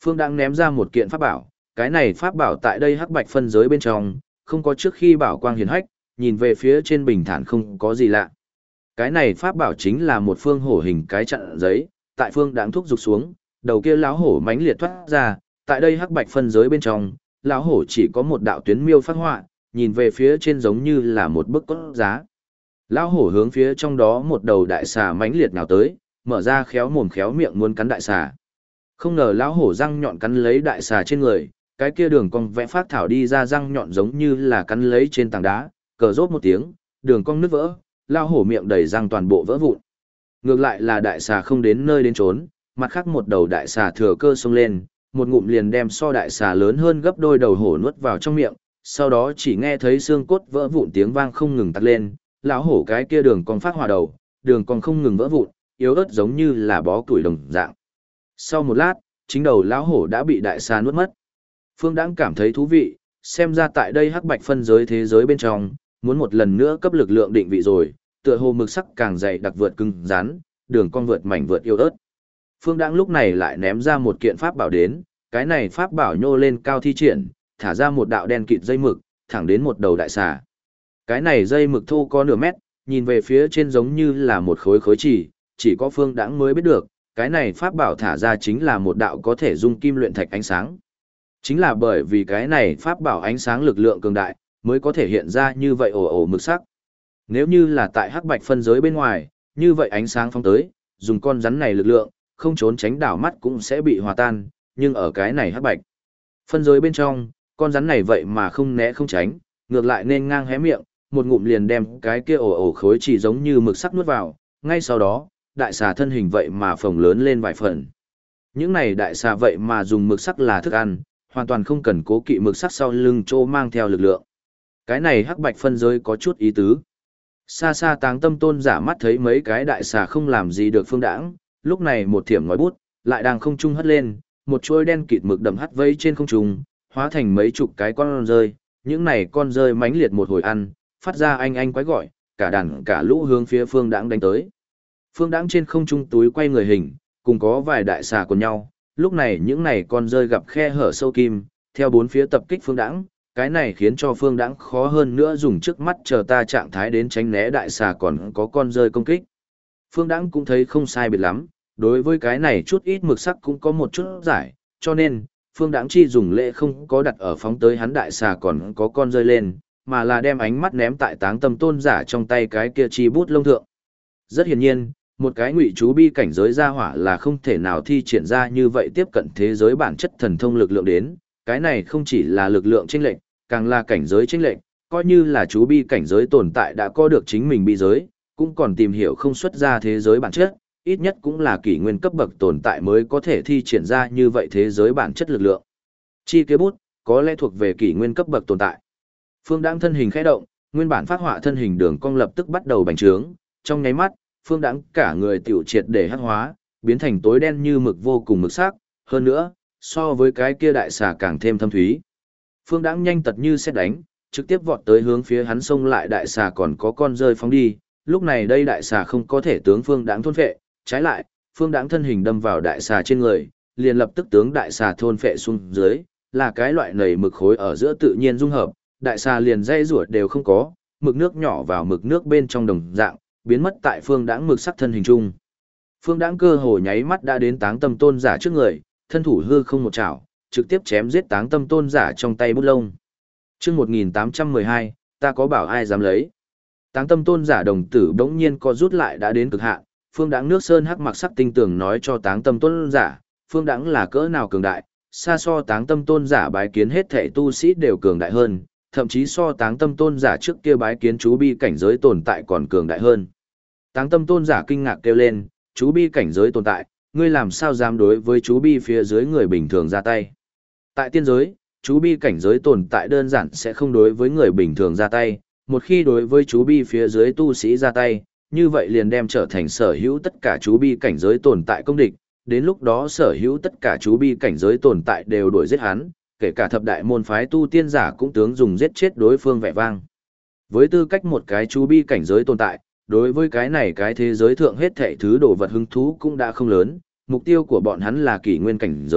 Phương đang ném ra một kiện pháp bảo, cái này pháp bảo tại đây hắc bạch phân giới bên trong, không có trước khi bảo quang hiển hách, nhìn về phía trên bình thản không có gì lạ. Cái này pháp bảo chính là một phương hổ hình cái chặn giấy, tại phương đang thúc giục xuống, đầu kia lão hổ mãnh liệt thoát ra, tại đây hắc bạch phân giới bên trong, lão hổ chỉ có một đạo tuyến miêu phát họa, nhìn về phía trên giống như là một bức cốt giá. Lão hổ hướng phía trong đó một đầu đại xà mãnh liệt nào tới, mở ra khéo mồm khéo miệng muốn cắn đại xà. Không ngờ lão hổ răng nhọn cắn lấy đại xà trên người, cái kia đường cong vẽ phát thảo đi ra răng nhọn giống như là cắn lấy trên tảng đá, cờ rốt một tiếng, đường cong nứt vỡ, lão hổ miệng đầy răng toàn bộ vỡ vụn. Ngược lại là đại xà không đến nơi đến trốn, mặt khác một đầu đại xà thừa cơ xông lên, một ngụm liền đem so đại xà lớn hơn gấp đôi đầu hổ nuốt vào trong miệng, sau đó chỉ nghe thấy xương cốt vỡ vụn tiếng vang không ngừng tắt lên, lão hổ cái kia đường cong phát hòa đầu, đường cong không ngừng vỡ vụn, yếu ớt giống như là bó củi đồng dạng. Sau một lát, chính đầu lão hổ đã bị đại xà nuốt mất. Phương Đãng cảm thấy thú vị, xem ra tại đây hắc bạch phân giới thế giới bên trong, muốn một lần nữa cấp lực lượng định vị rồi, tựa hồ mực sắc càng dày đặc vượt cứng rắn, đường cong vượt mảnh vượt yếu ớt. Phương Đãng lúc này lại ném ra một kiện pháp bảo đến, cái này pháp bảo nhô lên cao thi triển, thả ra một đạo đen kịt dây mực, thẳng đến một đầu đại xà. Cái này dây mực thô có nửa mét, nhìn về phía trên giống như là một khối khối chỉ có Phương Đãng mới biết được, cái này pháp bảo thả ra chính là một đạo có thể dung kim luyện thạch ánh sáng. Chính là bởi vì cái này pháp bảo ánh sáng lực lượng cường đại, mới có thể hiện ra như vậy ồ ồ mực sắc. Nếu như là tại hắc bạch phân giới bên ngoài, như vậy ánh sáng phóng tới, dùng con rắn này lực lượng, không trốn tránh đảo mắt cũng sẽ bị hòa tan, nhưng ở cái này hắc bạch phân giới bên trong, con rắn này vậy mà không né không tránh, ngược lại nên ngang hé miệng, một ngụm liền đem cái kia ồ ồ khối chỉ giống như mực sắc nuốt vào, ngay sau đó, đại xà thân hình vậy mà phồng lớn lên vài phần. Những này đại xà vậy mà dùng mực sắc là thức ăn, hoàn toàn không cần cố kỵ mực sắc sau lưng trô mang theo lực lượng. Cái này hắc bạch phân giới có chút ý tứ. Xa xa Táng Tâm Tôn giả mắt thấy mấy cái đại xà không làm gì được Phương Đãng, lúc này một thiểm ngòi bút, lại đang không trung hất lên, một chuôi đen kịt mực đậm hắt vây trên không trung, hóa thành mấy chục cái con rơi, những này con rơi mãnh liệt một hồi ăn, phát ra anh quái gọi, cả đàn cả lũ hướng phía Phương Đãng đánh tới. Phương Đãng trên không trung túi quay người hình, cùng có vài đại xà của nhau, lúc này những này con rơi gặp khe hở sâu kim, theo bốn phía tập kích Phương Đãng, cái này khiến cho Phương Đãng khó hơn nữa dùng trước mắt chờ ta trạng thái đến tránh né đại xà còn có con rơi công kích. Phương Đãng cũng thấy không sai biệt lắm, đối với cái này chút ít mực sắc cũng có một chút giải, cho nên, Phương Đãng chi dùng lễ không có đặt ở phóng tới hắn đại xà còn có con rơi lên, mà là đem ánh mắt ném tại Táng Tâm Tôn giả trong tay cái kia chi bút lông thượng. Rất hiển nhiên, một cái ngụy chú bi cảnh giới gia hỏa là không thể nào thi triển ra như vậy tiếp cận thế giới bản chất thần thông lực lượng đến, cái này không chỉ là lực lượng chênh lệch, càng là cảnh giới chênh lệch, coi như là chú bi cảnh giới tồn tại đã có được chính mình bi giới, cũng còn tìm hiểu không xuất ra thế giới bản chất, ít nhất cũng là kỷ nguyên cấp bậc tồn tại mới có thể thi triển ra như vậy thế giới bản chất lực lượng. Chi kế bút, có lẽ thuộc về kỷ nguyên cấp bậc tồn tại. Phương Đãng thân hình khẽ động, nguyên bản phát họa thân hình đường cong lập tức bắt đầu bành trướng, trong nháy mắt, Phương Đãng cả người tiểu triệt để hắc hóa, biến thành tối đen như mực vô cùng mực sắc, hơn nữa, so với cái kia đại xà càng thêm thâm thúy. Phương Đãng nhanh tật như sét đánh, trực tiếp vọt tới hướng phía hắn xông lại đại xà còn có con rơi phóng đi, lúc này đây đại xà không có thể tướng Phương Đãng thôn phệ, trái lại, Phương Đãng thân hình đâm vào đại xà trên người, liền lập tức tướng đại xà thôn phệ xuống dưới, là cái loại nảy mực khối ở giữa tự nhiên dung hợp, đại xà liền dây rủa đều không có, mực nước nhỏ vào mực nước bên trong đồng dạng, biến mất tại Phương Đãng mực sắc thân hình chung. Phương Đãng cơ hồ nháy mắt đã đến Táng Tâm Tôn giả trước người, thân thủ hư không một chảo, trực tiếp chém giết Táng Tâm Tôn giả trong tay bút lông. Chương 1812, ta có bảo ai dám lấy. Táng Tâm Tôn giả đồng tử bỗng nhiên co rút lại đã đến cực hạn, Phương Đãng nước sơn hắc mặc sắc tinh tường nói cho Táng Tâm Tôn giả, Phương Đãng là cỡ nào cường đại, xa so Táng Tâm Tôn giả bái kiến hết thảy tu sĩ đều cường đại hơn, thậm chí so Táng Tâm Tôn giả trước kia bái kiến chú bi cảnh giới tồn tại còn cường đại hơn. Táng Tâm Tôn giả kinh ngạc kêu lên, chú bi cảnh giới tồn tại, ngươi làm sao dám đối với chú bi phía dưới người bình thường ra tay. Tại tiên giới, chú bi cảnh giới tồn tại đơn giản sẽ không đối với người bình thường ra tay, một khi đối với chú bi phía dưới tu sĩ ra tay, như vậy liền đem trở thành sở hữu tất cả chú bi cảnh giới tồn tại công địch, đến lúc đó sở hữu tất cả chú bi cảnh giới tồn tại đều đuổi giết hắn, kể cả thập đại môn phái tu tiên giả cũng tướng dùng giết chết đối phương vẻ vang. Với tư cách một cái chú bi cảnh giới tồn tại, đối với cái này cái thế giới thượng hết thảy thứ đồ vật hứng thú cũng đã không lớn, mục tiêu của bọn hắn là kỷ nguyên cảnh giới,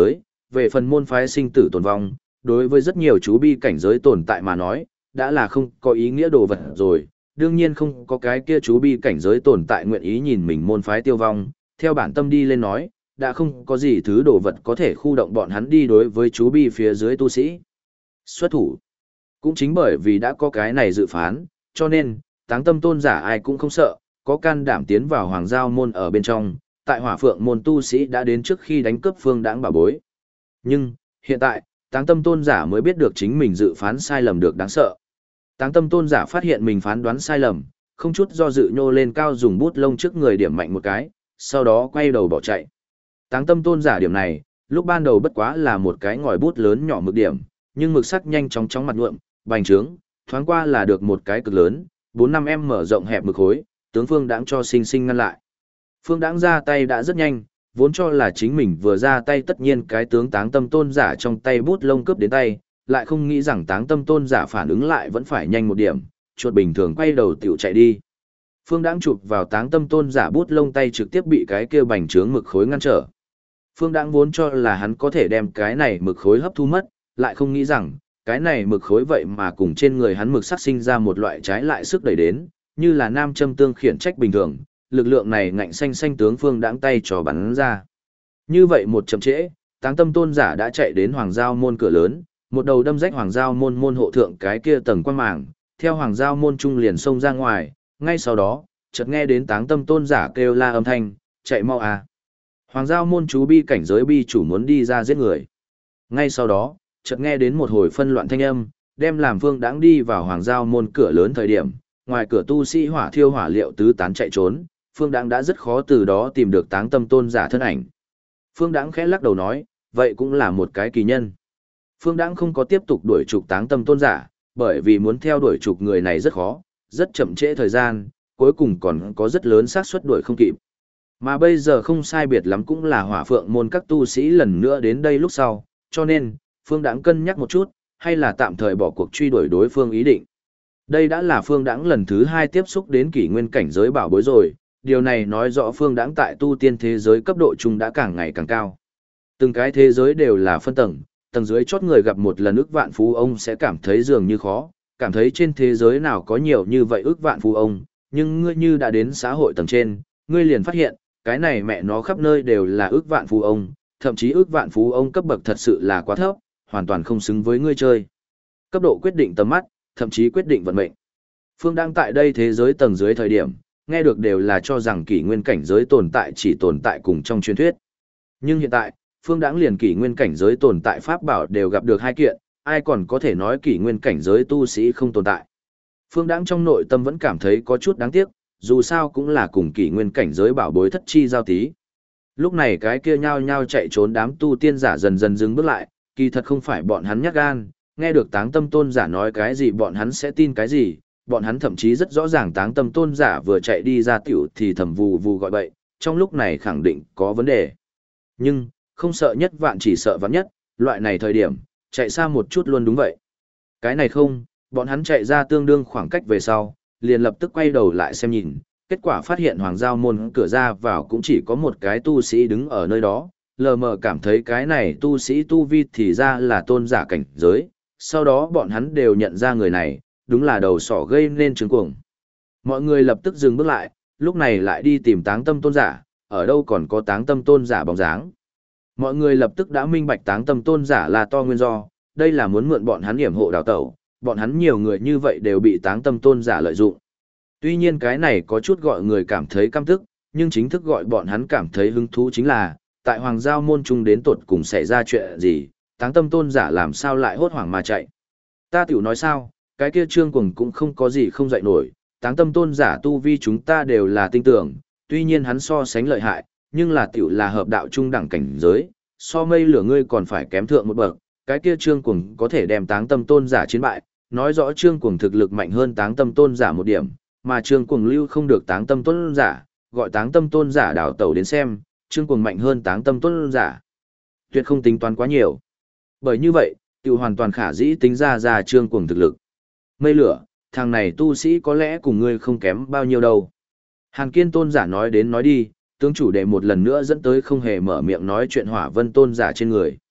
về phần môn phái sinh tử tồn vong, đối với rất nhiều chú bi cảnh giới tồn tại mà nói, đã là không có ý nghĩa đồ vật rồi, đương nhiên không có cái kia chú bi cảnh giới tồn tại nguyện ý nhìn mình môn phái tiêu vong, theo bản tâm đi lên nói, đã không có gì thứ đồ vật có thể khu động bọn hắn đi đối với chú bi phía dưới tu sĩ. Xuất thủ. Cũng chính bởi vì đã có cái này dự phán, cho nên, Táng Tâm tôn giả ai cũng không sợ, có can đảm tiến vào Hoàng Giao môn ở bên trong, tại Hỏa Phượng môn tu sĩ đã đến trước khi đánh cướp Phương Đãng bảo bối. Nhưng, hiện tại, Táng Tâm tôn giả mới biết được chính mình dự phán sai lầm được đáng sợ. Táng Tâm tôn giả phát hiện mình phán đoán sai lầm, không chút do dự nhô lên cao dùng bút lông trước người điểm mạnh một cái, sau đó quay đầu bỏ chạy. Táng Tâm tôn giả điểm này, lúc ban đầu bất quá là một cái ngòi bút lớn nhỏ mực điểm, nhưng mực sắc nhanh chóng chóng mặt nhuộm, bành trướng, thoáng qua là được một cái cực lớn, 4-5 mở rộng hẹp mực khối, tướng Phương Đãng cho sinh sinh ngăn lại. Phương Đãng ra tay đã rất nhanh, vốn cho là chính mình vừa ra tay tất nhiên cái tướng Táng Tâm tôn giả trong tay bút lông cướp đến tay, lại không nghĩ rằng Táng Tâm tôn giả phản ứng lại vẫn phải nhanh một điểm, chuột bình thường quay đầu tiểu chạy đi. Phương Đãng chụp vào Táng Tâm tôn giả bút lông tay trực tiếp bị cái kia bành trướng mực khối ngăn trở. Phương Đãng vốn cho là hắn có thể đem cái này mực khối hấp thu mất, lại không nghĩ rằng cái này mực khối vậy mà cùng trên người hắn mực sắc sinh ra một loại trái lại sức đẩy đến, như là nam châm tương khiển trách bình thường, lực lượng này ngạnh xanh xanh tướng Phương Đãng tay trò bắn ra. Như vậy một chậm trễ, Táng Tâm tôn giả đã chạy đến Hoàng Giao môn cửa lớn, một đầu đâm rách Hoàng Giao môn môn hộ thượng cái kia tầng quan màng, theo Hoàng Giao môn trung liền xông ra ngoài, ngay sau đó, chợt nghe đến Táng Tâm tôn giả kêu la âm thanh, chạy mau à. Hoàng Giao môn chú bi cảnh giới bi chủ muốn đi ra giết người. Ngay sau đó, chợt nghe đến một hồi phân loạn thanh âm, đem làm Phương Đãng đi vào Hoàng Giao môn cửa lớn thời điểm, ngoài cửa tu sĩ hỏa thiêu hỏa liệu tứ tán chạy trốn, Phương Đãng đã rất khó từ đó tìm được Táng Tâm tôn giả thân ảnh. Phương Đãng khẽ lắc đầu nói, vậy cũng là một cái kỳ nhân. Phương Đãng không có tiếp tục đuổi trục Táng Tâm tôn giả, bởi vì muốn theo đuổi trục người này rất khó, rất chậm trễ thời gian, cuối cùng còn có rất lớn xác suất đuổi không kịp. Mà bây giờ không sai biệt lắm cũng là Hỏa Phượng môn các tu sĩ lần nữa đến đây lúc sau, cho nên, Phương Đãng cân nhắc một chút, hay là tạm thời bỏ cuộc truy đuổi đối phương ý định. Đây đã là Phương Đãng lần thứ 2 tiếp xúc đến kỷ nguyên cảnh giới bảo bối rồi, điều này nói rõ Phương Đãng tại tu tiên thế giới cấp độ chung đã càng ngày càng cao. Từng cái thế giới đều là phân tầng, tầng dưới chót người gặp một lần ức vạn phú ông sẽ cảm thấy dường như khó, cảm thấy trên thế giới nào có nhiều như vậy ức vạn phú ông, nhưng ngươi như đã đến xã hội tầng trên, ngươi liền phát hiện, cái này mẹ nó khắp nơi đều là ức vạn phú ông, thậm chí ức vạn phú ông cấp bậc thật sự là quá thấp, hoàn toàn không xứng với ngươi chơi. Cấp độ quyết định tầm mắt, thậm chí quyết định vận mệnh. Phương đang tại đây thế giới tầng dưới thời điểm, nghe được đều là cho rằng kỷ nguyên cảnh giới tồn tại chỉ tồn tại cùng trong truyền thuyết. Nhưng hiện tại, Phương Đãng liền kỷ nguyên cảnh giới tồn tại pháp bảo đều gặp được 2 kiện, ai còn có thể nói kỷ nguyên cảnh giới tu sĩ không tồn tại. Phương Đãng trong nội tâm vẫn cảm thấy có chút đáng tiếc, dù sao cũng là cùng kỷ nguyên cảnh giới bảo bối thất chi giao tí. Lúc này cái kia nhao nhao chạy trốn đám tu tiên giả dần dần dừng bước lại, kỳ thật không phải bọn hắn nhát gan, nghe được Táng Tâm tôn giả nói cái gì bọn hắn sẽ tin cái gì, bọn hắn thậm chí rất rõ ràng Táng Tâm tôn giả vừa chạy đi ra tiểu thì thầm vù vù gọi bậy, trong lúc này khẳng định có vấn đề. Nhưng, không sợ nhất vạn chỉ sợ vạn nhất, loại này thời điểm, chạy xa một chút luôn đúng vậy. Cái này không, bọn hắn chạy ra tương đương khoảng cách về sau, liền lập tức quay đầu lại xem nhìn, kết quả phát hiện Hoàng Giao môn cửa ra vào cũng chỉ có một cái tu sĩ đứng ở nơi đó, lờ mờ cảm thấy cái này tu sĩ tu vi thì ra là tôn giả cảnh giới, sau đó bọn hắn đều nhận ra người này, đúng là đầu sỏ gây nên trứng cuồng. Mọi người lập tức dừng bước lại, lúc này lại đi tìm Táng Tâm tôn giả, ở đâu còn có Táng Tâm tôn giả bóng dáng. Mọi người lập tức đã minh bạch Táng Tâm tôn giả là to nguyên do, đây là muốn mượn bọn hắn hiểm hộ đào tẩu, bọn hắn nhiều người như vậy đều bị Táng Tâm tôn giả lợi dụng. Tuy nhiên cái này có chút gọi người cảm thấy căm tức, nhưng chính thức gọi bọn hắn cảm thấy hứng thú chính là, tại Hoàng Giao môn trung đến tột cùng xảy ra chuyện gì, Táng Tâm tôn giả làm sao lại hốt hoảng mà chạy. Ta tiểu nói sao, cái kia Trương Cuồng cũng không có gì không dậy nổi, Táng Tâm tôn giả tu vi chúng ta đều là tin tưởng, tuy nhiên hắn so sánh lợi hại, nhưng là tiểu là hợp đạo trung đẳng cảnh giới, so mây lửa ngươi còn phải kém thượng một bậc, cái kia Trương Cuồng có thể đem Táng Tâm tôn giả chiến bại, nói rõ Trương Cuồng thực lực mạnh hơn Táng Tâm tôn giả một điểm, mà Trương Cuồng lưu không được Táng Tâm tôn giả, gọi Táng Tâm tôn giả đảo tẩu đến xem, Trương Cuồng mạnh hơn Táng Tâm tôn giả. Tuyệt không tính toán quá nhiều. Bởi như vậy, tiểu hoàn toàn khả dĩ tính ra Trương Cuồng thực lực. Mây lửa, thằng này tu sĩ có lẽ cùng ngươi không kém bao nhiêu đâu. Hàn Kiên tôn giả nói đến nói đi, tướng chủ đề một lần nữa dẫn tới không hề mở miệng nói chuyện Hỏa Vân tôn giả trên người.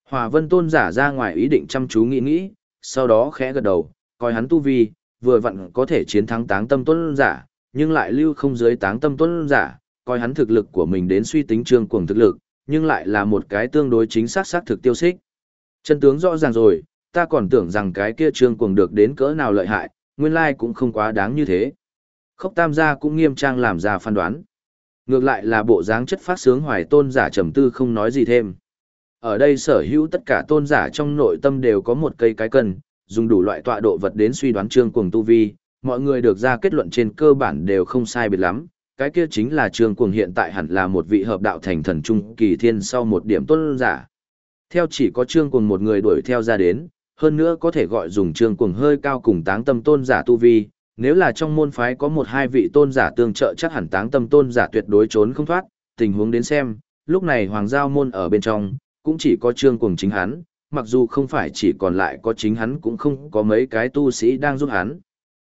Hỏa Vân tôn giả ra ngoài ý định chăm chú nghĩ nghĩ, sau đó khẽ gật đầu, coi hắn tu vi, vừa vặn có thể chiến thắng Táng Tâm tôn giả, nhưng lại lưu không dưới Táng Tâm tôn giả, coi hắn thực lực của mình đến suy tính Trương Cuồng thực lực, nhưng lại là một cái tương đối chính xác xác thực tiêu xích. Chân tướng rõ ràng rồi, ta còn tưởng rằng cái kia Trương Cuồng được đến cỡ nào lợi hại, nguyên lai cũng không quá đáng như thế. Khốc Tam gia cũng nghiêm trang làm ra phán đoán. Ngược lại là bộ dáng chất phát sướng Hoài tôn giả trầm tư không nói gì thêm. Ở đây sở hữu tất cả tôn giả trong nội tâm đều có một cây cái cân, dùng đủ loại tọa độ vật đến suy đoán Trương Cuồng tu vi, mọi người được ra kết luận trên cơ bản đều không sai biệt lắm. Cái kia chính là Trương Cuồng hiện tại hẳn là một vị hợp đạo thành thần trung kỳ thiên sau một điểm tôn giả. Theo chỉ có Trương Cuồng một người đuổi theo ra đến, hơn nữa có thể gọi dùng Trương Cuồng hơi cao cùng Táng Tâm tôn giả tu vi, nếu là trong môn phái có một hai vị tôn giả tương trợ chắc hẳn Táng Tâm tôn giả tuyệt đối trốn không thoát, tình huống đến xem, lúc này Hoàng Giao môn ở bên trong, cũng chỉ có Trương Cuồng chính hắn, mặc dù không phải chỉ còn lại có chính hắn cũng không có mấy cái tu sĩ đang giúp hắn.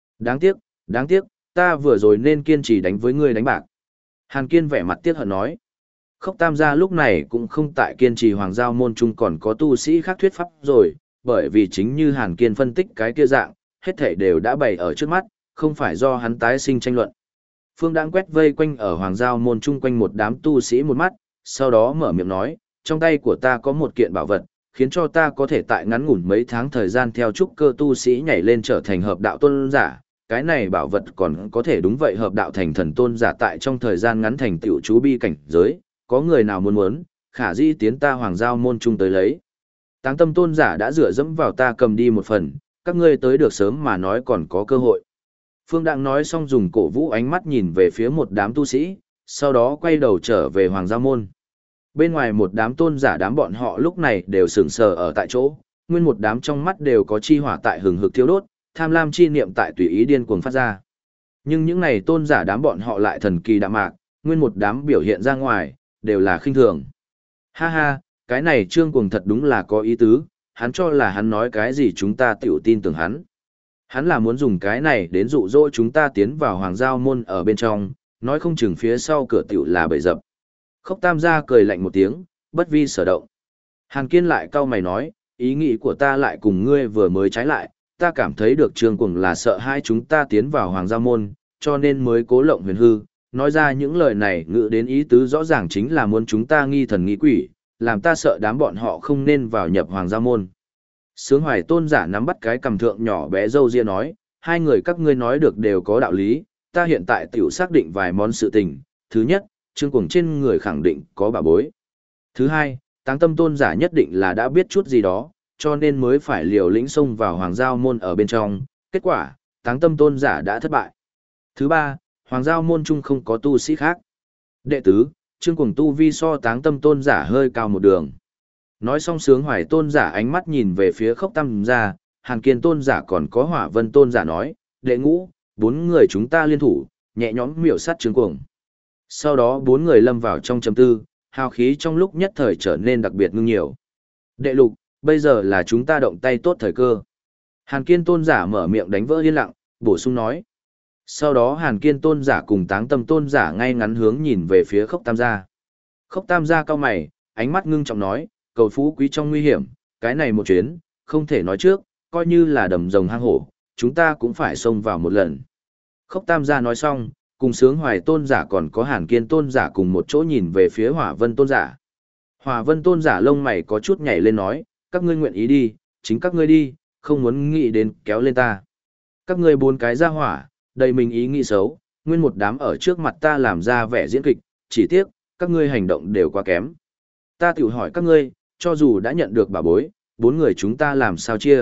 Đáng tiếc, ta vừa rồi nên kiên trì đánh với ngươi đánh bạc. Hàn Kiên vẻ mặt tiếc hận nói. Khốc Tam gia lúc này cũng không tại kiên trì Hoàng Giao môn chung còn có tu sĩ khác thuyết pháp rồi, bởi vì chính như Hàn Kiên phân tích cái kia dạng, hết thảy đều đã bày ở trước mắt, không phải do hắn tái sinh tranh luận. Phương Đãng quét vây quanh ở Hoàng Giao môn chung quanh một đám tu sĩ một mắt, sau đó mở miệng nói, trong tay của ta có một kiện bảo vật, khiến cho ta có thể tại ngắn ngủn mấy tháng thời gian theo trúc cơ tu sĩ nhảy lên trở thành hợp đạo tôn giả. Cái này bảo vật còn có thể đúng vậy hợp đạo thành thần tôn giả tại trong thời gian ngắn thành tựu chú bi cảnh giới, có người nào muốn, khả dĩ tiến ta Hoàng Giao môn chung tới lấy. Táng Tâm tôn giả đã dựa dẫm vào ta cầm đi một phần, các ngươi tới được sớm mà nói còn có cơ hội. Phương Đặng nói xong dùng cổ vũ ánh mắt nhìn về phía một đám tu sĩ, sau đó quay đầu trở về Hoàng Giao môn. Bên ngoài một đám tôn giả đám bọn họ lúc này đều sững sờ ở tại chỗ, nguyên một đám trong mắt đều có chi hỏa tại hừng hực thiêu đốt, tham lam chi niệm tại tùy ý điên cuồng phát ra. Nhưng những này tôn giả đám bọn họ lại thần kỳ đạm mạc, nguyên một đám biểu hiện ra ngoài, đều là khinh thường. Ha ha, cái này Trương Cuồng thật đúng là có ý tứ, hắn cho là hắn nói cái gì chúng ta tiểu tin tưởng hắn. Hắn là muốn dùng cái này đến dụ dỗ chúng ta tiến vào Hoàng Giao môn ở bên trong, nói không chừng phía sau cửa tiểu là bẫy dập. Khốc Tam gia cười lạnh một tiếng, bất vi sở động. Hàn Kiên lại cau mày nói, ý nghĩ của ta lại cùng ngươi vừa mới trái lại, ta cảm thấy được Trương Cuồng là sợ hai chúng ta tiến vào Hoàng Giao môn, cho nên mới cố lộng huyền hư, nói ra những lời này ngự đến ý tứ rõ ràng chính là muốn chúng ta nghi thần nghi quỷ, làm ta sợ đám bọn họ không nên vào nhập Hoàng Giao môn. Sướng Hoài tôn giả nắm bắt cái cầm thượng nhỏ bé dâu ria nói, hai người các ngươi nói được đều có đạo lý, ta hiện tại tiểu xác định vài món sự tình. Thứ nhất, Trương Cuồng trên người khẳng định có bảo bối. Thứ hai, Táng Tâm tôn giả nhất định là đã biết chút gì đó, cho nên mới phải liều lĩnh xông vào Hoàng Giao môn ở bên trong. Kết quả, Táng Tâm tôn giả đã thất bại. Thứ ba, Hoàng Giao môn chung không có tu sĩ khác. Đệ tứ, Trương Cuồng tu vi so Táng Tâm tôn giả hơi cao một đường. Nói xong Sướng Hoài tôn giả ánh mắt nhìn về phía Khốc Tam gia, Hàn Kiên tôn giả còn có Hỏa Vân tôn giả nói, đệ ngũ, 4 người chúng ta liên thủ, nhẹ nhõm miểu sát Trương Cuồng. Sau đó 4 người lâm vào trong trầm tư, hào khí trong lúc nhất thời trở nên đặc biệt ngưng nhiều. Đệ lục, bây giờ là chúng ta động tay tốt thời cơ. Hàn Kiên tôn giả mở miệng đánh vỡ yên lặng, bổ sung nói. Sau đó Hàn Kiên tôn giả cùng Táng Tâm tôn giả ngay ngắn hướng nhìn về phía Khốc Tam gia. Khốc Tam gia cau mày, ánh mắt ngưng trọng nói, cầu phú quý trong nguy hiểm, cái này một chuyến, không thể nói trước, coi như là đầm rồng hang hổ, chúng ta cũng phải xông vào một lần. Khốc Tam gia nói xong, cùng Sướng Hoài tôn giả còn có Hàn Kiên tôn giả cùng một chỗ nhìn về phía Hỏa Vân tôn giả. Hỏa Vân tôn giả lông mày có chút nhảy lên nói, các ngươi nguyện ý đi, chính các ngươi đi, không muốn nghĩ đến kéo lên ta. Các ngươi 4 cái ra hỏa, đầy mình ý nghĩ xấu, nguyên một đám ở trước mặt ta làm ra vẻ diễn kịch, chỉ tiếc, các ngươi hành động đều quá kém. Ta tiểu hỏi các ngươi, cho dù đã nhận được bảo bối, 4 người chúng ta làm sao chia?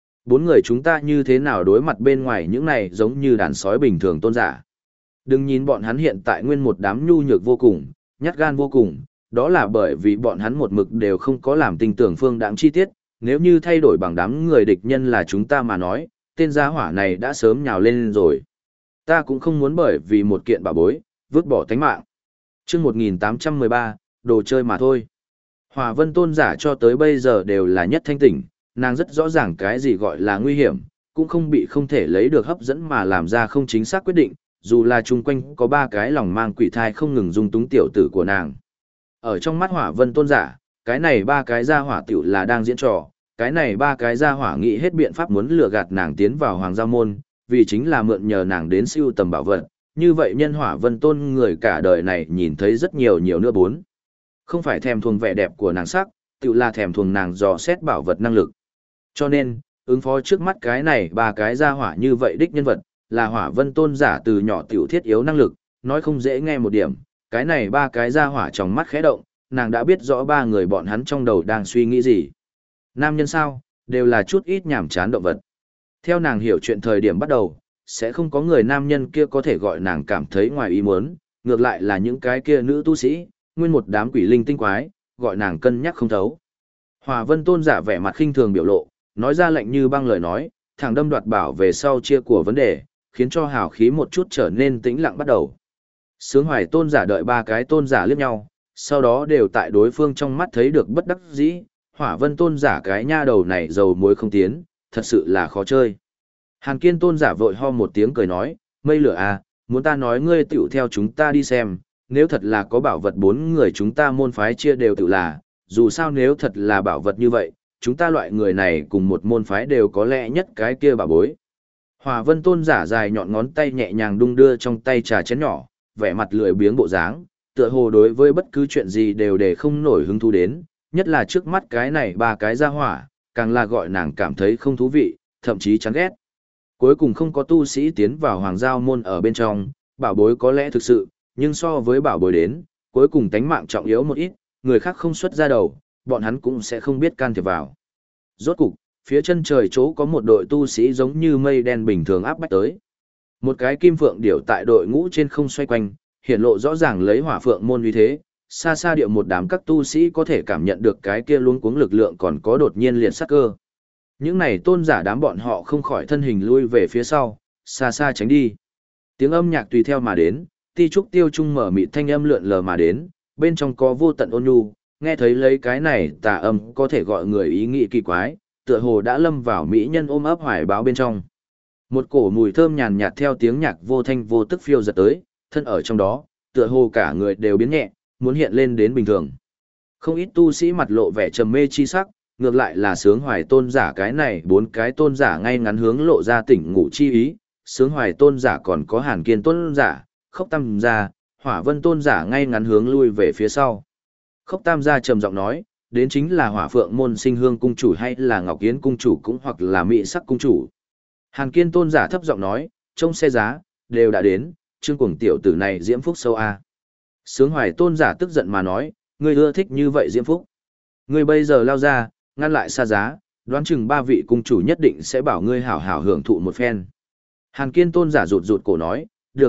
4 người chúng ta như thế nào đối mặt bên ngoài những này giống như đàn sói bình thường tôn giả? Đừng nhìn bọn hắn hiện tại nguyên một đám nhu nhược vô cùng, nhát gan vô cùng, đó là bởi vì bọn hắn một mực đều không có làm tình tưởng Phương Đãng chi tiết, nếu như thay đổi bằng đám người địch nhân là chúng ta mà nói, tên gia hỏa này đã sớm nhào lên rồi. Ta cũng không muốn bởi vì một kiện bảo bối, vứt bỏ tánh mạng. Chương 1813, đồ chơi mà thôi. Hỏa Vân tôn giả cho tới bây giờ đều là nhất thanh tỉnh, nàng rất rõ ràng cái gì gọi là nguy hiểm, cũng không bị không thể lấy được hấp dẫn mà làm ra không chính xác quyết định, dù là chung quanh có 3 cái lòng mang quỷ thai không ngừng dung túng tiểu tử của nàng. Ở trong mắt Hỏa Vân tôn giả, cái này ba cái gia hỏa tiểu là đang diễn trò, cái này ba cái gia hỏa nghĩ hết biện pháp muốn lừa gạt nàng tiến vào Hoàng Giao Môn, vì chính là mượn nhờ nàng đến siêu tầm bảo vật, như vậy nhân Hỏa Vân Tôn người cả đời này nhìn thấy rất nhiều nhiều nữa bốn. Không phải thèm thuồng vẻ đẹp của nàng sắc, tự là thèm thuồng nàng dò xét bảo vật năng lực. Cho nên, ứng phó trước mắt cái này ba cái gia hỏa như vậy đích nhân vật, là Hỏa Vân Tôn giả từ nhỏ tiểu thiết yếu năng lực, nói không dễ nghe một điểm, cái này ba cái gia hỏa trong mắt khẽ động, nàng đã biết rõ ba người bọn hắn trong đầu đang suy nghĩ gì. Nam nhân sao, đều là chút ít nhảm chán động vật. Theo nàng hiểu chuyện thời điểm bắt đầu, sẽ không có người nam nhân kia có thể gọi nàng cảm thấy ngoài ý muốn, ngược lại là những cái kia nữ tu sĩ, nguyên một đám quỷ linh tinh quái, gọi nàng cân nhắc không thấu. Hỏa Vân Tôn giả vẻ mặt khinh thường biểu lộ, nói ra lệnh như băng lời nói, thẳng đâm đoạt bảo về sau chia của vấn đề, khiến cho hào khí một chút trở nên tĩnh lặng bắt đầu. Sướng Hoài Tôn giả đợi ba cái tôn giả liếc nhau, sau đó đều tại đối phương trong mắt thấy được bất đắc dĩ, Hỏa Vân Tôn giả cái nha đầu này dầu muối không tiến, thật sự là khó chơi. Hàn Kiên Tôn giả vội ho một tiếng cười nói, mây lửa à, muốn ta nói ngươi tiểu theo chúng ta đi xem, nếu thật là có bảo vật bốn người chúng ta môn phái chia đều tự là, dù sao nếu thật là bảo vật như vậy, chúng ta loại người này cùng một môn phái đều có lẽ nhất cái kia bảo bối. Hỏa Vân Tôn giả dài nhọn ngón tay nhẹ nhàng đung đưa trong tay trà chén nhỏ, vẻ mặt lười biếng bộ dáng, tựa hồ đối với bất cứ chuyện gì đều để không nổi hứng thú đến, nhất là trước mắt cái này ba cái ra hỏa, càng là gọi nàng cảm thấy không thú vị, thậm chí chán ghét. Cuối cùng không có tu sĩ tiến vào Hoàng Giao Môn ở bên trong, bảo bối có lẽ thực sự, nhưng so với bảo bối đến, cuối cùng tánh mạng trọng yếu một ít, người khác không xuất ra đầu, bọn hắn cũng sẽ không biết can thiệp vào. Rốt cục, phía chân trời chỗ có một đội tu sĩ giống như mây đen bình thường áp bách tới. Một cái kim phượng điểu tại đội ngũ trên không xoay quanh, hiện lộ rõ ràng lấy Hỏa Phượng môn uy thế, xa xa điệu một đám các tu sĩ có thể cảm nhận được cái kia luống cuống lực lượng còn có đột nhiên liệt sát cơ. Những này tôn giả đám bọn họ không khỏi thân hình lui về phía sau, xa xa tránh đi. Tiếng âm nhạc tùy theo mà đến, ti trúc tiêu trung mở mịt thanh âm lượn lờ mà đến, bên trong có vô tận ôn nhu, nghe thấy lấy cái này tà âm có thể gọi người ý nghĩ kỳ quái, tựa hồ đã lâm vào mỹ nhân ôm ấp hoài báo bên trong. Một cổ mùi thơm nhàn nhạt theo tiếng nhạc vô thanh vô tức phiêu giật tới, thân ở trong đó, tựa hồ cả người đều biến nhẹ, muốn hiện lên đến bình thường. Không ít tu sĩ mặt lộ vẻ trầm mê chi sắc, ngược lại là Sướng Hoài Tôn giả cái này bốn cái tôn giả ngay ngắn hướng lộ ra tỉnh ngủ chi ý, Sướng Hoài Tôn giả còn có Hàn Kiên Tôn giả, Khốc Tam gia, Hỏa Vân Tôn giả ngay ngắn hướng lui về phía sau. Khốc Tam gia trầm giọng nói, đến chính là Hỏa Phượng môn Sinh Hương cung chủ hay là Ngọc Yến cung chủ cũng hoặc là Mị Sắc cung chủ. Hàn Kiên Tôn giả thấp giọng nói, trông xe giá, đều đã đến, Trương Cuồng tiểu tử này diễm phúc sâu a. Sướng Hoài Tôn giả tức giận mà nói, ngươi ưa thích như vậy diễm phúc. Ngươi bây giờ lao ra, ngăn lại xa giá, đoán chừng ba vị cung chủ nhất định sẽ bảo ngươi hảo hảo hưởng thụ một phen. Hàn Kiên Tôn giả rụt rụt cổ nói,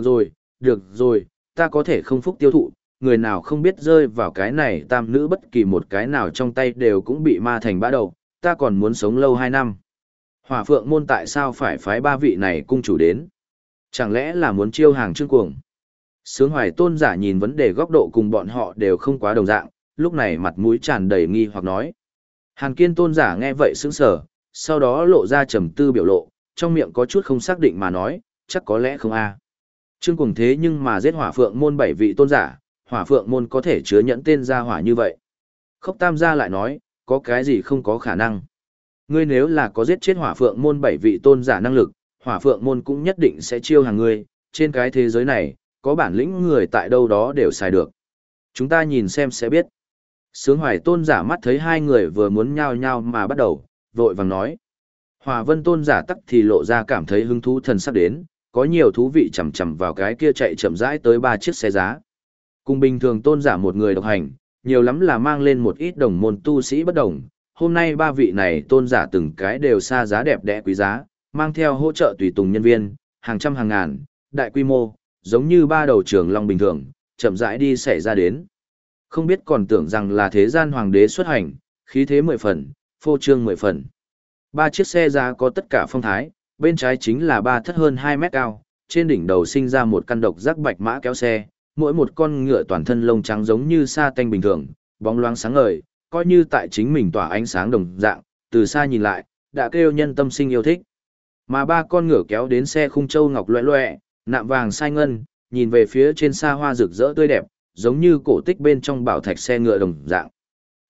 được rồi, ta có thể không phúc tiêu thụ, người nào không biết rơi vào cái này tam nữ bất kỳ một cái nào trong tay đều cũng bị ma thành bã đầu, ta còn muốn sống lâu 2 năm. Hỏa Phượng môn tại sao phải phái ba vị này cung chủ đến? Chẳng lẽ là muốn chiêu hàng Trương Cuồng? Sướng Hoài Tôn giả nhìn vấn đề góc độ cùng bọn họ đều không quá đồng dạng, lúc này mặt mũi tràn đầy nghi hoặc nói. Hàn Kiên Tôn giả nghe vậy sững sờ, sau đó lộ ra trầm tư biểu lộ, trong miệng có chút không xác định mà nói, chắc có lẽ không a. Trương Cuồng thế nhưng mà giết Hỏa Phượng môn 7 vị tôn giả, Hỏa Phượng môn có thể chứa nhẫn tên gia hỏa như vậy. Khốc Tam gia lại nói, có cái gì không có khả năng. Ngươi nếu là có giết chết Hỏa Phượng môn 7 vị tôn giả năng lực, Hỏa Phượng môn cũng nhất định sẽ chiêu hàng ngươi, trên cái thế giới này, có bản lĩnh người tại đâu đó đều xài được. Chúng ta nhìn xem sẽ biết. Sướng Hoài Tôn giả mắt thấy hai người vừa muốn nhao nhao mà bắt đầu, vội vàng nói. Hỏa Vân Tôn giả tắc thì lộ ra cảm thấy hứng thú thần sắp đến, có nhiều thú vị chầm chầm vào cái kia chạy chậm rãi tới 3 chiếc xe giá. Cùng bình thường tôn giả một người độc hành, nhiều lắm là mang lên một ít đồng môn tu sĩ bất đồng. Hôm nay ba vị này tôn giả từng cái đều xa giá đẹp đẽ quý giá, mang theo hỗ trợ tùy tùng nhân viên, hàng trăm hàng ngàn, đại quy mô, giống như ba đầu trường long bình thường, chậm rãi đi xảy ra đến. Không biết còn tưởng rằng là thế gian hoàng đế xuất hành, khí thế 10 phần, phô trương 10 phần. 3 chiếc xe giá có tất cả phong thái, bên trái chính là 3 thất hơn 2 mét cao, trên đỉnh đầu sinh ra một căn độc giác bạch mã kéo xe, mỗi một con ngựa toàn thân lông trắng giống như sa tanh bình thường, bóng loáng sáng ngời, coi như tại chính mình tỏa ánh sáng đồng dạng, từ xa nhìn lại, đã kêu nhân tâm sinh yêu thích. Mà 3 con ngựa kéo đến xe khung châu ngọc loẹ loẹ, nạm vàng sai ngân, nhìn về phía trên xa hoa rực rỡ tươi đẹp, giống như cổ tích bên trong bảo thạch xe ngựa đồng dạng.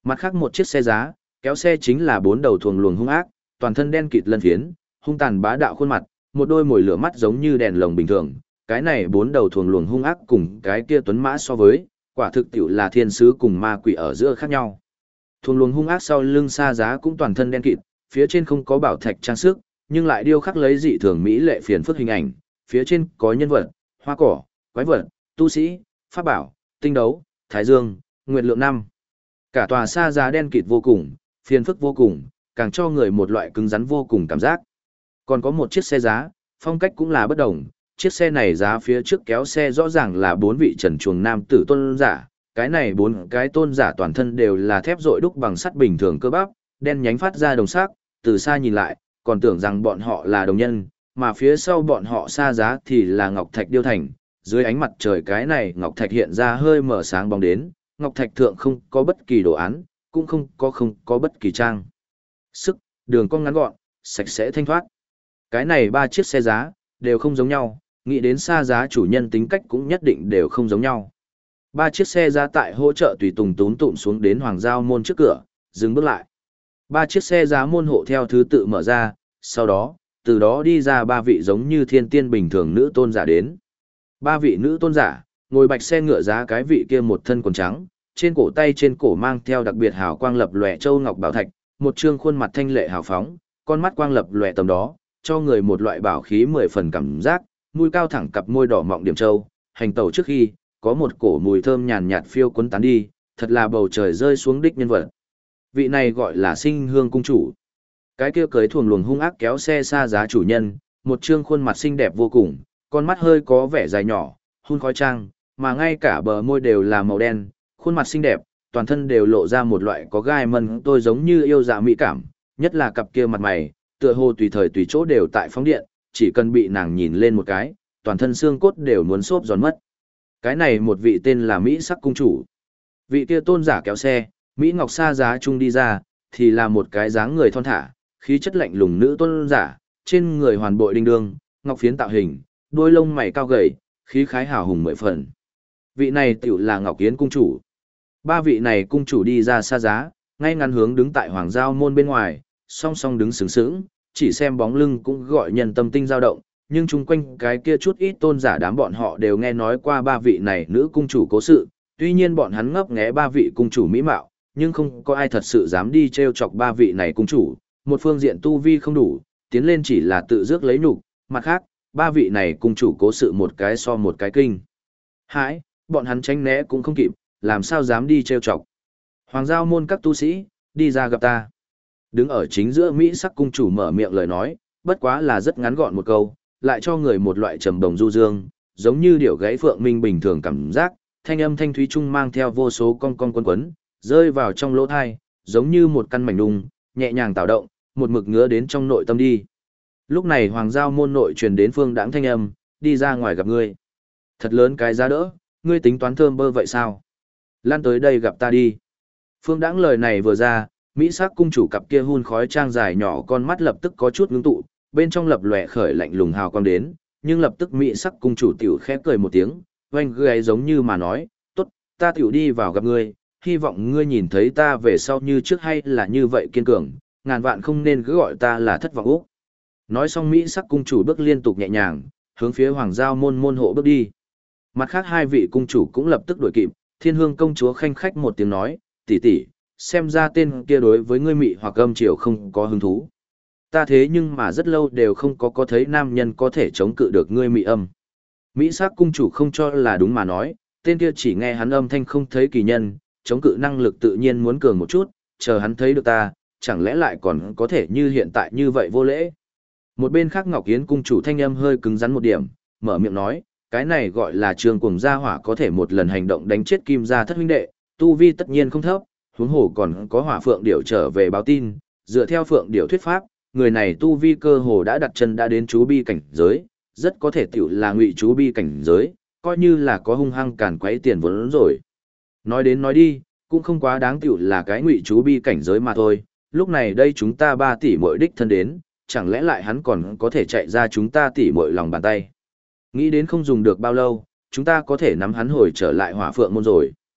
Mặt khác một chiếc xe giá, kéo xe chính là bốn đầu thuồng luồng hung ác, toàn thân đen kịt lân phiến, hung tàn bá đạo khuôn mặt, một đôi mồi lửa mắt giống như đèn lồng bình thường. Cái này bốn đầu thuồng luồng hung ác cùng cái kia tuấn mã so với, quả thực tiệu là thiên sứ cùng ma quỷ ở giữa khác nhau. Thuồng luồng hung ác sau lưng xa giá cũng toàn thân đen kịt, phía trên không có bảo thạch trang sức, nhưng lại điêu khắc lấy dị thường mỹ lệ phiền phức hình ảnh, phía trên có nhân vật, hoa cỏ, quái vật, tu sĩ, pháp bảo, tinh đấu, thái dương, nguyệt lượng năm. Cả tòa xa giá đen kịt vô cùng, phiền phức vô cùng, càng cho người một loại cứng rắn vô cùng cảm giác. Còn có một chiếc xe giá, phong cách cũng là bất đồng, chiếc xe này giá phía trước kéo xe rõ ràng là bốn vị trần truồng nam tử tôn giả, cái này bốn cái tôn giả toàn thân đều là thép rội đúc bằng sắt bình thường cơ bắp, đen nhánh phát ra đồng sắc, từ xa nhìn lại, còn tưởng rằng bọn họ là đồng nhân, mà phía sau bọn họ xa giá thì là ngọc thạch điêu thành, dưới ánh mặt trời cái này ngọc thạch hiện ra hơi mở sáng bóng đến, ngọc thạch thượng không có bất kỳ đồ án, cũng không có bất kỳ trang sức, đường cong ngắn gọn, sạch sẽ thanh thoát. Cái này ba chiếc xe giá đều không giống nhau, nghĩ đến xa giá chủ nhân tính cách cũng nhất định đều không giống nhau. Ba chiếc xe giá tại hỗ trợ tùy tùng tún tụm xuống đến Hoàng Giao môn trước cửa, dừng bước lại. Ba chiếc xe giá môn hộ theo thứ tự mở ra, sau đó, từ đó đi ra ba vị giống như thiên tiên bình thường nữ tôn giả đến. Ba vị nữ tôn giả, ngồi bạch xe ngựa giá cái vị kia một thân quần trắng, trên cổ tay trên cổ mang theo đặc biệt hào quang lập lòe châu ngọc bảo thạch, một trương khuôn mặt thanh lệ hào phóng, con mắt quang lập lòe tầm đó, cho người một loại bảo khí 10 phần cảm giác, mũi cao thẳng cặp môi đỏ mọng điểm châu, hành tẩu trước khi, có một cổ mùi thơm nhàn nhạt phiêu cuốn tán đi, thật là bầu trời rơi xuống đích nhân vật. Vị này gọi là Sinh Hương cung chủ. Cái kia cưới thuồng luồng hung ác kéo xe xa giá chủ nhân, một trương khuôn mặt xinh đẹp vô cùng, con mắt hơi có vẻ dài nhỏ, hun khói trang, mà ngay cả bờ môi đều là màu đen, khuôn mặt xinh đẹp, toàn thân đều lộ ra một loại có gai mân tôi giống như yêu dạ mỹ cảm, nhất là cặp kia mặt mày, tựa hồ tùy thời tùy chỗ đều tại phóng điện, chỉ cần bị nàng nhìn lên một cái, toàn thân xương cốt đều muốn xốp giòn mất. Cái này một vị tên là Mỹ sắc cung chủ. Vị kia tôn giả kéo xe, Mỹ Ngọc xa giá chung đi ra, thì là một cái dáng người thon thả, khí chất lạnh lùng nữ tôn giả, trên người hoàn bội đinh đương, ngọc phiến tạo hình, đôi lông mày cao gầy, khí khái hào hùng mười phần. Vị này tiểu là Ngọc Yến cung chủ. Ba vị này cung chủ đi ra xa giá, ngay ngắn hướng đứng tại Hoàng Giao môn bên ngoài, song song đứng sướng sướng, chỉ xem bóng lưng cũng gọi nhân tâm tinh dao động, nhưng chung quanh cái kia chút ít tôn giả đám bọn họ đều nghe nói qua ba vị này nữ cung chủ cố sự, tuy nhiên bọn hắn ngấp nghé ba vị cung chủ mỹ mạo, nhưng không có ai thật sự dám đi trêu chọc ba vị này cung chủ, một phương diện tu vi không đủ, tiến lên chỉ là tự rước lấy nhục, mặt khác, ba vị này cung chủ cố sự một cái so một cái kinh. Hãi, bọn hắn tránh né cũng không kịp, làm sao dám đi trêu chọc. Hoàng Giao môn các tu sĩ, đi ra gặp ta. Đứng ở chính giữa Mỹ sắc cung chủ mở miệng lời nói, bất quá là rất ngắn gọn một câu, lại cho người một loại trầm đồng du dương, giống như điệu gãy phượng minh bình thường cảm giác, thanh âm thanh thúy trung mang theo vô số cong cong quấn quấn, rơi vào trong lỗ thai, giống như một căn mảnh đung, nhẹ nhàng tạo động, một mực ngứa đến trong nội tâm đi. Lúc này Hoàng Giao môn nội truyền đến Phương Đãng thanh âm, đi ra ngoài gặp ngươi. Thật lớn cái giá đỡ, ngươi tính toán thơm bơ vậy sao? Lan tới đây gặp ta đi. Phương Đãng lời này vừa ra, Mỹ sắc cung chủ cặp kia hun khói trang dài nhỏ con mắt lập tức có chút ngưng tụ, bên trong lập lòe khởi lạnh lùng hào quang đến, nhưng lập tức Mỹ sắc cung chủ tiểu khẽ cười một tiếng, oanh gáy giống như mà nói, tốt, ta tiểu đi vào gặp ngươi, hy vọng ngươi nhìn thấy ta về sau như trước hay là như vậy kiên cường, ngàn vạn không nên cứ gọi ta là thất vọng úc. Nói xong Mỹ sắc cung chủ bước liên tục nhẹ nhàng, hướng phía Hoàng Giao môn môn hộ bước đi. Mặt khác hai vị cung chủ cũng lập tức đuổi kịp, Thiên Hương công chúa khanh khách một tiếng nói, tỷ tỷ, xem ra tên kia đối với ngươi mị hoặc âm triều không có hứng thú. Ta thế nhưng mà rất lâu đều không có thấy nam nhân có thể chống cự được ngươi mị âm. Mỹ sắc cung chủ không cho là đúng mà nói, tên kia chỉ nghe hắn âm thanh không thấy kỳ nhân, chống cự năng lực tự nhiên muốn cường một chút, chờ hắn thấy được ta, chẳng lẽ lại còn có thể như hiện tại như vậy vô lễ. Một bên khác Ngọc Yến cung chủ thanh âm hơi cứng rắn một điểm, mở miệng nói, cái này gọi là trường cuồng gia hỏa có thể một lần hành động đánh chết kim gia thất huynh đệ, tu vi tất nhiên không thấp, huống hồ còn có hỏa phượng điểu trở về báo tin, dựa theo phượng điểu thuyết pháp, người này tu vi cơ hồ đã đặt chân đã đến chú bi cảnh giới, rất có thể tiểu là ngụy chú bi cảnh giới, coi như là có hung hăng càn quấy tiền vốn rồi. Nói đến nói đi, cũng không quá đáng tiểu là cái ngụy chú bi cảnh giới mà thôi, lúc này đây chúng ta 3 tỷ mỗi đích thân đến, chẳng lẽ lại hắn còn có thể chạy ra chúng ta tỷ mỗi lòng bàn tay. Nghĩ đến không dùng được bao lâu, chúng ta có thể nắm hắn hồi trở lại hỏa phượng môn rồi.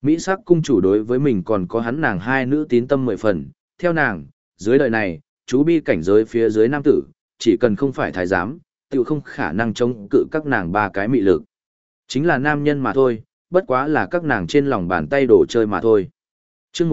Mỹ sắc cung chủ đối với mình còn có hắn nàng hai nữ tín tâm 10 phần, theo nàng, dưới đời này, chú bi cảnh giới phía dưới nam tử, chỉ cần không phải thái giám, tự không khả năng chống cự các nàng ba cái mị lực. Chính là nam nhân mà thôi, bất quá là các nàng trên lòng bàn tay đồ chơi mà thôi. Chương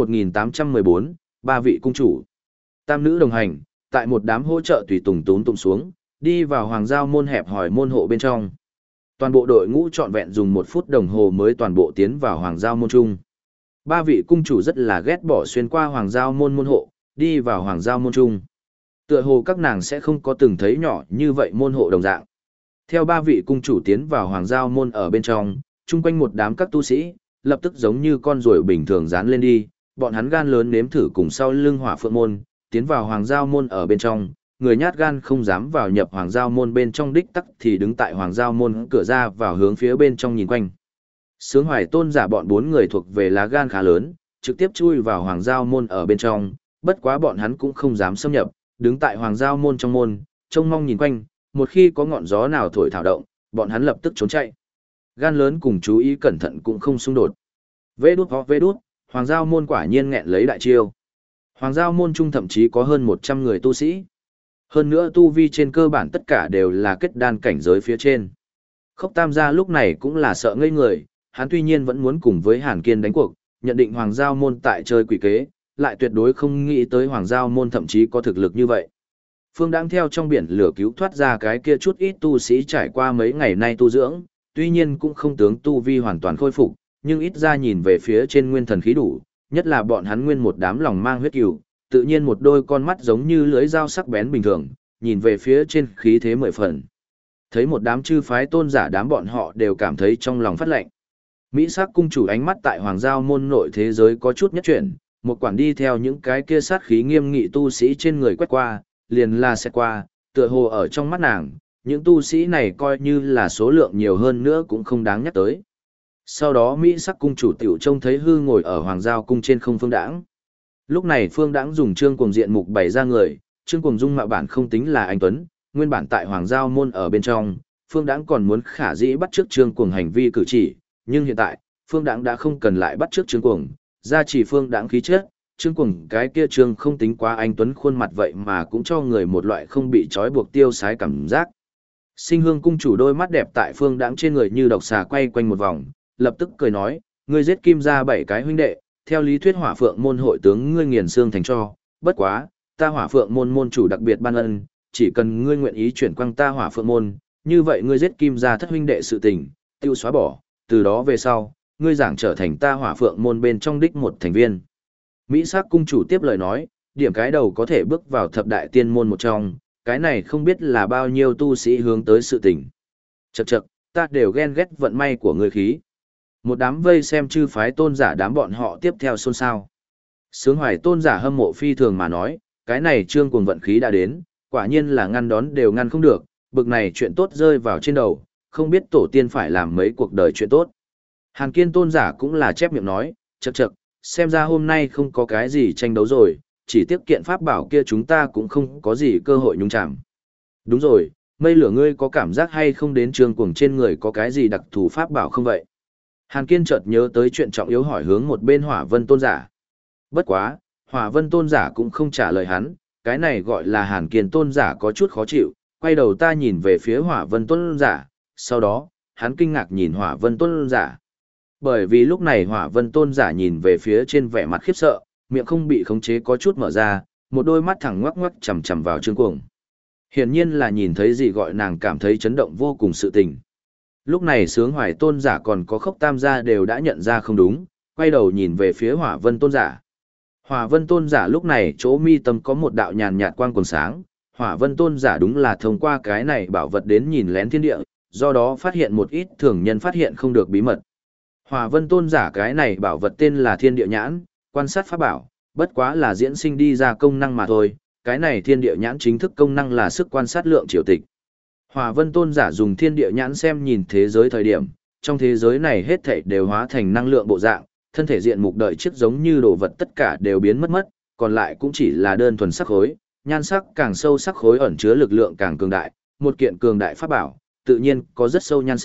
1814, ba vị cung chủ. Tam nữ đồng hành, tại một đám hỗ trợ tùy tùng tún xuống, đi vào hoàng giao môn hẹp hỏi môn hộ bên trong. Toàn bộ đội ngũ trọn vẹn dùng 1 phút đồng hồ mới toàn bộ tiến vào hoàng giao môn trung. Ba vị cung chủ rất là ghét bỏ xuyên qua hoàng giao môn môn hộ, đi vào hoàng giao môn trung. Tựa hồ các nàng sẽ không có từng thấy nhỏ như vậy môn hộ đồng dạng. Theo ba vị cung chủ tiến vào hoàng giao môn ở bên trong, chung quanh một đám các tu sĩ, lập tức giống như con ruồi bình thường dán lên đi, bọn hắn gan lớn nếm thử cùng sau lưng hỏa phượng môn, tiến vào hoàng giao môn ở bên trong, người nhát gan không dám vào nhập hoàng giao môn bên trong đích tắc thì đứng tại hoàng giao môn cửa ra vào hướng phía bên trong nhìn quanh. Sướng Hoài Tôn giả bọn 4 người thuộc về lá gan khá lớn, trực tiếp chui vào hoàng giao môn ở bên trong, bất quá bọn hắn cũng không dám xâm nhập, đứng tại hoàng giao môn trong môn, trông mong nhìn quanh, một khi có ngọn gió nào thổi thảo động, bọn hắn lập tức trốn chạy. Gan lớn cùng chú ý cẩn thận cũng không xung đột. Vê đút, hoàng giao môn quả nhiên nghẹn lấy đại chiêu. Hoàng giao môn trung thậm chí có hơn 100 người tu sĩ. Hơn nữa tu vi trên cơ bản tất cả đều là kết đan cảnh giới phía trên. Khốc Tam gia lúc này cũng là sợ ngây người, hắn tuy nhiên vẫn muốn cùng với Hàn Kiên đánh cuộc, nhận định hoàng giao môn tại chơi quỷ kế, lại tuyệt đối không nghĩ tới hoàng giao môn thậm chí có thực lực như vậy. Phương đang theo trong biển lửa cứu thoát ra cái kia chút ít tu sĩ trải qua mấy ngày nay tu dưỡng, tuy nhiên cũng không tướng tu vi hoàn toàn khôi phục, nhưng ít ra nhìn về phía trên nguyên thần khí đủ, nhất là bọn hắn nguyên một đám lòng mang huyết cừu, tự nhiên một đôi con mắt giống như lưỡi dao sắc bén bình thường, nhìn về phía trên khí thế 10 phần. Thấy một đám chư phái tôn giả đám bọn họ đều cảm thấy trong lòng phát lạnh. Mỹ sắc cung chủ ánh mắt tại hoàng giao môn nội thế giới có chút nhất chuyển, một quản đi theo những cái kia sát khí nghiêm nghị tu sĩ trên người quét qua, liền là sẽ qua, tựa hồ ở trong mắt nàng, những tu sĩ này coi như là số lượng nhiều hơn nữa cũng không đáng nhắc tới. Sau đó Mỹ sắc cung chủ tiểu trông thấy hư ngồi ở hoàng giao cung trên không Phương Đãng. Lúc này Phương Đãng dùng trương cuồng diện mục bày ra người, trương cuồng dung mạo bản không tính là anh tuấn, nguyên bản tại hoàng giao môn ở bên trong, Phương Đãng còn muốn khả dĩ bắt chước trương cuồng hành vi cử chỉ, nhưng hiện tại, Phương Đãng đã không cần lại bắt chước trương cuồng, gia chỉ Phương Đãng khí chất, trương cuồng cái kia trương không tính quá anh tuấn khuôn mặt vậy mà cũng cho người một loại không bị trói buộc tiêu sái cảm giác. Sinh Hương cung chủ đôi mắt đẹp tại Phương Đãng trên người như độc xà quay quanh một vòng, lập tức cười nói, ngươi giết Kim gia 7 cái huynh đệ, theo lý thuyết Hỏa Phượng môn hội tướng ngươi nghiền xương thành cho, bất quá, ta Hỏa Phượng môn môn chủ đặc biệt ban ân, chỉ cần ngươi nguyện ý chuyển quang ta Hỏa Phượng môn, như vậy ngươi giết Kim gia thất huynh đệ sự tình, tiêu xóa bỏ, từ đó về sau, ngươi giảng trở thành ta Hỏa Phượng môn bên trong đích một thành viên. Mỹ sắc cung chủ tiếp lời nói, điểm cái đầu có thể bước vào thập đại tiên môn một trong, cái này không biết là bao nhiêu tu sĩ hướng tới sự tình. Chậc chậc, ta đều ghen ghét vận may của ngươi khí. Một đám vây xem chư phái tôn giả đám bọn họ tiếp theo xôn xao. Sướng Hoài tôn giả hâm mộ phi thường mà nói, cái này trương cuồng vận khí đã đến, quả nhiên là ngăn đón đều ngăn không được, bực này chuyện tốt rơi vào trên đầu, không biết tổ tiên phải làm mấy cuộc đời chuyện tốt. Hàn Kiên tôn giả cũng là chép miệng nói, chậc chậc, xem ra hôm nay không có cái gì tranh đấu rồi, chỉ tiếc kiện pháp bảo kia chúng ta cũng không có gì cơ hội nhúng chạm. Đúng rồi, mây lửa ngươi có cảm giác hay không đến trương cuồng trên người có cái gì đặc thù pháp bảo không vậy? Hàn Kiên chợt nhớ tới chuyện trọng yếu hỏi hướng một bên Hỏa Vân tôn giả. Bất quá, Hỏa Vân tôn giả cũng không trả lời hắn, cái này gọi là Hàn Kiên tôn giả có chút khó chịu, quay đầu ta nhìn về phía Hỏa Vân tôn giả, sau đó, hắn kinh ngạc nhìn Hỏa Vân tôn giả. Bởi vì lúc này Hỏa Vân tôn giả nhìn về phía trên vẻ mặt khiếp sợ, miệng không bị khống chế có chút mở ra, một đôi mắt thẳng ngoắc ngoắc chằm chằm vào Trương Cuồng. Hiển nhiên là nhìn thấy gì gọi nàng cảm thấy chấn động vô cùng sự tình. Lúc này Sướng Hoài tôn giả còn có Khốc Tam gia đều đã nhận ra không đúng, quay đầu nhìn về phía Hỏa Vân tôn giả. Hỏa Vân tôn giả lúc này chỗ mi tâm có một đạo nhàn nhạt quang quần sáng, Hỏa Vân tôn giả đúng là thông qua cái này bảo vật đến nhìn lén thiên địa, do đó phát hiện một ít thường nhân phát hiện không được bí mật. Hỏa Vân tôn giả cái này bảo vật tên là Thiên Địa Nhãn, quan sát pháp bảo, bất quá là diễn sinh đi ra công năng mà thôi, cái này Thiên Địa Nhãn chính thức công năng là sức quan sát lượng triều tịch. Hỏa Vân tôn giả dùng Thiên Địa Nhãn xem nhìn thế giới thời điểm, trong thế giới này hết thảy đều hóa thành năng lượng bộ dạng, thân thể diện mục đợi chiếc giống như đồ vật tất cả đều biến mất, còn lại cũng chỉ là đơn thuần sắc khối, nhan sắc càng sâu sắc khối ẩn chứa lực lượng càng cường đại, một kiện cường đại pháp bảo, tự nhiên có rất sâu nhan sắc,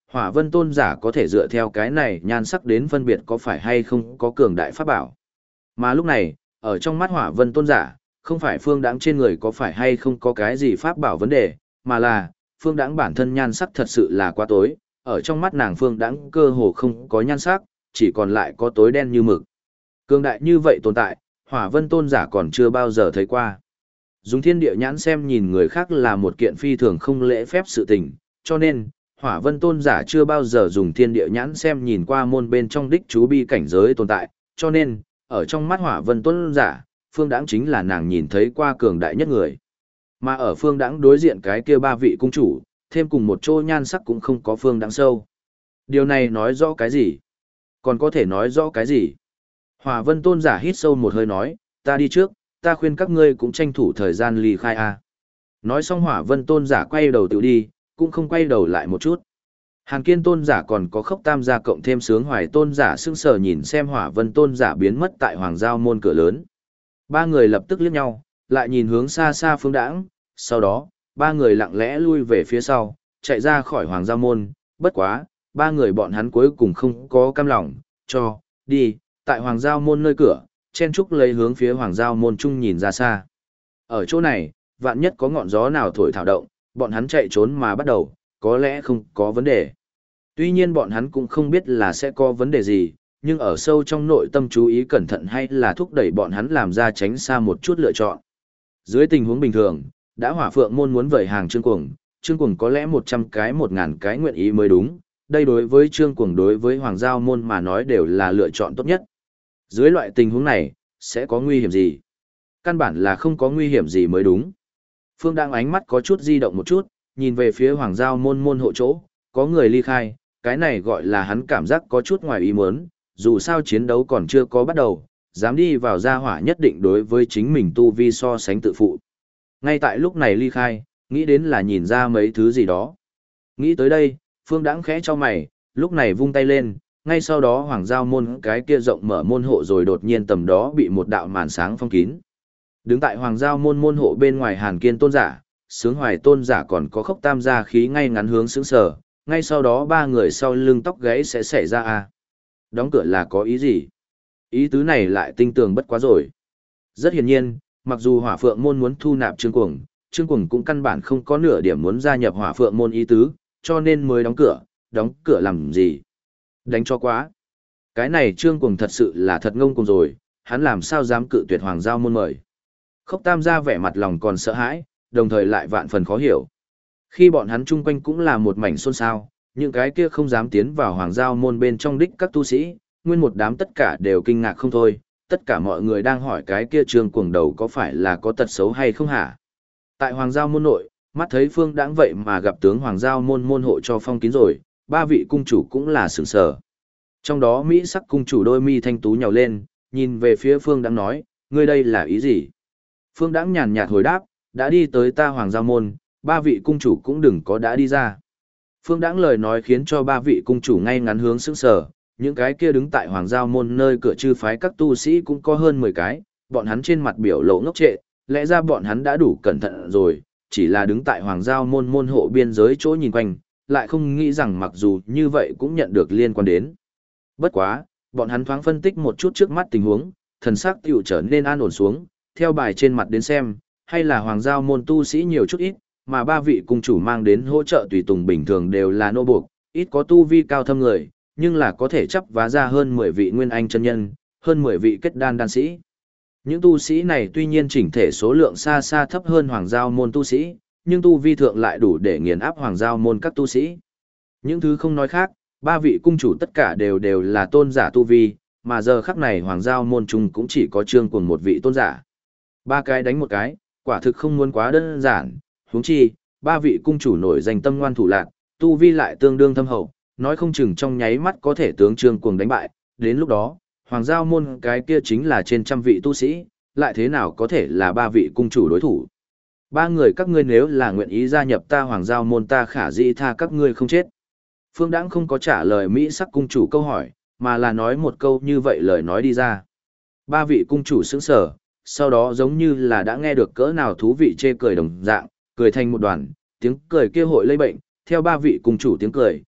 Hỏa Vân Tôn giả có thể dựa theo cái này nhan sắc đến phân biệt có phải hay không có cường đại pháp bảo. Mà lúc này, ở trong mắt Hỏa Vân Tôn giả, không phải Phương Đãng trên người có phải hay không có cái gì pháp bảo vấn đề, mà là Phương Đãng bản thân nhan sắc thật sự là quá tối, ở trong mắt nàng Phương Đãng cơ hồ không có nhan sắc, chỉ còn lại có tối đen như mực. Cường đại như vậy tồn tại, Hỏa Vân Tôn giả còn chưa bao giờ thấy qua. Dùng thiên địa nhãn xem nhìn người khác là một kiện phi thường không lễ phép sự tình, cho nên, Hỏa Vân Tôn giả chưa bao giờ dùng thiên địa nhãn xem nhìn qua môn bên trong đích chú bi cảnh giới tồn tại, cho nên, ở trong mắt Hỏa Vân Tôn giả, Phương Đãng chính là nàng nhìn thấy qua cường đại nhất người. Mà ở Phương Đãng đối diện cái kia ba vị cung chủ, thêm cùng một chỗ nhan sắc cũng không có Phương Đãng sâu. Điều này nói rõ cái gì? Còn có thể nói rõ cái gì? Hỏa Vân Tôn giả hít sâu một hơi nói, ta đi trước, ta khuyên các ngươi cũng tranh thủ thời gian ly khai a. Nói xong Hỏa Vân Tôn giả quay đầu tự đi, cũng không quay đầu lại một chút. Hàn Kiên Tôn giả còn có Khốc Tam gia cộng thêm Sướng Hoài Tôn giả sững sờ nhìn xem Hỏa Vân Tôn giả biến mất tại Hoàng Giao môn cửa lớn. Ba người lập tức liếc nhau, lại nhìn hướng xa xa Phương Đãng, sau đó, ba người lặng lẽ lui về phía sau, chạy ra khỏi Hoàng Giao môn, bất quá, ba người bọn hắn cuối cùng không có cam lòng, cho, đi, tại Hoàng Giao môn nơi cửa, chen trúc lấy hướng phía Hoàng Giao môn trung nhìn ra xa. Ở chỗ này, vạn nhất có ngọn gió nào thổi thảo động, bọn hắn chạy trốn mà bắt đầu, có lẽ không có vấn đề. Tuy nhiên bọn hắn cũng không biết là sẽ có vấn đề gì, nhưng ở sâu trong nội tâm chú ý cẩn thận hay là thúc đẩy bọn hắn làm ra tránh xa một chút lựa chọn. Dưới tình huống bình thường, đã Hỏa Phượng môn muốn vẩy hàng Trương Cuồng có lẽ 100 cái 1000 cái nguyện ý mới đúng, đây đối với Trương Cuồng đối với Hoàng Giao môn mà nói đều là lựa chọn tốt nhất. Dưới loại tình huống này, sẽ có nguy hiểm gì? Căn bản là không có nguy hiểm gì mới đúng. Phương đang ánh mắt có chút di động một chút, nhìn về phía Hoàng Giao môn môn hộ chỗ, có người ly khai, cái này gọi là hắn cảm giác có chút ngoài ý muốn, dù sao chiến đấu còn chưa có bắt đầu, dám đi vào gia hỏa nhất định đối với chính mình tu vi so sánh tự phụ. Ngay tại lúc này ly khai, nghĩ đến là nhìn ra mấy thứ gì đó. Nghĩ tới đây, Phương đãng khẽ cho mày, lúc này vung tay lên, ngay sau đó Hoàng Giao môn cái kia rộng mở môn hộ rồi đột nhiên tầm đó bị một đạo màn sáng phong kín. Đứng tại Hoàng Giao môn môn hộ bên ngoài Hàn Kiên Tôn giả, Sướng Hoài Tôn giả còn có Khốc Tam gia khí ngay ngắn hướng sướng sở, ngay sau đó ba người sau lưng tóc gáy sẽ xảy ra à. Đóng cửa là có ý gì? Ý tứ này lại tinh tường bất quá rồi. Rất hiển nhiên, mặc dù Hỏa Phượng môn muốn thu nạp Trương Cuồng cũng căn bản không có nửa điểm muốn gia nhập Hỏa Phượng môn ý tứ, cho nên mới đóng cửa làm gì? Đánh cho quá. Cái này Trương Cuồng thật sự là thật ngông cuồng rồi, hắn làm sao dám cự tuyệt Hoàng Giao môn mời. Khốc Tam gia vẻ mặt lòng còn sợ hãi, đồng thời lại vạn phần khó hiểu. Khi bọn hắn chung quanh cũng là một mảnh xôn xao, những cái kia không dám tiến vào Hoàng Giao môn bên trong đích các tu sĩ, nguyên một đám tất cả đều kinh ngạc không thôi, tất cả mọi người đang hỏi cái kia Trương Cuồng đầu có phải là có tật xấu hay không hả? Tại Hoàng Giao môn nội, mắt thấy Phương Đãng vậy mà gặp tướng Hoàng Giao môn môn hộ cho phong kín rồi, ba vị cung chủ cũng là sửng sở. Trong đó Mỹ sắc cung chủ đôi mi thanh tú nhào lên, nhìn về phía Phương Đãng nói, ngươi đây là ý gì? Phương Đãng nhàn nhạt hồi đáp, đã đi tới ta Hoàng Giao môn, ba vị cung chủ cũng đừng có đã đi ra. Phương Đãng lời nói khiến cho ba vị cung chủ ngay ngắn hướng sững sờ, những cái kia đứng tại Hoàng Giao môn nơi cửa chư phái các tu sĩ cũng có hơn 10 cái, bọn hắn trên mặt biểu lộ ngốc trệ, lẽ ra bọn hắn đã đủ cẩn thận rồi, chỉ là đứng tại Hoàng Giao môn môn hộ biên giới chỗ nhìn quanh, lại không nghĩ rằng mặc dù như vậy cũng nhận được liên quan đến. Bất quá, bọn hắn thoáng phân tích một chút trước mắt tình huống, thần sắc tiểu trở nên an ổn xuống, theo bài trên mặt đến xem, hay là Hoàng Giao môn tu sĩ nhiều chút ít, mà ba vị cung chủ mang đến hỗ trợ tùy tùng bình thường đều là nô buộc, ít có tu vi cao thâm người, nhưng là có thể chấp vá ra hơn 10 vị nguyên anh chân nhân, hơn 10 vị kết đan đan sĩ. Những tu sĩ này tuy nhiên chỉnh thể số lượng xa xa thấp hơn Hoàng Giao môn tu sĩ, nhưng tu vi thượng lại đủ để nghiền áp Hoàng Giao môn các tu sĩ. Những thứ không nói khác, ba vị cung chủ tất cả đều là tôn giả tu vi, mà giờ khắc này Hoàng Giao môn chung cũng chỉ có Trương Cuồng một vị tôn giả. Ba cái đánh một cái, quả thực không muốn quá đơn giản, huống chi, ba vị cung chủ nổi danh tâm ngoan thủ lạc, tu vi lại tương đương thâm hậu, nói không chừng trong nháy mắt có thể tướng Trương Cuồng đánh bại, đến lúc đó, Hoàng Giao môn cái kia chính là trên trăm vị tu sĩ, lại thế nào có thể là ba vị cung chủ đối thủ. Ba người các ngươi nếu là nguyện ý gia nhập ta Hoàng Giao môn ta khả dĩ tha các ngươi không chết. Phương Đãng không có trả lời Mỹ sắc cung chủ câu hỏi, mà là nói một câu như vậy lời nói đi ra. Ba vị cung chủ sững sờ, sau đó giống như là đã nghe được cỡ nào thú vị chê cười đồng dạng, cười thành một đoàn, tiếng cười kia hội lây bệnh, theo ba vị cung chủ tiếng cười,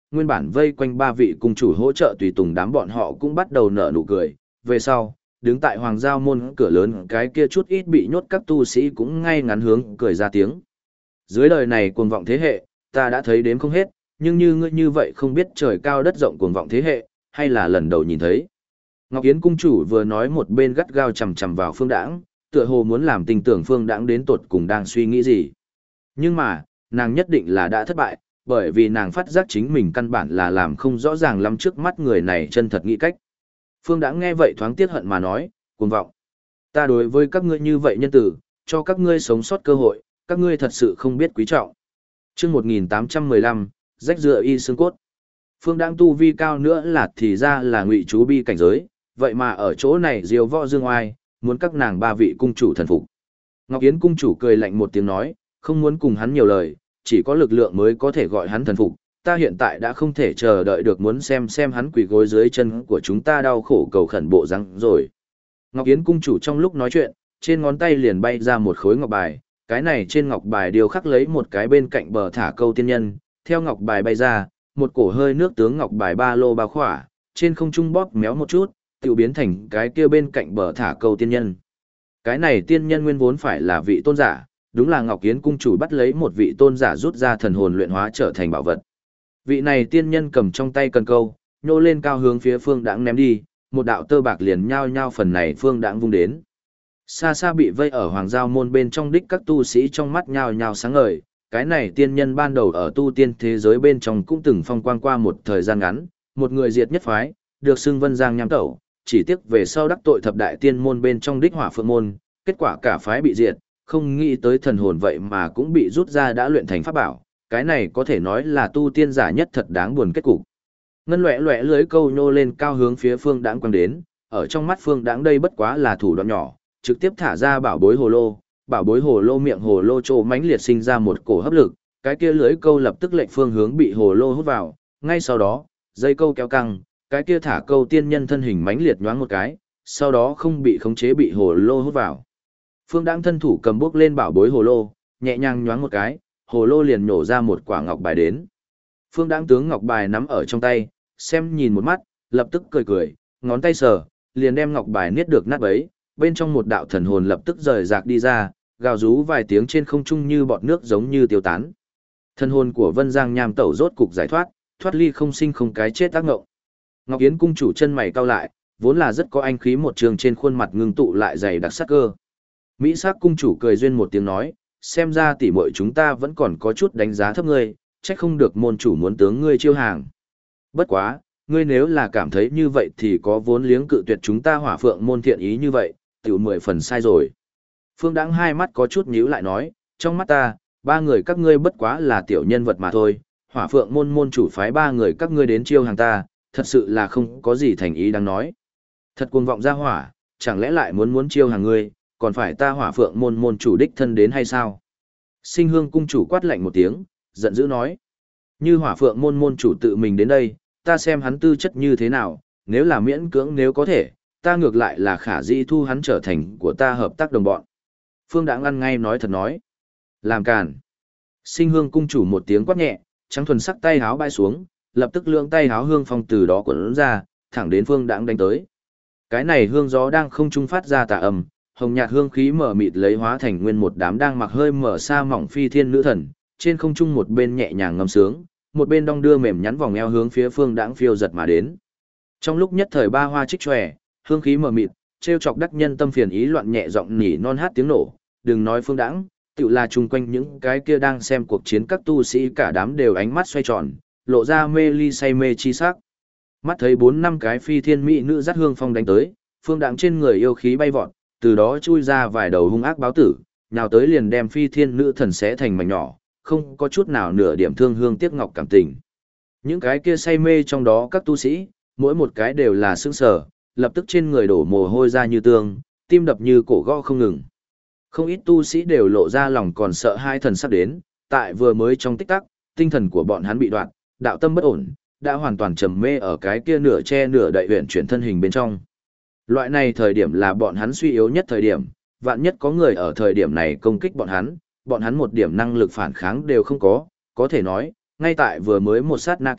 nguyên bản vây quanh ba vị cung chủ hỗ trợ tùy tùng đám bọn họ cũng bắt đầu nở nụ cười. Về sau, đứng tại Hoàng Giao môn cửa lớn cái kia chút ít bị nhốt các tu sĩ cũng ngay ngắn hướng cười ra tiếng. Dưới đời này cuồng vọng thế hệ, ta đã thấy đếm không hết, nhưng như ngươi như vậy không biết trời cao đất rộng cuồng vọng thế hệ, hay là lần đầu nhìn thấy. Ngọc Yến cung chủ vừa nói một bên gắt gao chằm chằm vào Phương Đãng, tựa hồ muốn làm tình tưởng Phương Đãng đến tột cùng đang suy nghĩ gì. Nhưng mà, nàng nhất định là đã thất bại, bởi vì nàng phát giác chính mình căn bản là làm không rõ ràng lắm trước mắt người này chân thật nghĩ cách. Phương Đãng nghe vậy thoáng tiếc hận mà nói, cuồng vọng. Ta đối với các ngươi như vậy nhân tử, cho các ngươi sống sót cơ hội, các ngươi thật sự không biết quý trọng. Chương 1815, rách rựa y xương cốt. Phương Đãng tu vi cao nữa là thì ra là ngụy chú bi cảnh giới, vậy mà ở chỗ này diều võ dương oai, muốn các nàng ba vị cung chủ thần phục. Ngọc Yến cung chủ cười lạnh một tiếng nói, không muốn cùng hắn nhiều lời, chỉ có lực lượng mới có thể gọi hắn thần phục. Ta hiện tại đã không thể chờ đợi được muốn xem hắn quỳ gối dưới chân của chúng ta đau khổ cầu khẩn bộ răng rồi. Ngọc Yến cung chủ trong lúc nói chuyện, trên ngón tay liền bay ra một khối ngọc bài, cái này trên ngọc bài điêu khắc lấy một cái bên cạnh bờ thả câu tiên nhân, theo ngọc bài bay ra, một cổ hơi nước tướng ngọc bài ba lô bao khỏa, trên không trung bóp méo một chút, tự biến thành cái kia bên cạnh bờ thả câu tiên nhân. Cái này tiên nhân nguyên vốn phải là vị tôn giả, đúng là Ngọc Yến cung chủ bắt lấy một vị tôn giả rút ra thần hồn luyện hóa trở thành bảo vật. Vị này tiên nhân cầm trong tay cần câu, nhô lên cao hướng phía Phương Đãng ném đi, một đạo tơ bạc liền nhao nhao phần này Phương Đãng vung đến. Xa xa bị vây ở Hoàng Giao môn bên trong đích các tu sĩ trong mắt nhao nhao sáng ngời, cái này tiên nhân ban đầu ở tu tiên thế giới bên trong cũng từng phong quang qua một thời gian ngắn, một người diệt nhất phái, được xưng Vân Giang Nham Tẩu, chỉ tiếc về sau đắc tội thập đại tiên môn bên trong đích Hỏa Phượng môn, kết quả cả phái bị diệt, không nghĩ tới thần hồn vậy mà cũng bị rút ra đã luyện thành pháp bảo, cái này có thể nói là tu tiên giả nhất thật đáng buồn kết cục. Ngân loẻ loẻ lưới câu nhô lên cao hướng phía Phương Đãng quăng đến, ở trong mắt Phương Đãng đây bất quá là thủ đoạn nhỏ, trực tiếp thả ra bảo bối hồ lô miệng hồ lô trô mãnh liệt sinh ra một cổ hấp lực, cái kia lưới câu lập tức lệnh phương hướng bị hồ lô hút vào, ngay sau đó, dây câu kéo căng, cái kia thả câu tiên nhân thân hình mãnh liệt nhoáng một cái, sau đó không bị khống chế bị hồ lô hút vào. Phương Đãng thân thủ cầm bước lên bảo bối hồ lô, nhẹ nhàng nhoáng một cái, hồ lô liền nổ ra một quả ngọc bài đến. Phương Đãng tướng ngọc bài nắm ở trong tay, xem nhìn một mắt, lập tức cười cười, ngón tay sờ, liền đem ngọc bài niết được nát bấy, bên trong một đạo thần hồn lập tức rời rạc đi ra, gào rú vài tiếng trên không trung như bọt nước giống như tiêu tán. Thần hồn của Vân Giang Nham Tẩu rốt cục giải thoát, thoát ly không sinh không cái chết ác ngộng. Ngọc Yến cung chủ chân mày cau lại, vốn là rất có anh khí một trường trên khuôn mặt ngưng tụ lại dày đặc sắc cơ. Mỹ sắc cung chủ cười duyên một tiếng nói, xem ra tỉ muội chúng ta vẫn còn có chút đánh giá thấp ngươi, trách không được môn chủ muốn tướng ngươi chiêu hàng. Bất quá, ngươi nếu là cảm thấy như vậy thì có vốn liếng cự tuyệt chúng ta Hỏa Phượng môn thiện ý như vậy, tiểu 10 phần sai rồi. Phương Đãng hai mắt có chút nhíu lại nói, trong mắt ta, ba người các ngươi bất quá là tiểu nhân vật mà thôi, Hỏa Phượng môn môn chủ phái ba người các ngươi đến chiêu hàng ta, thật sự là không có gì thành ý đáng nói. Thật cuồng vọng ra hỏa, chẳng lẽ lại muốn chiêu hàng ngươi, còn phải ta Hỏa Phượng môn môn chủ đích thân đến hay sao? Sinh Hương cung chủ quát lạnh một tiếng, giận dữ nói, như Hỏa Phượng môn môn chủ tự mình đến đây, ta xem hắn tư chất như thế nào, nếu là miễn cưỡng nếu có thể, ta ngược lại là khả dĩ thu hắn trở thành của ta hợp tác đồng bọn. Phương Đãng ăn ngay nói thật nói. Làm càn. Sinh Hương cung chủ một tiếng quát nhẹ, trắng thuần sắc tay háo bay xuống, lập tức lượng tay háo hương phong từ đó cuốn ra, thẳng đến Phương Đãng đánh tới. Cái này hương gió đang không trung phát ra tà ầm, hồng nhạt hương khí mở mịt lấy hóa thành nguyên một đám đang mặc hơi mở xa mỏng phi thiên nữ thần, trên không trung một bên nhẹ nhàng ngâm sướng, một bên đong đưa mềm nhắn vòng eo hướng phía Phương Đãng phiêu giật mà đến. Trong lúc nhất thời ba hoa trích chòe, hương khí mờ mịt, trêu chọc đắc nhân tâm phiền ý loạn nhẹ giọng nỉ non hát tiếng nổ, đừng nói Phương Đãng, tựu là chung quanh những cái kia đang xem cuộc chiến các tu sĩ cả đám đều ánh mắt xoay tròn, lộ ra mê ly say mê chi sắc. Mắt thấy 4-5 cái phi thiên mỹ nữ dắt hương phong đánh tới, Phương Đãng trên người yêu khí bay vọt, từ đó chui ra vài đầu hung ác báo tử, nhào tới liền đem phi thiên nữ thần xé thành mảnh nhỏ, không có chút nào nửa điểm thương hương tiếc ngọc cảm tình. Những cái kia say mê trong đó các tu sĩ, mỗi một cái đều là sững sờ, lập tức trên người đổ mồ hôi ra như tương, tim đập như cổ gõ không ngừng. Không ít tu sĩ đều lộ ra lòng còn sợ hai thần sắp đến, tại vừa mới trong tích tắc, tinh thần của bọn hắn bị đoạn, đạo tâm bất ổn, đã hoàn toàn trầm mê ở cái kia nửa che nửa đậy huyền chuyển thân hình bên trong. Loại này thời điểm là bọn hắn suy yếu nhất thời điểm, vạn nhất có người ở thời điểm này công kích bọn hắn một điểm năng lực phản kháng đều không có thể nói, ngay tại vừa mới một sát na kia,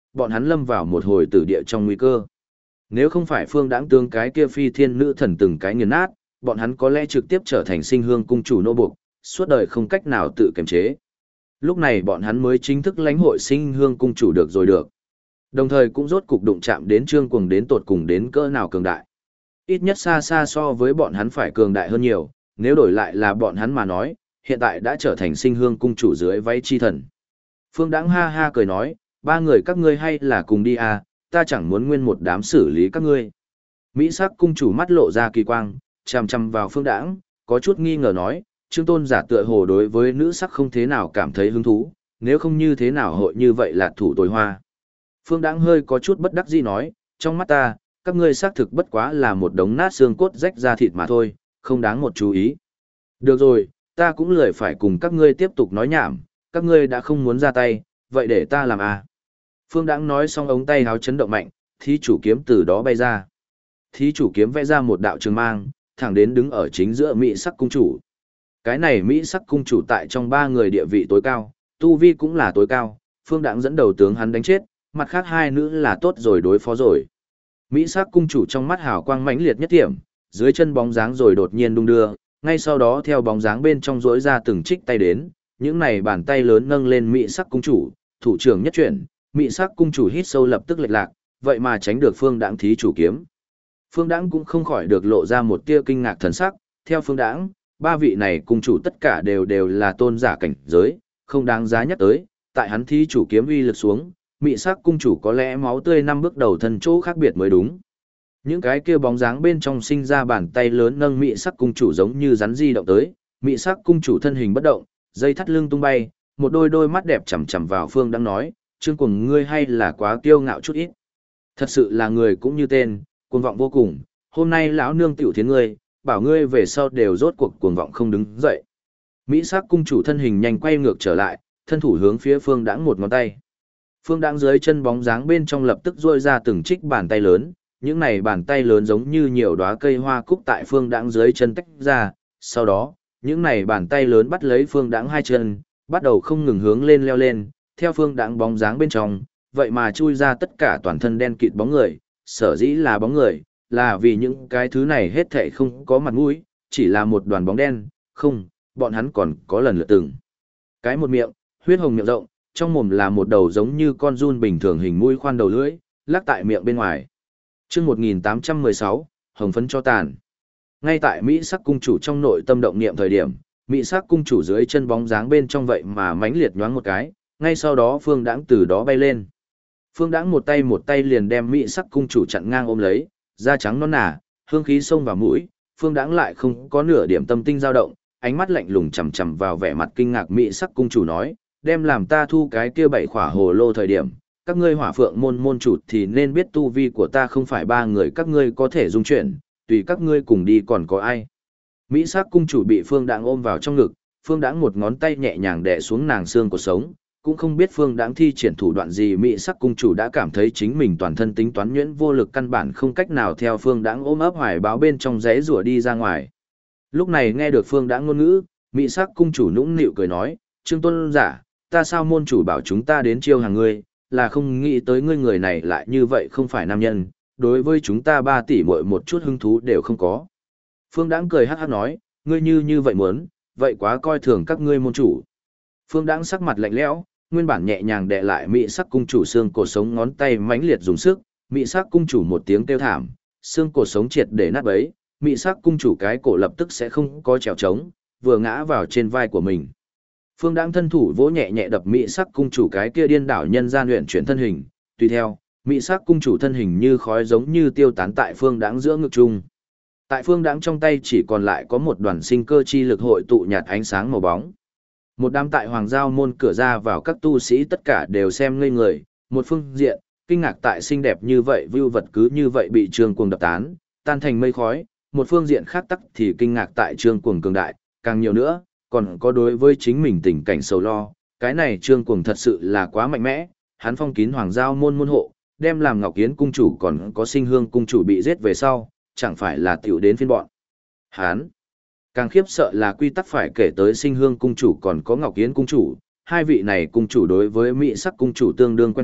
bọn hắn lâm vào một hồi tử địa trong nguy cơ. Nếu không phải Phương Đãng tướng cái kia phi thiên nữ thần từng cái nghiền nát, bọn hắn có lẽ trực tiếp trở thành Sinh Hương cung chủ nô buộc, suốt đời không cách nào tự kiềm chế. Lúc này bọn hắn mới chính thức lãnh hội Sinh Hương cung chủ được rồi được. Đồng thời cũng rốt cục đụng chạm đến Trương Cuồng đến tột cùng đến cỡ nào cường đại. Ít nhất xa xa so với bọn hắn phải cường đại hơn nhiều, nếu đổi lại là bọn hắn mà nói, hiện tại đã trở thành Sinh Hương cung chủ dưới váy chi thần. Phương Đãng ha ha cười nói, ba người các ngươi hay là cùng đi à, ta chẳng muốn nguyên một đám xử lý các ngươi. Mỹ sắc cung chủ mắt lộ ra kỳ quang, chằm chằm vào Phương Đãng, có chút nghi ngờ nói, Trương Tôn giả tựa hồ đối với nữ sắc không thế nào cảm thấy hứng thú, nếu không như thế nào hội như vậy là thủ tối hoa. Phương Đãng hơi có chút bất đắc dĩ nói, trong mắt ta, các ngươi xác thực bất quá là một đống nát xương cốt rách ra thịt mà thôi, không đáng một chú ý. Được rồi, ta cũng lười phải cùng các ngươi tiếp tục nói nhảm, các ngươi đã không muốn ra tay, vậy để ta làm à. Phương Đãng nói xong ống tay háo chấn động mạnh, thí chủ kiếm từ đó bay ra. Thí chủ kiếm vẽ ra một đạo trường mang, thẳng đến đứng ở chính giữa Mỹ sắc cung chủ. Cái này Mỹ sắc cung chủ tại trong ba người địa vị tối cao, tu vi cũng là tối cao, Phương Đãng dẫn đầu tướng hắn đánh chết, mặt khác hai nữ là tốt rồi đối phó rồi. Mỹ sắc cung chủ trong mắt hào quang mãnh liệt nhất điểm, dưới chân bóng dáng rồi đột nhiên đung đưa, ngay sau đó theo bóng dáng bên trong rỗi ra từng trích tay đến, những này bàn tay lớn nâng lên Mỹ sắc cung chủ, thủ trưởng nhất chuyển, Mỹ sắc cung chủ hít sâu lập tức lệch lạc, vậy mà tránh được Phương Đãng thí chủ kiếm. Phương Đãng cũng không khỏi được lộ ra một tia kinh ngạc thần sắc, theo Phương Đãng, ba vị này cung chủ tất cả đều là tôn giả cảnh giới, không đáng giá nhắc tới, tại hắn thí chủ kiếm uy lực xuống, Mỹ sắc cung chủ có lẽ máu tươi năm bước đầu thân chỗ khác biệt mới đúng. Những cái kia bóng dáng bên trong sinh ra bàn tay lớn nâng Mỹ sắc cung chủ giống như rắn di động tới, Mỹ sắc cung chủ thân hình bất động, dây thắt lưng tung bay, một đôi mắt đẹp chằm chằm vào Phương Đãng nói, Trương Cuồng ngươi hay là quá kiêu ngạo chút ít. Thật sự là người cũng như tên, cuồng vọng vô cùng, hôm nay lão nương tiểu thiến ngươi, bảo ngươi về sau đều rốt cuộc cuồng vọng không đứng dậy. Mỹ sắc cung chủ thân hình nhanh quay ngược trở lại, thân thủ hướng phía Phương Đãng một ngón tay. Phương Đãng dưới chân bóng dáng bên trong lập tức rôi ra từng trích bàn tay lớn, những này bàn tay lớn giống như nhiều đóa cây hoa cúc tại Phương Đãng dưới chân tách ra, sau đó, những này bàn tay lớn bắt lấy Phương Đãng hai chân, bắt đầu không ngừng hướng lên leo lên, theo Phương Đãng bóng dáng bên trong, vậy mà chui ra tất cả toàn thân đen kịt bóng người, sở dĩ là bóng người, là vì những cái thứ này hết thảy không có mặt mũi, chỉ là một đoàn bóng đen, không, bọn hắn còn có lần lượt từng. Cái một miệng, huyết hồng miệng rộng, trong mồm là một đầu giống như con giun bình thường hình mũi khoan đầu lưỡi, lắc tại miệng bên ngoài. Chương 1816, hồng phấn cho tàn. Ngay tại Mỹ sắc cung chủ trong nội tâm động niệm thời điểm, Mỹ sắc cung chủ dưới chân bóng dáng bên trong vậy mà mãnh liệt nhoáng một cái, ngay sau đó Phương Đãng từ đó bay lên. Phương Đãng một tay liền đem Mỹ sắc cung chủ chặn ngang ôm lấy, da trắng nõn nà, hương khí xông vào mũi, Phương Đãng lại không có nửa điểm tâm tinh dao động, ánh mắt lạnh lùng chằm chằm vào vẻ mặt kinh ngạc Mỹ sắc cung chủ nói, đem làm ta thu cái kia bảy khỏa hồ lô thời điểm, các ngươi Hỏa Phượng môn môn chủ thì nên biết tu vi của ta không phải ba người các ngươi có thể dung chuyển, tùy các ngươi cùng đi còn có ai. Mỹ sắc cung chủ bị Phương Đãng ôm vào trong ngực, Phương Đãng một ngón tay nhẹ nhàng đè xuống nàng xương của sống, cũng không biết Phương Đãng thi triển thủ đoạn gì Mỹ sắc cung chủ đã cảm thấy chính mình toàn thân tính toán nhuyễn vô lực căn bản không cách nào theo Phương Đãng ôm ấp hoài báo bên trong rẽ rủa đi ra ngoài. Lúc này nghe được Phương Đãng ngôn ngữ, Mỹ sắc cung chủ nũng nịu cười nói, Trương Tôn giả, ta sao môn chủ bảo chúng ta đến chiêu hàng ngươi, là không nghĩ tới ngươi người này lại như vậy không phải nam nhân, đối với chúng ta 3 tỷ muội một chút hứng thú đều không có. Phương Đãng cười hắc hắc nói, ngươi như vậy muốn, vậy quá coi thường các ngươi môn chủ. Phương Đãng sắc mặt lạnh lẽo, nguyên bản nhẹ nhàng đè lại Mỹ sắc cung chủ xương cổ sống ngón tay mãnh liệt dùng sức, Mỹ sắc cung chủ một tiếng kêu thảm, xương cổ sống triệt để nát bấy, Mỹ sắc cung chủ cái cổ lập tức sẽ không có trèo trống, vừa ngã vào trên vai của mình. Phương Đãng thân thủ vỗ nhẹ nhẹ đập Mỹ sắc cung chủ cái kia điên đảo nhân gian luyện chuyển thân hình, tùy theo, Mỹ sắc cung chủ thân hình như khói giống như tiêu tán tại Phương Đãng giữa ngực trung. Tại Phương Đãng trong tay chỉ còn lại có một đoàn sinh cơ chi lực hội tụ nhạt ánh sáng màu bóng. Một đám tại Hoàng Giao môn cửa ra vào các tu sĩ tất cả đều xem ngây người, một phương diện, kinh ngạc tại xinh đẹp như vậy vưu vật cứ như vậy bị Trương Cuồng đập tán, tan thành mây khói, một phương diện khác tắc thì kinh ngạc tại Trương Cuồng cường đại, càng nhiều nữa, còn có đối với chính mình tình cảnh sầu lo, cái này Trương Cuồng thật sự là quá mạnh mẽ, hắn phong kín Hoàng Giao môn môn hộ, đem làm Ngọc Yến cung chủ còn có Sinh Hương cung chủ bị giết về sau, chẳng phải là tiểu đến phiên bọn. Hắn càng khiếp sợ là quy tắc phải kể tới Sinh Hương cung chủ còn có Ngọc Yến cung chủ, hai vị này cung chủ đối với Mỹ sắc cung chủ tương đương quen thuộc,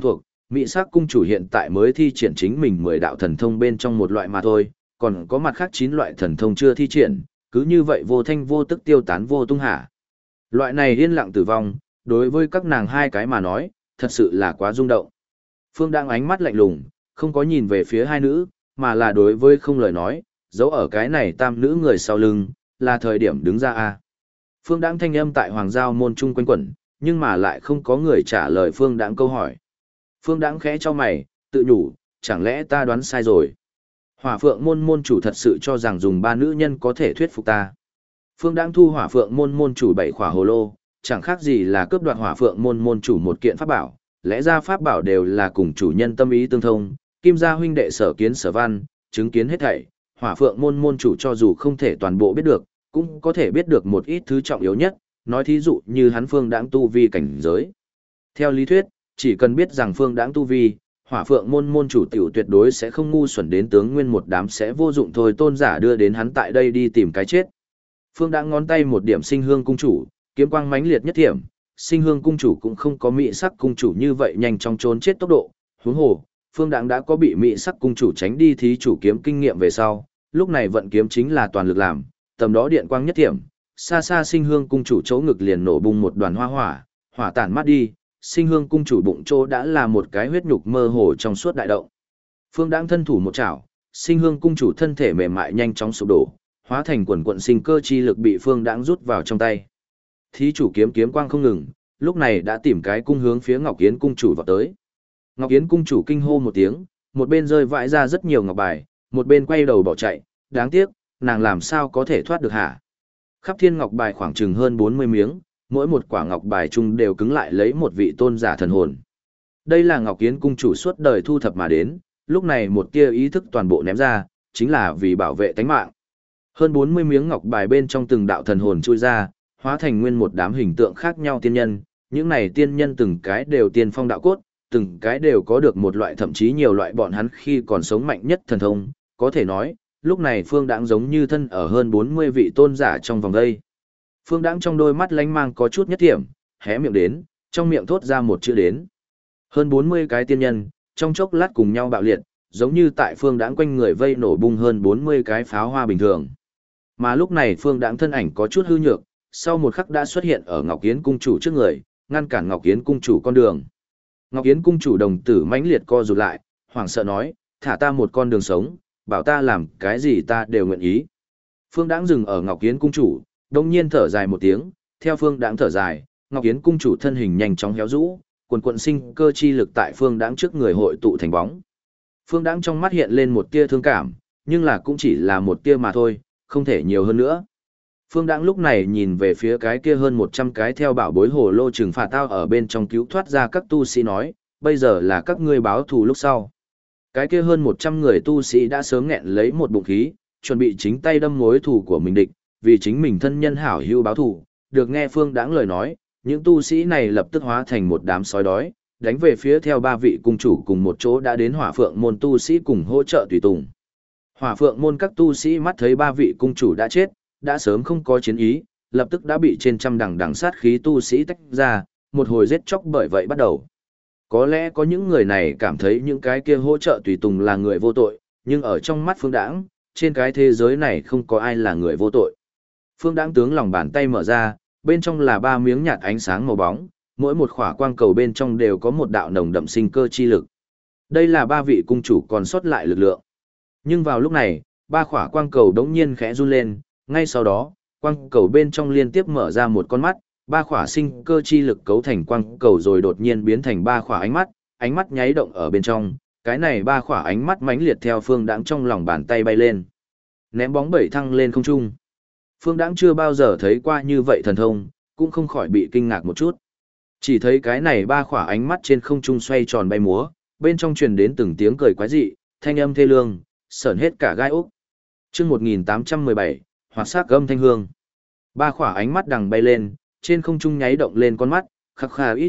Mỹ sắc cung chủ hiện tại mới thi triển chính mình 10 đạo thần thông bên trong một loại mà thôi, còn có mặt khác 9 loại thần thông chưa thi triển, cứ như vậy vô thanh vô tức tiêu tán vô tung hả. Loại này yên lặng tử vong, đối với các nàng hai cái mà nói, thật sự là quá rung động. Phương đang ánh mắt lạnh lùng, không có nhìn về phía hai nữ, mà là đối với không lời nói, giấu ở cái này tam nữ người sau lưng, là thời điểm đứng ra a. Phương Đãng thanh âm tại Hoàng Giao môn trung quanh quẩn, nhưng mà lại không có người trả lời Phương Đãng câu hỏi. Phương Đãng khẽ cho mày, tự nhủ, chẳng lẽ ta đoán sai rồi? Hỏa Phượng môn môn chủ thật sự cho rằng dùng ba nữ nhân có thể thuyết phục ta. Phương Đãng thu Hỏa Phượng môn môn chủ 7 khỏa hồ lô, chẳng khác gì là cướp đoạt Hỏa Phượng môn môn chủ một kiện pháp bảo, lẽ ra pháp bảo đều là cùng chủ nhân tâm ý tương thông, Kim gia huynh đệ sở kiến sở văn, chứng kiến hết thảy, Hỏa Phượng môn môn chủ cho dù không thể toàn bộ biết được, cũng có thể biết được một ít thứ trọng yếu nhất, nói thí dụ như hắn Phương Đãng tu vi cảnh giới. Theo lý thuyết, chỉ cần biết rằng Phương Đãng tu vi, Hỏa Phượng môn môn chủ tiểu tuyệt đối sẽ không ngu xuẩn đến tướng nguyên một đám sẽ vô dụng thôi tôn giả đưa đến hắn tại đây đi tìm cái chết. Phương Đãng ngón tay một điểm sinh hương cung chủ, kiếm quang mãnh liệt nhất điểm, sinh hương cung chủ cũng không có mỹ sắc cung chủ như vậy nhanh chóng trốn chết tốc độ, huống hồ, Phương Đãng đã có bị mỹ sắc cung chủ tránh đi thí chủ kiếm kinh nghiệm về sau, lúc này vận kiếm chính là toàn lực làm, tầm đó điện quang nhất điểm, xa xa sinh hương cung chủ chỗ ngực liền nổ bung một đoàn hoa hỏa, hỏa tản mát đi, sinh hương cung chủ bụng chỗ đã là một cái huyết nhục mơ hồ trong suốt đại động. Phương Đãng thân thủ một chảo, sinh hương cung chủ thân thể mềm mại nhanh chóng sụp đổ, hóa thành quần quận sinh cơ chi lực bị Phương Đãng rút vào trong tay. Thí chủ kiếm kiếm quang không ngừng, lúc này đã tìm cái cung hướng phía Ngọc Yến cung chủ vào tới. Ngọc Yến cung chủ kinh hô một tiếng, một bên rơi vãi ra rất nhiều ngọc bài, một bên quay đầu bỏ chạy, đáng tiếc, nàng làm sao có thể thoát được hả? Khắp thiên ngọc bài khoảng chừng hơn 40 miếng, mỗi một quả ngọc bài chung đều cứng lại lấy một vị tôn giả thần hồn. Đây là Ngọc Yến cung chủ suốt đời thu thập mà đến, lúc này một tia ý thức toàn bộ ném ra, chính là vì bảo vệ tánh mạng. Hơn 40 miếng ngọc bài bên trong từng đạo thần hồn chui ra, hóa thành nguyên một đám hình tượng khác nhau tiên nhân, những này tiên nhân từng cái đều tiên phong đạo cốt, từng cái đều có được một loại thậm chí nhiều loại bọn hắn khi còn sống mạnh nhất thần thông, có thể nói, lúc này Phương Đãng giống như thân ở hơn 40 vị tôn giả trong vòng đây. Phương Đãng trong đôi mắt lánh mang có chút nhất thiểm, hé miệng đến, trong miệng thốt ra một chữ đến. Hơn 40 cái tiên nhân, trong chốc lát cùng nhau bạo liệt, giống như tại Phương Đãng quanh người vây nổ bung hơn 40 cái pháo hoa bình thường. Mà lúc này Phương Đãng thân ảnh có chút hư nhược, sau một khắc đã xuất hiện ở Ngọc Yến cung chủ trước người, ngăn cản Ngọc Yến cung chủ con đường. Ngọc Yến cung chủ đồng tử mãnh liệt co rụt lại, hoảng sợ nói, thả ta một con đường sống, bảo ta làm cái gì ta đều nguyện ý. Phương Đãng dừng ở Ngọc Yến cung chủ, đông nhiên thở dài một tiếng, theo Phương Đãng thở dài, Ngọc Yến cung chủ thân hình nhanh chóng héo rũ, quần quận sinh cơ chi lực tại Phương Đãng trước người hội tụ thành bóng. Phương Đãng trong mắt hiện lên một tia thương cảm, nhưng là cũng chỉ là một tia mà thôi, không thể nhiều hơn nữa. Phương Đãng lúc này nhìn về phía cái kia hơn 100 cái theo bảo bối hồ lô trừng phạt tao ở bên trong cứu thoát ra các tu sĩ nói, bây giờ là các ngươi báo thù lúc sau. Cái kia hơn 100 người tu sĩ đã sớm nghẹn lấy một bụng khí, chuẩn bị chính tay đâm mối thù của mình địch, vì chính mình thân nhân hảo hữu báo thù. Được nghe Phương Đãng lời nói, những tu sĩ này lập tức hóa thành một đám sói đói, đánh về phía theo ba vị cung chủ cùng một chỗ đã đến Hỏa Phượng môn tu sĩ cùng hỗ trợ tùy tùng. Hỏa Phượng môn các tu sĩ mắt thấy ba vị cung chủ đã chết, đã sớm không có chiến ý, lập tức đã bị trên trăm đằng sát khí tu sĩ tách ra, một hồi giết chóc bởi vậy bắt đầu. Có lẽ có những người này cảm thấy những cái kia hỗ trợ tùy tùng là người vô tội, nhưng ở trong mắt Phương Đãng, trên cái thế giới này không có ai là người vô tội. Phương Đãng tướng lòng bàn tay mở ra, bên trong là 3 miếng nhạt ánh sáng màu bóng, mỗi một khỏa quang cầu bên trong đều có một đạo nồng đậm sinh cơ chi lực. Đây là 3 vị cung chủ còn sót lại lực lượng. Nhưng vào lúc này, 3 khỏa quang cầu đống nhiên khẽ run lên, ngay sau đó, quang cầu bên trong liên tiếp mở ra một con mắt, 3 khỏa sinh cơ chi lực cấu thành quang cầu rồi đột nhiên biến thành 3 khỏa ánh mắt nháy động ở bên trong, cái này 3 khỏa ánh mắt mãnh liệt theo Phương Đãng trong lòng bàn tay bay lên. Ném bóng bảy thăng lên không trung. Phương Đãng chưa bao giờ thấy qua như vậy thần thông, cũng không khỏi bị kinh ngạc một chút. Chỉ thấy cái này 3 khỏa ánh mắt trên không trung xoay tròn bay múa, bên trong truyền đến từng tiếng cười quái dị, thanh âm thê lương, sởn hết cả gai ốc. Chương 1817, Hoạt sắc âm thanh hương. 3 khỏa ánh mắt đằng bay lên, trên không trung nháy động lên con mắt, khắc khà ít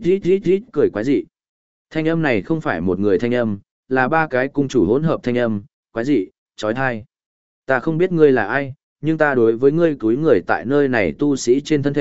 cười quái dị. Thanh âm này không phải một người thanh âm, là 3 cái cung chủ hỗn hợp thanh âm, quái dị, chói tai. Ta không biết ngươi là ai, nhưng ta đối với ngươi túi người tại nơi này tu sĩ trên thân thể,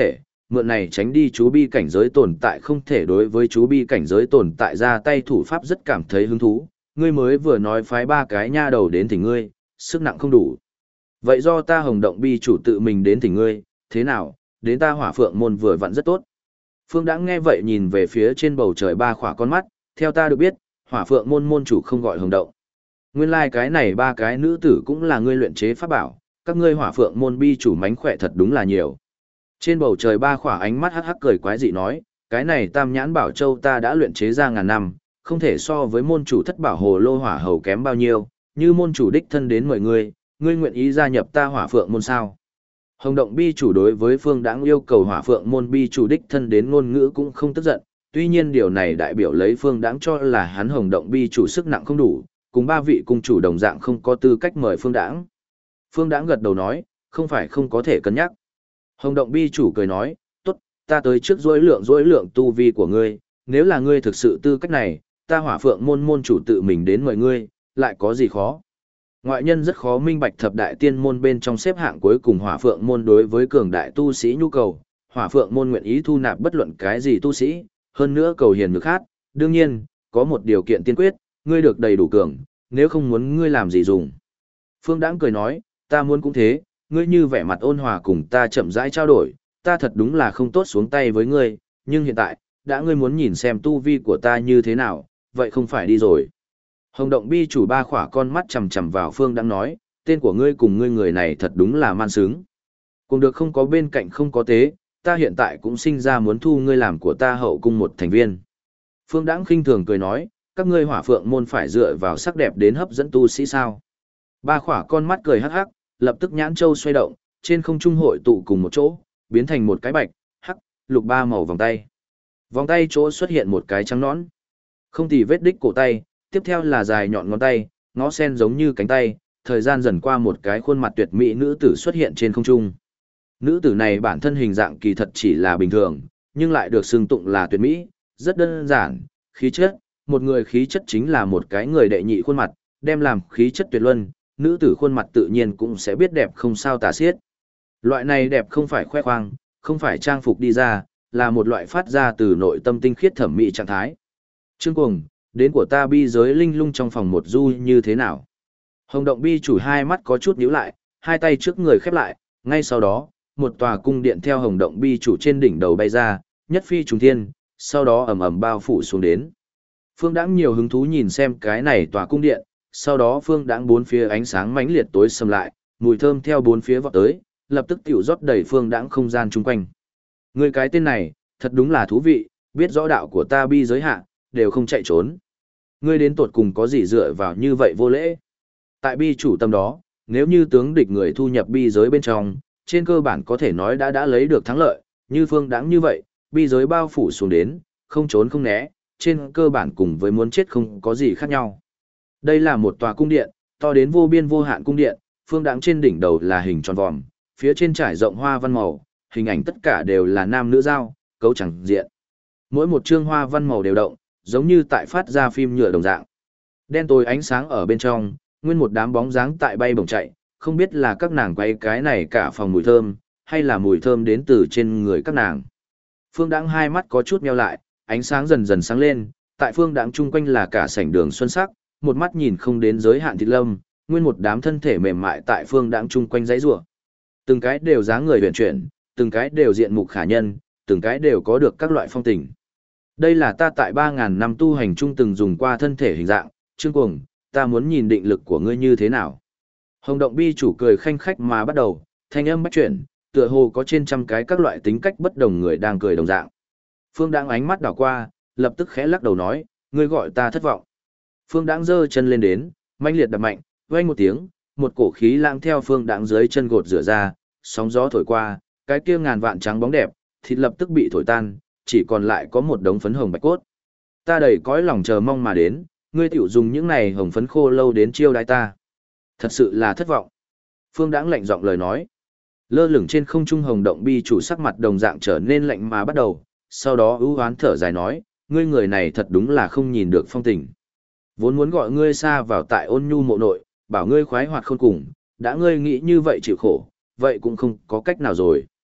mượn này tránh đi chú bi cảnh giới tồn tại không thể đối với chú bi cảnh giới tồn tại ra tay thủ pháp rất cảm thấy hứng thú, ngươi mới vừa nói phái 3 cái nha đầu đến thỉnh ngươi, sức nặng không đủ. Vậy do ta Hồng Động bi chủ tự mình đến thỉnh ngươi, thế nào, đến ta Hỏa Phượng môn vừa vặn rất tốt. Phương Đãng nghe vậy nhìn về phía trên bầu trời 3 khỏa con mắt, theo ta được biết, Hỏa Phượng môn môn chủ không gọi Hồng Động. Nguyên lai cái này 3 cái nữ tử cũng là ngươi luyện chế pháp bảo, các ngươi Hỏa Phượng môn bi chủ mánh khỏe thật đúng là nhiều. Trên bầu trời 3 khỏa ánh mắt hắc hắc cười quái dị nói, cái này Tam Nhãn Bảo Châu ta đã luyện chế ra ngàn năm, không thể so với môn chủ Thất Bảo Hồ Lô Hỏa Hầu kém bao nhiêu, như môn chủ đích thân đến mời ngươi, ngươi nguyện ý gia nhập ta Hỏa Phượng môn sao? Hồng Động bi chủ đối với Phương Đãng yêu cầu Hỏa Phượng môn bi chủ đích thân đến ngôn ngữ cũng không tức giận, tuy nhiên điều này đại biểu lấy Phương Đãng cho là hắn Hồng Động bi chủ sức nặng không đủ, cùng 3 vị cung chủ đồng dạng không có tư cách mời Phương Đãng. Phương Đãng gật đầu nói, không phải không có thể cân nhắc. Hồng Động bi chủ cười nói, tốt, ta tới trước dối lượng tu vi của ngươi, nếu là ngươi thực sự tư cách này, ta Hỏa Phượng môn môn chủ tự mình đến mời ngươi, lại có gì khó. Ngoại nhân rất khó minh bạch thập đại tiên môn bên trong xếp hạng cuối cùng Hỏa Phượng môn đối với cường đại tu sĩ nhu cầu, Hỏa Phượng môn nguyện ý thu nạp bất luận cái gì tu sĩ, hơn nữa cầu hiền nhược hát, đương nhiên, có một điều kiện tiên quyết, ngươi được đầy đủ cường, nếu không muốn ngươi làm gì dùng. Phương Đãng cười nói, ta muốn cũng thế, ngươi như vẻ mặt ôn hòa cùng ta chậm rãi trao đổi, ta thật đúng là không tốt xuống tay với ngươi, nhưng hiện tại, đã ngươi muốn nhìn xem tu vi của ta như thế nào, vậy không phải đi rồi. Hồng Động bi chủ 3 khỏa con mắt chằm chằm vào Phương Đãng nói, tên của ngươi cùng ngươi người này thật đúng là man sướng. Cùng được không có bên cạnh không có tế, ta hiện tại cũng sinh ra muốn thu ngươi làm của ta hậu cung một thành viên. Phương Đãng khinh thường cười nói, các ngươi Hỏa Phượng môn phải dựa vào sắc đẹp đến hấp dẫn tu sĩ sao? 3 khỏa con mắt cười hắc hắc, lập tức nhãn châu xoay động, trên không trung hội tụ cùng một chỗ, biến thành một cái bạch, hắc, lục 3 màu vòng tay. Vòng tay chỗ xuất hiện một cái trắng nõn, không tì vết đích cổ tay, tiếp theo là dài nhọn ngón tay, ngó sen giống như cánh tay, thời gian dần qua một cái khuôn mặt tuyệt mỹ nữ tử xuất hiện trên không trung. Nữ tử này bản thân hình dạng kỳ thật chỉ là bình thường, nhưng lại được xưng tụng là tuyệt mỹ, rất đơn giản, khí chất, một người khí chất chính là một cái người đệ nhị khuôn mặt, đem làm khí chất tuyệt luân, nữ tử khuôn mặt tự nhiên cũng sẽ biết đẹp không sao tả xiết. Loại này đẹp không phải khoe khoang, không phải trang phục đi ra, là một loại phát ra từ nội tâm tinh khiết thẩm mỹ trạng thái. Trương Cuồng, đến của ta bi giới linh lung trong phòng một du như thế nào? Hồng Động bi chủ 2 mắt có chút nhíu lại, 2 tay trước người khép lại, ngay sau đó, một tòa cung điện theo Hồng Động bi chủ trên đỉnh đầu bay ra, nhất phi trùng thiên, sau đó ầm ầm bao phủ xuống đến. Phương Đãng nhiều hứng thú nhìn xem cái này tòa cung điện, sau đó Phương Đãng bốn phía ánh sáng mãnh liệt tối sầm lại, mùi thơm theo bốn phía vọt tới, lập tức tiểu rót đầy Phương Đãng không gian chung quanh. Người cái tên này, thật đúng là thú vị, biết rõ đạo của ta bi giới hạ, đều không chạy trốn. Ngươi đến tột cùng có gì dựa vào như vậy vô lễ? Tại bi chủ tâm đó, nếu như tướng địch người thu nhập bi giới bên trong, trên cơ bản có thể nói đã lấy được thắng lợi, như Phương Đãng như vậy, bi giới bao phủ xuống đến, không trốn không né, trên cơ bản cùng với muốn chết không có gì khác nhau. Đây là một tòa cung điện, to đến vô biên vô hạn cung điện, Phương Đãng trên đỉnh đầu là hình tròn vòm, phía trên trải rộng hoa văn màu, hình ảnh tất cả đều là nam nữ giao, cấu chẳng diện. Mỗi một chương hoa văn màu đều động, giống như tại phát ra phim nhựa đồng dạng. Đen tối ánh sáng ở bên trong, nguyên một đám bóng dáng tại bay bổng chạy, không biết là các nàng quay cái này cả phòng mùi thơm, hay là mùi thơm đến từ trên người các nàng. Phương Đãng 2 mắt có chút nheo lại, ánh sáng dần dần sáng lên, tại Phương Đãng chung quanh là cả sảnh đường xuân sắc, một mắt nhìn không đến giới hạn thịt lâm, nguyên một đám thân thể mềm mại tại Phương Đãng chung quanh dãy rủa. Từng cái đều dáng người huyền chuyển, từng cái đều diện mục khả nhân, từng cái đều có được các loại phong tình. Đây là ta tại 3000 năm tu hành chung từng dùng qua thân thể hình dạng, Trương Cuồng, ta muốn nhìn định lực của ngươi như thế nào. Hồng Động bi chủ cười khanh khách mà bắt đầu, thanh âm bách chuyển, tựa hồ có trên trăm cái các loại tính cách bất đồng người đang cười đồng dạng. Phương Đãng ánh mắt đảo qua, lập tức khẽ lắc đầu nói, ngươi gọi ta thất vọng. Phương Đãng giơ chân lên đến, mãnh liệt đập mạnh, vang một tiếng, một cổ khí lãng theo Phương Đãng dưới chân gột rửa ra, sóng gió thổi qua, cái kia ngàn vạn trắng bóng đẹp, thịt lập tức bị thổi tan, chỉ còn lại có một đống phấn hồng bạch cốt. Ta đầy cõi lòng chờ mong mà đến, ngươi tiểu dùng những này hồng phấn khô lâu đến chiêu đãi ta. Thật sự là thất vọng. Phương Đãng lạnh giọng lời nói. Lơ lửng trên không trung Hồng Động bi chủ sắc mặt đồng dạng trở nên lạnh mà bắt đầu, sau đó ưu hoán thở dài nói, ngươi người này thật đúng là không nhìn được phong tình. Vốn muốn gọi ngươi xa vào tại ôn nhu mộ nội, bảo ngươi khoái hoạt khôn cùng, đã ngươi nghĩ như vậy chịu khổ, vậy cũng không có cách nào rồi.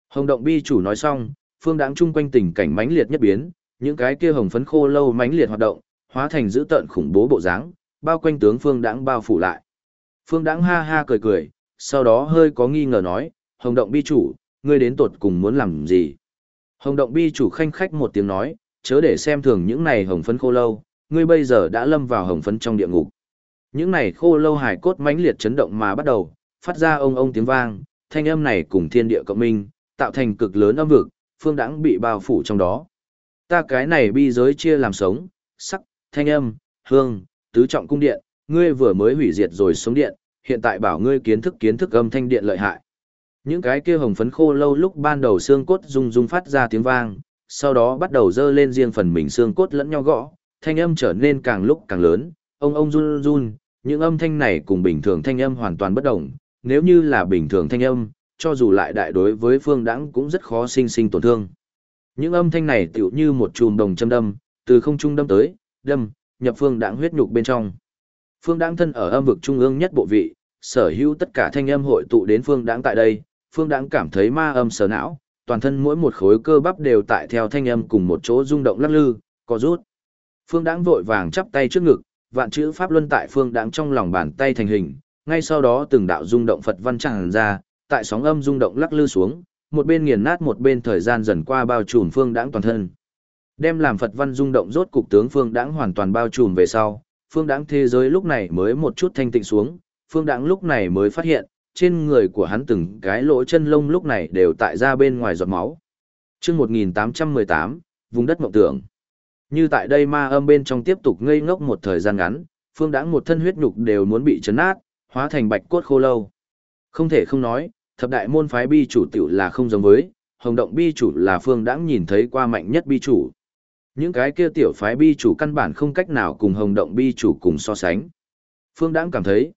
Hồng động bi chủ nói xong, phương đãng chung quanh tình cảnh mãnh liệt nhất biến, những cái kia hồng phấn khô lâu mãnh liệt hoạt động, hóa thành dữ tợn khủng bố bộ dáng, bao quanh tướng phương đãng bao phủ lại. Phương đãng ha ha cười cười, sau đó hơi có nghi ngờ nói, Hồng động bi chủ, ngươi đến tột cùng muốn làm gì? Hồng động bi chủ khanh khách một tiếng nói, chớ để xem thường những này hồng phấn khô lâu, ngươi bây giờ đã lâm vào hồng phấn trong địa ngục. Những này khô lâu hải cốt mãnh liệt chấn động mà bắt đầu, phát ra ông ông tiếng vang, thanh âm này cùng thiên địa cộng minh, tạo thành cực lớn âm vực, phương đãng bị bao phủ trong đó. Ta cái này bi giới chia làm sống, sắc, thanh âm, hương, tứ trọng cung điện, ngươi vừa mới hủy diệt rồi sống điện, hiện tại bảo ngươi kiến thức âm thanh điện lợi hại. Những cái kia hồng phấn khô lâu lúc ban đầu xương cốt rung rung phát ra tiếng vang, sau đó bắt đầu dơ lên riêng phần mình xương cốt lẫn nhau gõ, thanh âm trở nên càng lúc càng lớn, ông run run, những âm thanh này cùng bình thường thanh âm hoàn toàn bất đồng, nếu như là bình thường thanh âm, cho dù lại đại đối với phương đãng cũng rất khó sinh tổn thương. Những âm thanh này tựu như một chùm đồng châm đâm, từ không trung đâm tới, đâm, nhập phương đãng huyết nhục bên trong. Phương đãng thân ở âm vực trung ương nhất bộ vị, sở hữu tất cả thanh âm hội tụ đến phương đãng tại đây, phương đãng cảm thấy ma âm sờ não, toàn thân mỗi một khối cơ bắp đều tại theo thanh âm cùng một chỗ rung động lắc lư, co rút. Phương đãng vội vàng chắp tay trước ngực, vạn chữ pháp luân tại phương đãng trong lòng bàn tay thành hình, ngay sau đó từng đạo rung động Phật văn tràn ra, tại sóng âm rung động lắc lư xuống, một bên nghiền nát một bên thời gian dần qua bao trùm phương đãng toàn thân. Đem làm Phật văn rung động rốt cục tướng phương đãng hoàn toàn bao trùm về sau, phương đãng thế giới lúc này mới một chút thanh tịnh xuống, phương đãng lúc này mới phát hiện, trên người của hắn từng cái lỗ chân lông lúc này đều tại ra bên ngoài giọt máu. Chương 1818, vùng đất mộng tưởng. Như tại đây ma âm bên trong tiếp tục ngây ngốc một thời gian ngắn, phương đãng một thân huyết nhục đều muốn bị chấn nát, hóa thành bạch cốt khô lâu. Không thể không nói, thập đại môn phái bi chủ tiểu là không giống với, Hồng động bi chủ là phương đãng nhìn thấy qua mạnh nhất bi chủ. Những cái kia tiểu phái bi chủ căn bản không cách nào cùng Hồng động bi chủ cùng so sánh. Phương đãng cảm thấy,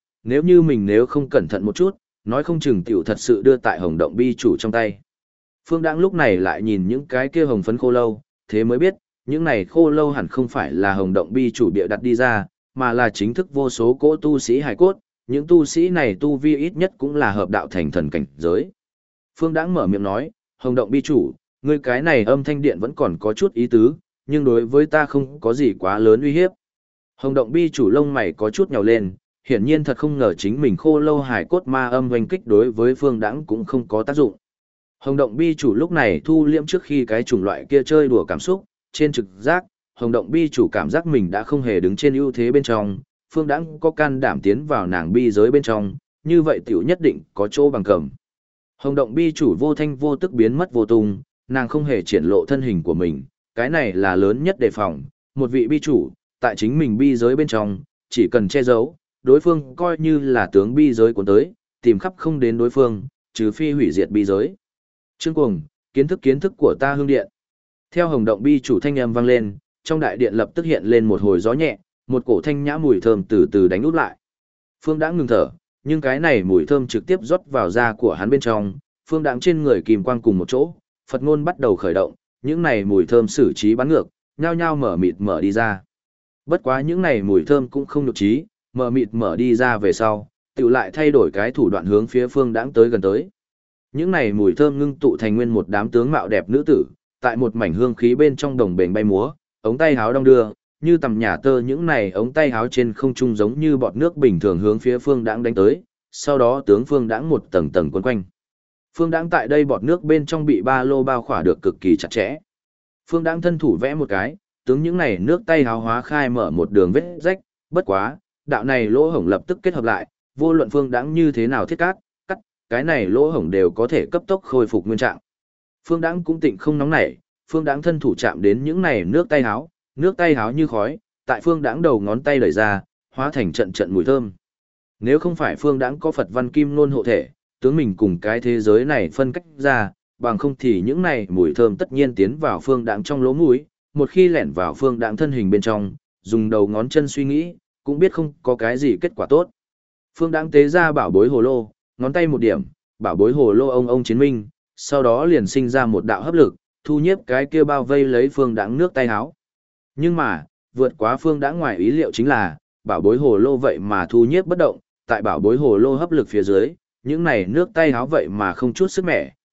nếu không cẩn thận một chút, nói không chừng tiểu thật sự đưa tại Hồng động bi chủ trong tay. Phương đãng lúc này lại nhìn những cái kia hồng phấn khô lâu, thế mới biết, những này khô lâu hẳn không phải là Hồng động bi chủ bịa đặt đi ra, mà là chính thức vô số cỗ tu sĩ hải cốt, những tu sĩ này tu vi ít nhất cũng là hợp đạo thành thần cảnh giới. Phương đãng mở miệng nói, Hồng động bi chủ, ngươi cái này âm thanh điện vẫn còn có chút ý tứ, nhưng đối với ta không có gì quá lớn uy hiếp. Hồng động bi chủ lông mày có chút nhào lên, hiển nhiên thật không ngờ chính mình khô lâu hải cốt ma âm oanh kích đối với phương đãng cũng không có tác dụng. Hồng động bi chủ lúc này thu liễm trước khi cái chủng loại kia chơi đùa cảm xúc, trên trực giác, Hồng động bi chủ cảm giác mình đã không hề đứng trên ưu thế bên trong, phương đãng có can đảm tiến vào nàng bi giới bên trong, như vậy tiểu nhất định có chỗ bằng cầm. Hồng động bi chủ vô thanh vô tức biến mất vô tung, nàng không hề triển lộ thân hình của mình, cái này là lớn nhất đề phòng, một vị bi chủ, tại chính mình bi giới bên trong, chỉ cần che giấu, đối phương coi như là tướng bi giới cuốn tới, tìm khắp không đến đối phương, trừ phi hủy diệt bi giới. Trương Cuồng, kiến thức của ta hương điện. Theo Hồng động bi chủ thanh âm vang lên, trong đại điện lập tức hiện lên một hồi gió nhẹ, một cổ thanh nhã mùi thơm từ từ đánh úp lại. Phương đãng ngừng thở, nhưng cái này mùi thơm trực tiếp rót vào da của hắn bên trong, phương đãng trên người kìm quang cùng một chỗ, Phật ngôn bắt đầu khởi động, những này mùi thơm xử trí bắn ngược, nhao nhao mở mịt mở đi ra. Bất quá những này mùi thơm cũng không nhục trí, mở mịt mở đi ra về sau, tự lại thay đổi cái thủ đoạn hướng phía phương đãng tới gần tới. Những này mùi thơm ngưng tụ thành nguyên một đám tướng mạo đẹp nữ tử, tại một mảnh hương khí bên trong đồng bền bay múa, ống tay háo đong đưa, như tầm nhà tơ những này ống tay háo trên không trung giống như bọt nước bình thường hướng phía phương đãng đánh tới, sau đó tướng phương đãng một tầng tầng quấn quanh. Phương đãng tại đây bọt nước bên trong bị ba lô bao khỏa được cực kỳ chặt chẽ. Phương đãng thân thủ vẽ một cái, tướng những này nước tay háo hóa khai mở một đường vết rách, bất quá, đạo này lỗ hổng lập tức kết hợp lại, vô luận phương đãng như thế nào thiết cắt, cái này lỗ hổng đều có thể cấp tốc khôi phục nguyên trạng. Phương đãng cũng tịnh không nóng nảy, phương đãng thân thủ chạm đến những này nước tay háo như khói, tại phương đãng đầu ngón tay đẩy ra, hóa thành trận trận mùi thơm. Nếu không phải phương đãng có Phật văn kim nôn hộ thể, tướng mình cùng cái thế giới này phân cách ra, bằng không thì những này mùi thơm tất nhiên tiến vào phương đãng trong lỗ mũi, một khi lẻn vào phương đãng thân hình bên trong, dùng đầu ngón chân suy nghĩ, cũng biết không có cái gì kết quả tốt. Phương đãng tế ra bảo bối hồ lô, ngón tay một điểm, bảo bối hồ lô ông chiến minh, sau đó liền sinh ra một đạo hấp lực, thu nhiếp cái kia bao vây lấy phương đãng nước tay háo. Nhưng mà, vượt quá phương đãng ngoài ý liệu chính là, bảo bối hồ lô vậy mà thu nhiếp bất động, tại bảo bối hồ lô hấp lực phía dưới, những này nước tay háo vậy mà không chút sức mẻ,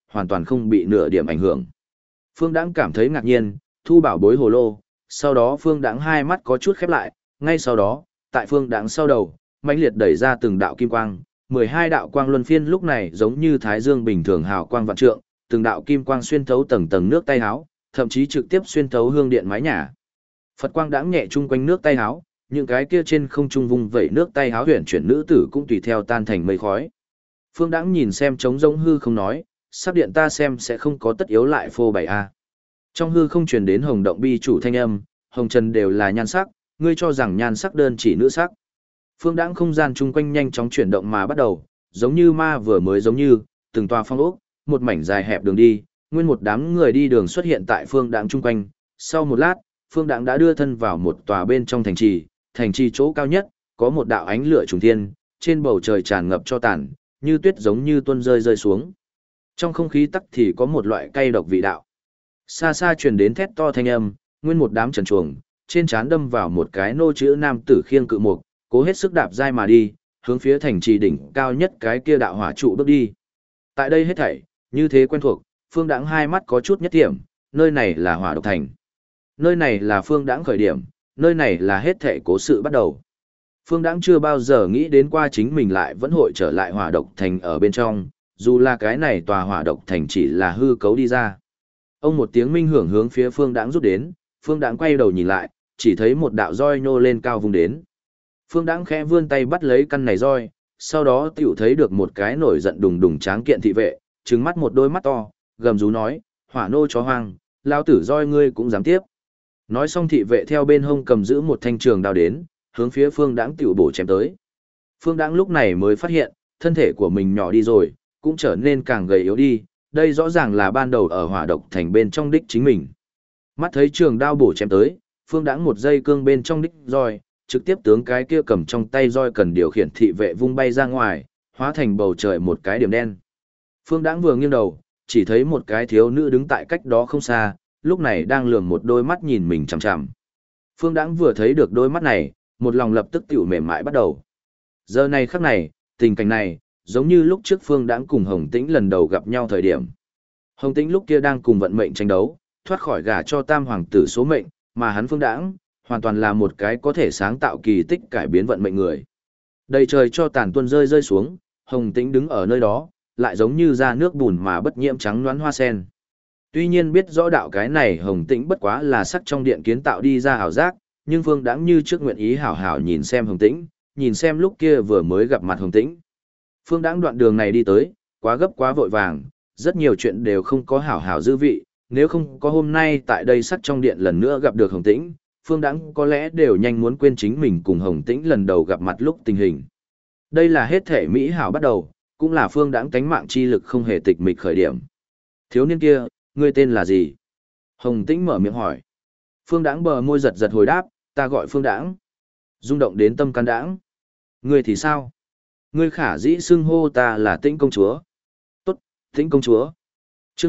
hoàn toàn không bị nửa điểm ảnh hưởng. Phương Đãng cảm thấy ngạc nhiên, thu bảo bối hồ lô, sau đó Phương Đãng hai mắt có chút khép lại, ngay sau đó, tại Phương Đãng sau đầu, mãnh liệt đẩy ra từng đạo kim quang, 12 đạo quang luân phiên lúc này giống như thái dương bình thường hào quang vạn trượng, từng đạo kim quang xuyên thấu tầng tầng nước tay áo, thậm chí trực tiếp xuyên thấu hương điện mái nhà. Phật quang đãng nhẹ chung quanh nước tay áo, những cái kia trên không trung vung vẩy nước tay áo huyền chuyển nữ tử cũng tùy theo tan thành mây khói. Phương Đãng nhìn xem trống rỗng hư không nói, sắc điện ta xem sẽ không có tất yếu lại phô bày a. Trong hư không truyền đến Hồng Động bi chủ thanh âm, hồng trần đều là nhan sắc, ngươi cho rằng nhan sắc đơn chỉ nữ sắc. Phương Đãng không gian chung quanh nhanh chóng chuyển động mà bắt đầu, giống như ma vừa mới giống như, từng tòa phong ốc, một mảnh dài hẹp đường đi, nguyên một đám người đi đường xuất hiện tại Phương Đãng chung quanh. Sau một lát, Phương Đãng đã đưa thân vào một tòa bên trong thành trì chỗ cao nhất, có một đạo ánh lửa trùng thiên, trên bầu trời tràn ngập cho tàn, như tuyết giống như tuôn rơi rơi xuống. Trong không khí tắc thì có một loại cay độc vị đạo. Xa xa truyền đến thét to thanh âm, nguyên một đám trần truồng, trên trán đâm vào một cái nô chữ nam tử khiêng cự mục, cố hết sức đạp dai mà đi, hướng phía thành trì đỉnh cao nhất cái kia đạo hỏa trụ bước đi. Tại đây hết thảy, như thế quen thuộc, Phương Đãng hai mắt có chút nhất điểm, nơi này là Hỏa Độc Thành. Nơi này là Phương Đãng khởi điểm, nơi này là hết thảy cố sự bắt đầu. Phương Đãng chưa bao giờ nghĩ đến qua chính mình lại vẫn hội trở lại Hỏa Độc Thành ở bên trong, dù là cái này tòa Hỏa Độc Thành chỉ là hư cấu đi ra. Ông một tiếng minh hưởng hướng phía Phương Đãng rút đến, Phương Đãng quay đầu nhìn lại, chỉ thấy một đạo roi nhô lên cao vùng đến. Phương Đãng khẽ vươn tay bắt lấy căn này roi, sau đó tiểu thấy được một cái nổi giận đùng đùng tráng kiện thị vệ, trừng mắt một đôi mắt to, gầm rú nói, hỏa nô chó hoang, lao tử roi ngươi cũng dám tiếp. Nói xong thị vệ theo bên hông cầm giữ một thanh trường đao đến, hướng phía Phương Đãng tiểu bổ chém tới. Phương Đãng lúc này mới phát hiện, thân thể của mình nhỏ đi rồi, cũng trở nên càng gầy yếu đi, đây rõ ràng là ban đầu ở Hỏa Độc Thành bên trong đích chính mình. Mắt thấy trường đao bổ chém tới, Phương Đãng một giây cương bên trong đích roi, trực tiếp tướng cái kia cầm trong tay roi cần điều khiển thị vệ vung bay ra ngoài, hóa thành bầu trời một cái điểm đen. Phương Đãng vừa nghiêng đầu, chỉ thấy một cái thiếu nữ đứng tại cách đó không xa, lúc này đang lườm một đôi mắt nhìn mình chằm chằm. Phương Đãng vừa thấy được đôi mắt này, một lòng lập tức tiểu mềm mại bắt đầu. Giờ này khắc này, tình cảnh này, giống như lúc trước Phương Đãng cùng Hồng Tĩnh lần đầu gặp nhau thời điểm. Hồng Tĩnh lúc kia đang cùng vận mệnh tranh đấu, thoát khỏi gả cho tam hoàng tử số mệnh, mà hắn Phương Đãng hoàn toàn là một cái có thể sáng tạo kỳ tích cải biến vận mệnh người. Đầy trời cho tàn tuôn rơi rơi xuống, Hồng Tĩnh đứng ở nơi đó, lại giống như ra nước bùn mà bất nhiễm trắng loáng hoa sen. Tuy nhiên biết rõ đạo cái này Hồng Tĩnh bất quá là sắc trong điện kiến tạo đi ra ảo giác, nhưng Phương Đãng như trước nguyện ý hảo hảo nhìn xem Hồng Tĩnh, nhìn xem lúc kia vừa mới gặp mặt Hồng Tĩnh. Phương Đãng đoạn đường này đi tới, quá gấp quá vội vàng, rất nhiều chuyện đều không có hảo hảo dư vị, nếu không có hôm nay tại đây sắc trong điện lần nữa gặp được Hồng Tĩnh, Phương Đãng có lẽ đều nhanh muốn quên chính mình cùng Hồng Tĩnh lần đầu gặp mặt lúc tình hình. Đây là hết thể mỹ hảo bắt đầu, cũng là Phương Đãng tánh mạng chi lực không hề tịch mịch khởi điểm. Thiếu niên kia, ngươi tên là gì? Hồng Tĩnh mở miệng hỏi. Phương Đãng bờ môi giật giật hồi đáp, ta gọi Phương Đãng. Rung động đến tâm can Đãng. Ngươi thì sao? Ngươi khả dĩ xưng hô ta là Tĩnh công chúa. Tốt, Tĩnh công chúa. Chương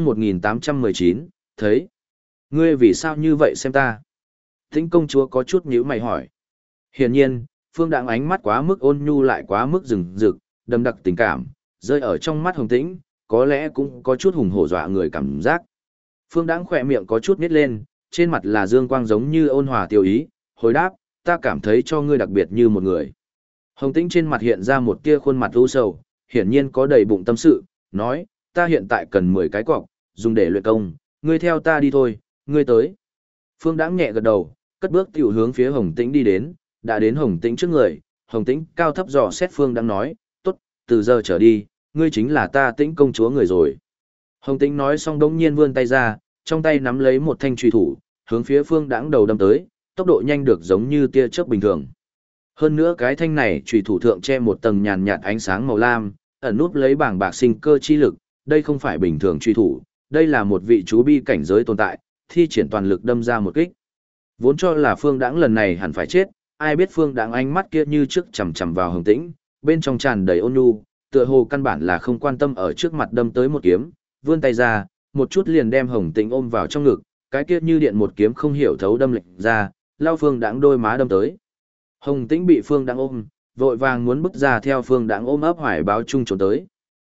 1819, thấy. Ngươi vì sao như vậy xem ta? Tĩnh công chúa có chút nhíu mày hỏi. Hiển nhiên, Phương Đãng ánh mắt quá mức ôn nhu lại quá mức rừng rực, đậm đặc tình cảm, rơi ở trong mắt Hồng Tĩnh, có lẽ cũng có chút hùng hổ dọa người cảm giác. Phương Đãng khỏe miệng có chút nít lên, trên mặt là dương quang giống như ôn hòa tiêu ý, hồi đáp, ta cảm thấy cho ngươi đặc biệt như một người. Hồng Tĩnh trên mặt hiện ra một tia khuôn mặt u sầu, hiển nhiên có đầy bụng tâm sự, nói, ta hiện tại cần 10 cái cọc, dùng để luyện công, ngươi theo ta đi thôi, ngươi tới. Phương Đãng nhẹ gật đầu, cất bước tiểu hướng phía Hồng Tĩnh đi đến, đã đến Hồng Tĩnh trước người, Hồng Tĩnh cao thấp dò xét Phương Đãng nói, tốt, từ giờ trở đi, ngươi chính là ta Tĩnh công chúa người rồi. Hồng Tĩnh nói xong đống nhiên vươn tay ra, trong tay nắm lấy một thanh chùy thủ, hướng phía Phương Đãng đầu đâm tới, tốc độ nhanh được giống như tia chớp bình thường. Hơn nữa cái thanh này chùy thủ thượng che một tầng nhàn nhạt ánh sáng màu lam, ẩn núp lấy bảng bạc sinh cơ chi lực, đây không phải bình thường chùy thủ, đây là một vị chú bi cảnh giới tồn tại, thi triển toàn lực đâm ra một kích. Vốn cho là Phương Đãng lần này hẳn phải chết, ai biết Phương Đãng ánh mắt kia như trước chằm chằm vào Hồng Tĩnh, bên trong tràn đầy ôn nhu, tựa hồ căn bản là không quan tâm ở trước mặt đâm tới một kiếm, vươn tay ra, một chút liền đem Hồng Tĩnh ôm vào trong ngực, cái kia như điện một kiếm không hiểu thấu đâm lệch ra, lao Phương Đãng đôi má đâm tới. Hồng Tĩnh bị Phương Đãng ôm, vội vàng muốn bước ra theo Phương Đãng ôm ấp hoài báo chung trốn tới.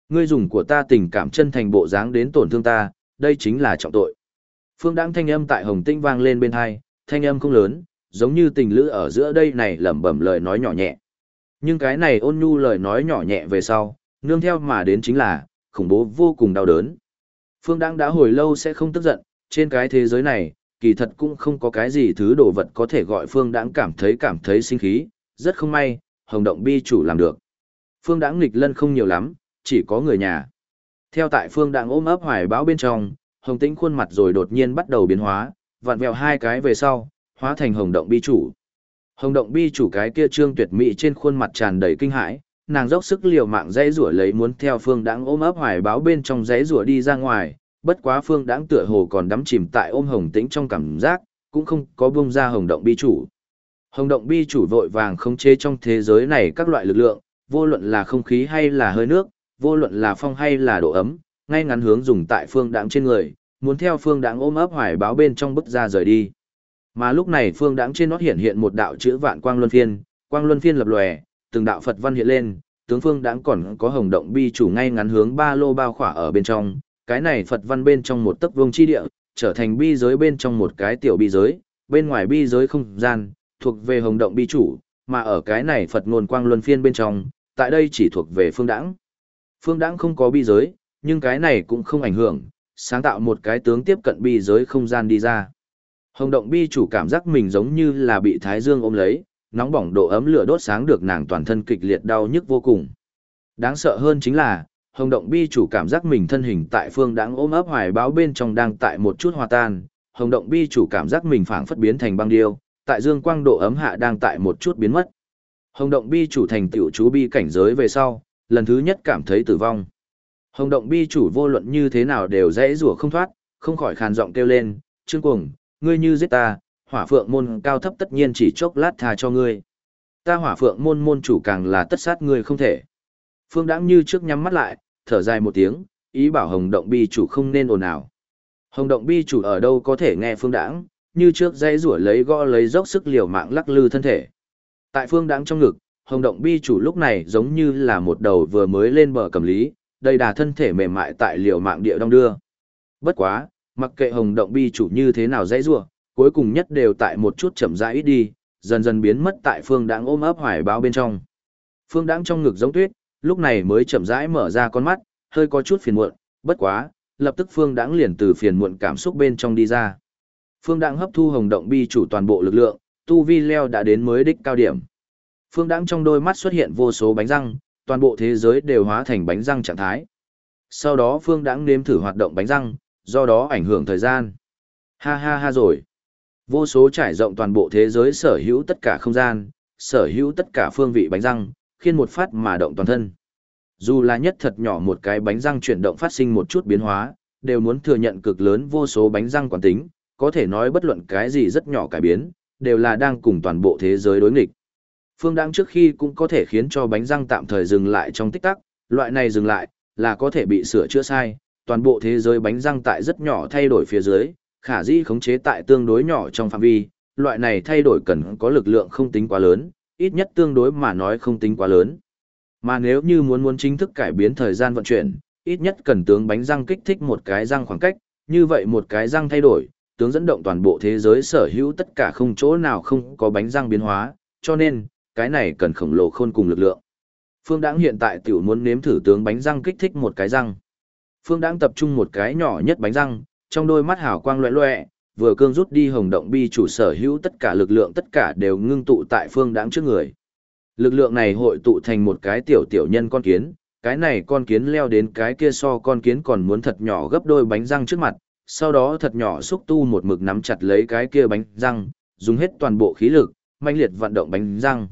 Ngươi dùng của ta tình cảm chân thành bộ dáng đến tổn thương ta, đây chính là trọng tội. Phương Đãng thanh âm tại Hồng Tĩnh vang lên bên tai, thanh âm không lớn, giống như tình lữ ở giữa đây này lẩm bẩm lời nói nhỏ nhẹ. Nhưng cái này ôn nhu lời nói nhỏ nhẹ về sau, nương theo mà đến chính là khủng bố vô cùng đau đớn. Phương Đãng đã hồi lâu sẽ không tức giận, trên cái thế giới này, kỳ thật cũng không có cái gì thứ đồ vật có thể gọi Phương Đãng cảm thấy sinh khí, rất không may, Hồng Động Bi chủ làm được. Phương Đãng nghịch lân không nhiều lắm, chỉ có người nhà. Theo tại Phương Đãng ôm ấp hoài bão bên trong, Hồng Tĩnh khuôn mặt rồi đột nhiên bắt đầu biến hóa, vặn vẹo hai cái về sau, hóa thành Hồng Động Bi chủ. Hồng Động Bi chủ cái kia trương tuyệt mỹ trên khuôn mặt tràn đầy kinh hãi, nàng dốc sức liều mạng dãy rủa lấy muốn theo Phương Đãng ôm ấp hoài bão bên trong dãy rủa đi ra ngoài, bất quá Phương Đãng tựa hồ còn đắm chìm tại ôm Hồng Tĩnh trong cảm giác, cũng không có buông ra Hồng Động Bi chủ. Hồng Động Bi chủ vội vàng khống chế trong thế giới này các loại lực lượng, vô luận là không khí hay là hơi nước, vô luận là phong hay là độ ấm, ngay ngắn hướng dùng tại Phương Đãng trên người, muốn theo Phương Đãng ôm ấp hoài báo bên trong bức ra rời đi. Mà lúc này Phương Đãng trên nó hiện một đạo chữ Vạn Quang Luân Phiên lập lòe, từng đạo Phật văn hiện lên, tướng Phương Đãng còn có Hồng Động Bi chủ ngay ngắn hướng ba lô bao khỏa ở bên trong, cái này Phật văn bên trong một tấc vuông chi địa, trở thành bi giới bên trong một cái tiểu bi giới, bên ngoài bi giới không gian, thuộc về Hồng Động Bi chủ, mà ở cái này Phật ngôn Quang Luân Phiên bên trong, tại đây chỉ thuộc về Phương Đãng. Phương Đãng không có bi giới, nhưng cái này cũng không ảnh hưởng, sáng tạo một cái tướng tiếp cận bi giới không gian đi ra. Hồng Động Bi chủ cảm giác mình giống như là bị thái dương ôm lấy, nóng bỏng độ ấm lửa đốt sáng được nàng toàn thân kịch liệt đau nhức vô cùng. Đáng sợ hơn chính là, Hồng Động Bi chủ cảm giác mình thân hình tại Phương Đãng ôm ấp hoài báo bên trong đang tại một chút hòa tan, Hồng Động Bi chủ cảm giác mình phảng phất biến thành băng điêu, tại dương quang độ ấm hạ đang tại một chút biến mất. Hồng Động Bi chủ thành tựu chú bi cảnh giới về sau, lần thứ nhất cảm thấy tử vong. Hồng Động Bi chủ vô luận như thế nào đều dễ rủa không thoát, không khỏi khàn giọng kêu lên, "Trương Cuồng, ngươi như giết ta, Hỏa Phượng môn cao thấp tất nhiên chỉ chốc lát tha cho ngươi. Ta Hỏa Phượng môn môn chủ càng là tất sát ngươi không thể." Phương Đãng như trước nhắm mắt lại, thở dài một tiếng, ý bảo Hồng Động Bi chủ không nên ồn ào. Hồng Động Bi chủ ở đâu có thể nghe Phương Đãng, như trước dãy rủa lấy gõ lấy dốc sức liều mạng lắc lư thân thể. Tại Phương Đãng trong ngực, Hồng Động Bi chủ lúc này giống như là một đầu vừa mới lên bờ cầm lý, đầy đà thân thể mềm mại tại liều mạng địa đong đưa. Bất quá, mặc kệ Hồng Động Bi chủ như thế nào dãy rủa, cuối cùng nhất đều tại một chút chậm rãi ít đi, dần dần biến mất tại Phương Đãng ôm ấp hoài báo bên trong. Phương Đãng trong ngực giống tuyết, lúc này mới chậm rãi mở ra con mắt, hơi có chút phiền muộn, bất quá, lập tức Phương Đãng liền từ phiền muộn cảm xúc bên trong đi ra. Phương Đãng hấp thu Hồng Động Bi chủ toàn bộ lực lượng, tu vi leo đã đến mới đích cao điểm. Phương Đãng trong đôi mắt xuất hiện vô số bánh răng, toàn bộ thế giới đều hóa thành bánh răng trạng thái. Sau đó Phương Đãng nếm thử hoạt động bánh răng, do đó ảnh hưởng thời gian. Ha ha ha rồi. Vô số trải rộng toàn bộ thế giới sở hữu tất cả không gian, sở hữu tất cả phương vị bánh răng, khiến một phát mà động toàn thân. Dù là nhất thật nhỏ một cái bánh răng chuyển động phát sinh một chút biến hóa, đều muốn thừa nhận cực lớn vô số bánh răng quán tính, có thể nói bất luận cái gì rất nhỏ cải biến, đều là đang cùng toàn bộ thế giới đối nghịch. Phương Đãng trước khi cũng có thể khiến cho bánh răng tạm thời dừng lại trong tích tắc, loại này dừng lại, là có thể bị sửa chữa sai, toàn bộ thế giới bánh răng tại rất nhỏ thay đổi phía dưới, khả dĩ khống chế tại tương đối nhỏ trong phạm vi, loại này thay đổi cần có lực lượng không tính quá lớn, ít nhất tương đối mà nói không tính quá lớn. Mà nếu như muốn chính thức cải biến thời gian vận chuyển, ít nhất cần tướng bánh răng kích thích một cái răng khoảng cách, như vậy một cái răng thay đổi, tướng dẫn động toàn bộ thế giới sở hữu tất cả không chỗ nào không có bánh răng biến hóa, cho nên, cái này cần khổng lồ khôn cùng lực lượng. Phương Đãng hiện tại tiểu muốn nếm thử tướng bánh răng kích thích một cái răng. Phương Đãng tập trung một cái nhỏ nhất bánh răng, trong đôi mắt hào quang loẹt loẹt, vừa cương rút đi Hồng Động Bi chủ sở hữu tất cả lực lượng tất cả đều ngưng tụ tại Phương Đãng trước người. Lực lượng này hội tụ thành một cái tiểu nhân con kiến, cái này con kiến leo đến cái kia so con kiến còn muốn thật nhỏ gấp đôi bánh răng trước mặt, sau đó thật nhỏ xúc tu một mực nắm chặt lấy cái kia bánh răng, dùng hết toàn bộ khí lực, mãnh liệt vận động bánh răng.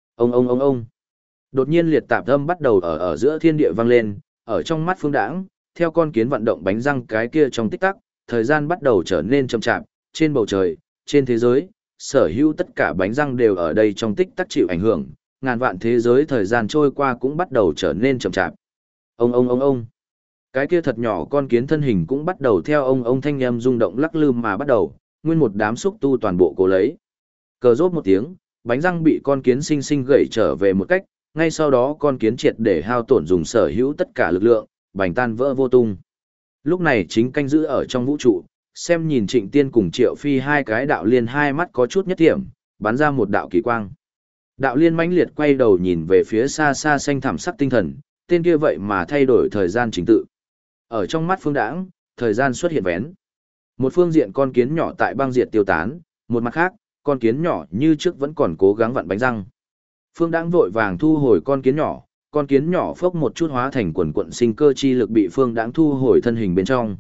Ông. Đột nhiên liệt tạp âm bắt đầu ở giữa thiên địa vang lên, ở trong mắt Phương Đãng, theo con kiến vận động bánh răng cái kia trong tích tắc, thời gian bắt đầu trở nên chậm chạp, trên bầu trời, trên thế giới, sở hữu tất cả bánh răng đều ở đây trong tích tắc chịu ảnh hưởng, ngàn vạn thế giới thời gian trôi qua cũng bắt đầu trở nên chậm chạp. Ông. Cái kia thật nhỏ con kiến thân hình cũng bắt đầu theo ông thanh âm rung động lắc lư mà bắt đầu, nguyên một đám xúc tu toàn bộ cố lấy. Cờ rốt một tiếng, bánh răng bị con kiến sinh sinh gãy trở về một cách, ngay sau đó con kiến triệt để hao tổn dùng sở hữu tất cả lực lượng, bành tan vỡ vô tung. Lúc này chính canh giữ ở trong vũ trụ, xem nhìn Trịnh Tiên cùng Triệu Phi hai cái đạo liên hai mắt có chút nhất điểm, bắn ra một đạo kỳ quang. Đạo liên mãnh liệt quay đầu nhìn về phía xa xa xanh thẳm sắc tinh thần, tên kia vậy mà thay đổi thời gian chính tự. Ở trong mắt Phương Đãng, thời gian xuất hiện vén. Một phương diện con kiến nhỏ tại băng diệt tiêu tán, một mặt khác, con kiến nhỏ như trước vẫn còn cố gắng vặn bánh răng. Phương Đãng vội vàng thu hồi con kiến nhỏ phốc một chút hóa thành quần quận sinh cơ chi lực bị Phương Đãng thu hồi thân hình bên trong.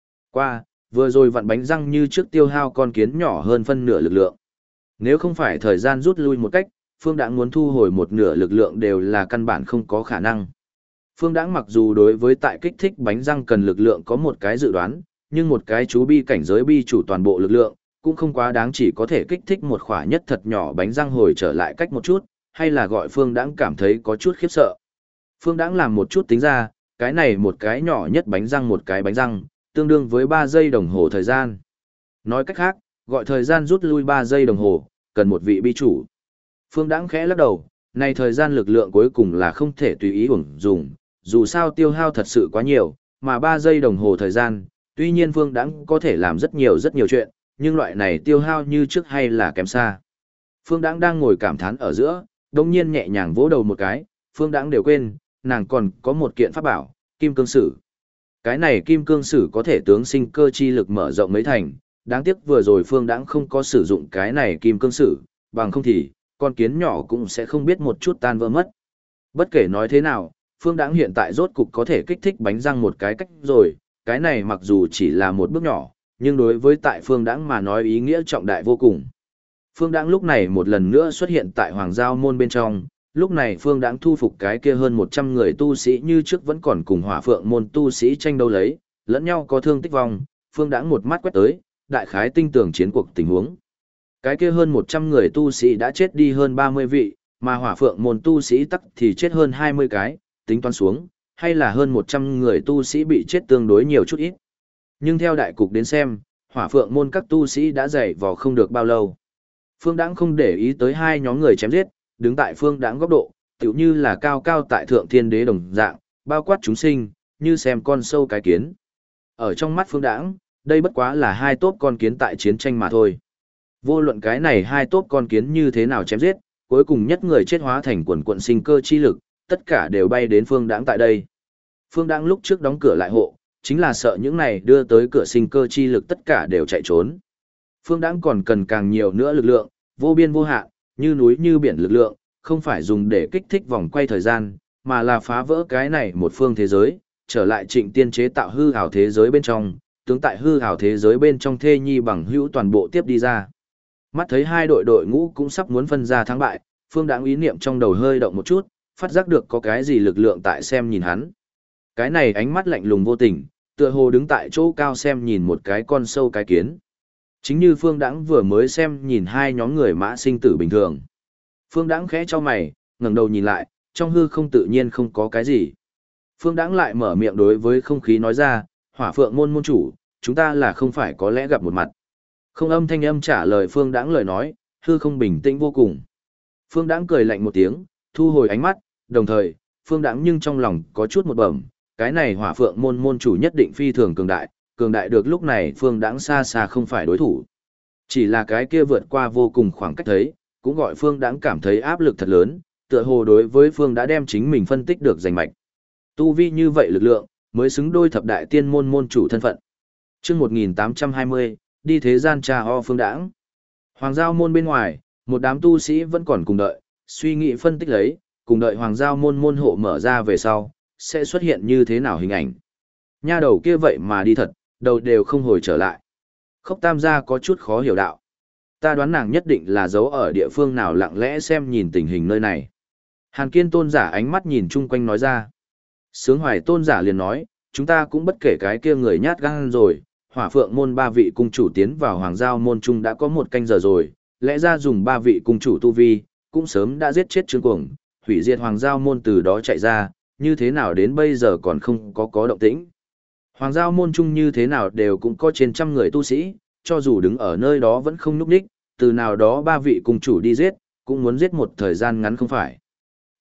Vừa rồi vặn bánh răng như trước tiêu hao con kiến nhỏ hơn phân nửa lực lượng. Nếu không phải thời gian rút lui một cách, Phương Đãng muốn thu hồi một nửa lực lượng đều là căn bản không có khả năng. Phương Đãng mặc dù đối với tại kích thích bánh răng cần lực lượng có một cái dự đoán, nhưng một cái chú bi cảnh giới bi chủ toàn bộ lực lượng, cũng không quá đáng, chỉ có thể kích thích một khỏa nhất thật nhỏ bánh răng hồi trở lại cách một chút, hay là gọi Phương Đãng cảm thấy có chút khiếp sợ. Phương Đãng làm một chút tính ra, cái này một cái nhỏ nhất bánh răng một cái bánh răng, tương đương với 3 giây đồng hồ thời gian. Nói cách khác, gọi thời gian rút lui 3 giây đồng hồ, cần một vị bi chủ. Phương Đãng khẽ lắc đầu, này thời gian lực lượng cuối cùng là không thể tùy ý dùng, dù sao tiêu hao thật sự quá nhiều, mà 3 giây đồng hồ thời gian, tuy nhiên Phương Đãng có thể làm rất nhiều chuyện, nhưng loại này tiêu hao như trước hay là kém xa. Phương Đãng đang ngồi cảm thán ở giữa, đồng nhiên nhẹ nhàng vỗ đầu một cái, Phương Đãng đều quên, nàng còn có một kiện pháp bảo, Kim Cương Sử. Cái này Kim Cương Sử có thể tướng sinh cơ chi lực mở rộng mấy thành, đáng tiếc vừa rồi Phương Đãng không có sử dụng cái này Kim Cương Sử, bằng không thì, con kiến nhỏ cũng sẽ không biết một chút tan vỡ mất. Bất kể nói thế nào, Phương Đãng hiện tại rốt cục có thể kích thích bánh răng một cái cách rồi, cái này mặc dù chỉ là một bước nhỏ, nhưng đối với tại Phương Đãng mà nói ý nghĩa trọng đại vô cùng. Phương Đãng lúc này một lần nữa xuất hiện tại Hoàng Giao môn bên trong, lúc này Phương Đãng thu phục cái kia hơn 100 người tu sĩ như trước vẫn còn cùng Hỏa Phượng môn tu sĩ tranh đấu lấy, lẫn nhau có thương tích vong, Phương Đãng một mắt quét tới, đại khái tinh tường chiến cuộc tình huống. Cái kia hơn 100 người tu sĩ đã chết đi hơn 30 vị, mà Hỏa Phượng môn tu sĩ tắc thì chết hơn 20 cái, tính toán xuống, hay là hơn 100 người tu sĩ bị chết tương đối nhiều chút ít. Nhưng theo đại cục đến xem, Hỏa Phượng môn các tu sĩ đã dày vò không được bao lâu. Phương Đãng không để ý tới hai nhóm người chém giết, đứng tại Phương Đãng góc độ, tựu như là cao cao tại thượng thiên đế đồng dạng, bao quát chúng sinh, như xem con sâu cái kiến. Ở trong mắt Phương Đãng, đây bất quá là hai tốp con kiến tại chiến tranh mà thôi. Vô luận cái này hai tốp con kiến như thế nào chém giết, cuối cùng nhất người chết hóa thành quần quận sinh cơ chi lực, tất cả đều bay đến Phương Đãng tại đây. Phương Đãng lúc trước đóng cửa lại hộ, chính là sợ những này đưa tới cửa sinh cơ chi lực tất cả đều chạy trốn. Phương Đãng còn cần càng nhiều nữa lực lượng, vô biên vô hạn, như núi như biển lực lượng, không phải dùng để kích thích vòng quay thời gian, mà là phá vỡ cái này một phương thế giới, trở lại Trịnh Tiên chế tạo hư ảo thế giới bên trong, tướng tại hư ảo thế giới bên trong thê nhi bằng hữu toàn bộ tiếp đi ra. Mắt thấy hai đội ngũ cũng sắp muốn phân ra thắng bại, Phương Đãng ý niệm trong đầu hơi động một chút, phát giác được có cái gì lực lượng tại xem nhìn hắn. Cái này ánh mắt lạnh lùng vô tình, tựa hồ đứng tại chỗ cao xem nhìn một cái con sâu cái kiến. Chính như Phương Đãng vừa mới xem nhìn hai nhóm người mã sinh tử bình thường. Phương Đãng khẽ cho mày, ngẩng đầu nhìn lại, trong hư không tự nhiên không có cái gì. Phương Đãng lại mở miệng đối với không khí nói ra, Hỏa Phượng môn môn chủ, chúng ta là không phải có lẽ gặp một mặt. Không âm thanh âm trả lời Phương Đãng lời nói, hư không bình tĩnh vô cùng. Phương Đãng cười lạnh một tiếng, thu hồi ánh mắt, đồng thời, Phương Đãng nhưng trong lòng có chút một bẩm, cái này Hỏa Phượng môn môn chủ nhất định phi thường cường đại được lúc này Phương Đãng xa xa không phải đối thủ. Chỉ là cái kia vượt qua vô cùng khoảng cách thấy, cũng gọi Phương Đãng cảm thấy áp lực thật lớn, tựa hồ đối với Phương đã đem chính mình phân tích được rành mạch. Tu vi như vậy lực lượng, mới xứng đôi thập đại tiên môn môn chủ thân phận. Chương 1820, đi thế gian trà ho Phương Đãng. Hoàng Giao môn bên ngoài, một đám tu sĩ vẫn còn cùng đợi, suy nghĩ phân tích lấy, cùng đợi Hoàng Giao môn môn hộ mở ra về sau, sẽ xuất hiện như thế nào hình ảnh. Nha đầu kia vậy mà đi thật, đầu đều không hồi trở lại. Khốc Tam gia có chút khó hiểu đạo. Ta đoán nàng nhất định là giấu ở địa phương nào lặng lẽ xem nhìn tình hình nơi này. Hàn Kiên tôn giả ánh mắt nhìn chung quanh nói ra. Sướng Hoài tôn giả liền nói, chúng ta cũng bất kể cái kia người nhát gan rồi, Hỏa Phượng môn ba vị cung chủ tiến vào Hoàng Giao môn trung đã có một canh giờ rồi, lẽ ra dùng ba vị cung chủ tu vi, cũng sớm đã giết chết Trương Cuồng, hủy diệt Hoàng Giao môn từ đó chạy ra, như thế nào đến bây giờ còn không có động tĩnh. Hoàng Giao môn trung như thế nào đều cũng có trên trăm người tu sĩ, cho dù đứng ở nơi đó vẫn không núp đích, từ nào đó ba vị cung chủ đi giết, cũng muốn giết một thời gian ngắn không phải.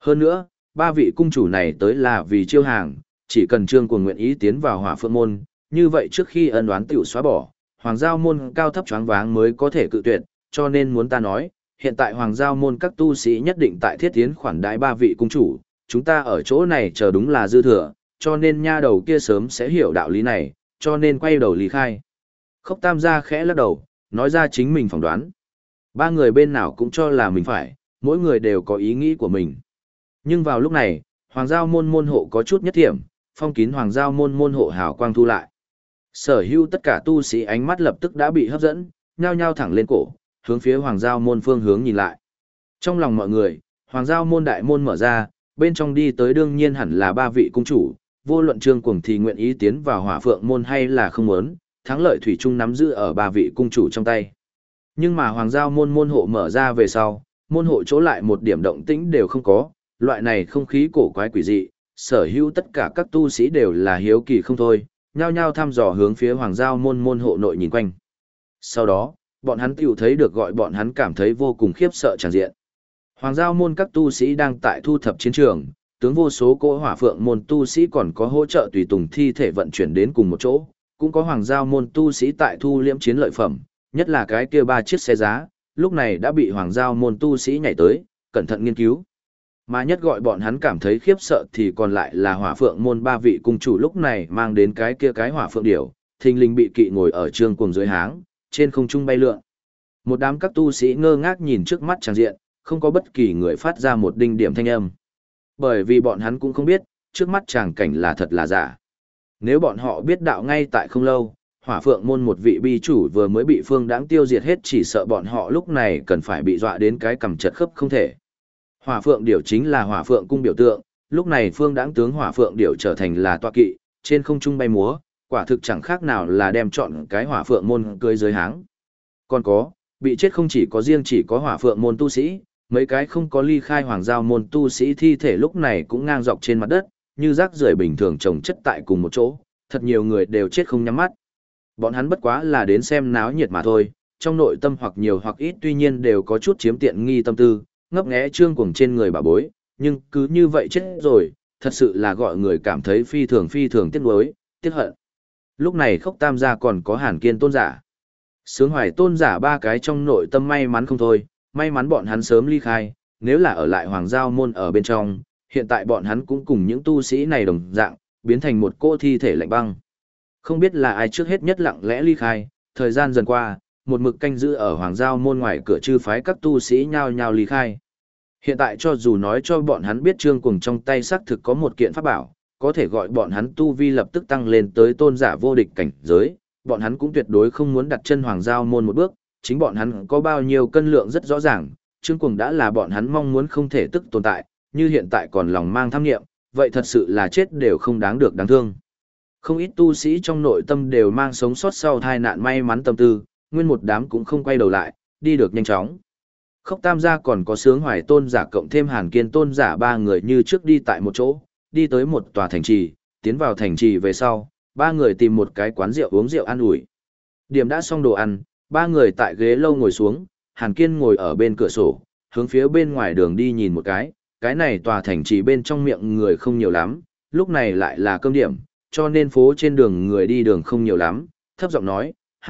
Hơn nữa, ba vị cung chủ này tới là vì chiêu hàng, chỉ cần Trương Cuồng nguyện ý tiến vào Hỏa Phượng môn, như vậy trước khi ân oán tiểu xóa bỏ, Hoàng Giao môn cao thấp choáng váng mới có thể cự tuyệt, cho nên muốn ta nói, hiện tại Hoàng Giao môn các tu sĩ nhất định tại thiết tiến khoản đãi ba vị cung chủ, chúng ta ở chỗ này chờ đúng là dư thừa, cho nên nha đầu kia sớm sẽ hiểu đạo lý này, cho nên quay đầu lý khai. Khốc Tam gia khẽ lắc đầu, nói ra chính mình phỏng đoán. Ba người bên nào cũng cho là mình phải, mỗi người đều có ý nghĩ của mình. Nhưng vào lúc này, Hoàng Giao môn môn hộ có chút nhất thiểm, phong kín Hoàng Giao môn môn hộ hào quang thu lại. Sở hữu tất cả tu sĩ ánh mắt lập tức đã bị hấp dẫn, nhao nhao thẳng lên cổ, hướng phía Hoàng Giao môn phương hướng nhìn lại. Trong lòng mọi người, Hoàng Giao môn đại môn mở ra, bên trong đi tới đương nhiên hẳn là ba vị cung chủ, vô luận Trương Cuồng thì nguyện ý tiến vào Hỏa Phượng môn hay là không muốn, thắng lợi thủy chung nắm giữ ở ba vị cung chủ trong tay. Nhưng mà Hoàng Giao môn môn hộ mở ra về sau, môn hộ chỗ lại một điểm động tĩnh đều không có, loại này không khí cổ quái quỷ dị, sở hữu tất cả các tu sĩ đều là hiếu kỳ không thôi, nhao nhao thăm dò hướng phía Hoàng Giao môn môn hộ nội nhìn quanh. Sau đó, bọn hắn tiểu thấy được gọi bọn hắn cảm thấy vô cùng khiếp sợ tràn diện. Hoàng Giao môn các tu sĩ đang tại thu thập chiến trường, tướng vô số cỗ Hỏa Phượng môn tu sĩ còn có hỗ trợ tùy tùng thi thể vận chuyển đến cùng một chỗ, cũng có Hoàng Giao môn tu sĩ tại thu liễm chiến lợi phẩm, nhất là cái kia ba chiếc xe giá, lúc này đã bị Hoàng Giao môn tu sĩ nhảy tới, cẩn thận nghiên cứu. Mà nhất gọi bọn hắn cảm thấy khiếp sợ thì còn lại là Hỏa Phượng môn ba vị cung chủ lúc này mang đến cái kia cái Hỏa Phượng điểu, thình lình bị kỵ ngồi ở Trương Cuồng dưới háng, trên không trung bay lượn. Một đám các tu sĩ ngơ ngác nhìn trước mắt tràng diện, không có bất kỳ người phát ra một đinh điểm thanh âm. Bởi vì bọn hắn cũng không biết, trước mắt tràng cảnh là thật là giả. Nếu bọn họ biết đạo ngay tại không lâu, Hỏa Phượng môn một vị bi chủ vừa mới bị Phương Đãng tiêu diệt hết, chỉ sợ bọn họ lúc này cần phải bị dọa đến cái cằm chật khớp không thể. Hỏa Phượng điểu chính là Hỏa Phượng cung biểu tượng, lúc này Phương Đãng tướng Hỏa Phượng điểu trở thành là tọa kỵ, trên không trung bay múa, quả thực chẳng khác nào là đem chọn cái Hỏa Phượng môn cưới dưới háng. Còn có, bị chết không chỉ có riêng chỉ có Hỏa Phượng môn tu sĩ, mấy cái không có ly khai Hoàng Giao môn tu sĩ thi thể lúc này cũng ngang dọc trên mặt đất, như rác rưởi bình thường chồng chất tại cùng một chỗ, thật nhiều người đều chết không nhắm mắt. Bọn hắn bất quá là đến xem náo nhiệt mà thôi, trong nội tâm hoặc nhiều hoặc ít tuy nhiên đều có chút chiếm tiện nghi tâm tư, ngấp nghé Trương Cuồng trên người bà bối, nhưng cứ như vậy chết rồi, thật sự là gọi người cảm thấy phi thường tiếc nuối, tiếc hận. Lúc này Khốc Tam gia còn có Hàn Kiên tôn giả. Sướng Hoài tôn giả ba cái trong nội tâm may mắn không thôi, may mắn bọn hắn sớm ly khai, nếu là ở lại Hoàng Giao môn ở bên trong, hiện tại bọn hắn cũng cùng những tu sĩ này đồng dạng, biến thành một cỗ thi thể lạnh băng. Không biết là ai trước hết nhất lặng lẽ ly khai, thời gian dần qua, một mực canh giữ ở Hoàng Giao môn ngoài cửa chư phái các tu sĩ nhao nhao ly khai. Hiện tại cho dù nói cho bọn hắn biết Trương Cuồng trong tay xác thực có một kiện pháp bảo, có thể gọi bọn hắn tu vi lập tức tăng lên tới tôn giả vô địch cảnh giới, bọn hắn cũng tuyệt đối không muốn đặt chân Hoàng Giao môn một bước, chính bọn hắn có bao nhiêu cân lượng rất rõ ràng, Trương Cuồng đã là bọn hắn mong muốn không thể tức tồn tại, như hiện tại còn lòng mang tham nghiệm, vậy thật sự là chết đều không đáng được đáng thương. Không ít tu sĩ trong nội tâm đều mang sống sót sau tai nạn may mắn tâm tư, nguyên một đám cũng không quay đầu lại, đi được nhanh chóng. Khốc Tam gia còn có Sướng Hoài tôn giả cộng thêm Hàn Kiên tôn giả ba người như trước đi tại một chỗ, đi tới một tòa thành trì, tiến vào thành trì về sau, ba người tìm một cái quán rượu uống rượu ăn ủi. Điểm đã xong đồ ăn, ba người tại ghế lâu ngồi xuống, Hàn Kiên ngồi ở bên cửa sổ, hướng phía bên ngoài đường đi nhìn một cái này tòa thành trì bên trong miệng người không nhiều lắm, lúc này lại là cơm điểm, cho nên phố trên đường người đi đường không nhiều lắm, thấp giọng nói,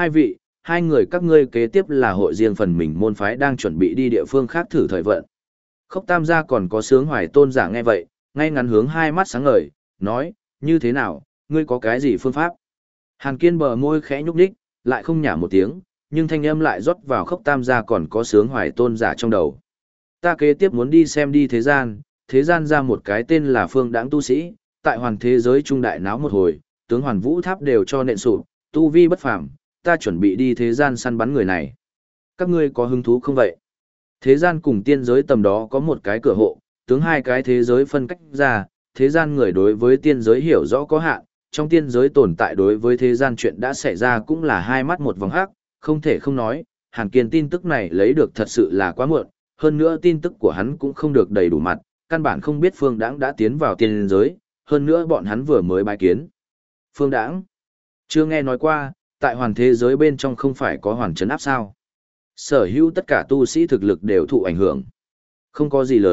hai người các ngươi kế tiếp là hội riêng phần mình môn phái đang chuẩn bị đi địa phương khác thử thời vận. Khốc Tam gia còn có Sướng Hoài tôn giả nghe vậy, ngay ngắn hướng hai mắt sáng ngời, nói, như thế nào, ngươi có cái gì phương pháp? Hàn Kiên bờ môi khẽ nhúc nhích, lại không nhả một tiếng, nhưng thanh âm lại rót vào Khốc Tam gia còn có Sướng Hoài tôn giả trong đầu. Ta kế tiếp muốn đi xem đi thế gian ra một cái tên là Phương Đãng tu sĩ, tại hoàn thế giới trung đại náo một hồi, tướng Hoàn Vũ Tháp đều cho nện sụp, tu vi bất phàm, ta chuẩn bị đi thế gian săn bắn người này. Các ngươi có hứng thú không vậy? Thế gian cùng tiên giới tầm đó có một cái cửa hộ, tướng hai cái thế giới phân cách ra, thế gian người đối với tiên giới hiểu rõ có hạn, trong tiên giới tồn tại đối với thế gian chuyện đã xảy ra cũng là hai mắt một vòng hắc, không thể không nói, Hàn Kiên tin tức này lấy được thật sự là quá muộn, hơn nữa tin tức của hắn cũng không được đầy đủ mặt, căn bản không biết Phương Đãng đã tiến vào tiên giới, hơn nữa bọn hắn vừa mới bái kiến. Phương Đãng, chưa nghe nói qua, tại hoàn thế giới bên trong không phải có hoàn trấn áp sao? Sở hữu tất cả tu sĩ thực lực đều thụ ảnh hưởng. Không có gì lớn,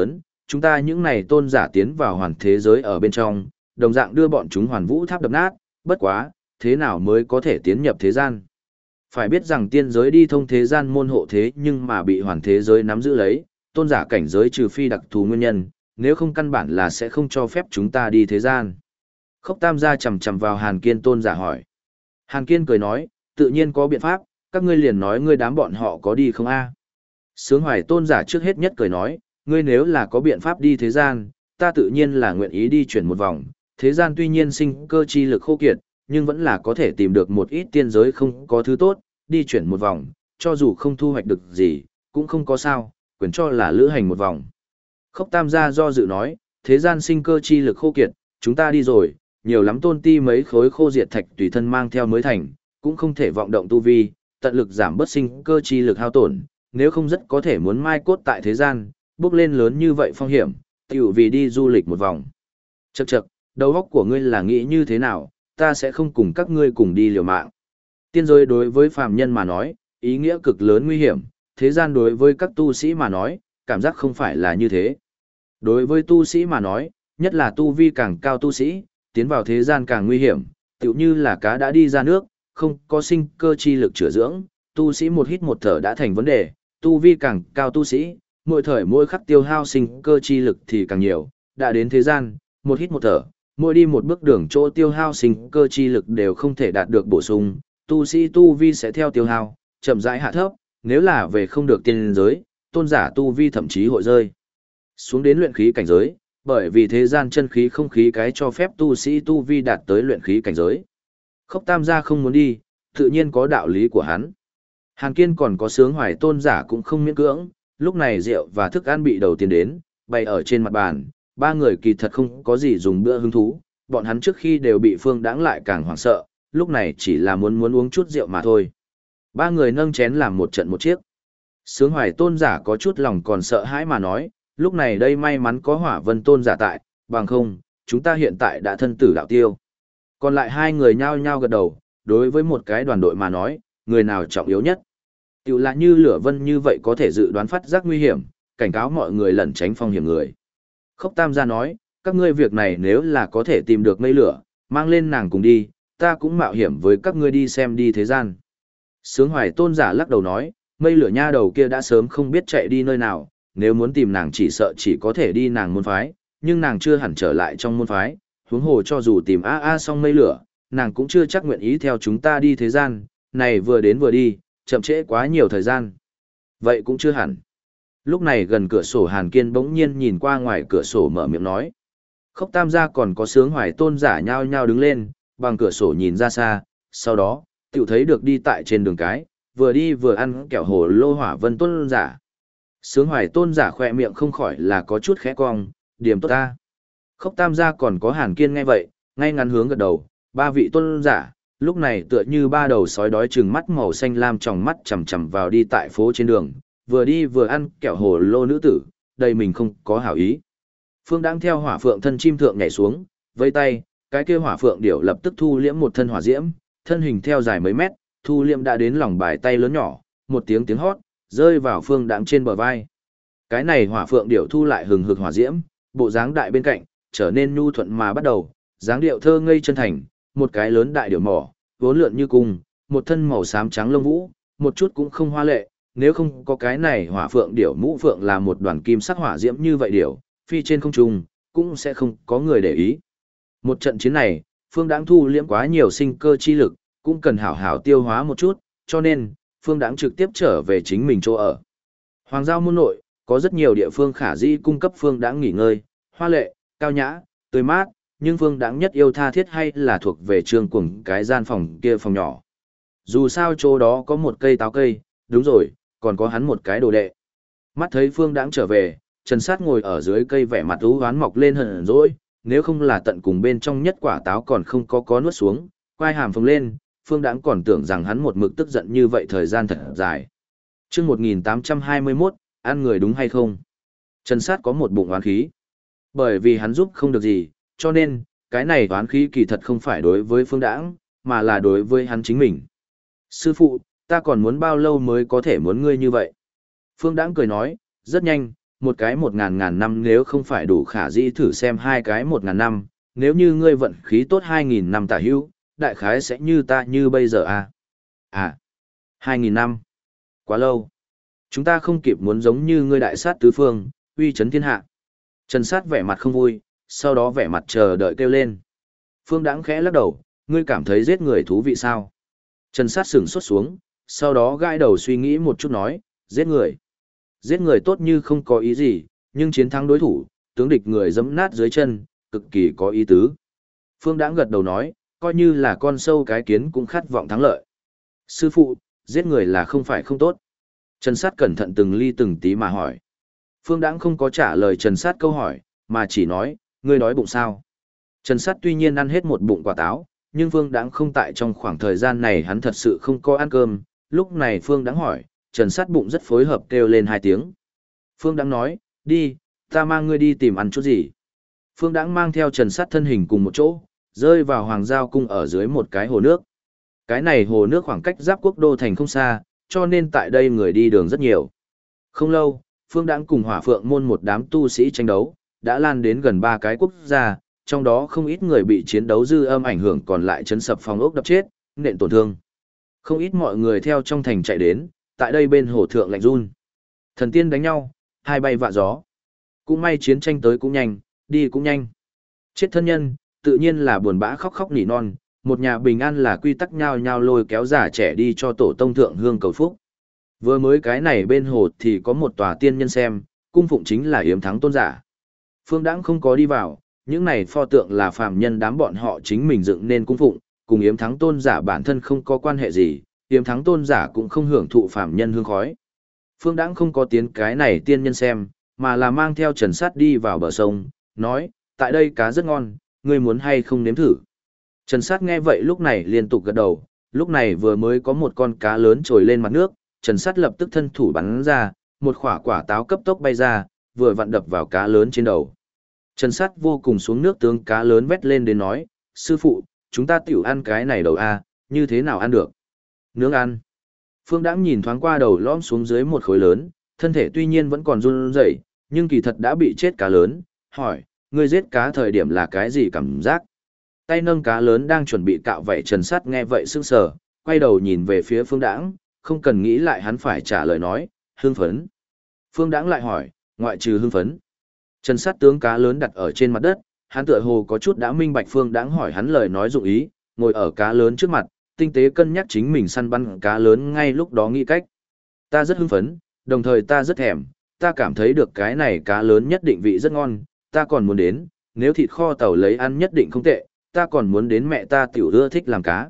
chúng ta những này tôn giả tiến vào hoàn thế giới ở bên trong, đồng dạng đưa bọn chúng hoàn vũ tháp đập nát, bất quá, thế nào mới có thể tiến nhập thế gian? Phải biết rằng tiên giới đi thông thế gian môn hộ thế nhưng mà bị hoàn thế giới nắm giữ lấy, tôn giả cảnh giới trừ phi đặc thù nguyên nhân, nếu không căn bản là sẽ không cho phép chúng ta đi thế gian. Khốc Tam gia chầm chầm vào Hàn Kiên tôn giả hỏi. Hàn Kiên cười nói, tự nhiên có biện pháp, các ngươi liền nói ngươi đám bọn họ có đi không a? Sướng Hoài tôn giả trước hết nhất cười nói, ngươi nếu là có biện pháp đi thế gian, ta tự nhiên là nguyện ý đi chuyển một vòng, thế gian tuy nhiên sinh cơ chi lực khô kiệt, nhưng vẫn là có thể tìm được một ít tiên giới không có thứ tốt, đi chuyển một vòng, cho dù không thu hoạch được gì, cũng không có sao, quyền cho là lữ hành một vòng. Khốc Tam gia do dự nói, thế gian sinh cơ chi lực khô kiệt, chúng ta đi rồi, nhiều lắm tôn ti mấy khối khô diệt thạch tùy thân mang theo mới thành, cũng không thể vọng động tu vi, tận lực giảm bớt sinh cơ chi lực hao tổn, nếu không rất có thể muốn mai cốt tại thế gian, bước lên lớn như vậy phong hiểm, tiểu vì đi du lịch một vòng. Chậc chậc, đầu óc của ngươi là nghĩ như thế nào, ta sẽ không cùng các ngươi cùng đi liều mạng. Tiên giới đối với phàm nhân mà nói, ý nghĩa cực lớn nguy hiểm, thế gian đối với các tu sĩ mà nói, cảm giác không phải là như thế. Đối với tu sĩ mà nói, nhất là tu vi càng cao tu sĩ, tiến vào thế gian càng nguy hiểm, tựu như là cá đã đi ra nước, không có sinh cơ chi lực chữa dưỡng, tu sĩ một hít một thở đã thành vấn đề, tu vi càng cao tu sĩ, mỗi thời mỗi khắc tiêu hao sinh cơ chi lực thì càng nhiều, đã đến thế gian, một hít một thở, mỗi đi một bước đường chỗ tiêu hao sinh cơ chi lực đều không thể đạt được bổ sung, tu sĩ tu vi sẽ theo tiêu hao, chậm rãi hạ thấp, nếu là về không được tiên giới, tôn giả tu vi thậm chí hội rơi xuống đến luyện khí cảnh giới, bởi vì thế gian chân khí không khí cái cho phép tu sĩ tu vi đạt tới luyện khí cảnh giới. Khốc Tam gia không muốn đi, tự nhiên có đạo lý của hắn. Hàn Kiên còn có Sướng Hoài tôn giả cũng không miễn cưỡng, lúc này rượu và thức ăn bị đầu tiên đến, bày ở trên mặt bàn, ba người kỳ thật không có gì dùng bữa hứng thú, bọn hắn trước khi đều bị Phương Đãng lại càng hoảng sợ, lúc này chỉ là muốn uống chút rượu mà thôi. Ba người nâng chén làm một trận một chiếc. Sướng Hoài tôn giả có chút lòng còn sợ hãi mà nói, lúc này đây may mắn có Hỏa Vân tôn giả tại, bằng không, chúng ta hiện tại đã thân tử đạo tiêu. Còn lại hai người nhao nhao gật đầu, đối với một cái đoàn đội mà nói, người nào trọng yếu nhất. Tiểu là như Lửa Vân như vậy có thể dự đoán phát giác nguy hiểm, cảnh cáo mọi người lẩn tránh phong hiểm người. Khốc Tam gia nói, các ngươi việc này nếu là có thể tìm được mây lửa, mang lên nàng cùng đi, ta cũng mạo hiểm với các ngươi đi xem đi thế gian. Sướng Hoài tôn giả lắc đầu nói, mây lửa nha đầu kia đã sớm không biết chạy đi nơi nào, nếu muốn tìm nàng chỉ sợ chỉ có thể đi nàng môn phái, nhưng nàng chưa hẳn trở lại trong môn phái, huống hồ cho dù tìm xong mây lửa, nàng cũng chưa chắc nguyện ý theo chúng ta đi thế gian, này vừa đến vừa đi, chậm trễ quá nhiều thời gian. Vậy cũng chưa hẳn. Lúc này gần cửa sổ Hàn Kiên bỗng nhiên nhìn qua ngoài cửa sổ mở miệng nói. Khốc Tam gia còn có Sướng Hoài tôn giả nhao nhao đứng lên, bằng cửa sổ nhìn ra xa, sau đó, tiểu thấy được đi tại trên đường cái, vừa đi vừa ăn kẹo hồ lô Hỏa Vân tôn giả. Sướng Hoài tôn giả khỏe miệng không khỏi là có chút khẽ cong, điểm tốt ta. Khốc Tam gia còn có Hàn Kiên nghe vậy, ngay ngắn hướng gật đầu, ba vị tôn giả, lúc này tựa như ba đầu sói đói trừng mắt màu xanh lam tròng mắt chằm chằm vào đi tại phố trên đường, vừa đi vừa ăn kẹo hồ lô nữ tử, đây mình không có hảo ý. Phương đang theo Hỏa Phượng thân chim thượng nhảy xuống, vây tay, cái kia Hỏa Phượng điểu lập tức thu liễm một thân hỏa diễm, thân hình theo dài mấy mét, thu liễm đã đến lòng bài tay lớn nhỏ, một tiếng tiếng hót, rơi vào Phương Đãng trên bờ vai. Cái này Hỏa Phượng điểu thu lại hừng hực hỏa diễm, bộ dáng đại bên cạnh, trở nên nhu thuận mà bắt đầu, dáng điệu thơ ngây chân thành, một cái lớn đại điểu mỏ, vốn lượn như cung, một thân màu xám trắng lông vũ, một chút cũng không hoa lệ, nếu không có cái này Hỏa Phượng điểu mũ phượng là một đoàn kim sắc hỏa diễm như vậy điểu, phi trên không trung, cũng sẽ không có người để ý. Một trận chiến này, Phương Đãng thu liễm quá nhiều sinh cơ chi lực, cũng cần hảo hảo tiêu hóa một chút, cho nên, Phương Đãng trực tiếp trở về chính mình chỗ ở. Hoàng giao môn nội, có rất nhiều địa phương khả dĩ cung cấp Phương Đãng nghỉ ngơi, hoa lệ, cao nhã, tươi mát, nhưng Phương Đãng nhất yêu tha thiết hay là thuộc về Trương Cuồng cái gian phòng kia phòng nhỏ. Dù sao chỗ đó có một cây táo cây, đúng rồi, còn có hắn một cái đồ đệ. Mắt thấy Phương Đãng trở về, Trần Sát ngồi ở dưới cây vẻ mặt u hoán mọc lên hờn dỗi, nếu không là tận cùng bên trong nhất quả táo còn không có nuốt xuống, quai hàm phồng lên, Phương Đãng còn tưởng rằng hắn một mực tức giận như vậy thời gian thật dài. Chương 1821, ăn người đúng hay không? Trần Sát có một bụng oán khí. Bởi vì hắn giúp không được gì, cho nên, cái này oán khí kỳ thật không phải đối với Phương Đãng, mà là đối với hắn chính mình. Sư phụ, ta còn muốn bao lâu mới có thể muốn ngươi như vậy? Phương Đãng cười nói, rất nhanh, một cái 1.000 năm nếu không phải đủ khả dĩ thử xem hai cái 1.000 năm, nếu như ngươi vận khí tốt 2.000 năm tả hữu, đại khái sẽ như ta như bây giờ à? À, 2.000 năm. Quá lâu. Chúng ta không kịp muốn giống như ngươi đại sát tứ phương, uy chấn thiên hạ. Trần Sát vẻ mặt không vui, sau đó vẻ mặt chờ đợi kêu lên. Phương Đãng khẽ lắc đầu, ngươi cảm thấy giết người thú vị sao? Trần Sát sững sốt xuống, sau đó gãi đầu suy nghĩ một chút nói, giết người. Giết người tốt như không có ý gì, nhưng chiến thắng đối thủ, tướng địch người giẫm nát dưới chân, cực kỳ có ý tứ. Phương Đãng gật đầu nói, coi như là con sâu cái kiến cũng khát vọng thắng lợi. Sư phụ, giết người là không phải không tốt. Trần Sát cẩn thận từng ly từng tí mà hỏi. Phương Đãng không có trả lời Trần Sát câu hỏi, mà chỉ nói, ngươi đói bụng sao? Trần Sát tuy nhiên ăn hết một bụng quả táo, nhưng Phương Đãng không tại trong khoảng thời gian này hắn thật sự không có ăn cơm. Lúc này Phương Đãng hỏi, Trần Sát bụng rất phối hợp kêu lên 2 tiếng. Phương Đãng nói, đi, ta mang ngươi đi tìm ăn chút gì. Phương Đãng mang theo Trần Sát thân hình cùng một chỗ, rơi vào Hoàng Giao Cung ở dưới một cái hồ nước. Cái này hồ nước khoảng cách Giáp Quốc đô thành không xa, cho nên tại đây người đi đường rất nhiều. Không lâu, Phương Đãng cùng Hỏa Phượng môn một đám tu sĩ tranh đấu, đã lan đến gần 3 cái quốc gia, trong đó không ít người bị chiến đấu dư âm ảnh hưởng còn lại chấn sập phòng ốc đập chết, nện tổn thương. Không ít mọi người theo trong thành chạy đến, tại đây bên hồ thượng lạnh run. Thần tiên đánh nhau, hai bay vạ gió. Cũng may chiến tranh tới cũng nhanh, đi cũng nhanh. Chết thân nhân, tự nhiên là buồn bã khóc khóc nỉ non, một nhà bình an là quy tắc nhao nhao lôi kéo già trẻ đi cho tổ tông thượng hương cầu phúc. Vừa mới cái này bên hồ thì có một tòa tiên nhân xem, cung phụng chính là Yếm Thắng tôn giả. Phương Đãng không có đi vào, những này pho tượng là phàm nhân đám bọn họ chính mình dựng nên cung phụng, cùng Yếm Thắng tôn giả bản thân không có quan hệ gì, Yếm Thắng tôn giả cũng không hưởng thụ phàm nhân hương khói. Phương Đãng không có tiến cái này tiên nhân xem, mà là mang theo Trần Sát đi vào bờ sông, nói, tại đây cá rất ngon, ngươi muốn hay không nếm thử. Trần Sát nghe vậy lúc này liên tục gật đầu, lúc này vừa mới có một con cá lớn trồi lên mặt nước, Trần Sát lập tức thân thủ bắn ra, một quả táo cấp tốc bay ra, vừa vặn đập vào cá lớn trên đầu. Trần Sát vô cùng xuống nước tướng cá lớn vét lên đến nói, sư phụ, chúng ta tiểu ăn cái này đầu a, như thế nào ăn được? Nướng ăn. Phương Đãng nhìn thoáng qua đầu lõm xuống dưới một khối lớn, thân thể tuy nhiên vẫn còn run rẩy, nhưng kỳ thật đã bị chết cá lớn, hỏi, ngươi giết cá thời điểm là cái gì cảm giác? Tay nâng cá lớn đang chuẩn bị cạo vậy Trần Sát nghe vậy sững sờ, quay đầu nhìn về phía Phương Đãng, không cần nghĩ lại hắn phải trả lời nói, hưng phấn. Phương Đãng lại hỏi, ngoại trừ hưng phấn. Trần Sát tướng cá lớn đặt ở trên mặt đất, hắn tựa hồ có chút đã minh bạch Phương Đãng hỏi hắn lời nói dụng ý, ngồi ở cá lớn trước mặt, tinh tế cân nhắc chính mình săn bắn cá lớn ngay lúc đó nghĩ cách. Ta rất hưng phấn, đồng thời ta rất thèm, ta cảm thấy được cái này cá lớn nhất định vị rất ngon, ta còn muốn đến, nếu thịt kho tàu lấy ăn nhất định không tệ, ta còn muốn đến mẹ ta tiểu ưa thích làm cá.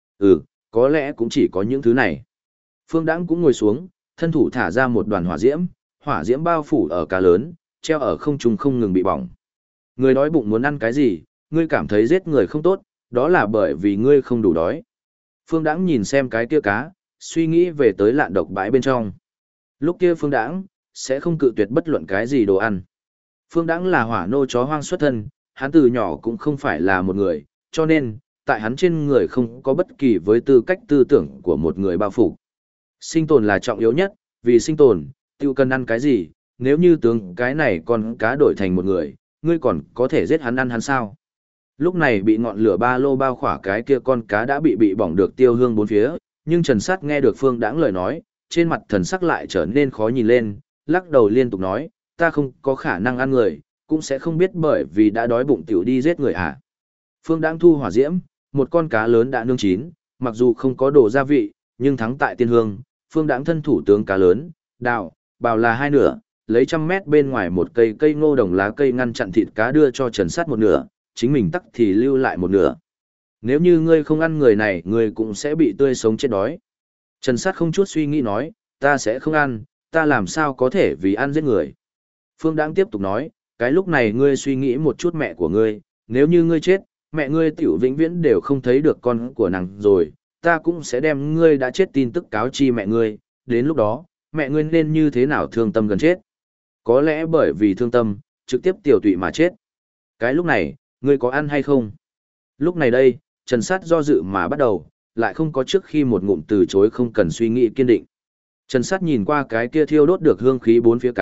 Có lẽ cũng chỉ có những thứ này. Phương Đãng cũng ngồi xuống, thân thủ thả ra một đoàn hỏa diễm bao phủ ở cá lớn, treo ở không trung không ngừng bị bỏng. Người đói bụng muốn ăn cái gì, ngươi cảm thấy giết người không tốt, đó là bởi vì ngươi không đủ đói. Phương Đãng nhìn xem cái kia cá, suy nghĩ về tới lạn độc bãi bên trong. Lúc kia Phương Đãng sẽ không cự tuyệt bất luận cái gì đồ ăn. Phương Đãng là hỏa nô chó hoang xuất thân, hắn từ nhỏ cũng không phải là một người, cho nên, tại hắn trên người không có bất kỳ với tư cách tư tưởng của một người bao phủ. Sinh tồn là trọng yếu nhất, vì sinh tồn, tiêu cần ăn cái gì, nếu như tướng cái này con cá đổi thành một người, ngươi còn có thể giết hắn ăn hắn sao? Lúc này bị ngọn lửa ba lô bao khỏa cái kia con cá đã bị bỏng được tiêu hương bốn phía, nhưng Trần Sát nghe được Phương Đãng lời nói, trên mặt thần sắc lại trở nên khó nhìn lên, lắc đầu liên tục nói, ta không có khả năng ăn người, cũng sẽ không biết bởi vì đã đói bụng tiểu đi giết người à. Phương Đãng thu hỏa diễm, một con cá lớn đã nướng chín, mặc dù không có đồ gia vị, nhưng thắng tại tiên hương, Phương Đãng thân thủ tướng cá lớn, bào là 2 nửa, lấy 100 mét bên ngoài một cây ngô đồng lá cây ngăn chặn thịt cá đưa cho Trần Sát một nửa, chính mình tắc thì lưu lại một nửa. Nếu như ngươi không ăn người này, ngươi cũng sẽ bị tươi sống chết đói. Trần Sát không chút suy nghĩ nói, ta sẽ không ăn, ta làm sao có thể vì ăn giết người. Phương Đãng tiếp tục nói, cái lúc này ngươi suy nghĩ một chút mẹ của ngươi, nếu như ngươi chết, mẹ ngươi tiểu vĩnh viễn đều không thấy được con của nàng rồi, ta cũng sẽ đem ngươi đã chết tin tức cáo chi mẹ ngươi, đến lúc đó, mẹ ngươi nên như thế nào thương tâm gần chết. Có lẽ bởi vì thương tâm, trực tiếp tiểu tụy mà chết. Cái lúc này, ngươi có ăn hay không? Lúc này đây, Trần Sát do dự mà bắt đầu, lại không có trước khi một ngụm từ chối không cần suy nghĩ kiên định. Trần Sát nhìn qua cái kia thiêu đốt được hương khí bốn phía cá,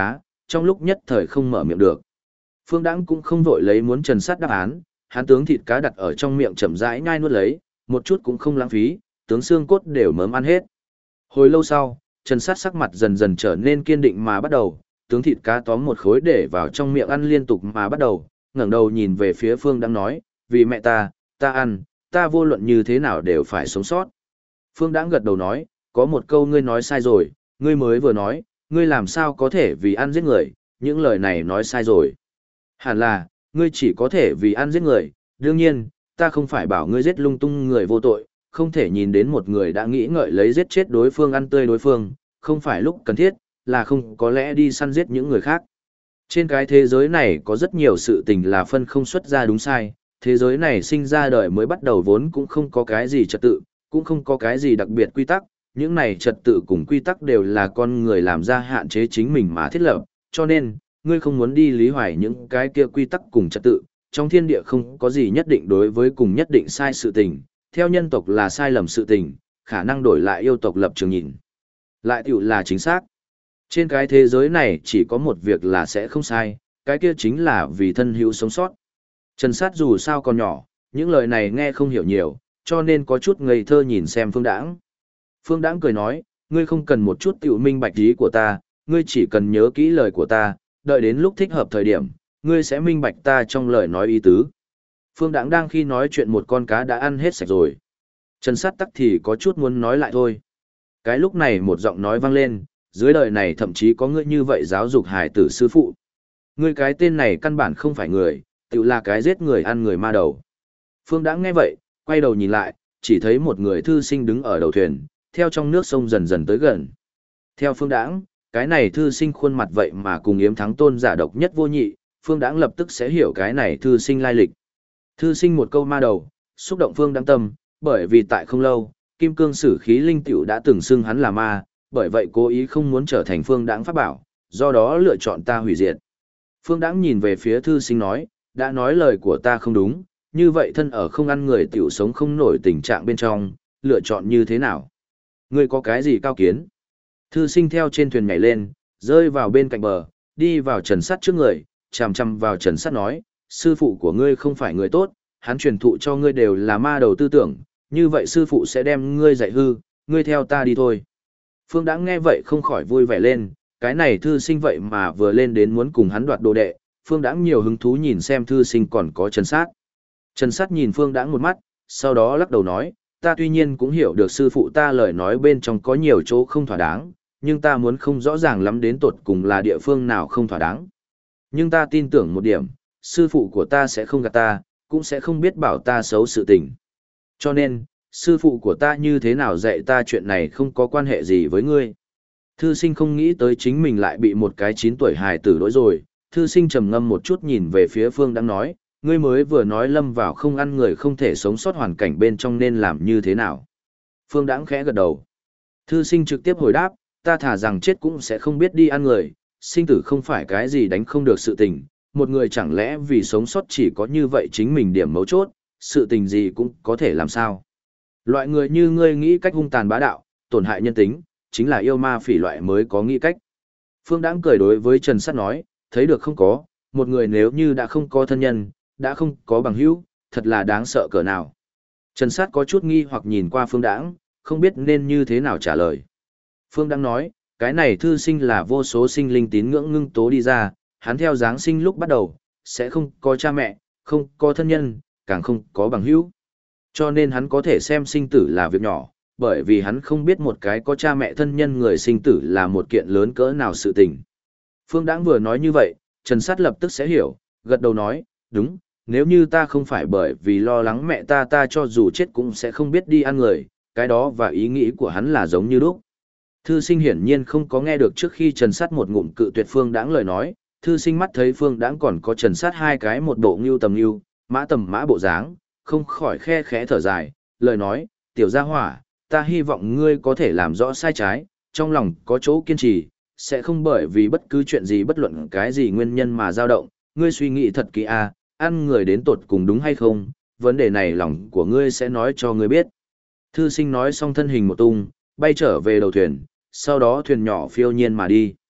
trong lúc nhất thời không mở miệng được. Phương Đãng cũng không vội lấy muốn Trần Sát đáp án, hắn tướng thịt cá đặt ở trong miệng chậm rãi nhai nuốt lấy, một chút cũng không lãng phí, tướng xương cốt đều mớm ăn hết. Hồi lâu sau, Trần Sát sắc mặt dần dần trở nên kiên định mà bắt đầu, tướng thịt cá tóm một khối để vào trong miệng ăn liên tục mà bắt đầu, ngẩng đầu nhìn về phía Phương Đãng nói, vì mẹ ta ăn, ta vô luận như thế nào đều phải sống sót. Phương Đãng gật đầu nói, có một câu ngươi nói sai rồi, ngươi mới vừa nói, ngươi làm sao có thể vì ăn giết người, những lời này nói sai rồi. Hẳn là, ngươi chỉ có thể vì ăn giết người, đương nhiên, ta không phải bảo ngươi giết lung tung người vô tội, không thể nhìn đến một người đã nghĩ ngợi lấy giết chết đối phương ăn tươi đối phương, không phải lúc cần thiết, là không có lẽ đi săn giết những người khác. Trên cái thế giới này có rất nhiều sự tình là phân không xuất ra đúng sai, thế giới này sinh ra đời mới bắt đầu vốn cũng không có cái gì trật tự, cũng không có cái gì đặc biệt quy tắc, những này trật tự cùng quy tắc đều là con người làm ra hạn chế chính mình mà thiết lập, cho nên, ngươi không muốn đi lý hoài những cái kia quy tắc cùng trật tự, trong thiên địa không có gì nhất định đối với cùng nhất định sai sự tình, theo nhân tộc là sai lầm sự tình, khả năng đổi lại yêu tộc lập trường nhìn. Lại tiểu là chính xác. Trên cái thế giới này chỉ có một việc là sẽ không sai, cái kia chính là vì thân hữu sống sót. Trần Sát dù sao còn nhỏ, những lời này nghe không hiểu nhiều, cho nên có chút ngây thơ nhìn xem Phương Đãng. Phương Đãng cười nói, ngươi không cần một chút tiểu minh bạch ý của ta, ngươi chỉ cần nhớ kỹ lời của ta, đợi đến lúc thích hợp thời điểm, ngươi sẽ minh bạch ta trong lời nói ý tứ. Phương Đãng đang khi nói chuyện một con cá đã ăn hết sạch rồi. Trần Sát tắc thì có chút muốn nói lại thôi. Cái lúc này một giọng nói vang lên, dưới đời này thậm chí có ngươi như vậy giáo dục hài tử sư phụ. Ngươi cái tên này căn bản không phải người, tự là cái giết người ăn người ma đầu. Phương Đãng nghe vậy, quay đầu nhìn lại, chỉ thấy một người thư sinh đứng ở đầu thuyền, theo trong nước sông dần dần tới gần. Theo Phương Đãng, cái này thư sinh khuôn mặt vậy mà cùng Yếm Thắng Tôn giả độc nhất vô nhị, Phương Đãng lập tức sẽ hiểu cái này thư sinh lai lịch. Thư sinh một câu ma đầu, xúc động Phương Đãng tâm, bởi vì tại không lâu, Kim Cương Sử Khí Linh Tiểu đã từng xưng hắn là ma, bởi vậy cố ý không muốn trở thành Phương Đãng pháp bảo, do đó lựa chọn ta hủy diệt. Phương Đãng nhìn về phía thư sinh nói, đã nói lời của ta không đúng, như vậy thân ở không ăn người tiểu sống không nổi tình trạng bên trong, lựa chọn như thế nào? Ngươi có cái gì cao kiến? Thư sinh theo trên thuyền nhảy lên, rơi vào bên cạnh bờ, đi vào Trần Sát trước người, chằm chằm vào Trần Sát nói, sư phụ của ngươi không phải người tốt, hắn truyền thụ cho ngươi đều là ma đầu tư tưởng, như vậy sư phụ sẽ đem ngươi dạy hư, ngươi theo ta đi thôi. Phương Đãng nghe vậy không khỏi vui vẻ lên, cái này thư sinh vậy mà vừa lên đến muốn cùng hắn đoạt đồ đệ, Phương Đãng nhiều hứng thú nhìn xem thư sinh còn có Trần Sát. Trần Sát nhìn Phương Đãng một mắt, sau đó lắc đầu nói, ta tuy nhiên cũng hiểu được sư phụ ta lời nói bên trong có nhiều chỗ không thỏa đáng, nhưng ta muốn không rõ ràng lắm đến tột cùng là địa phương nào không thỏa đáng. Nhưng ta tin tưởng một điểm, sư phụ của ta sẽ không gạt ta, cũng sẽ không biết bảo ta xấu sự tình. Cho nên, sư phụ của ta như thế nào dạy ta chuyện này không có quan hệ gì với ngươi. Thư sinh không nghĩ tới chính mình lại bị một cái 9 tuổi hài tử đối rồi, thư sinh trầm ngâm một chút nhìn về phía Phương Đãng nói, ngươi mới vừa nói lâm vào không ăn người không thể sống sót hoàn cảnh bên trong nên làm như thế nào. Phương Đãng khẽ gật đầu. Thư sinh trực tiếp hồi đáp, ta thả rằng chết cũng sẽ không biết đi ăn người, sinh tử không phải cái gì đánh không được sự tình, một người chẳng lẽ vì sống sót chỉ có như vậy chính mình điểm mấu chốt, sự tình gì cũng có thể làm sao. Loại người như ngươi nghĩ cách hung tàn bá đạo, tổn hại nhân tính, chính là yêu ma phỉ loại mới có nghĩ cách. Phương Đãng cười đối với Trần Sát nói, thấy được không có, một người nếu như đã không có thân nhân, đã không có bằng hữu, thật là đáng sợ cỡ nào. Trần Sát có chút nghi hoặc nhìn qua Phương Đãng, không biết nên như thế nào trả lời. Phương Đãng nói, cái này thư sinh là vô số sinh linh tín ngưỡng ngưng tố đi ra, hắn theo Giáng sinh lúc bắt đầu, sẽ không có cha mẹ, không có thân nhân, càng không có bằng hữu. Cho nên hắn có thể xem sinh tử là việc nhỏ, bởi vì hắn không biết một cái có cha mẹ thân nhân người sinh tử là một kiện lớn cỡ nào sự tình. Phương Đãng vừa nói như vậy, Trần Sát lập tức sẽ hiểu, gật đầu nói, đúng, nếu như ta không phải bởi vì lo lắng mẹ ta cho dù chết cũng sẽ không biết đi ăn người, cái đó và ý nghĩ của hắn là giống như lúc. Thư sinh hiển nhiên không có nghe được trước khi Trần Sát một ngụm cự tuyệt Phương Đãng lời nói, thư sinh mắt thấy Phương Đãng còn có Trần Sát hai cái một bộ ngưu tầm ngưu, mã tầm mã bộ dáng, không khỏi khe khẽ thở dài, lời nói, tiểu gia hỏa, ta hy vọng ngươi có thể làm rõ sai trái, trong lòng có chỗ kiên trì, sẽ không bởi vì bất cứ chuyện gì bất luận cái gì nguyên nhân mà dao động, ngươi suy nghĩ thật kỹ à, ăn người đến tột cùng đúng hay không, vấn đề này lòng của ngươi sẽ nói cho ngươi biết. Thư sinh nói xong thân hình một tung, bay trở về đầu thuyền, sau đó thuyền nhỏ phiêu nhiên mà đi.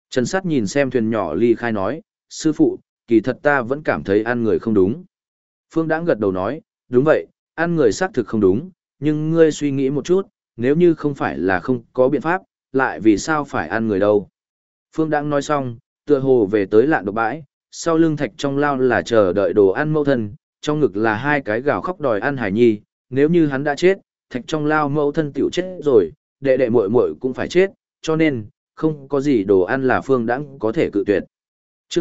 Trần Sát nhìn xem thuyền nhỏ ly khai nói, sư phụ, kỳ thật ta vẫn cảm thấy ăn người không đúng. Phương Đãng gật đầu nói, đúng vậy, ăn người xác thực không đúng, nhưng ngươi suy nghĩ một chút, nếu như không phải là không có biện pháp, lại vì sao phải ăn người đâu. Phương Đãng nói xong, tựa hồ về tới lạn độc bãi, sau lưng thạch trong lao là chờ đợi đồ ăn mẫu thân, trong ngực là hai cái gào khóc đòi ăn hải nhi, nếu như hắn đã chết, thạch trong lao mẫu thân tiểu chết rồi, đệ đệ muội muội cũng phải chết, cho nên, không có gì đồ ăn là Phương Đãng có thể cự tuyệt. Chương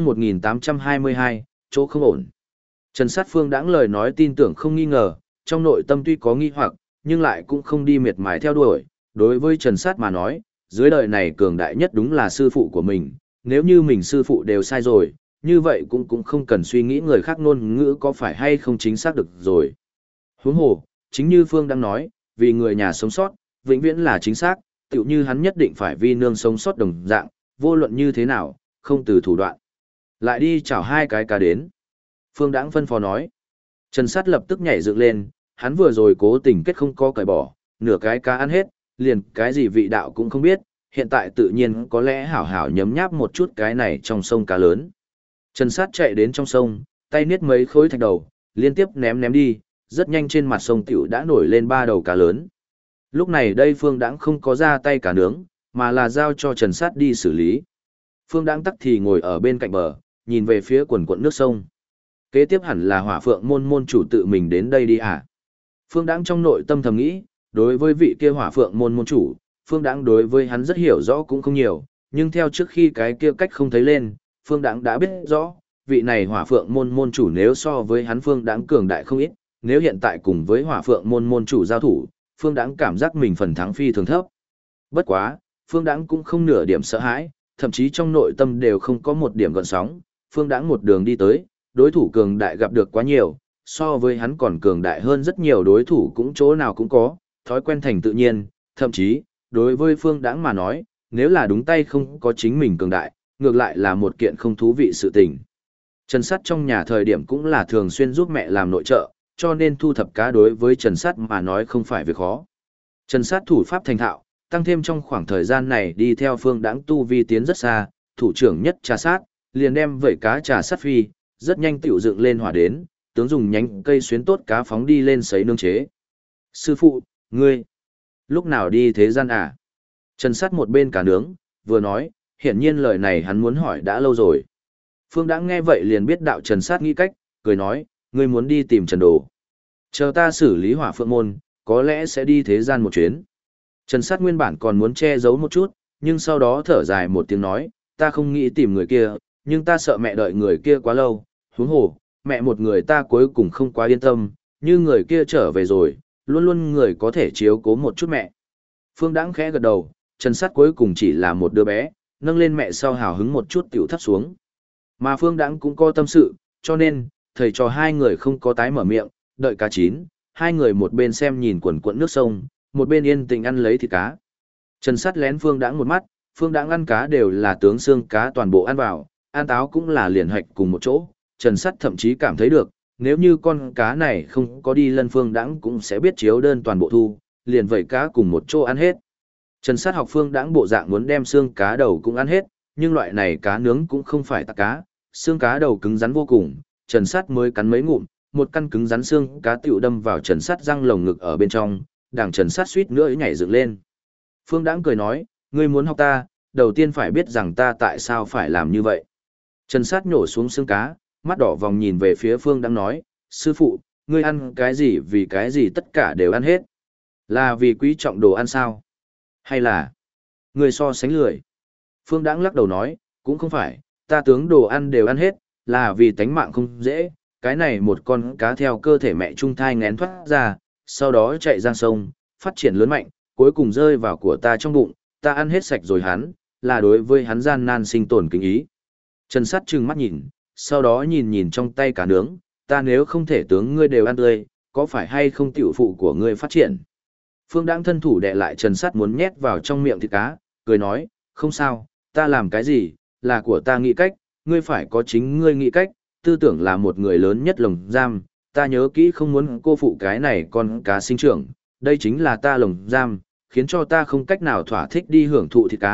1822, chỗ không ổn. Trần Sát Phương Đãng lời nói tin tưởng không nghi ngờ, trong nội tâm tuy có nghi hoặc, nhưng lại cũng không đi miệt mài theo đuổi. Đối với Trần Sát mà nói, dưới đời này cường đại nhất đúng là sư phụ của mình, nếu như mình sư phụ đều sai rồi, như vậy cũng không cần suy nghĩ người khác ngôn ngữ có phải hay không chính xác được rồi. Huống hồ, chính như Phương đang nói, vì người nhà sống sót, vĩnh viễn là chính xác, tựu như hắn nhất định phải vì nương sống sót đồng dạng, vô luận như thế nào, không từ thủ đoạn. Lại đi chào hai cái cá đến. Phương Đãng phân phó nói. Trần Sát lập tức nhảy dựng lên, hắn vừa rồi cố tình kết không có cởi bỏ, nửa cái cá ăn hết, liền cái gì vị đạo cũng không biết, hiện tại tự nhiên có lẽ hảo hảo nhấm nháp một chút cái này trong sông cá lớn. Trần Sát chạy đến trong sông, tay niết mấy khối thạch đầu, liên tiếp ném đi, rất nhanh trên mặt sông tiểu đã nổi lên ba đầu cá lớn. Lúc này đây Phương Đãng không có ra tay cá nướng, mà là giao cho Trần Sát đi xử lý. Phương Đãng tắc thì ngồi ở bên cạnh bờ, nhìn về phía quần quận nước sông. Kế tiếp hẳn là Hỏa Phượng môn môn chủ tự mình đến đây đi à? Phương Đãng trong nội tâm thầm nghĩ, đối với vị kia Hỏa Phượng môn môn chủ, Phương Đãng đối với hắn rất hiểu rõ cũng không nhiều, nhưng theo trước khi cái kia cách không thấy lên, Phương Đãng đã biết rõ, vị này Hỏa Phượng môn môn chủ nếu so với hắn Phương Đãng cường đại không ít, nếu hiện tại cùng với Hỏa Phượng môn môn chủ giao thủ, Phương Đãng cảm giác mình phần thắng phi thường thấp. Bất quá, Phương Đãng cũng không nửa điểm sợ hãi, thậm chí trong nội tâm đều không có một điểm gợn sóng, Phương Đãng một đường đi tới, đối thủ cường đại gặp được quá nhiều, so với hắn còn cường đại hơn rất nhiều đối thủ cũng chỗ nào cũng có, thói quen thành tự nhiên, thậm chí, đối với Phương Đãng mà nói, nếu là đúng tay không có chính mình cường đại, ngược lại là một kiện không thú vị sự tình. Trần Sắt trong nhà thời điểm cũng là thường xuyên giúp mẹ làm nội trợ, cho nên thu thập cá đối với Trần Sắt mà nói không phải việc khó. Trần Sắt thủ pháp thành thạo, tăng thêm trong khoảng thời gian này đi theo Phương Đãng tu vi tiến rất xa, thủ trưởng nhất trà sát, liền đem vẩy cá trà sát phi, rất nhanh tiểu dựng lên hỏa đến, tướng dùng nhánh cây xuyến tốt cá phóng đi lên sấy nướng chế. Sư phụ, ngươi, lúc nào đi thế gian à? Trần Sắt một bên cá nướng, vừa nói, hiển nhiên lời này hắn muốn hỏi đã lâu rồi. Phương Đãng nghe vậy liền biết đạo Trần Sắt nghĩ cách, cười nói, ngươi muốn đi tìm Trần Đồ. Chờ ta xử lý Hỏa Phượng môn, có lẽ sẽ đi thế gian một chuyến. Trần Sắt nguyên bản còn muốn che giấu một chút, nhưng sau đó thở dài một tiếng nói, ta không nghĩ tìm người kia, nhưng ta sợ mẹ đợi người kia quá lâu, huống hồ, mẹ một người ta cuối cùng không quá yên tâm, như người kia trở về rồi, luôn luôn người có thể chiếu cố một chút mẹ. Phương Đãng khẽ gật đầu, Trần Sắt cuối cùng chỉ là một đứa bé, nâng lên mẹ sau hào hứng một chút tiểu thấp xuống. Mà Phương Đãng cũng có tâm sự, cho nên, thầy trò hai người không có tái mở miệng, đợi cá chín, hai người một bên xem nhìn quần quận nước sông, một bên yên tĩnh ăn lấy thịt cá. Trần Sắt lén Phương Đãng một mắt, Phương Đãng ăn cá đều là tướng xương cá toàn bộ ăn vào, ăn táo cũng là liền hạch cùng một chỗ. Trần Sắt thậm chí cảm thấy được, nếu như con cá này không có đi lân Phương Đãng cũng sẽ biết chiếu đơn toàn bộ thu, liền vẩy cá cùng một chỗ ăn hết. Trần Sắt học Phương Đãng bộ dạng muốn đem xương cá đầu cũng ăn hết, nhưng loại này cá nướng cũng không phải tạc cá, xương cá đầu cứng rắn vô cùng, Trần Sắt mới cắn mấy ngụm, một căn cứng rắn xương cá tiểu đâm vào Trần Sắt răng lồng ngực ở bên trong, đằng Trần Sắt suýt nữa nhảy dựng lên. Phương Đãng cười nói, ngươi muốn học ta, đầu tiên phải biết rằng ta tại sao phải làm như vậy. Trần Sắt nhổ xuống xương cá, mắt đỏ vòng nhìn về phía Phương Đãng nói, sư phụ, ngươi ăn cái gì vì cái gì tất cả đều ăn hết. Là vì quý trọng đồ ăn sao? Hay là ngươi so sánh lười? Phương Đãng lắc đầu nói, cũng không phải, ta tướng đồ ăn đều ăn hết, là vì tánh mạng không dễ, cái này một con cá theo cơ thể mẹ trung thai ngén thoát ra, sau đó chạy ra sông, phát triển lớn mạnh, cuối cùng rơi vào của ta trong bụng, ta ăn hết sạch rồi hắn, là đối với hắn gian nan sinh tồn kính ý. Trần Sắt trừng mắt nhìn, sau đó nhìn trong tay cá nướng, ta nếu không thể tướng ngươi đều ăn tươi, có phải hay không tiểu phụ của ngươi phát triển? Phương Đãng thân thủ đè lại Trần Sắt muốn nhét vào trong miệng thịt cá, cười nói, không sao, ta làm cái gì, là của ta nghĩ cách, ngươi phải có chính ngươi nghĩ cách, tư tưởng là một người lớn nhất lồng giam, ta nhớ kỹ không muốn cô phụ cái này con cá sinh trưởng, đây chính là ta lồng giam, khiến cho ta không cách nào thỏa thích đi hưởng thụ thịt cá,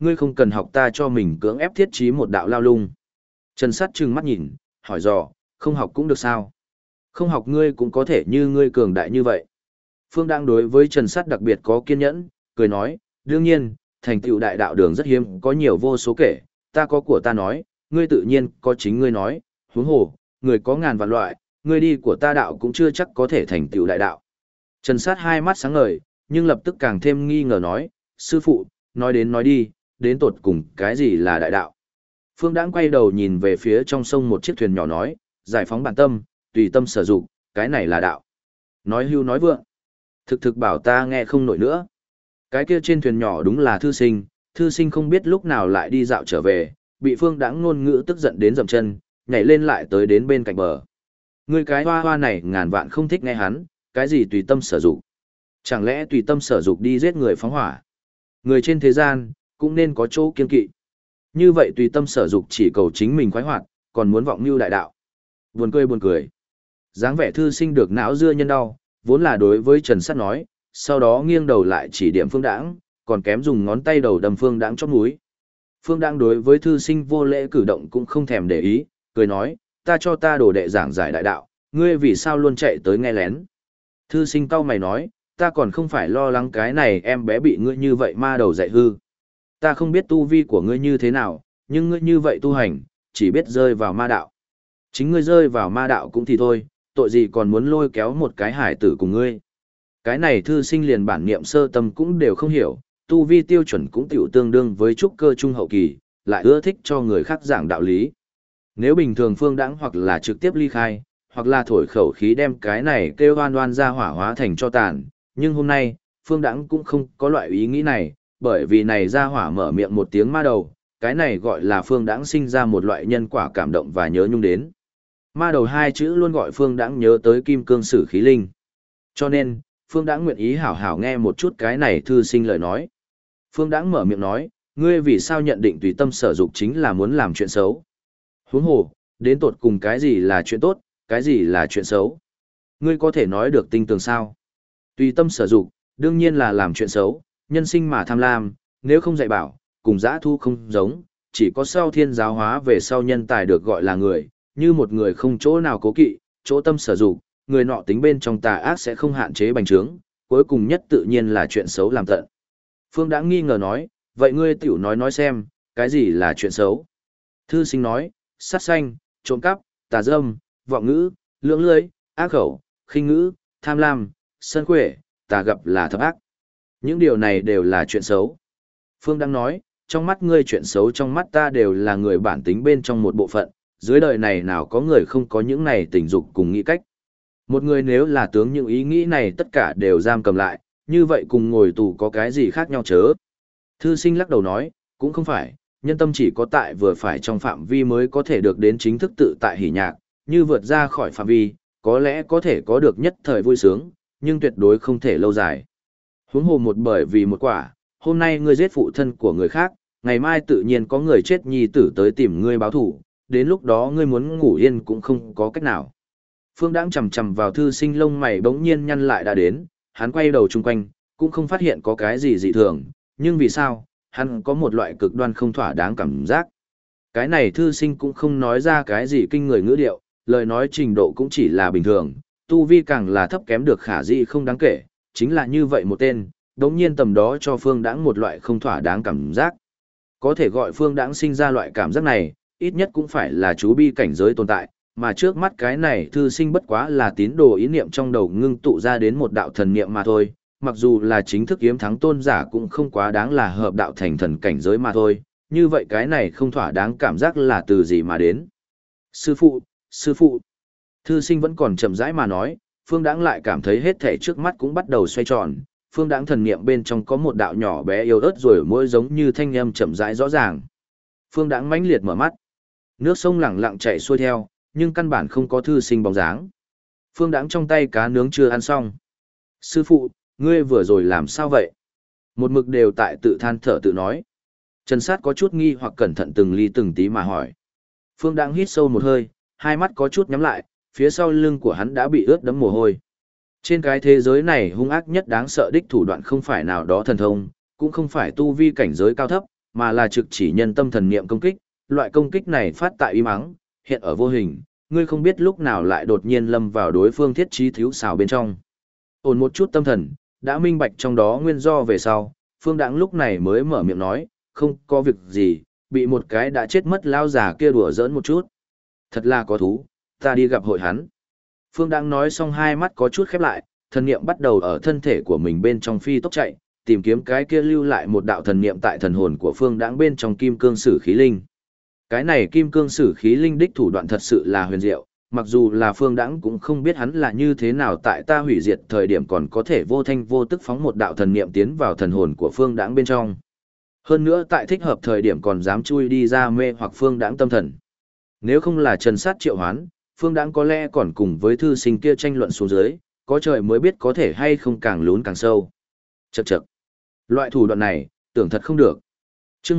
ngươi không cần học ta cho mình cưỡng ép thiết trí một đạo lao lung. Trần Sát trừng mắt nhìn, hỏi dò, không học cũng được sao? Không học ngươi cũng có thể như ngươi cường đại như vậy. Phương đang đối với Trần Sát đặc biệt có kiên nhẫn, cười nói, đương nhiên, thành tựu đại đạo đường rất hiếm, có nhiều vô số kể, ta có của ta nói, ngươi tự nhiên có chính ngươi nói, huống hồ, người có ngàn vạn loại, ngươi đi của ta đạo cũng chưa chắc có thể thành tựu đại đạo. Trần Sát hai mắt sáng ngời, nhưng lập tức càng thêm nghi ngờ nói, sư phụ, nói đến nói đi, đến tột cùng cái gì là đại đạo? Phương Đãng quay đầu nhìn về phía trong sông một chiếc thuyền nhỏ nói, giải phóng bản tâm, tùy tâm sở dụng, cái này là đạo. Nói hưu nói vượng. Thực bảo ta nghe không nổi nữa. Cái kia trên thuyền nhỏ đúng là thư sinh không biết lúc nào lại đi dạo trở về, bị Phương Đãng ngôn ngữ tức giận đến dậm chân, nhảy lên lại tới đến bên cạnh bờ. Ngươi cái hoa hoa này ngàn vạn không thích nghe hắn, cái gì tùy tâm sở dụng? Chẳng lẽ tùy tâm sở dụng đi giết người phóng hỏa? Người trên thế gian, cũng nên có chỗ kiên kỵ. Như vậy tùy tâm sở dụng chỉ cầu chính mình khoái hoạt, còn muốn vọng mưu đại đạo. Buồn cười. Dáng vẻ thư sinh được não dưa nhân đau, vốn là đối với Trần Sát nói, sau đó nghiêng đầu lại chỉ điểm Phương Đãng, còn kém dùng ngón tay đầu đâm Phương Đãng chóp mũi. Phương Đãng đối với thư sinh vô lễ cử động cũng không thèm để ý, cười nói, ta cho ta đồ đệ giảng giải đại đạo, ngươi vì sao luôn chạy tới nghe lén? Thư sinh cau mày nói, ta còn không phải lo lắng cái này em bé bị ngươi như vậy ma đầu dạy hư. Ta không biết tu vi của ngươi như thế nào, nhưng ngươi như vậy tu hành, chỉ biết rơi vào ma đạo. Chính ngươi rơi vào ma đạo cũng thì thôi, tội gì còn muốn lôi kéo một cái hải tử cùng ngươi. Cái này thư sinh liền bản niệm sơ tâm cũng đều không hiểu, tu vi tiêu chuẩn cũng tiểu tương đương với trúc cơ trung hậu kỳ, lại ưa thích cho người khác giảng đạo lý. Nếu bình thường Phương Đãng hoặc là trực tiếp ly khai, hoặc là thổi khẩu khí đem cái này kêu oan oan ra hỏa hóa thành cho tàn, nhưng hôm nay, Phương Đãng cũng không có loại ý nghĩ này, bởi vì này ra hỏa mở miệng một tiếng ma đầu, cái này gọi là Phương Đãng sinh ra một loại nhân quả cảm động và nhớ nhung đến. Ma đầu hai chữ luôn gọi Phương Đãng nhớ tới kim cương sử khí linh. Cho nên, Phương Đãng nguyện ý hảo hảo nghe một chút cái này thư sinh lời nói. Phương Đãng mở miệng nói, ngươi vì sao nhận định tùy tâm sở dục chính là muốn làm chuyện xấu? Huống hồ, đến tột cùng cái gì là chuyện tốt, cái gì là chuyện xấu? Ngươi có thể nói được tinh tường sao? Tùy tâm sở dục, đương nhiên là làm chuyện xấu, nhân sinh mà tham lam, nếu không dạy bảo, cùng dã thu không giống, chỉ có sau thiên giáo hóa về sau nhân tài được gọi là người, như một người không chỗ nào cố kỵ, chỗ tâm sở dục, người nọ tính bên trong tà ác sẽ không hạn chế bành trướng, cuối cùng nhất tự nhiên là chuyện xấu làm tận. Phương đã nghi ngờ nói, vậy ngươi tiểu nói xem, cái gì là chuyện xấu? Thư sinh nói, sát sanh, trộm cắp, tà dâm, vọng ngữ, lưỡng lưới, ác khẩu, khinh ngữ, tham lam, sân khuệ, tà gặp là thập ác. Những điều này đều là chuyện xấu. Phương đang nói, trong mắt ngươi chuyện xấu trong mắt ta đều là người bản tính bên trong một bộ phận, dưới đời này nào có người không có những này tình dục cùng nghĩ cách. Một người nếu là tướng những ý nghĩ này tất cả đều giam cầm lại, như vậy cùng ngồi tù có cái gì khác nhau chớ. Thư sinh lắc đầu nói, cũng không phải, nhân tâm chỉ có tại vừa phải trong phạm vi mới có thể được đến chính thức tự tại hỷ nhạc, như vượt ra khỏi phạm vi, có lẽ có thể có được nhất thời vui sướng, nhưng tuyệt đối không thể lâu dài. Huống hồ một bởi vì một quả, hôm nay ngươi giết phụ thân của người khác, ngày mai tự nhiên có người chết nhi tử tới tìm ngươi báo thủ, đến lúc đó ngươi muốn ngủ yên cũng không có cách nào. Phương Đãng chầm chầm vào thư sinh lông mày bỗng nhiên nhăn lại đã đến, hắn quay đầu chung quanh, cũng không phát hiện có cái gì dị thường, nhưng vì sao, hắn có một loại cực đoan không thỏa đáng cảm giác. Cái này thư sinh cũng không nói ra cái gì kinh người ngữ điệu, lời nói trình độ cũng chỉ là bình thường, tu vi càng là thấp kém được khả dĩ không đáng kể, chính là như vậy một tên, đống nhiên tầm đó cho Phương Đãng một loại không thỏa đáng cảm giác. Có thể gọi Phương Đãng sinh ra loại cảm giác này, ít nhất cũng phải là chú bi cảnh giới tồn tại, mà trước mắt cái này thư sinh bất quá là tín đồ ý niệm trong đầu ngưng tụ ra đến một đạo thần niệm mà thôi, mặc dù là chính thức yếm thắng tôn giả cũng không quá đáng là hợp đạo thành thần cảnh giới mà thôi, như vậy cái này không thỏa đáng cảm giác là từ gì mà đến. Sư phụ, thư sinh vẫn còn chậm rãi mà nói, Phương Đãng lại cảm thấy hết thể trước mắt cũng bắt đầu xoay tròn, Phương Đãng thần niệm bên trong có một đạo nhỏ bé yếu ớt rồi mỗi giống như thanh âm chậm rãi rõ ràng. Phương Đãng mãnh liệt mở mắt, nước sông lẳng lặng chảy xuôi theo, nhưng căn bản không có thư sinh bóng dáng. Phương Đãng trong tay cá nướng chưa ăn xong. Sư phụ, ngươi vừa rồi làm sao vậy? Một mực đều tại tự than thở tự nói. Trần Sát có chút nghi hoặc cẩn thận từng ly từng tí mà hỏi. Phương Đãng hít sâu một hơi, hai mắt có chút nhắm lại, phía sau lưng của hắn đã bị ướt đẫm mồ hôi. Trên cái thế giới này hung ác nhất đáng sợ đích thủ đoạn không phải nào đó thần thông, cũng không phải tu vi cảnh giới cao thấp, mà là trực chỉ nhân tâm thần niệm công kích, loại công kích này phát tại im ắng, hiện ở vô hình, ngươi không biết lúc nào lại đột nhiên lâm vào đối phương thiết trí thiếu xào bên trong. Ổn một chút tâm thần, đã minh bạch trong đó nguyên do về sau, Phương Đãng lúc này mới mở miệng nói, không có việc gì, bị một cái đã chết mất lao già kia đùa giỡn một chút. Thật là có thú, ta đi gặp hội hắn. Phương Đãng nói xong hai mắt có chút khép lại, thần niệm bắt đầu ở thân thể của mình bên trong phi tốc chạy, tìm kiếm cái kia lưu lại một đạo thần niệm tại thần hồn của Phương Đãng bên trong kim cương sử khí linh. Cái này kim cương sử khí linh đích thủ đoạn thật sự là huyền diệu, mặc dù là Phương Đãng cũng không biết hắn là như thế nào tại ta hủy diệt thời điểm còn có thể vô thanh vô tức phóng một đạo thần niệm tiến vào thần hồn của Phương Đãng bên trong. Hơn nữa tại thích hợp thời điểm còn dám chui đi ra mê hoặc Phương Đãng tâm thần. Nếu không là trần sát triệu hoán, Phương Đãng có lẽ còn cùng với thư sinh kia tranh luận xuống dưới, có trời mới biết có thể hay không càng lún càng sâu. Chậc chậc. Loại thủ đoạn này, tưởng thật không được. Chương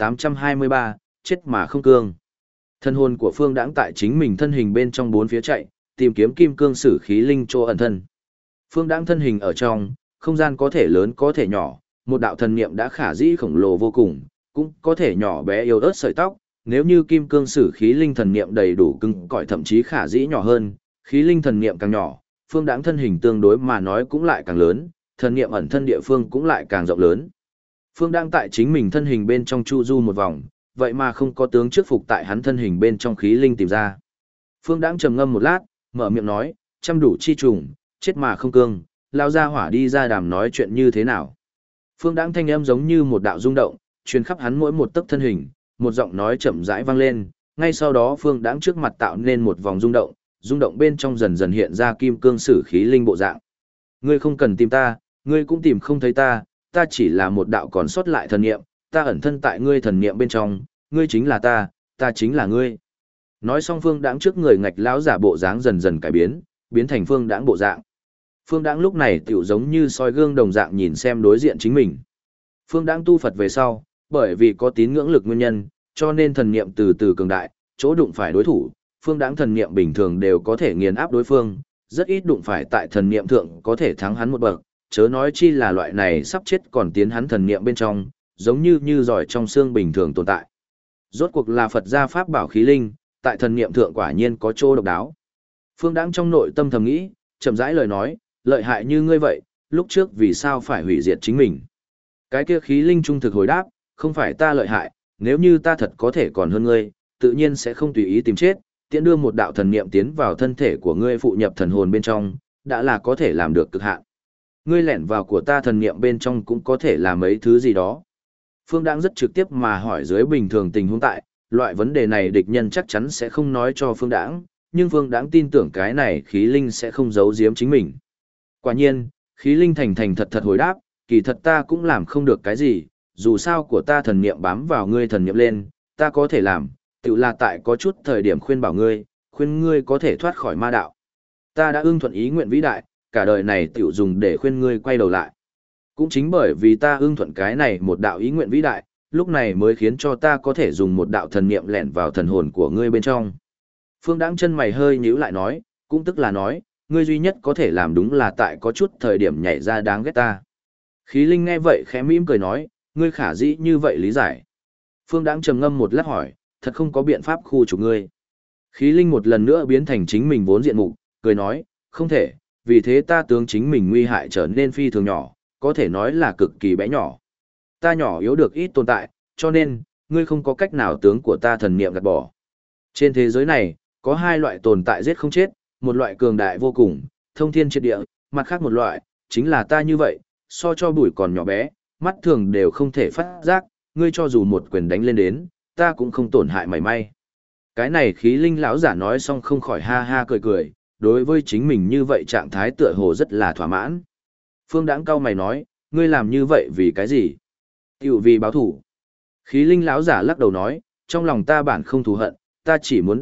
1823, chết mà không cương. Thân hồn của Phương Đãng tại chính mình thân hình bên trong bốn phía chạy, tìm kiếm kim cương sử khí linh chỗ ẩn thân. Phương Đãng thân hình ở trong, không gian có thể lớn có thể nhỏ, một đạo thần niệm đã khả dĩ khổng lồ vô cùng, cũng có thể nhỏ bé yếu ớt sợi tóc, nếu như kim cương sử khí linh thần niệm đầy đủ cứng cỏi thậm chí khả dĩ nhỏ hơn, khí linh thần niệm càng nhỏ, Phương Đãng thân hình tương đối mà nói cũng lại càng lớn, thần niệm ẩn thân địa phương cũng lại càng rộng lớn. Phương Đãng tại chính mình thân hình bên trong chu du một vòng, vậy mà không có tướng trước phục tại hắn thân hình bên trong khí linh tìm ra. Phương Đãng trầm ngâm một lát, mở miệng nói, chăm đủ chi trùng, chết mà không cương, lao ra hỏa đi ra đàm nói chuyện như thế nào. Phương Đãng thanh âm giống như một đạo rung động, truyền khắp hắn mỗi một tấc thân hình, một giọng nói chậm rãi vang lên, ngay sau đó Phương Đãng trước mặt tạo nên một vòng rung động bên trong dần dần hiện ra kim cương sử khí linh bộ dạng. Ngươi không cần tìm ta, ngươi cũng tìm không thấy ta, ta chỉ là một đạo còn sót lại thần niệm, ta ẩn thân tại ngươi thần niệm bên trong, ngươi chính là ta chính là ngươi. Nói xong Phương Đãng trước người ngạch lão giả bộ dáng dần dần cải biến, biến thành Phương Đãng bộ dạng. Phương Đãng lúc này tựu giống như soi gương đồng dạng nhìn xem đối diện chính mình. Phương Đãng tu Phật về sau, bởi vì có tín ngưỡng lực nguyên nhân, cho nên thần niệm từ từ cường đại, chỗ đụng phải đối thủ, Phương Đãng thần niệm bình thường đều có thể nghiền áp đối phương, rất ít đụng phải tại thần niệm thượng có thể thắng hắn một bậc, chớ nói chi là loại này sắp chết còn tiến hắn thần niệm bên trong, giống như giỏi trong xương bình thường tồn tại. Rốt cuộc là Phật gia pháp bảo khí linh, tại thần niệm thượng quả nhiên có chỗ độc đáo. Phương Đãng trong nội tâm thầm nghĩ, chậm rãi lời nói, lợi hại như ngươi vậy, lúc trước vì sao phải hủy diệt chính mình? Cái kia khí linh trung thực hồi đáp, không phải ta lợi hại, nếu như ta thật có thể còn hơn ngươi, tự nhiên sẽ không tùy ý tìm chết, tiện đưa một đạo thần niệm tiến vào thân thể của ngươi phụ nhập thần hồn bên trong, đã là có thể làm được cực hạn. Ngươi lẻn vào của ta thần niệm bên trong cũng có thể làm mấy thứ gì đó. Phương Đãng rất trực tiếp mà hỏi dưới bình thường tình huống tại, loại vấn đề này địch nhân chắc chắn sẽ không nói cho Phương Đãng, nhưng Phương Đãng tin tưởng cái này khí linh sẽ không giấu giếm chính mình. Quả nhiên, khí linh thành thành thật thật hồi đáp, kỳ thật ta cũng làm không được cái gì, dù sao của ta thần niệm bám vào ngươi thần niệm lên, ta có thể làm, tự là tại có chút thời điểm khuyên bảo ngươi, khuyên ngươi có thể thoát khỏi ma đạo. Ta đã ưng thuận ý nguyện vĩ đại, cả đời này tiểu dùng để khuyên ngươi quay đầu lại. Cũng chính bởi vì ta ưng thuận cái này một đạo ý nguyện vĩ đại, lúc này mới khiến cho ta có thể dùng một đạo thần niệm lẻn vào thần hồn của ngươi bên trong. Phương Đãng chân mày hơi nhíu lại nói, cũng tức là nói, ngươi duy nhất có thể làm đúng là tại có chút thời điểm nhảy ra đáng ghét ta. Khí linh nghe vậy khẽ mỉm cười nói, ngươi khả dĩ như vậy lý giải. Phương Đãng trầm ngâm một lát hỏi, thật không có biện pháp khu trục ngươi. Khí linh một lần nữa biến thành chính mình vốn diện mục, cười nói, không thể, vì thế ta tướng chính mình nguy hại trở nên phi thường nhỏ, có thể nói là cực kỳ bé nhỏ. Ta nhỏ yếu được ít tồn tại, cho nên, ngươi không có cách nào tướng của ta thần niệm gạt bỏ. Trên thế giới này, có hai loại tồn tại giết không chết, một loại cường đại vô cùng, thông thiên triệt địa, mặt khác một loại, chính là ta như vậy, so cho bụi còn nhỏ bé, mắt thường đều không thể phát giác, ngươi cho dù một quyền đánh lên đến, ta cũng không tổn hại mảy may. Cái này khí linh lão giả nói xong không khỏi ha ha cười cười, đối với chính mình như vậy trạng thái tựa hồ rất là thỏa mãn. Phương Đãng cau mày nói, ngươi làm như vậy vì cái gì? Tiểu vì báo thủ. Khí linh lão giả lắc đầu nói, trong lòng ta bản không thù hận, ta chỉ muốn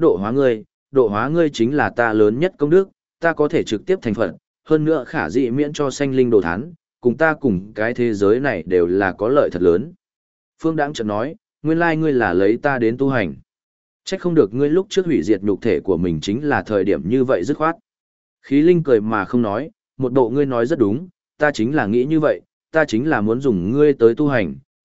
độ hóa ngươi chính là ta lớn nhất công đức, ta có thể trực tiếp thành phận, hơn nữa khả dĩ miễn cho sanh linh đồ thán, cùng ta cùng cái thế giới này đều là có lợi thật lớn. Phương Đãng chợt nói, nguyên lai ngươi là lấy ta đến tu hành. Chắc không được ngươi lúc trước hủy diệt nhục thể của mình chính là thời điểm như vậy dứt khoát. Khí linh cười mà không nói, một bộ ngươi nói rất đúng, ta chính là nghĩ như vậy, ta chính là muốn dùng ngươi tới tu hành,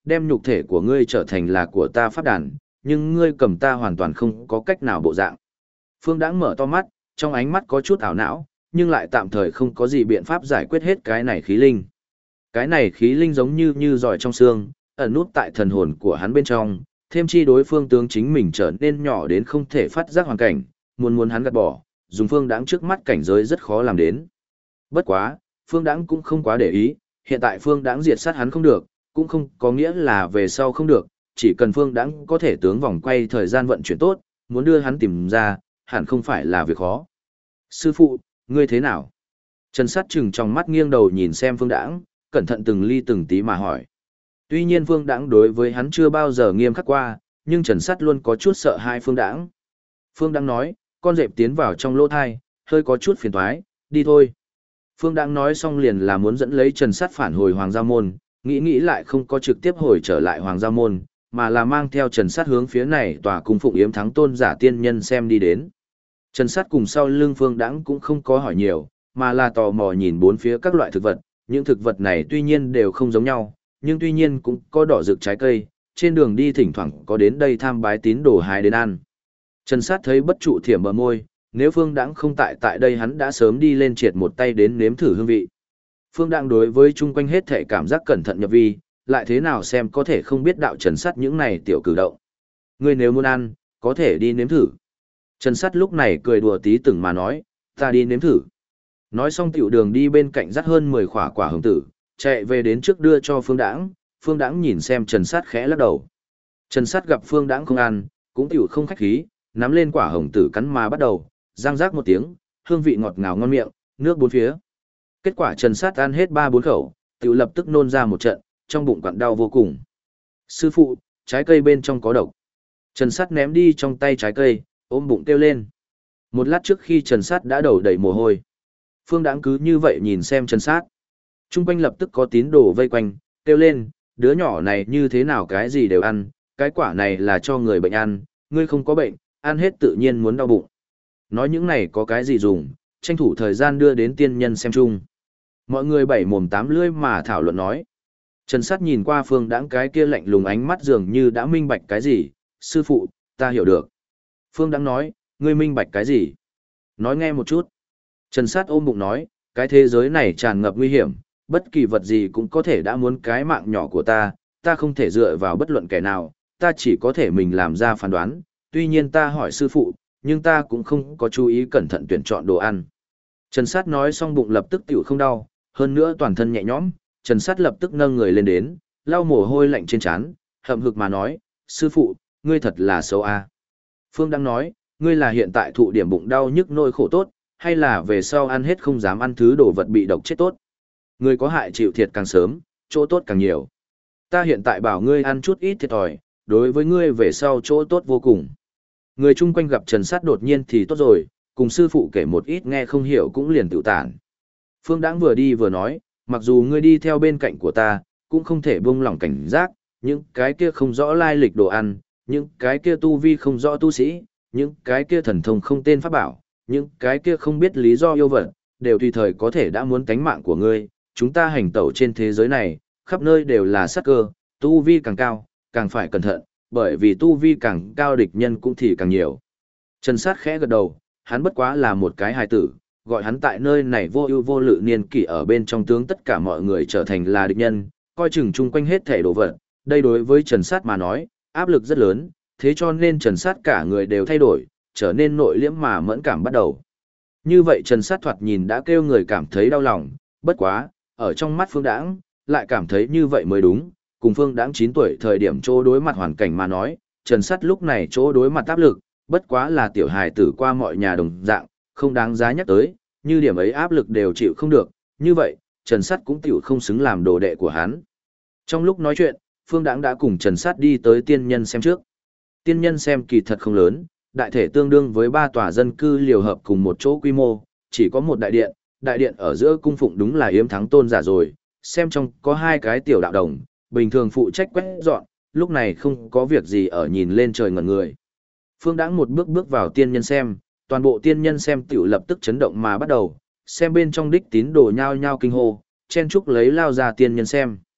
đem nhục thể của ngươi trở thành là của ta pháp đàn, nhưng ngươi cầm ta hoàn toàn không có cách nào bộ dạng. Phương Đãng mở to mắt, trong ánh mắt có chút ảo não, nhưng lại tạm thời không có gì biện pháp giải quyết hết cái này khí linh. Cái này khí linh giống như giỏi trong xương, ẩn nút tại thần hồn của hắn bên trong, thêm chi đối phương tướng chính mình trở nên nhỏ đến không thể phát giác hoàn cảnh, muốn hắn gạt bỏ, dùng Phương Đãng trước mắt cảnh giới rất khó làm đến. Bất quá, Phương Đãng cũng không quá để ý, hiện tại Phương Đãng diệt sát hắn không được, cũng không có nghĩa là về sau không được, chỉ cần Phương Đãng có thể tướng vòng quay thời gian vận chuyển tốt, muốn đưa hắn tìm ra, hẳn không phải là việc khó. Sư phụ, ngươi thế nào? Trần Sát trừng trong mắt nghiêng đầu nhìn xem Phương Đãng, cẩn thận từng ly từng tí mà hỏi. Tuy nhiên Phương Đãng đối với hắn chưa bao giờ nghiêm khắc qua, nhưng Trần Sát luôn có chút sợ hai Phương Đãng. Phương Đãng nói, con dẹp tiến vào trong lỗ thai, hơi có chút phiền toái, đi thôi. Phương Đãng nói xong liền là muốn dẫn lấy Trần Sát phản hồi Hoàng Gia Môn, nghĩ lại không có trực tiếp hồi trở lại Hoàng Gia Môn, mà là mang theo Trần Sát hướng phía này tòa cung phụng yếm thắng tôn giả tiên nhân xem đi đến. Trần Sát cùng sau lưng Phương Đãng cũng không có hỏi nhiều, mà là tò mò nhìn bốn phía các loại thực vật, những thực vật này tuy nhiên đều không giống nhau, nhưng tuy nhiên cũng có đỏ rực trái cây, trên đường đi thỉnh thoảng có đến đây tham bái tín đồ hái đến ăn. Trần Sát thấy bất trụ thiểm bờ môi, nếu Phương Đãng không tại đây hắn đã sớm đi lên triệt một tay đến nếm thử hương vị. Phương Đãng đối với chung quanh hết thể cảm giác cẩn thận nhập vi, lại thế nào xem có thể không biết đạo Trần Sát những này tiểu cử động. Ngươi nếu muốn ăn, có thể đi nếm thử. Trần Sát lúc này cười đùa tí từng mà nói, ta đi nếm thử. Nói xong tiểu đường đi bên cạnh dắt hơn 10 quả quả hồng tử, chạy về đến trước đưa cho Phương Đãng. Phương Đãng nhìn xem Trần Sát khẽ lắc đầu. Trần Sát gặp Phương Đãng không ăn, cũng tiểu không khách khí, nắm lên quả hồng tử cắn mà bắt đầu, răng rác một tiếng, hương vị ngọt ngào ngon miệng, nước bốn phía. Kết quả Trần Sát ăn hết 3-4 khẩu, tiểu lập tức nôn ra một trận, trong bụng quặn đau vô cùng. Sư phụ, trái cây bên trong có độc. Trần Sát ném đi trong tay trái cây, ôm bụng kêu lên. Một lát trước khi Trần Sát đã đầu đầy mồ hôi. Phương Đãng cứ như vậy nhìn xem Trần Sát. Trung quanh lập tức có tín đồ vây quanh, kêu lên, đứa nhỏ này như thế nào cái gì đều ăn, cái quả này là cho người bệnh ăn, ngươi không có bệnh, ăn hết tự nhiên muốn đau bụng. Nói những này có cái gì dùng, tranh thủ thời gian đưa đến tiên nhân xem chung. Mọi người bảy mồm tám lưỡi mà thảo luận nói. Trần Sát nhìn qua Phương Đãng cái kia lạnh lùng ánh mắt dường như đã minh bạch cái gì, sư phụ, ta hiểu được. Phương Đãng nói, ngươi minh bạch cái gì? Nói nghe một chút. Trần Sát ôm bụng nói, cái thế giới này tràn ngập nguy hiểm, bất kỳ vật gì cũng có thể đã muốn cái mạng nhỏ của ta không thể dựa vào bất luận kẻ nào, ta chỉ có thể mình làm ra phán đoán, tuy nhiên ta hỏi sư phụ, nhưng ta cũng không có chú ý cẩn thận tuyển chọn đồ ăn. Trần Sát nói xong bụng lập tức tiểu không đau, hơn nữa toàn thân nhẹ nhõm, Trần Sát lập tức nâng người lên đến, lau mồ hôi lạnh trên trán, hậm hực mà nói, sư phụ, ngươi thật là xấu a. Phương đang nói, ngươi là hiện tại thụ điểm bụng đau nhức nỗi khổ tốt, hay là về sau ăn hết không dám ăn thứ đồ vật bị độc chết tốt. Ngươi có hại chịu thiệt càng sớm, chỗ tốt càng nhiều. Ta hiện tại bảo ngươi ăn chút ít thiệt thòi, đối với ngươi về sau chỗ tốt vô cùng. Người chung quanh gặp Trần Sát đột nhiên thì tốt rồi, cùng sư phụ kể một ít nghe không hiểu cũng liền tự tản. Phương Đãng vừa đi vừa nói, mặc dù ngươi đi theo bên cạnh của ta, cũng không thể buông lỏng cảnh giác, những cái kia không rõ lai lịch đồ ăn, những cái kia tu vi không rõ tu sĩ, những cái kia thần thông không tên pháp bảo, những cái kia không biết lý do yêu vật, đều tùy thời có thể đã muốn tánh mạng của ngươi. Chúng ta hành tẩu trên thế giới này, khắp nơi đều là sát cơ, tu vi càng cao, càng phải cẩn thận, bởi vì tu vi càng cao địch nhân cũng thì càng nhiều. Trần Sát khẽ gật đầu, hắn bất quá là một cái hài tử, gọi hắn tại nơi này vô ưu vô lự niên kỷ ở bên trong tướng tất cả mọi người trở thành là địch nhân, coi chừng chung quanh hết thể đồ vật. Đây đối với Trần Sát mà nói, áp lực rất lớn, thế cho nên Trần Sát cả người đều thay đổi, trở nên nội liễm mà mẫn cảm bắt đầu. Như vậy Trần Sát thoạt nhìn đã kêu người cảm thấy đau lòng, bất quá, ở trong mắt Phương Đãng, lại cảm thấy như vậy mới đúng, cùng Phương Đãng 9 tuổi thời điểm chỗ đối mặt hoàn cảnh mà nói, Trần Sát lúc này chỗ đối mặt áp lực, bất quá là tiểu hài tử qua mọi nhà đồng dạng, không đáng giá nhắc tới, như điểm ấy áp lực đều chịu không được, như vậy, Trần Sát cũng tiểu không xứng làm đồ đệ của hắn. Trong lúc nói chuyện, Phương Đãng đã cùng Trần Sát đi tới tiên nhân xem trước. Tiên nhân xem kỳ thật không lớn, đại thể tương đương với 3 tòa dân cư liều hợp cùng một chỗ quy mô, chỉ có một đại điện ở giữa cung phụng đúng là yếm thắng tôn giả rồi, xem trong có 2 cái tiểu đạo đồng, bình thường phụ trách quét dọn, lúc này không có việc gì ở nhìn lên trời ngẩn người. Phương Đãng một bước bước vào tiên nhân xem, toàn bộ tiên nhân xem tiểu lập tức chấn động mà bắt đầu, xem bên trong đích tín đồ nhao nhao kinh hô, chen chúc lấy lao ra tiên nhân xem.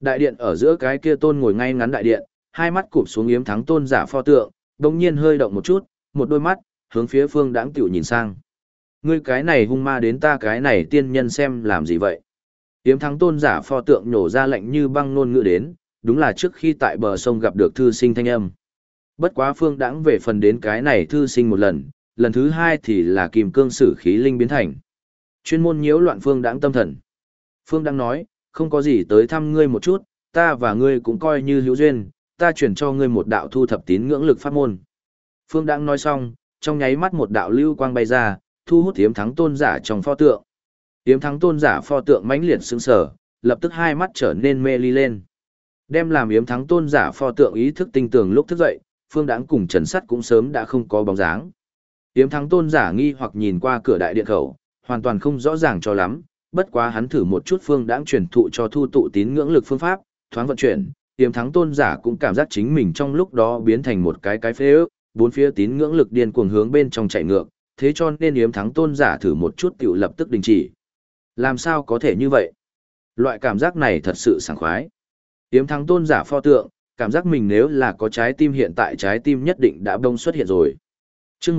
Đại điện ở giữa cái kia tôn ngồi ngay ngắn đại điện, hai mắt cụp xuống yếm thắng tôn giả pho tượng, đồng nhiên hơi động một chút, một đôi mắt, hướng phía Phương Đãng tiểu nhìn sang. Ngươi cái này hung ma đến ta cái này tiên nhân xem làm gì vậy? Yếm thắng tôn giả pho tượng nhổ ra lạnh như băng ngôn ngữ đến, đúng là trước khi tại bờ sông gặp được thư sinh thanh âm. Bất quá Phương Đãng về phần đến cái này thư sinh một lần, lần thứ hai thì là kim cương sử khí linh biến thành. Chuyên môn nhiễu loạn Phương Đãng tâm thần. Phương Đãng nói, không có gì tới thăm ngươi một chút, ta và ngươi cũng coi như hữu duyên, ta chuyển cho ngươi một đạo thu thập tín ngưỡng lực pháp môn. Phương Đãng nói xong, trong nháy mắt một đạo lưu quang bay ra, thu hút Yếm thắng tôn giả trong pho tượng. Yếm thắng tôn giả pho tượng mãnh liệt sững sờ, lập tức hai mắt trở nên mê ly lên. Đem làm Yếm thắng tôn giả pho tượng ý thức tinh tường lúc thức dậy, Phương Đãng cùng Trần Sắt cũng sớm đã không có bóng dáng. Yếm thắng tôn giả nghi hoặc nhìn qua cửa đại điện khẩu, hoàn toàn không rõ ràng cho lắm, bất quá hắn thử một chút Phương Đãng truyền thụ cho thu tụ tín ngưỡng lực phương pháp, thoáng vận chuyển, Yếm thắng tôn giả cũng cảm giác chính mình trong lúc đó biến thành một cái phế ước, bốn phía tín ngưỡng lực điên cuồng hướng bên trong chạy ngược, thế cho nên Yếm thắng tôn giả thử một chút tiểu lập tức đình chỉ. Làm sao có thể như vậy? Loại cảm giác này thật sự sảng khoái. Yếm thắng tôn giả pho tượng, cảm giác mình nếu là có trái tim hiện tại trái tim nhất định đã bông xuất hiện rồi. Trước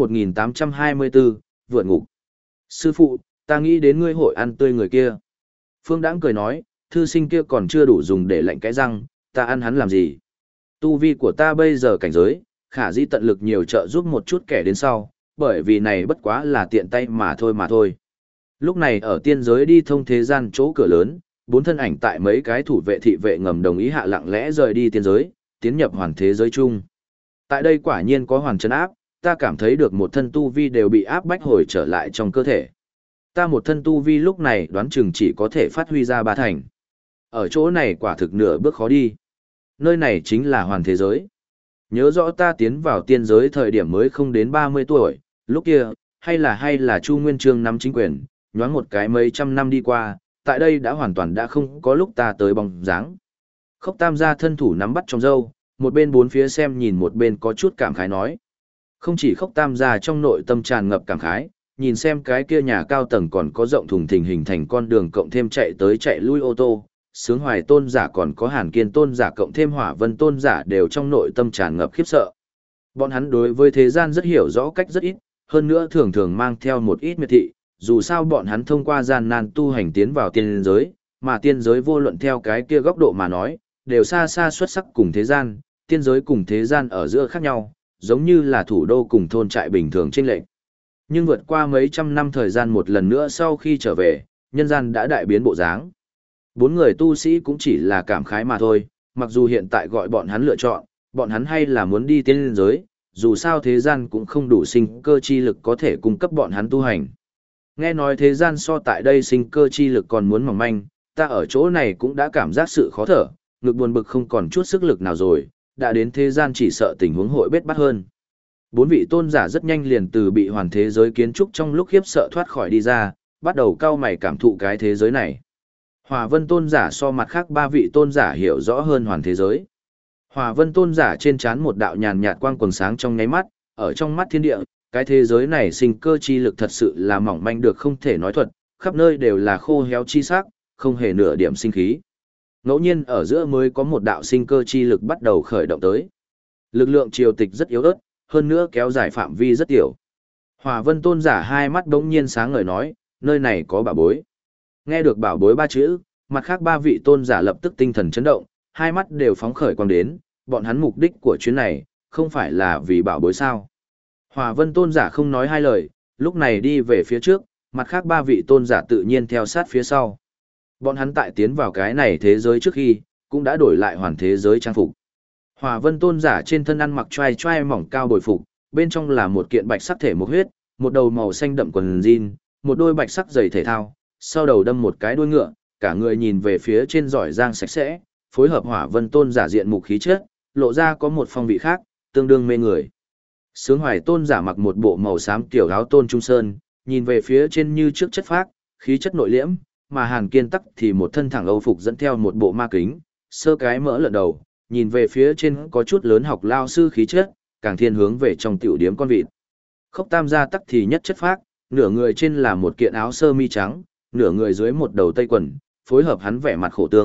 1824, vượt ngục. Sư phụ, ta nghĩ đến ngươi hội ăn tươi người kia. Phương Đãng cười nói, thư sinh kia còn chưa đủ dùng để lạnh cái răng, ta ăn hắn làm gì? Tu vi của ta bây giờ cảnh giới, khả dĩ tận lực nhiều trợ giúp một chút kẻ đến sau, bởi vì này bất quá là tiện tay mà thôi. Lúc này ở tiên giới đi thông thế gian chỗ cửa lớn, bốn thân ảnh tại mấy cái thủ vệ thị vệ ngầm đồng ý hạ lặng lẽ rời đi tiên giới, tiến nhập hoàn thế giới chung. Tại đây quả nhiên có hoàn trấn áp, ta cảm thấy được một thân tu vi đều bị áp bách hồi trở lại trong cơ thể. Ta một thân tu vi lúc này đoán chừng chỉ có thể phát huy ra ba thành. Ở chỗ này quả thực nửa bước khó đi. Nơi này chính là hoàn thế giới. Nhớ rõ ta tiến vào tiên giới thời điểm mới không đến 30 tuổi, lúc kia, hay là Chu Nguyên Chương nắm chính quyền, nhoáng một cái mấy trăm năm đi qua, tại đây đã hoàn toàn đã không có lúc ta tới bóng dáng. Khốc Tam gia thân thủ nắm bắt trong râu, một bên bốn phía xem nhìn một bên có chút cảm khái nói. Không chỉ Khốc Tam gia trong nội tâm tràn ngập cảm khái, nhìn xem cái kia nhà cao tầng còn có rộng thùng thình hình thành con đường cộng thêm chạy tới chạy lui ô tô, Sướng Hoài tôn giả còn có Hàn Kiên tôn giả cộng thêm Hỏa Vân tôn giả đều trong nội tâm tràn ngập khiếp sợ. Bọn hắn đối với thế gian rất hiểu rõ cách rất ít, hơn nữa thường thường mang theo một ít miệt thị, dù sao bọn hắn thông qua gian nan tu hành tiến vào tiên giới, mà tiên giới vô luận theo cái kia góc độ mà nói, đều xa xa xuất sắc cùng thế gian, tiên giới cùng thế gian ở giữa khác nhau, giống như là thủ đô cùng thôn trại bình thường chênh lệch. Nhưng vượt qua mấy trăm năm thời gian một lần nữa sau khi trở về, nhân gian đã đại biến bộ dáng. Bốn người tu sĩ cũng chỉ là cảm khái mà thôi, mặc dù hiện tại gọi bọn hắn lựa chọn, bọn hắn hay là muốn đi tiên giới, dù sao thế gian cũng không đủ sinh cơ chi lực có thể cung cấp bọn hắn tu hành. Nghe nói thế gian so tại đây sinh cơ chi lực còn muốn mỏng manh, ta ở chỗ này cũng đã cảm giác sự khó thở, ngực buồn bực không còn chút sức lực nào rồi, đã đến thế gian chỉ sợ tình huống hội bết bát hơn. Bốn vị tôn giả rất nhanh liền từ bị hoàn thế giới kiến trúc trong lúc khiếp sợ thoát khỏi đi ra, bắt đầu cau mày cảm thụ cái thế giới này. Hỏa Vân tôn giả so mặt khác ba vị tôn giả hiểu rõ hơn hoàn thế giới. Hỏa Vân tôn giả trên trán một đạo nhàn nhạt quang quần sáng trong nháy mắt, ở trong mắt thiên địa, cái thế giới này sinh cơ chi lực thật sự là mỏng manh được không thể nói thuật, khắp nơi đều là khô héo chi sắc, không hề nửa điểm sinh khí. Ngẫu nhiên ở giữa mới có một đạo sinh cơ chi lực bắt đầu khởi động tới. Lực lượng triều tịch rất yếu ớt, hơn nữa kéo dài phạm vi rất tiểu. Hỏa Vân tôn giả hai mắt đống nhiên sáng ngời nói, nơi này có bảo bối. Nghe được bảo bối ba chữ, mặt khác ba vị tôn giả lập tức tinh thần chấn động, hai mắt đều phóng khởi quang đến, bọn hắn mục đích của chuyến này, không phải là vì bảo bối sao. Hỏa Vân tôn giả không nói hai lời, lúc này đi về phía trước, mặt khác ba vị tôn giả tự nhiên theo sát phía sau. Bọn hắn tại tiến vào cái này thế giới trước khi, cũng đã đổi lại hoàn thế giới trang phục. Hỏa Vân tôn giả trên thân ăn mặc trai trai mỏng cao bồi phục, bên trong là một kiện bạch sắc thể một huyết, một đầu màu xanh đậm quần jean, một đôi bạch sắc giày thể thao, sau đầu đâm một cái đuôi ngựa, cả người nhìn về phía trên giỏi giang sạch sẽ, phối hợp Hỏa Vân tôn giả diện mục khí chất, lộ ra có một phong vị khác, tương đương mê người. Sướng Hoài tôn giả mặc một bộ màu xám kiểu áo tôn trung sơn, nhìn về phía trên như trước chất phác, khí chất nội liễm, mà Hàn Kiên tắc thì một thân thẳng âu phục dẫn theo một bộ ma kính, sơ cái mỡ lợn đầu, nhìn về phía trên có chút lớn học lao sư khí chất, càng thiên hướng về trong tiểu điếm con vịt. Khốc Tam gia tắc thì nhất chất phác, nửa người trên là một kiện áo sơ mi trắng, nửa người dưới một đầu tây quần, phối hợp hắn vẻ mặt khổ tương,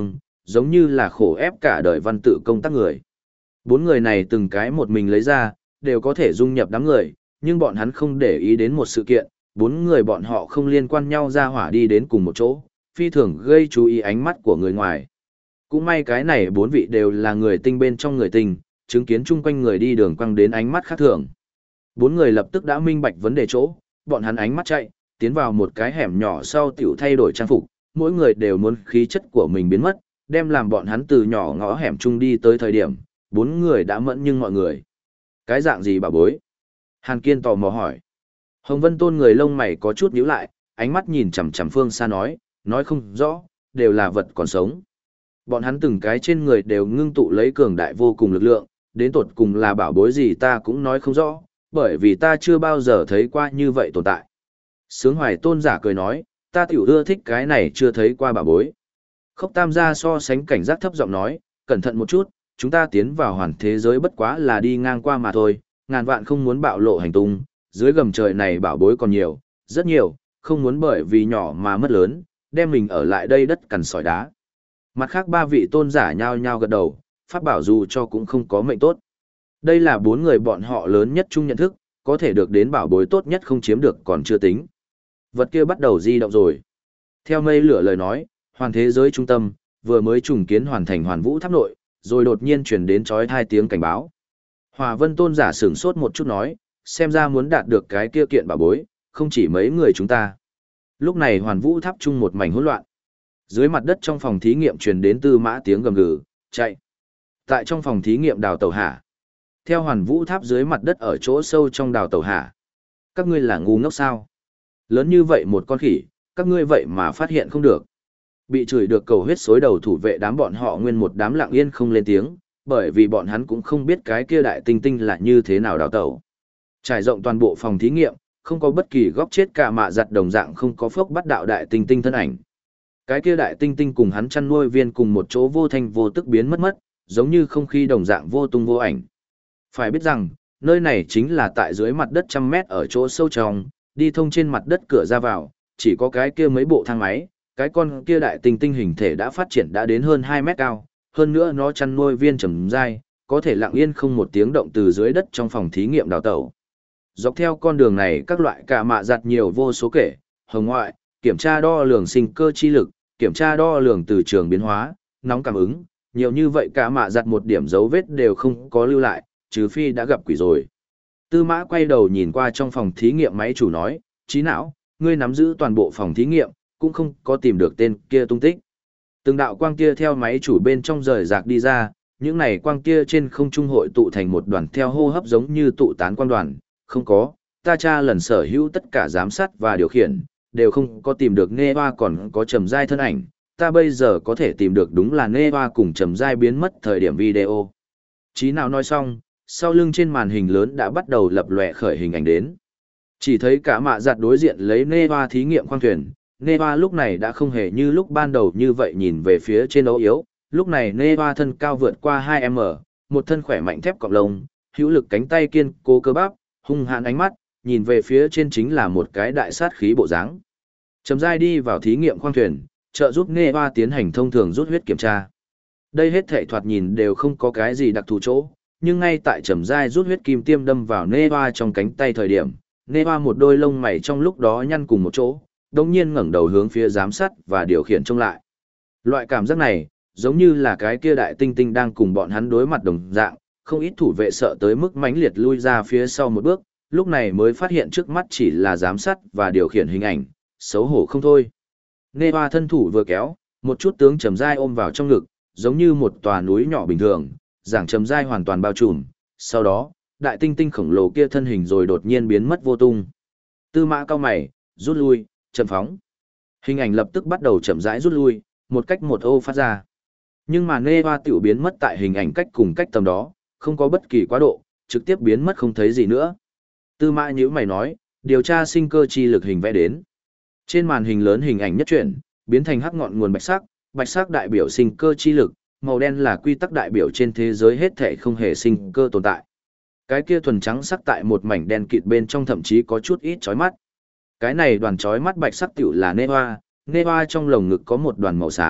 giống như là khổ ép cả đời văn tự công tác người. Bốn người này từng cái một mình lấy ra, đều có thể dung nhập đám người, nhưng bọn hắn không để ý đến một sự kiện, bốn người bọn họ không liên quan nhau ra hỏa đi đến cùng một chỗ, phi thường gây chú ý ánh mắt của người ngoài. Cũng may cái này bốn vị đều là người tinh bên trong người tinh, chứng kiến chung quanh người đi đường quăng đến ánh mắt khác thường. Bốn người lập tức đã minh bạch vấn đề chỗ, bọn hắn ánh mắt chạy, tiến vào một cái hẻm nhỏ sau tiểu thay đổi trang phục, mỗi người đều muốn khí chất của mình biến mất, đem làm bọn hắn từ nhỏ ngõ hẻm chung đi tới thời điểm, bốn người đã mẫn nhưng mọi người. Cái dạng gì bà bối? Hàn Kiên tò mò hỏi. Hồng Vân Tôn người lông mày có chút nhíu lại, ánh mắt nhìn chằm chằm phương xa nói không rõ, đều là vật còn sống. Bọn hắn từng cái trên người đều ngưng tụ lấy cường đại vô cùng lực lượng, đến tột cùng là bảo bối gì ta cũng nói không rõ, bởi vì ta chưa bao giờ thấy qua như vậy tồn tại. Sướng Hoài Tôn giả cười nói, ta tiểu ưa thích cái này chưa thấy qua bảo bối. Khốc Tam gia so sánh cảnh giác thấp giọng nói, cẩn thận một chút, chúng ta tiến vào hoàn thế giới bất quá là đi ngang qua mà thôi, ngàn vạn không muốn bạo lộ hành tung, dưới gầm trời này bảo bối còn nhiều, rất nhiều, không muốn bởi vì nhỏ mà mất lớn, đem mình ở lại đây đất cằn sỏi đá. Mặt khác ba vị tôn giả nhao nhao gật đầu, pháp bảo dù cho cũng không có mệnh tốt. Đây là bốn người bọn họ lớn nhất chung nhận thức, có thể được đến bảo bối tốt nhất không chiếm được còn chưa tính. Vật kia bắt đầu di động rồi. Theo mây lửa lời nói, hoàn thế giới trung tâm, vừa mới trùng kiến hoàn thành hoàn vũ tháp nội, rồi đột nhiên chuyển đến chói hai tiếng cảnh báo. Hòa Vân Tôn giả sửng sốt một chút nói, xem ra muốn đạt được cái kia kiện bảo bối, không chỉ mấy người chúng ta. Lúc này hoàn vũ tháp chung một mảnh hỗn loạn. Dưới mặt đất trong phòng thí nghiệm truyền đến Tư Mã tiếng gầm gừ, chạy. Tại trong phòng thí nghiệm đào tàu hả. Theo hoàn vũ tháp dưới mặt đất ở chỗ sâu trong đào tàu hả. Các ngươi là ngu ngốc sao? Lớn như vậy một con khỉ, các ngươi vậy mà phát hiện không được. Bị chửi được cầu huyết xối đầu thủ vệ đám bọn họ nguyên một đám lặng yên không lên tiếng, bởi vì bọn hắn cũng không biết cái kia đại tinh tinh là như thế nào đào tàu. Trải rộng toàn bộ phòng thí nghiệm, không có bất kỳ góc chết cả mạ giặt đồng dạng không có phốc bắt đạo đại tinh tinh thân ảnh. Cái kia đại tinh tinh cùng hắn chăn nuôi viên cùng một chỗ vô thanh vô tức biến mất, giống như không khí đồng dạng vô tung vô ảnh. Phải biết rằng, nơi này chính là tại dưới mặt đất trăm mét ở chỗ sâu trong, đi thông trên mặt đất cửa ra vào, chỉ có cái kia mấy bộ thang máy, cái con kia đại tinh tinh hình thể đã phát triển đã đến hơn 2 mét cao, hơn nữa nó chăn nuôi viên trầm dai, có thể lặng yên không một tiếng động từ dưới đất trong phòng thí nghiệm đào tẩu. Dọc theo con đường này các loại cả mạ giặt nhiều vô số kể, hồng ngoại, kiểm tra đo lường sinh cơ chi lực, kiểm tra đo lường từ trường biến hóa, nóng cảm ứng, nhiều như vậy cả mạ giặt một điểm dấu vết đều không có lưu lại, trừ phi đã gặp quỷ rồi. Tư Mã quay đầu nhìn qua trong phòng thí nghiệm máy chủ nói, trí não, ngươi nắm giữ toàn bộ phòng thí nghiệm, cũng không có tìm được tên kia tung tích. Từng đạo quang kia theo máy chủ bên trong rời rạc đi ra, những này quang kia trên không trung hội tụ thành một đoàn theo hô hấp giống như tụ tán quang đoàn, không có, ta tra lần sở hữu tất cả giám sát và điều khiển, đều không có tìm được Nê Hoa còn có Trầm Giai thân ảnh, ta bây giờ có thể tìm được đúng là Nê Hoa cùng Trầm Giai biến mất thời điểm video. Chí nào nói xong, sau lưng trên màn hình lớn đã bắt đầu lập lòe khởi hình ảnh đến. Chỉ thấy cả mạ giặt đối diện lấy Nê Hoa thí nghiệm khoang thuyền, Nê Hoa lúc này đã không hề như lúc ban đầu như vậy nhìn về phía trên ấu yếu, lúc này Nê Hoa thân cao vượt qua 2m, một thân khỏe mạnh thép cọng lông, hữu lực cánh tay kiên cố cơ bắp, hung hãn ánh mắt, nhìn về phía trên chính là một cái đại sát khí bộ dáng. Trầm Giai đi vào thí nghiệm khoang thuyền, trợ giúp Nê Hoa tiến hành thông thường rút huyết kiểm tra. Đây hết thảy thoạt nhìn đều không có cái gì đặc thù chỗ, nhưng ngay tại Trầm Giai rút huyết kim tiêm đâm vào Nê Hoa trong cánh tay thời điểm, Nê Hoa một đôi lông mày trong lúc đó nhăn cùng một chỗ, đồng nhiên ngẩng đầu hướng phía giám sát và điều khiển trông lại. Loại cảm giác này, giống như là cái kia đại tinh tinh đang cùng bọn hắn đối mặt đồng dạng, không ít thủ vệ sợ tới mức mãnh liệt lui ra phía sau một bước, lúc này mới phát hiện trước mắt chỉ là giám sát và điều khiển hình ảnh, xấu hổ không thôi. Nê Hoa thân thủ vừa kéo, một chút tướng Trầm Giai ôm vào trong ngực, giống như một tòa núi nhỏ bình thường, giảng Trầm Giai hoàn toàn bao trùm, sau đó, đại tinh tinh khổng lồ kia thân hình rồi đột nhiên biến mất vô tung. Tư Mã cao mày, rút lui, chậm phóng. Hình ảnh lập tức bắt đầu chậm rãi rút lui, một cách một ô phát ra. Nhưng mà Nê Hoa tiểu biến mất tại hình ảnh cách cùng cách tầm đó, không có bất kỳ quá độ, trực tiếp biến mất không thấy gì nữa. Tư Mã nhíu mày nói, điều tra sinh cơ chi lực hình vẽ đến. Trên màn hình lớn hình ảnh nhất chuyển, biến thành hắc ngọn nguồn bạch sắc đại biểu sinh cơ chi lực, màu đen là quy tắc đại biểu trên thế giới hết thảy không hề sinh cơ tồn tại. Cái kia thuần trắng sắc tại một mảnh đen kịt bên trong thậm chí có chút ít chói mắt. Cái này đoàn chói mắt bạch sắc tiểu là Nê Hoa trong lồng ngực có một đoàn màu xám,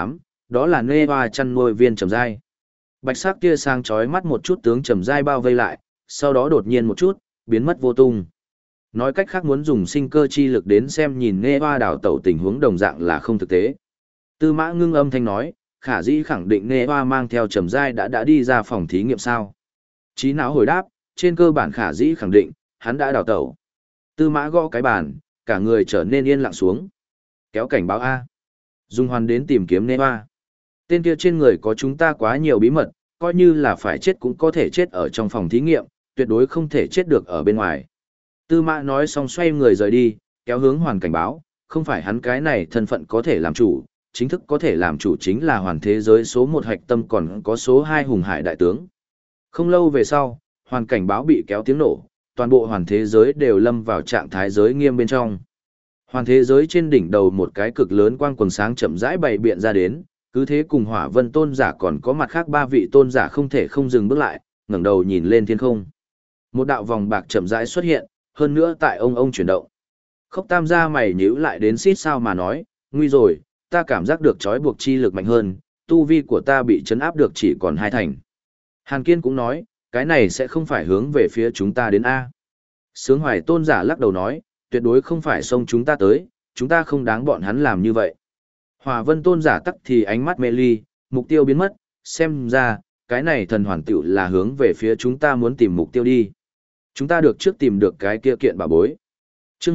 đó là Neva chăn nuôi viên Trầm Giai. Bạch sắc tia sáng chói mắt một chút tướng Trầm Giai bao vây lại, sau đó đột nhiên một chút, biến mất vô tung. Nói cách khác muốn dùng sinh cơ chi lực đến xem nhìn Neva đảo tẩu tình huống đồng dạng là không thực tế. Tư Mã Ngưng âm thanh nói, khả dĩ khẳng định Neva mang theo Trầm Giai đã đi ra phòng thí nghiệm sao. Trí não hồi đáp, trên cơ bản khả dĩ khẳng định, hắn đã đào tẩu. Tư Mã gõ cái bàn, cả người trở nên yên lặng xuống. Kéo cảnh báo A. Dung Hoan đến tìm kiếm Neva. Tên kia trên người có chúng ta quá nhiều bí mật, coi như là phải chết cũng có thể chết ở trong phòng thí nghiệm, tuyệt đối không thể chết được ở bên ngoài. Tư Mã nói xong xoay người rời đi, kéo hướng Hoàn cảnh báo, không phải hắn cái này thân phận có thể làm chủ, chính thức có thể làm chủ chính là hoàn thế giới số 1 hạch tâm còn có số 2 hùng hải đại tướng. Không lâu về sau, Hoàn cảnh báo bị kéo tiếng nổ, toàn bộ hoàn thế giới đều lâm vào trạng thái giới nghiêm bên trong. Hoàn thế giới trên đỉnh đầu một cái cực lớn quang quần sáng chậm rãi bày biện ra đến, cứ thế cùng Hỏa Vân tôn giả còn có mặt khác 3 vị tôn giả không thể không dừng bước lại, ngẩng đầu nhìn lên thiên không. Một đạo vòng bạc chậm rãi xuất hiện, hơn nữa tại ông chuyển động. Khốc Tam gia mày nhíu lại đến xít sao mà nói, nguy rồi, ta cảm giác được trói buộc chi lực mạnh hơn, tu vi của ta bị chấn áp được chỉ còn 2 thành. Hàn Kiên cũng nói, cái này sẽ không phải hướng về phía chúng ta đến A. Sướng Hoài tôn giả lắc đầu nói, tuyệt đối không phải xông chúng ta tới, chúng ta không đáng bọn hắn làm như vậy. Hỏa Vân tôn giả tắc thì ánh mắt mê ly, mục tiêu biến mất, xem ra, cái này thần hoàn tiểu là hướng về phía chúng ta muốn tìm mục tiêu đi. Chúng ta được trước tìm được cái kia kiện bảo bối. Chương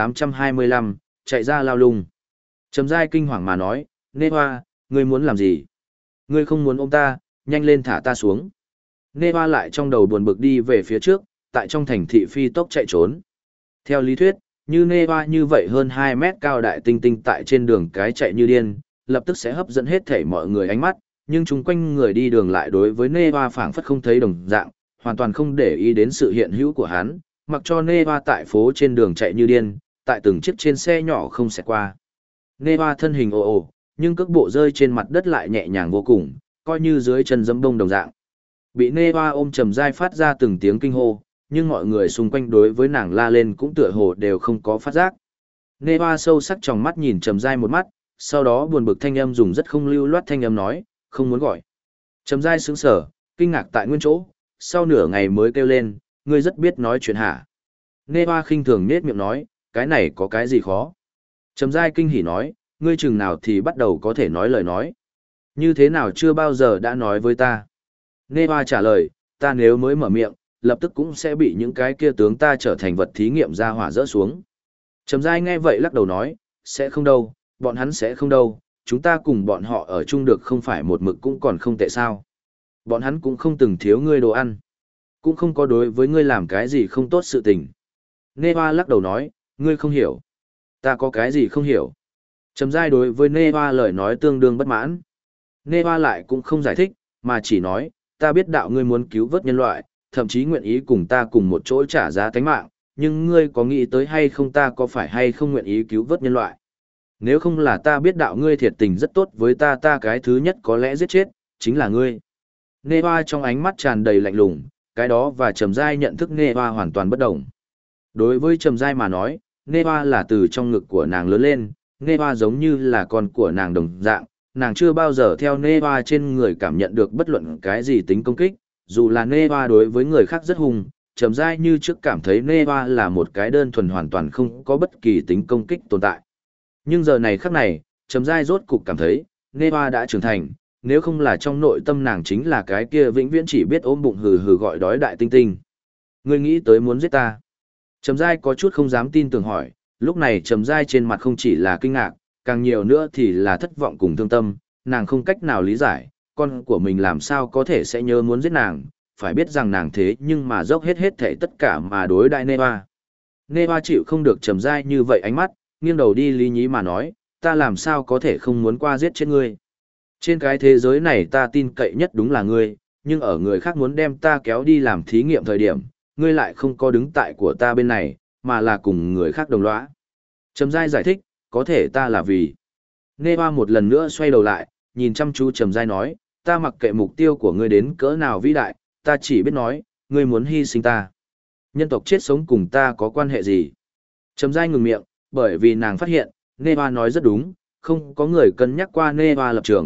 1825, chạy ra lao lung. Trầm Giai kinh hoàng mà nói, Nê Hoa, ngươi muốn làm gì? Ngươi không muốn ôm ta, nhanh lên thả ta xuống. Nê Hoa lại trong đầu buồn bực đi về phía trước, tại trong thành thị phi tốc chạy trốn. Theo lý thuyết, như Nê Hoa như vậy hơn 2 mét cao đại tinh tinh tại trên đường cái chạy như điên, lập tức sẽ hấp dẫn hết thảy mọi người ánh mắt, nhưng chung quanh người đi đường lại đối với Nê Hoa phảng phất không thấy đồng dạng, hoàn toàn không để ý đến sự hiện hữu của hắn, mặc cho Nê Hoa tại phố trên đường chạy như điên, tại từng chiếc trên xe nhỏ không xẹt qua. Nê Hoa thân hình ồ ồ, nhưng cước bộ rơi trên mặt đất lại nhẹ nhàng vô cùng, coi như dưới chân giẫm bông đồng dạng. Bị Nê Hoa ôm Trầm Giai phát ra từng tiếng kinh hô, nhưng mọi người xung quanh đối với nàng la lên cũng tựa hồ đều không có phát giác. Nê Hoa sâu sắc trong mắt nhìn Trầm Giai một mắt, sau đó buồn bực thanh âm dùng rất không lưu loát thanh âm nói, không muốn gọi. Trầm Giai sững sờ, kinh ngạc tại nguyên chỗ, sau nửa ngày mới kêu lên, ngươi rất biết nói chuyện hả? Nê Hoa khinh thường nhếch miệng nói, cái này có cái gì khó? Trầm Giai kinh hỉ nói, ngươi chừng nào thì bắt đầu có thể nói lời nói. Như thế nào chưa bao giờ đã nói với ta? Nê Hoa trả lời, ta nếu mới mở miệng, lập tức cũng sẽ bị những cái kia tướng ta trở thành vật thí nghiệm ra hỏa rỡ xuống. Trầm Giai nghe vậy lắc đầu nói, sẽ không đâu, bọn hắn sẽ không đâu, chúng ta cùng bọn họ ở chung được không phải một mực cũng còn không tệ sao. Bọn hắn cũng không từng thiếu ngươi đồ ăn, cũng không có đối với ngươi làm cái gì không tốt sự tình. Nê Hoa lắc đầu nói, ngươi không hiểu. Ta có cái gì không hiểu. Trầm Giai đối với Nê Hoa lời nói tương đương bất mãn. Nê Hoa lại cũng không giải thích, mà chỉ nói, ta biết đạo ngươi muốn cứu vớt nhân loại, thậm chí nguyện ý cùng ta cùng một chỗ trả giá tánh mạng, nhưng ngươi có nghĩ tới hay không ta có phải hay không nguyện ý cứu vớt nhân loại? Nếu không là ta biết đạo ngươi thiệt tình rất tốt với ta, ta cái thứ nhất có lẽ giết chết, chính là ngươi. Nê Hoa trong ánh mắt tràn đầy lạnh lùng, cái đó và Trầm Giai nhận thức Nê Hoa hoàn toàn bất đồng. Đối với Trầm Giai mà nói, Nê Hoa là từ trong ngực của nàng lớn lên, Nê Hoa giống như là con của nàng đồng dạng, nàng chưa bao giờ theo Nê Hoa trên người cảm nhận được bất luận cái gì tính công kích, dù là Nê Hoa đối với người khác rất hung, Trầm Giai như trước cảm thấy Nê Hoa là một cái đơn thuần hoàn toàn không có bất kỳ tính công kích tồn tại. Nhưng giờ này khắc này, Trầm Giai rốt cục cảm thấy, Nê Hoa đã trưởng thành, nếu không là trong nội tâm nàng chính là cái kia vĩnh viễn chỉ biết ôm bụng hừ hừ gọi đói đại tinh tinh. Ngươi nghĩ tới muốn giết ta? Trầm Giai có chút không dám tin tưởng hỏi, lúc này Trầm Giai trên mặt không chỉ là kinh ngạc, càng nhiều nữa thì là thất vọng cùng thương tâm, nàng không cách nào lý giải, con của mình làm sao có thể sẽ nhớ muốn giết nàng, phải biết rằng nàng thế nhưng mà dốc hết thảy tất cả mà đối đại Nê Hoa. Nê Hoa chịu không được Trầm Giai như vậy ánh mắt, nghiêng đầu đi lý nhí mà nói, ta làm sao có thể không muốn qua giết chết ngươi. Trên cái thế giới này ta tin cậy nhất đúng là ngươi, nhưng ở người khác muốn đem ta kéo đi làm thí nghiệm thời điểm, ngươi lại không có đứng tại của ta bên này, mà là cùng người khác đồng lõa. Trầm Giai giải thích, có thể ta là vì. Nê Hoa một lần nữa xoay đầu lại, nhìn chăm chú Trầm Giai nói, ta mặc kệ mục tiêu của ngươi đến cỡ nào vĩ đại, ta chỉ biết nói, ngươi muốn hy sinh ta. Nhân tộc chết sống cùng ta có quan hệ gì? Trầm Giai ngừng miệng, bởi vì nàng phát hiện, Nê Hoa nói rất đúng, không có người cân nhắc qua Nê Hoa lập trường,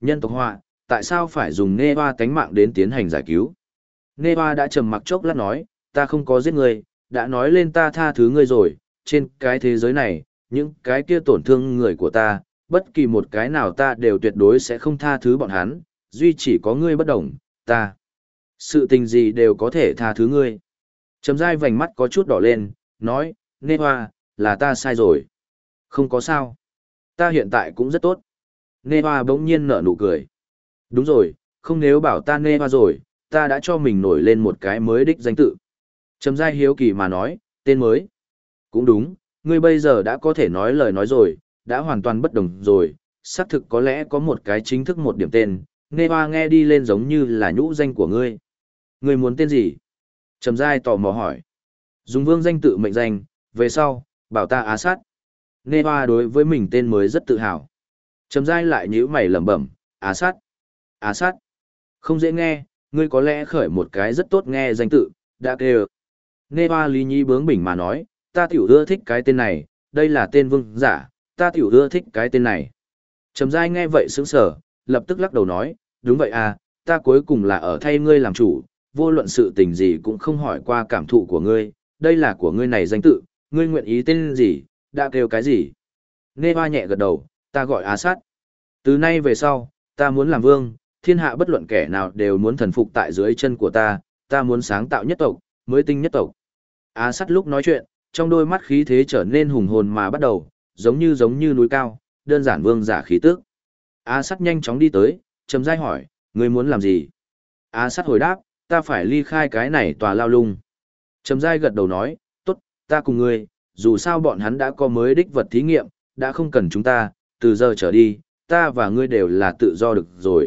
Nhân tộc họa, tại sao phải dùng Nê Hoa tánh mạng đến tiến hành giải cứu? Nê Hoa đã trầm mặc chốc lát nói, ta không có giết ngươi, đã nói lên ta tha thứ ngươi rồi, trên cái thế giới này, những cái kia tổn thương người của ta, bất kỳ một cái nào ta đều tuyệt đối sẽ không tha thứ bọn hắn, duy chỉ có ngươi bất đồng, ta. Sự tình gì đều có thể tha thứ ngươi. Trầm Giai vành mắt có chút đỏ lên, nói, Nê Hoa, là ta sai rồi. Không có sao. Ta hiện tại cũng rất tốt. Nê Hoa bỗng nhiên nở nụ cười. Đúng rồi, không nếu bảo ta Nê Hoa rồi, ta đã cho mình nổi lên một cái mới đích danh tự. Trầm Giai hiếu kỳ mà nói, tên mới. Cũng đúng, ngươi bây giờ đã có thể nói lời nói rồi, đã hoàn toàn bất đồng rồi, xác thực có lẽ có một cái chính thức một điểm tên, Nê Hoa nghe đi lên giống như là nhũ danh của ngươi. Ngươi muốn tên gì? Trầm Giai tò mò hỏi. Dùng vương danh tự mệnh danh, về sau, bảo ta Á Sát. Nê Hoa đối với mình tên mới rất tự hào. Trầm Giai lại nhíu mày lẩm bẩm, Á Sát. Á Sát. Không dễ nghe, ngươi có lẽ khởi một cái rất tốt nghe danh tự, đã kêu. Nê Hoa lý nhí bướng bỉnh mà nói, ta tiểu ưa thích cái tên này, đây là tên vương giả, ta tiểu ưa thích cái tên này. Trầm Giai nghe vậy sững sờ, lập tức lắc đầu nói, đúng vậy à, ta cuối cùng là ở thay ngươi làm chủ, vô luận sự tình gì cũng không hỏi qua cảm thụ của ngươi, đây là của ngươi này danh tự, ngươi nguyện ý tên gì, đã kêu cái gì. Nê Hoa nhẹ gật đầu, ta gọi Á Sát. Từ nay về sau, ta muốn làm vương, thiên hạ bất luận kẻ nào đều muốn thần phục tại dưới chân của ta muốn sáng tạo nhất tộc, mới tinh nhất tộc. Á Sát lúc nói chuyện, trong đôi mắt khí thế trở nên hùng hồn mà bắt đầu, giống như núi cao, đơn giản vương giả khí tức. Á Sát nhanh chóng đi tới, Trầm Giai hỏi, ngươi muốn làm gì? Á Sát hồi đáp, ta phải ly khai cái này tòa lao lung. Trầm Giai gật đầu nói, tốt, ta cùng ngươi, dù sao bọn hắn đã có mới đích vật thí nghiệm, đã không cần chúng ta, từ giờ trở đi, ta và ngươi đều là tự do được rồi.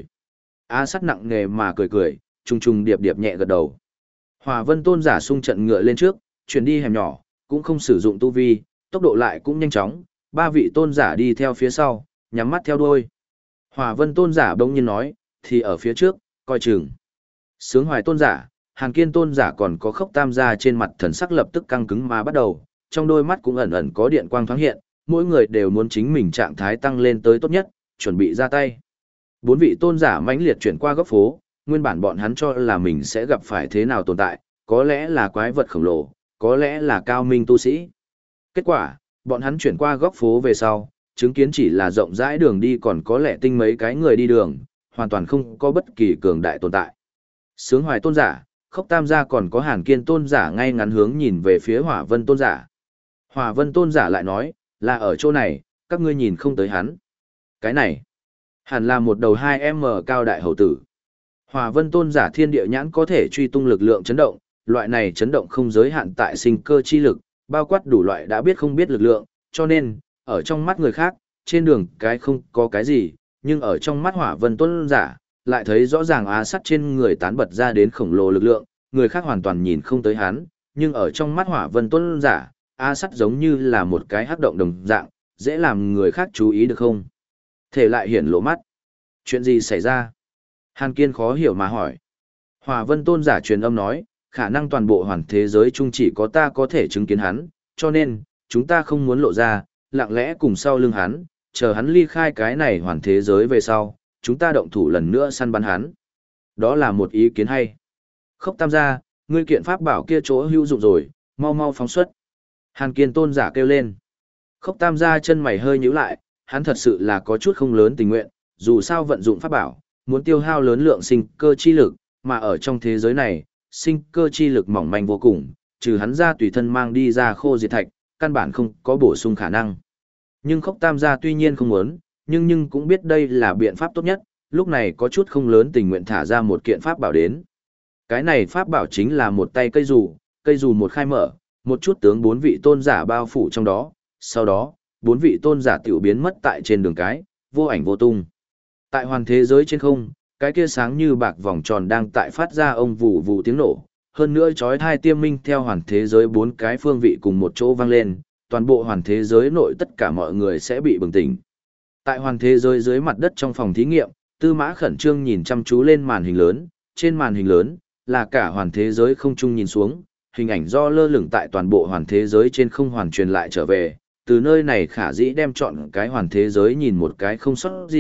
Á Sát nặng nề mà cười, trung trung điệp điệp nhẹ gật đầu. Hỏa Vân Tôn giả xung trận ngựa lên trước, chuyển đi hẻm nhỏ, cũng không sử dụng tu vi, tốc độ lại cũng nhanh chóng, ba vị tôn giả đi theo phía sau, nhắm mắt theo đuôi. Hỏa Vân Tôn giả bỗng nhiên nói, thì ở phía trước, coi chừng. Sướng Hoài Tôn giả, Hàn Kiên Tôn giả còn có Khốc Tam gia trên mặt thần sắc lập tức căng cứng mà bắt đầu, trong đôi mắt cũng ẩn ẩn có điện quang thoáng hiện, mỗi người đều muốn chính mình trạng thái tăng lên tới tốt nhất, chuẩn bị ra tay. Bốn vị tôn giả mãnh liệt chuyển qua góc phố, nguyên bản bọn hắn cho là mình sẽ gặp phải thế nào tồn tại, có lẽ là quái vật khổng lồ, có lẽ là cao minh tu sĩ. Kết quả, bọn hắn chuyển qua góc phố về sau, chứng kiến chỉ là rộng rãi đường đi còn có lẽ tinh mấy cái người đi đường, hoàn toàn không có bất kỳ cường đại tồn tại. Sướng Hoài Tôn giả, Khốc Tam gia còn có Hàn Kiên Tôn giả ngay ngắn hướng nhìn về phía Hỏa Vân Tôn giả. Hỏa Vân Tôn giả lại nói, là ở chỗ này, các ngươi nhìn không tới hắn. Cái này, hẳn là một đầu 2m cao đại hầu tử. Hỏa Vân Tôn giả thiên địa nhãn có thể truy tung lực lượng chấn động, loại này chấn động không giới hạn tại sinh cơ chi lực, bao quát đủ loại đã biết không biết lực lượng, cho nên, ở trong mắt người khác, trên đường cái không có cái gì, nhưng ở trong mắt Hỏa Vân Tôn giả, lại thấy rõ ràng Á Sát trên người tán bật ra đến khổng lồ lực lượng, người khác hoàn toàn nhìn không tới hắn, nhưng ở trong mắt Hỏa Vân Tôn giả, Á Sát giống như là một cái hắc động đồng dạng, dễ làm người khác chú ý được không? Thể lại hiển lộ mắt. Chuyện gì xảy ra? Hàn Kiên khó hiểu mà hỏi. Hỏa Vân Tôn giả truyền âm nói, khả năng toàn bộ hoàn thế giới chung chỉ có ta có thể chứng kiến hắn, cho nên, chúng ta không muốn lộ ra, lặng lẽ cùng sau lưng hắn, chờ hắn ly khai cái này hoàn thế giới về sau, chúng ta động thủ lần nữa săn bắn hắn. Đó là một ý kiến hay. Khốc Tam gia, ngươi kiện pháp bảo kia chỗ hữu dụng rồi, mau mau phóng xuất. Hàn Kiên Tôn giả kêu lên. Khốc Tam gia chân mày hơi nhíu lại, hắn thật sự là có chút không lớn tình nguyện, dù sao vận dụng pháp bảo, muốn tiêu hao lớn lượng sinh cơ chi lực, mà ở trong thế giới này, sinh cơ chi lực mỏng manh vô cùng, trừ hắn ra tùy thân mang đi ra khô diệt thạch, căn bản không có bổ sung khả năng. Nhưng Khốc Tam gia tuy nhiên không muốn, nhưng cũng biết đây là biện pháp tốt nhất, lúc này có chút không lớn tình nguyện thả ra một kiện pháp bảo đến. Cái này pháp bảo chính là một tay cây dù một khai mở, một chút tướng bốn vị tôn giả bao phủ trong đó, sau đó, bốn vị tôn giả tiểu biến mất tại trên đường cái, vô ảnh vô tung. Tại hoàn thế giới trên không, cái kia sáng như bạc vòng tròn đang tại phát ra ông vù vù tiếng nổ, hơn nữa chói tai tiêm minh theo hoàn thế giới bốn cái phương vị cùng một chỗ vang lên, toàn bộ hoàn thế giới nội tất cả mọi người sẽ bị bừng tỉnh. Tại hoàn thế giới dưới mặt đất trong phòng thí nghiệm, Tư Mã khẩn trương nhìn chăm chú lên màn hình lớn, trên màn hình lớn là cả hoàn thế giới không trung nhìn xuống, hình ảnh do lơ lửng tại toàn bộ hoàn thế giới trên không hoàn truyền lại trở về, từ nơi này khả dĩ đem chọn cái hoàn thế giới nhìn một cái không sót gì,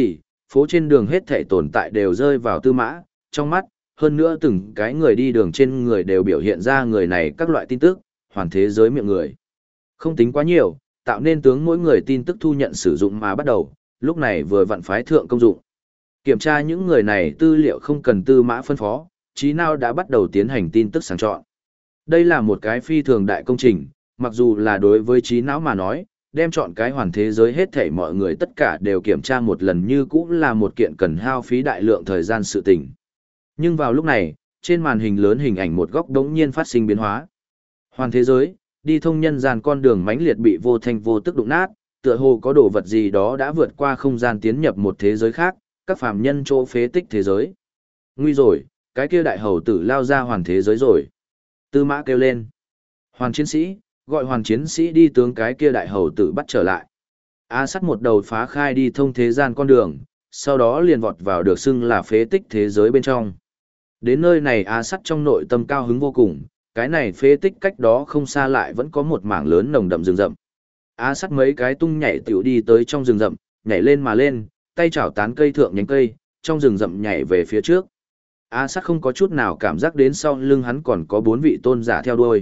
phố trên đường hết thảy tồn tại đều rơi vào Tư Mã, trong mắt, hơn nữa từng cái người đi đường trên người đều biểu hiện ra người này các loại tin tức, hoàn thế giới miệng người. Không tính quá nhiều, tạo nên tướng mỗi người tin tức thu nhận sử dụng mà bắt đầu, lúc này vừa vặn phái thượng công dụng. Kiểm tra những người này tư liệu không cần Tư Mã phân phó, trí nào đã bắt đầu tiến hành tin tức sàng chọn. Đây là một cái phi thường đại công trình, mặc dù là đối với trí não mà nói, đem chọn cái hoàn thế giới hết thảy mọi người tất cả đều kiểm tra một lần như cũng là một kiện cần hao phí đại lượng thời gian sự tình. Nhưng vào lúc này, trên màn hình lớn hình ảnh một góc đống nhiên phát sinh biến hóa. Hoàn thế giới, đi thông nhân gian con đường mãnh liệt bị vô thanh vô tức đụng nát, tựa hồ có đồ vật gì đó đã vượt qua không gian tiến nhập một thế giới khác, các phàm nhân chỗ phế tích thế giới. Nguy rồi, cái kia đại hầu tử lao ra hoàn thế giới rồi. Tư Mã kêu lên. Hoàn chiến sĩ, gọi hoàn chiến sĩ đi tướng cái kia đại hầu tử bắt trở lại. A Sắt một đầu phá khai đi thông thế gian con đường, sau đó liền vọt vào được xưng là phế tích thế giới bên trong. Đến nơi này A Sắt trong nội tâm cao hứng vô cùng, cái này phế tích cách đó không xa lại vẫn có một mảng lớn nồng đậm rừng rậm. A Sắt mấy cái tung nhảy tiểu đi tới trong rừng rậm, nhảy lên mà lên, tay chảo tán cây thượng nhánh cây, trong rừng rậm nhảy về phía trước. A Sắt không có chút nào cảm giác đến sau lưng hắn còn có 4 vị tôn giả theo đuôi.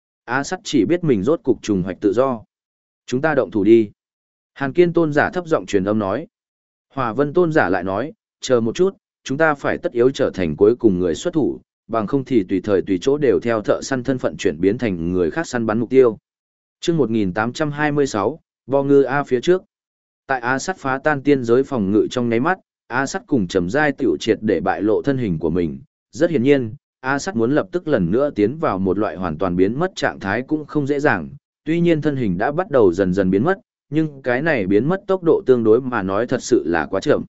A Sắt chỉ biết mình rốt cục trùng hoạch tự do. Chúng ta động thủ đi. Hàn Kiên tôn giả thấp giọng truyền âm nói. Hỏa Vân tôn giả lại nói, chờ một chút, chúng ta phải tất yếu trở thành cuối cùng người xuất thủ, bằng không thì tùy thời tùy chỗ đều theo thợ săn thân phận chuyển biến thành người khác săn bắn mục tiêu. Chương 1826, Bò Ngư A phía trước. Tại A Sắt phá tan tiên giới phòng ngự trong nháy mắt, A Sắt cùng Trầm Giai tiểu triệt để bại lộ thân hình của mình. Rất hiển nhiên, A Sắt muốn lập tức lần nữa tiến vào một loại hoàn toàn biến mất trạng thái cũng không dễ dàng. Tuy nhiên thân hình đã bắt đầu dần dần biến mất, nhưng cái này biến mất tốc độ tương đối mà nói thật sự là quá chậm.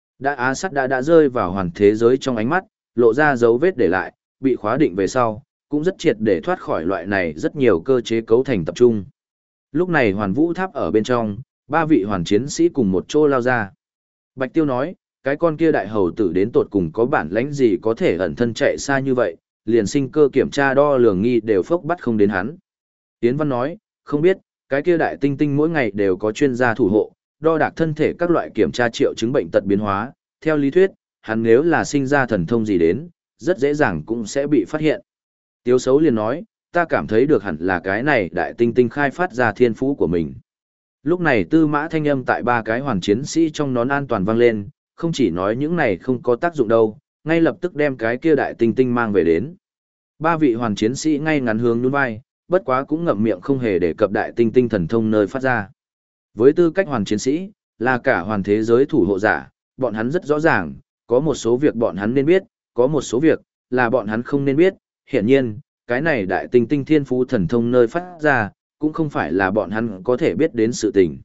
A Sắt đã rơi vào hoàn thế giới trong ánh mắt, lộ ra dấu vết để lại, bị khóa định về sau, cũng rất triệt để thoát khỏi loại này rất nhiều cơ chế cấu thành tập trung. Lúc này Hoàn Vũ Tháp ở bên trong, 3 vị hoàn chiến sĩ cùng một chỗ lao ra. Bạch Tiêu nói, cái con kia đại hầu tử đến tột cùng có bản lãnh gì có thể ẩn thân chạy xa như vậy, liền sinh cơ kiểm tra đo lường nghi đều phốc bắt không đến hắn. Yến Văn nói, không biết, cái kia đại tinh tinh mỗi ngày đều có chuyên gia thủ hộ, đo đạc thân thể các loại kiểm tra triệu chứng bệnh tật biến hóa, theo lý thuyết, hắn nếu là sinh ra thần thông gì đến, rất dễ dàng cũng sẽ bị phát hiện. Tiếu Sấu liền nói, ta cảm thấy được hẳn là cái này đại tinh tinh khai phát ra thiên phú của mình. Lúc này Tư Mã thanh âm tại 3 cái hoàn chiến sĩ trong nón an toàn vang lên, không chỉ nói những này không có tác dụng đâu, ngay lập tức đem cái kia đại tinh tinh mang về đến. 3 vị hoàn chiến sĩ ngay ngắn hướng nhún vai, bất quá cũng ngậm miệng không hề đề cập đại tinh tinh thần thông nơi phát ra. Với tư cách hoàn chiến sĩ, là cả hoàn thế giới thủ hộ giả, bọn hắn rất rõ ràng, có một số việc bọn hắn nên biết, có một số việc là bọn hắn không nên biết. Hiển nhiên, cái này đại tinh tinh thiên phú thần thông nơi phát ra, cũng không phải là bọn hắn có thể biết đến sự tình.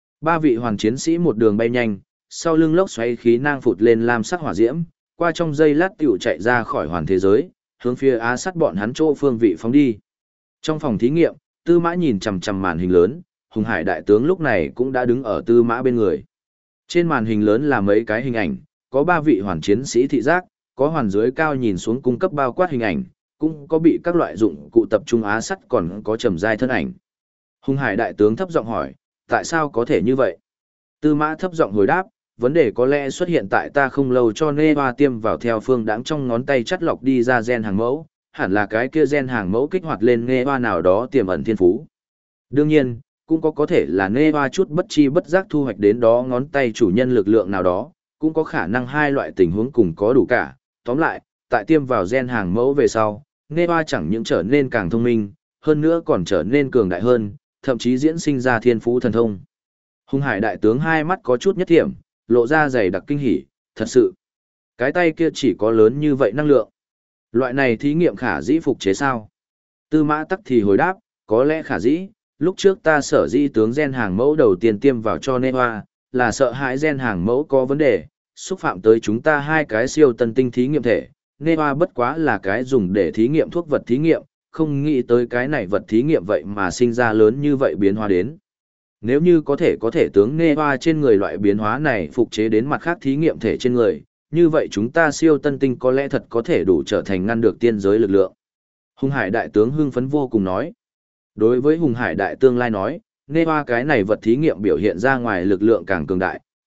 3 vị hoàn chiến sĩ một đường bay nhanh, sau lưng lốc xoáy khí nang phụt lên lam sắc hỏa diễm, qua trong giây lát tiểu chạy ra khỏi hoàn thế giới, hướng phía A Sắt bọn hắn chỗ phương vị phóng đi. Trong phòng thí nghiệm, Tư Mã nhìn chằm chằm màn hình lớn, Hùng Hải đại tướng lúc này cũng đã đứng ở Tư Mã bên người. Trên màn hình lớn là mấy cái hình ảnh, có 3 vị hoàn chiến sĩ thị giác, có hoàn dưới cao nhìn xuống cung cấp bao quát hình ảnh, cũng có bị các loại dụng cụ tập trung A Sắt còn có Trầm Giai thân ảnh. Hùng Hải đại tướng thấp giọng hỏi, tại sao có thể như vậy? Tư Mã thấp giọng hồi đáp, vấn đề có lẽ xuất hiện tại ta không lâu cho Neva tiêm vào theo phương đãng trong ngón tay chắt lọc đi ra gen hàng mẫu, hẳn là cái kia gen hàng mẫu kích hoạt lên Neva nào đó tiềm ẩn thiên phú. Đương nhiên, cũng có thể là Neva chút bất chi bất giác thu hoạch đến đó ngón tay chủ nhân lực lượng nào đó, cũng có khả năng hai loại tình huống cùng có đủ cả. Tóm lại, tại tiêm vào gen hàng mẫu về sau, Neva chẳng những trở nên càng thông minh, hơn nữa còn trở nên cường đại hơn, thậm chí diễn sinh ra thiên phú thần thông. Hùng Hải đại tướng hai mắt có chút nhất thiểm, lộ ra dày đặc kinh hỉ, thật sự. Cái tay kia chỉ có lớn như vậy năng lượng. Loại này thí nghiệm khả dĩ phục chế sao? Tư Mã tắc thì hồi đáp, có lẽ khả dĩ, lúc trước ta sở dĩ tướng gen hàng mẫu đầu tiên tiêm vào cho Neva, là sợ hãi gen hàng mẫu có vấn đề, xúc phạm tới chúng ta hai cái siêu tân tinh thí nghiệm thể. Neva bất quá là cái dùng để thí nghiệm thuốc vật thí nghiệm, không nghĩ tới cái này vật thí nghiệm vậy mà sinh ra lớn như vậy biến hóa đến. Nếu như có thể tướng Neva trên người loại biến hóa này phục chế đến mặt khác thí nghiệm thể trên người, như vậy chúng ta siêu tân tinh có lẽ thật có thể đủ trở thành ngăn được tiên giới lực lượng. Hùng Hải đại tướng hưng phấn vô cùng nói. Đối với Hùng Hải đại tương lai nói, Neva cái này vật thí nghiệm biểu hiện ra ngoài lực lượng càng cường đại,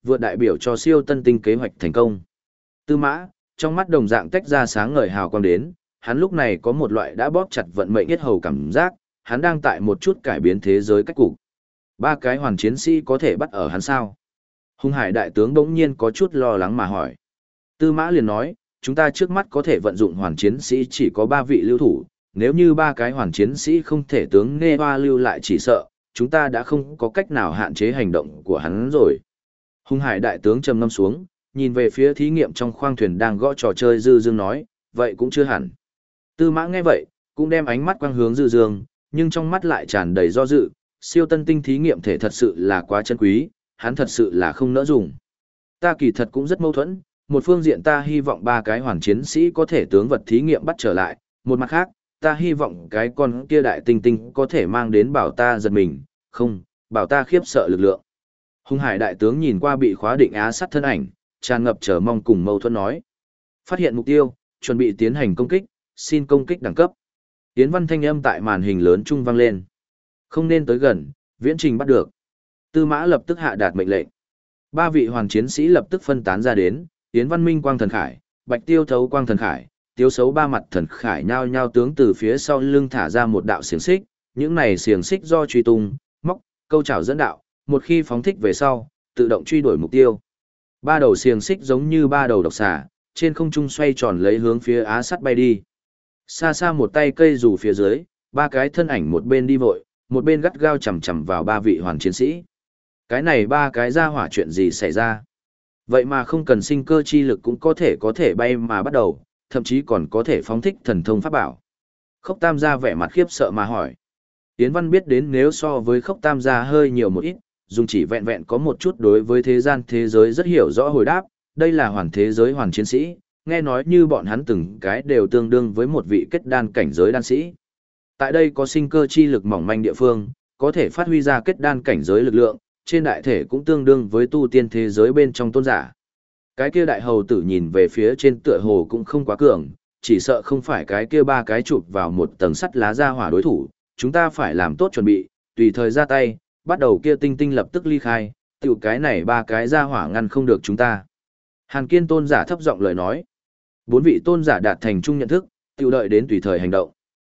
vượt đại biểu cho siêu tân tinh kế hoạch thành công. Tư Mã, trong mắt đồng dạng tách ra sáng ngời hào quang đến, hắn lúc này có một loại đã bóp chặt vận mệnh yết hầu cảm giác, hắn đang tại một chút cải biến thế giới cách cục. Ba cái hoàn chiến sĩ có thể bắt ở hắn sao? Hung Hải đại tướng bỗng nhiên có chút lo lắng mà hỏi. Tư Mã liền nói, chúng ta trước mắt có thể vận dụng hoàn chiến sĩ chỉ có 3 vị lưu thủ, nếu như 3 cái hoàn chiến sĩ không thể tướng Nê Hoa lưu lại chỉ sợ, chúng ta đã không có cách nào hạn chế hành động của hắn rồi. Hung Hải đại tướng trầm ngâm xuống, nhìn về phía thí nghiệm trong khoang thuyền đang gõ trò chơi Dư Dương nói, vậy cũng chưa hẳn. Tư Mã nghe vậy, cũng đem ánh mắt quang hướng Dư Dương, nhưng trong mắt lại tràn đầy do dự, siêu tân tinh thí nghiệm thể thật sự là quá chân quý, hắn thật sự là không nỡ dùng. Ta kỳ thật cũng rất mâu thuẫn, một phương diện ta hy vọng 3 cái hoàn chiến sĩ có thể tướng vật thí nghiệm bắt trở lại, một mặt khác, ta hy vọng cái con kia đại tinh tinh có thể mang đến bảo ta giật mình, không, bảo ta khiếp sợ lực lượng. Hung Hải đại tướng nhìn qua bị khóa định á sắt thân ảnh, tràn ngập chờ mong cùng mâu thuẫn nói. Phát hiện mục tiêu, chuẩn bị tiến hành công kích, xin công kích đẳng cấp. Tiến văn thanh âm tại màn hình lớn trung vang lên. Không nên tới gần, viễn trình bắt được. Tư Mã lập tức hạ đạt mệnh lệnh. 3 vị hoàn chiến sĩ lập tức phân tán ra đến, Yến Văn Minh quang thần khải, Bạch Tiêu thấu quang thần khải, Tiếu xấu ba mặt thần khải nhao nhao tướng từ phía sau lưng thả ra một đạo xiềng xích, những này xiềng xích do truy tung, móc, câu chảo dẫn đạo, một khi phóng thích về sau, tự động truy đuổi mục tiêu. 3 đầu xiềng xích giống như 3 đầu độc xà, trên không trung xoay tròn lấy hướng phía á sắt bay đi. Xa xa một tay cây rủ phía dưới, 3 cái thân ảnh một bên đi vội, một bên gắt gao chầm chầm vào 3 vị hoàn chiến sĩ. Cái này 3 cái ra hỏa chuyện gì xảy ra? Vậy mà không cần sinh cơ chi lực cũng có thể bay mà bắt đầu, thậm chí còn có thể phóng thích thần thông pháp bảo. Khốc Tam gia vẻ mặt khiếp sợ mà hỏi. Yến Văn biết đến nếu so với Khốc Tam gia hơi nhiều một ít, dùng chỉ vẹn vẹn có một chút đối với thế gian thế giới rất hiểu rõ hồi đáp, đây là hoàn thế giới hoàn chiến sĩ, nghe nói như bọn hắn từng cái đều tương đương với một vị kết đan cảnh giới đan sĩ. Tại đây có sinh cơ chi lực mỏng manh địa phương, có thể phát huy ra kết đan cảnh giới lực lượng, trên đại thể cũng tương đương với tu tiên thế giới bên trong tôn giả. Cái kia đại hầu tử nhìn về phía trên tựa hồ cũng không quá cường, chỉ sợ không phải cái kia 3 cái chụp vào một tầng sắt lá ra hỏa đối thủ, chúng ta phải làm tốt chuẩn bị, tùy thời ra tay, bắt đầu kia tinh tinh lập tức ly khai, tiểu cái này 3 cái ra hỏa ngăn không được chúng ta. Hàn Kiên tôn giả thấp giọng lời nói. 4 vị tôn giả đạt thành chung nhận thức, tiểu đợi đến tùy thời hành động.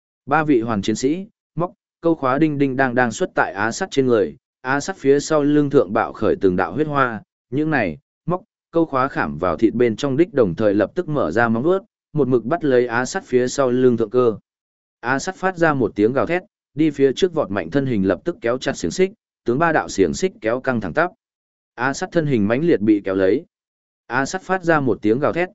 3 vị hoàn chiến sĩ, móc, câu khóa đinh đinh đang xuất tại á sắt trên người, á sắt phía sau lưng thượng bạo khởi từng đạo huyết hoa, những này, móc, câu khóa khảm vào thịt bên trong đích đồng thời lập tức mở ra móng vuốt, một mực bắt lấy á sắt phía sau lưng thượng cơ. Á sắt phát ra một tiếng gào thét, đi phía trước vọt mạnh thân hình lập tức kéo chặt xiềng xích, tướng 3 đạo xiềng xích kéo căng thẳng tắp. Á sắt thân hình mãnh liệt bị kéo lấy. Á sắt phát ra một tiếng gào thét,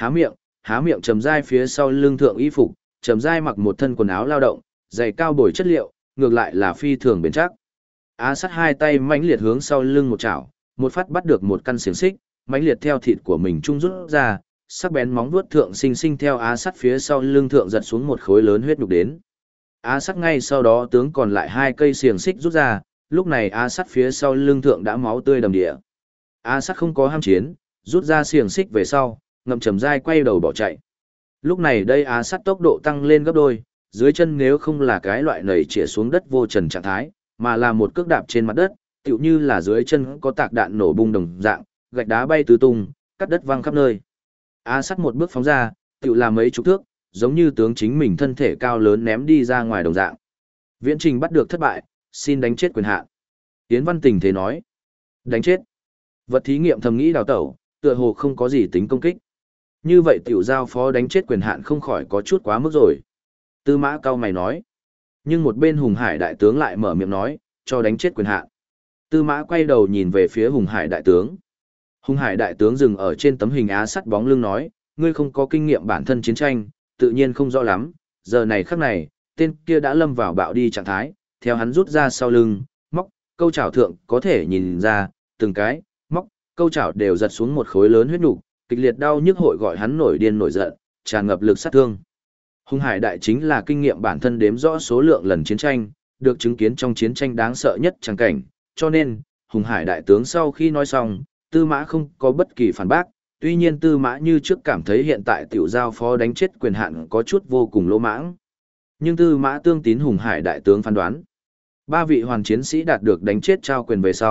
há miệng trầm dai phía sau lưng thượng y phục, trầm dai mặc một thân quần áo lao động, giày cao bồi chất liệu, ngược lại là phi thường bền chắc. Á sắt 2 tay mãnh liệt hướng sau lưng một chảo, một phát bắt được một căn xiềng xích, mãnh liệt theo thịt của mình trung rút ra, sắc bén móng vuốt thượng sinh theo á sắt phía sau lưng thượng giật xuống một khối lớn huyết nhục đến. Á sắt ngay sau đó tướng còn lại 2 cây xiềng xích rút ra, lúc này á sắt phía sau lưng thượng đã máu tươi đầm địa. Á sắt không có ham chiến, rút ra xiềng xích về sau, ngậm trầm dai quay đầu bỏ chạy. Lúc này đây á sắt tốc độ tăng lên gấp đôi, dưới chân nếu không là cái loại nảy chĩa xuống đất vô trần trạng thái, mà là một cước đạp trên mặt đất, tựu như là dưới chân có tạc đạn nổ bung đồng dạng, gạch đá bay tứ tung, cắt đất văng khắp nơi. Á sắt một bước phóng ra, tựu là mấy chục thước, giống như tướng chính mình thân thể cao lớn ném đi ra ngoài đồng dạng. Viễn trình bắt được thất bại, xin đánh chết quyền hạn. Yến Văn tình thế nói. Đánh chết. Vật thí nghiệm thầm nghĩ đào tẩu, tựa hồ không có gì tính công kích. Như vậy tiểu giao phó đánh chết quyền hạn không khỏi có chút quá mức rồi. Tư Mã cao mày nói. Nhưng một bên Hùng Hải đại tướng lại mở miệng nói, cho đánh chết quyền hạn. Tư Mã quay đầu nhìn về phía Hùng Hải đại tướng. Hùng Hải đại tướng dừng ở trên tấm hình á sắt bóng lưng nói, ngươi không có kinh nghiệm bản thân chiến tranh, tự nhiên không rõ lắm, giờ này khắc này, tên kia đã lâm vào bạo đi trạng thái, theo hắn rút ra sau lưng, móc, câu chảo thượng có thể nhìn ra, từng cái, móc, câu chảo đều giật xuống một khối lớn huyết nục, kịch liệt đau nhức hội gọi hắn nổi điên nổi giận, tràn ngập lực sát thương. Hùng Hải đại chính là kinh nghiệm bản thân đếm rõ số lượng lần chiến tranh, được chứng kiến trong chiến tranh đáng sợ nhất tràng cảnh, cho nên, Hùng Hải đại tướng sau khi nói xong, Tư Mã không có bất kỳ phản bác, tuy nhiên Tư Mã như trước cảm thấy hiện tại tiểu giao phó đánh chết quyền hạn có chút vô cùng lỗ mãng. Nhưng Tư Mã tương tín Hùng Hải đại tướng phán đoán. 3 vị hoàn chiến sĩ đạt được đánh chết trao quyền về sau,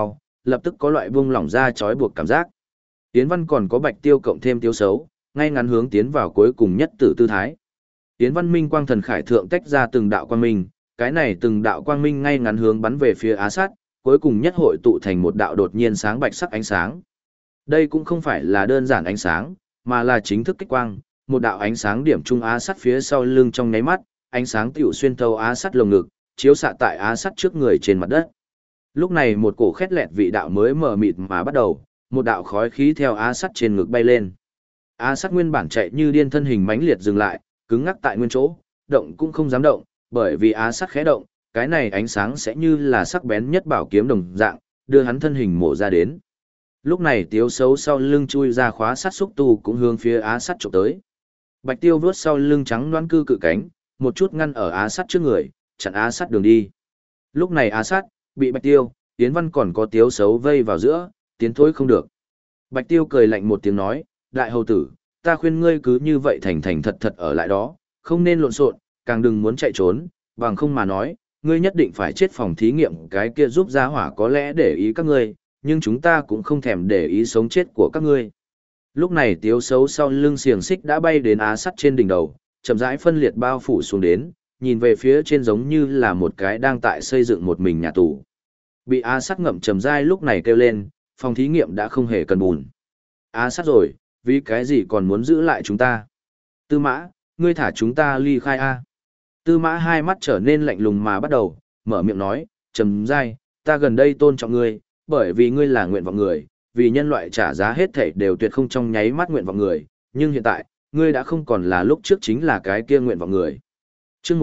lập tức có loại buông lỏng ra trói buộc cảm giác. Yến Văn còn có Bạch Tiêu cộng thêm Tiếu Xấu, ngay ngắn hướng tiến vào cuối cùng nhất tử tư thái. Yến Văn minh quang thần khải thượng tách ra từng đạo quang minh, cái này từng đạo quang minh ngay ngắn hướng bắn về phía Á Sát, cuối cùng nhất hội tụ thành một đạo đột nhiên sáng bạch sắc ánh sáng. Đây cũng không phải là đơn giản ánh sáng, mà là chính thức kích quang, một đạo ánh sáng điểm trung Á Sát phía sau lưng trong nháy mắt, ánh sáng tiểu xuyên thấu Á Sát lồng ngực, chiếu xạ tại Á Sát trước người trên mặt đất. Lúc này một cổ khét lẹt vị đạo mới mờ mịt mà bắt đầu, một đạo khói khí theo Á Sát trên ngực bay lên. Á Sát nguyên bản chạy như điên thân hình mãnh liệt dừng lại, cứng ngắc tại nguyên chỗ, động cũng không dám động, bởi vì Á Sát khẽ động, cái này ánh sáng sẽ như là sắc bén nhất bảo kiếm đồng dạng, đưa hắn thân hình mổ ra đến. Lúc này Tiếu Xấu sau lưng chui ra khóa sắt xúc tu cũng hướng phía Á Sát chụp tới. Bạch Tiêu vướt sau lưng trắng đoán cư cự cánh, một chút ngăn ở Á Sát trước người, chặn Á Sát đường đi. Lúc này Á Sát bị Bạch Tiêu, Yến Văn còn có Tiếu Xấu vây vào giữa, tiến thối không được. Bạch Tiêu cười lạnh một tiếng nói, đại hầu tử, ta khuyên ngươi cứ như vậy thành thành thật thật ở lại đó, không nên lộn xộn, càng đừng muốn chạy trốn, bằng không mà nói, ngươi nhất định phải chết phòng thí nghiệm cái kia giúp gia hỏa có lẽ để ý các ngươi, nhưng chúng ta cũng không thèm để ý sống chết của các ngươi. Lúc này Tiếu Xấu sau lưng xiềng xích đã bay đến Á Sát trên đỉnh đầu, chậm rãi phân liệt bao phủ xuống đến, nhìn về phía trên giống như là một cái đang tại xây dựng một mình nhà tù. Bị Á Sát ngậm chầm dai lúc này kêu lên, phòng thí nghiệm đã không hề cần bùn. Á Sát rồi, vì cái gì còn muốn giữ lại chúng ta? Tư Mã, ngươi thả chúng ta ly khai a. Tư Mã hai mắt trở nên lạnh lùng mà bắt đầu, mở miệng nói, trầm dai, ta gần đây tôn trọng ngươi, bởi vì ngươi là nguyện vọng người, vì nhân loại trả giá hết thảy đều tuyệt không trong nháy mắt nguyện vọng người, nhưng hiện tại, ngươi đã không còn là lúc trước chính là cái kia nguyện vọng người. Chương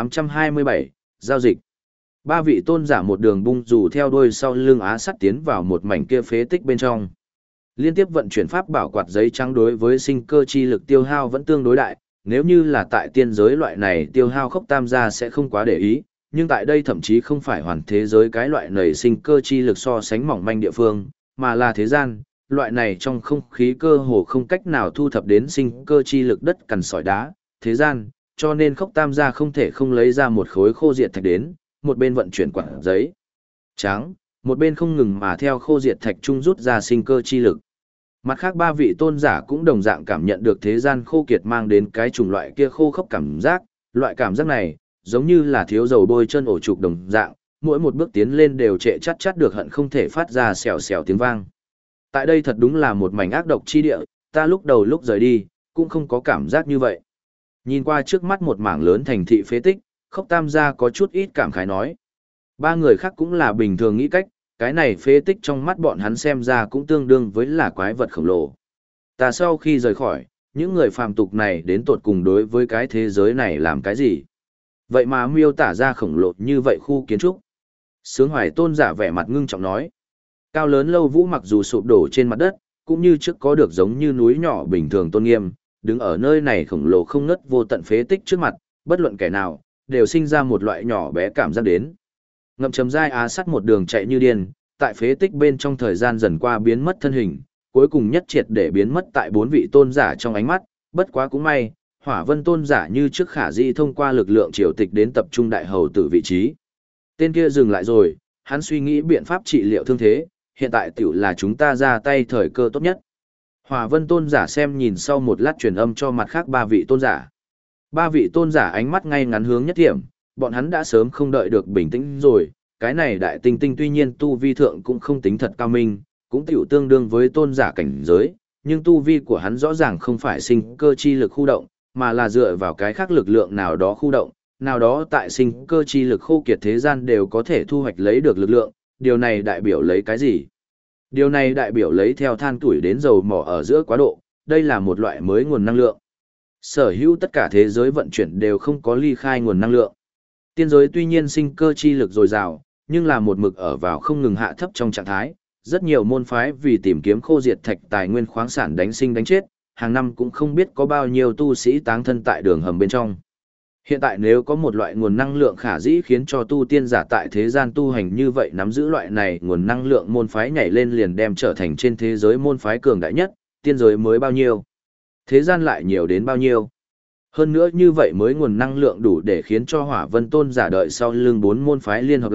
1827, giao dịch. Ba vị tôn giả một đường bung dù theo đuôi sau lưng Á Sát tiến vào một mảnh kia phế tích bên trong. Liên tiếp vận chuyển pháp bảo quạt giấy trắng đối với sinh cơ chi lực tiêu hao vẫn tương đối đại, nếu như là tại tiên giới loại này tiêu hao khốc tam gia sẽ không quá để ý, nhưng tại đây thậm chí không phải hoàn thế giới cái loại nảy sinh cơ chi lực so sánh mỏng manh địa phương, mà là thế gian, loại này trong không khí cơ hồ không cách nào thu thập đến sinh cơ chi lực đất cằn sỏi đá, thế gian, cho nên khốc tam gia không thể không lấy ra một khối khô diệt thạch đến, một bên vận chuyển quạt giấy trắng, một bên không ngừng mà theo khô diệt thạch trung rút ra sinh cơ chi lực. Mặt khác ba vị tôn giả cũng đồng dạng cảm nhận được thế gian khô kiệt mang đến cái chủng loại kia khô khốc cảm giác, loại cảm giác này, giống như là thiếu dầu bôi chân ổ trục đồng dạng, mỗi một bước tiến lên đều trệ chắt chắt được hận không thể phát ra xèo xèo tiếng vang. Tại đây thật đúng là một mảnh ác độc chi địa, ta lúc đầu lúc rời đi, cũng không có cảm giác như vậy. Nhìn qua trước mắt một mảng lớn thành thị phế tích, Khốc Tam gia có chút ít cảm khái nói. Ba người khác cũng là bình thường nghĩ cách, cái này phế tích trong mắt bọn hắn xem ra cũng tương đương với là quái vật khổng lồ. Ta sau khi rời khỏi, những người phàm tục này đến tột cùng đối với cái thế giới này làm cái gì? Vậy mà miêu tả ra khổng lồ như vậy khu kiến trúc. Sướng Hoài Tôn giả vẻ mặt ngưng trọng nói. Cao lớn lâu vũ mặc dù sụp đổ trên mặt đất, cũng như trước có được giống như núi nhỏ bình thường tôn nghiêm, đứng ở nơi này khổng lồ không ngớt vô tận phế tích trước mặt, bất luận kẻ nào, đều sinh ra một loại nhỏ bé cảm giác đến. Ngậm chấm dai Á Sắt một đường chạy như điên, tại phế tích bên trong thời gian dần qua biến mất thân hình, cuối cùng nhất triệt để biến mất tại bốn vị tôn giả trong ánh mắt, bất quá cũng may, Hỏa Vân tôn giả như trước khả dĩ thông qua lực lượng triều tịch đến tập trung đại hầu tử vị trí. Tên kia dừng lại rồi, hắn suy nghĩ biện pháp trị liệu thương thế, hiện tại tiểu là chúng ta ra tay thời cơ tốt nhất. Hỏa Vân tôn giả xem nhìn sau một lát truyền âm cho mặt khác ba vị tôn giả. Ba vị tôn giả ánh mắt ngay ngắn hướng nhất điểm, bọn hắn đã sớm không đợi được bình tĩnh rồi, cái này đại tinh tinh tuy nhiên tu vi thượng cũng không tính thật cao minh, cũng tiểu tương đương với tôn giả cảnh giới, nhưng tu vi của hắn rõ ràng không phải sinh cơ chi lực khu động, mà là dựa vào cái khác lực lượng nào đó khu động, nào đó tại sinh cơ chi lực khô kiệt thế gian đều có thể thu hoạch lấy được lực lượng, điều này đại biểu lấy cái gì? Điều này đại biểu lấy theo than tuổi đến dầu mỏ ở giữa quá độ, đây là một loại mới nguồn năng lượng. Sở hữu tất cả thế giới vận chuyển đều không có ly khai nguồn năng lượng. Tiên giới tuy nhiên sinh cơ chi lực dồi dào, nhưng là một mực ở vào không ngừng hạ thấp trong trạng thái, rất nhiều môn phái vì tìm kiếm khô diệt thạch tài nguyên khoáng sản đánh sinh đánh chết, hàng năm cũng không biết có bao nhiêu tu sĩ táng thân tại đường hầm bên trong. Hiện tại nếu có một loại nguồn năng lượng khả dĩ khiến cho tu tiên giả tại thế gian tu hành như vậy nắm giữ loại này nguồn năng lượng môn phái nhảy lên liền đem trở thành trên thế giới môn phái cường đại nhất, tiên giới mới bao nhiêu, thế gian lại nhiều đến bao nhiêu. Hơn nữa như vậy mới nguồn năng lượng đủ để khiến cho Hỏa Vân tôn giả đợi sau lưng bốn môn phái liên hợp lại,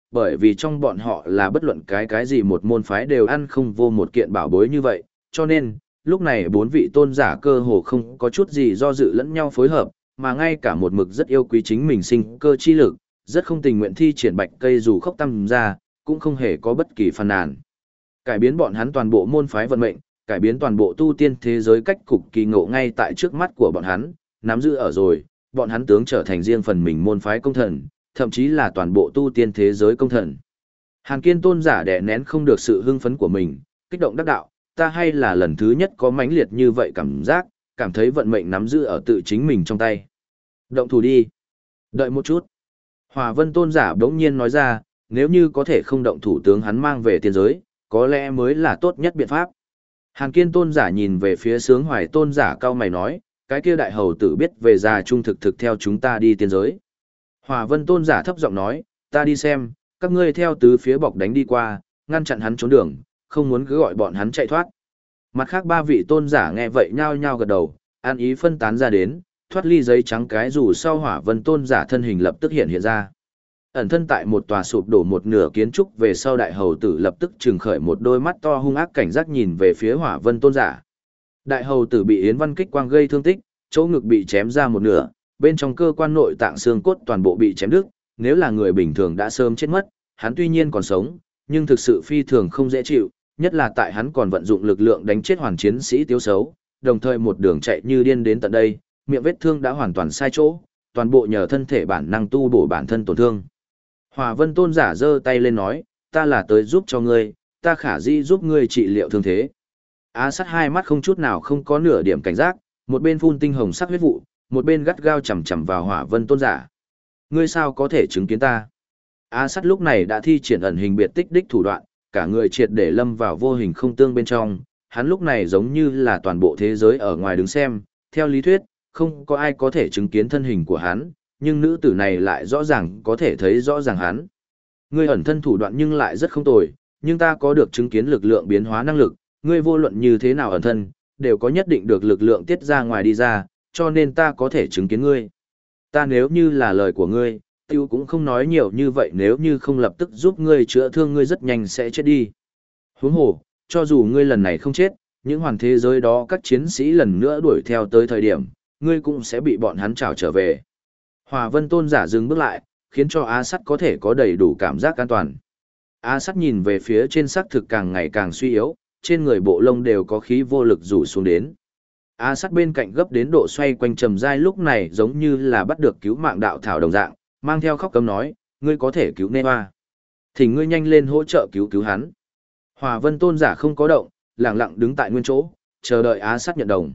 bởi vì trong bọn họ là bất luận cái gì một môn phái đều ăn không vô một kiện bảo bối như vậy, cho nên, lúc này bốn vị tôn giả cơ hồ không có chút gì do dự lẫn nhau phối hợp, mà ngay cả một mực rất yêu quý chính mình sinh cơ chi lực, rất không tình nguyện thi triển bạch cây dù khốc tâm ra, cũng không hề có bất kỳ phàn nàn. Cải biến bọn hắn toàn bộ môn phái vận mệnh, cải biến toàn bộ tu tiên thế giới cách cục kỳ ngộ ngay tại trước mắt của bọn hắn, nắm giữ ở rồi, bọn hắn tướng trở thành riêng phần mình môn phái công thần, thậm chí là toàn bộ tu tiên thế giới công thần. Hàn Kiên tôn giả đè nén không được sự hưng phấn của mình, kích động đắc đạo, ta hay là lần thứ nhất có mãnh liệt như vậy cảm giác, cảm thấy vận mệnh nắm giữ ở tự chính mình trong tay. Động thủ đi. Đợi một chút. Hòa Vân tôn giả bỗng nhiên nói ra, nếu như có thể không động thủ tướng hắn mang về tiên giới, có lẽ mới là tốt nhất biện pháp. Hàn Kiên tôn giả nhìn về phía Sướng Hoài tôn giả cao mày nói, cái kia đại hầu tử biết về già trung thực theo chúng ta đi tiên giới. Hòa Vân tôn giả thấp giọng nói, ta đi xem, các ngươi theo tứ phía bọc đánh đi qua, ngăn chặn hắn trốn đường, không muốn cứ gọi bọn hắn chạy thoát. Mặt khác ba vị tôn giả nghe vậy nhao nhao gật đầu, an ý phân tán ra đến, thoát ly giấy trắng cái dù sau Hỏa Vân tôn giả thân hình lập tức hiện ra. Ẩn thân tại một tòa sụp đổ một nửa kiến trúc về sau đại hầu tử lập tức trừng khởi một đôi mắt to hung ác cảnh giác nhìn về phía Hỏa Vân tôn giả. Đại hầu tử bị Yến Văn kích quang gây thương tích, chỗ ngực bị chém ra một nửa, bên trong cơ quan nội tạng xương cốt toàn bộ bị chém đứt, nếu là người bình thường đã sớm chết mất, hắn tuy nhiên còn sống, nhưng thực sự phi thường không dễ chịu, nhất là tại hắn còn vận dụng lực lượng đánh chết hoàn chiến sĩ Tiếu Xấu, đồng thời một đường chạy như điên đến tận đây, miệng vết thương đã hoàn toàn sai chỗ, toàn bộ nhờ thân thể bản năng tu bổ bản thân tổn thương. Hòa Vân tôn giả giơ tay lên nói, ta là tới giúp cho ngươi, ta khả dĩ giúp ngươi trị liệu thương thế. Á Sắt hai mắt không chút nào không có nửa điểm cảnh giác, một bên phun tinh hồng sắc huyết vụ, một bên gắt gao chằm chằm vào Hỏa Vân tôn giả. Ngươi sao có thể chứng kiến ta? Á Sắt lúc này đã thi triển ẩn hình biệt tích đích thủ đoạn, cả người triệt để lâm vào vô hình không tương bên trong, hắn lúc này giống như là toàn bộ thế giới ở ngoài đứng xem, theo lý thuyết, không có ai có thể chứng kiến thân hình của hắn, nhưng nữ tử này lại rõ ràng có thể thấy rõ ràng hắn. Ngươi ẩn thân thủ đoạn nhưng lại rất không tồi, nhưng ta có được chứng kiến lực lượng biến hóa năng lực, ngươi vô luận như thế nào ẩn thân, đều có nhất định được lực lượng tiết ra ngoài đi ra, cho nên ta có thể chứng kiến ngươi. Ta nếu như là lời của ngươi, tiêu cũng không nói nhiều như vậy, nếu như không lập tức giúp ngươi chữa thương ngươi rất nhanh sẽ chết đi. Huống hồ, cho dù ngươi lần này không chết, những hoàn thế giới đó các chiến sĩ lần nữa đuổi theo tới thời điểm, ngươi cũng sẽ bị bọn hắn trảo trở về. Hòa Vân tôn giả dừng bước lại, khiến cho Á Sắt có thể có đầy đủ cảm giác an toàn. Á Sắt nhìn về phía trên xác thực càng ngày càng suy yếu, trên người bộ lông đều có khí vô lực rủ xuống đến. Á Sắt bên cạnh gấp đến độ xoay quanh trầm dai lúc này giống như là bắt được cứu mạng đạo thảo đồng dạng, mang theo khóc cấm nói, ngươi có thể cứu Nê Hoa. Thỉnh ngươi nhanh lên hỗ trợ cứu hắn. Hòa Vân tôn giả không có động, lặng lặng đứng tại nguyên chỗ, chờ đợi Á Sắt nhận đồng.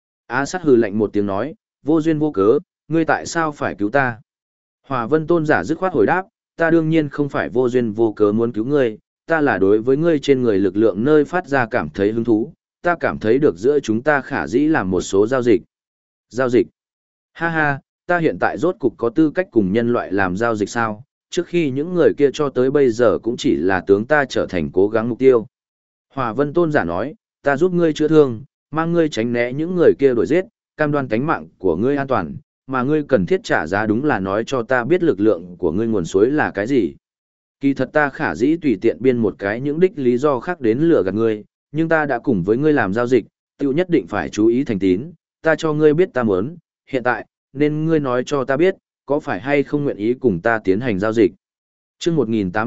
Á Sắt hừ lạnh một tiếng nói, vô duyên vô cớ, ngươi tại sao phải cứu ta? Hòa Vân tôn giả dứt khoát hồi đáp, ta đương nhiên không phải vô duyên vô cớ muốn cứu ngươi, ta là đối với ngươi trên người lực lượng nơi phát ra cảm thấy hứng thú, ta cảm thấy được giữa chúng ta khả dĩ làm một số giao dịch. Giao dịch? Ha ha, ta hiện tại rốt cục có tư cách cùng nhân loại làm giao dịch sao? Trước khi những người kia cho tới bây giờ cũng chỉ là tướng ta trở thành cố gắng mục tiêu. Hòa Vân tôn giả nói, ta giúp ngươi chữa thương, mang ngươi tránh né những người kia đuổi giết, cam đoan tánh mạng của ngươi an toàn, mà ngươi cần thiết trả giá đúng là nói cho ta biết lực lượng của ngươi nguồn suối là cái gì. Kỳ thật ta khả dĩ tùy tiện biên một cái những đích lý do khác đến lừa gạt ngươi, nhưng ta đã cùng với ngươi làm giao dịch, tự nhất định phải chú ý thành tín, ta cho ngươi biết ta muốn, hiện tại, nên ngươi nói cho ta biết, có phải hay không nguyện ý cùng ta tiến hành giao dịch. Chương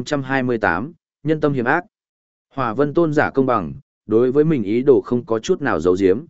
1828, nhân tâm hiểm ác. Hòa Vân tôn giả công bằng, đối với mình ý đồ không có chút nào giấu giếm.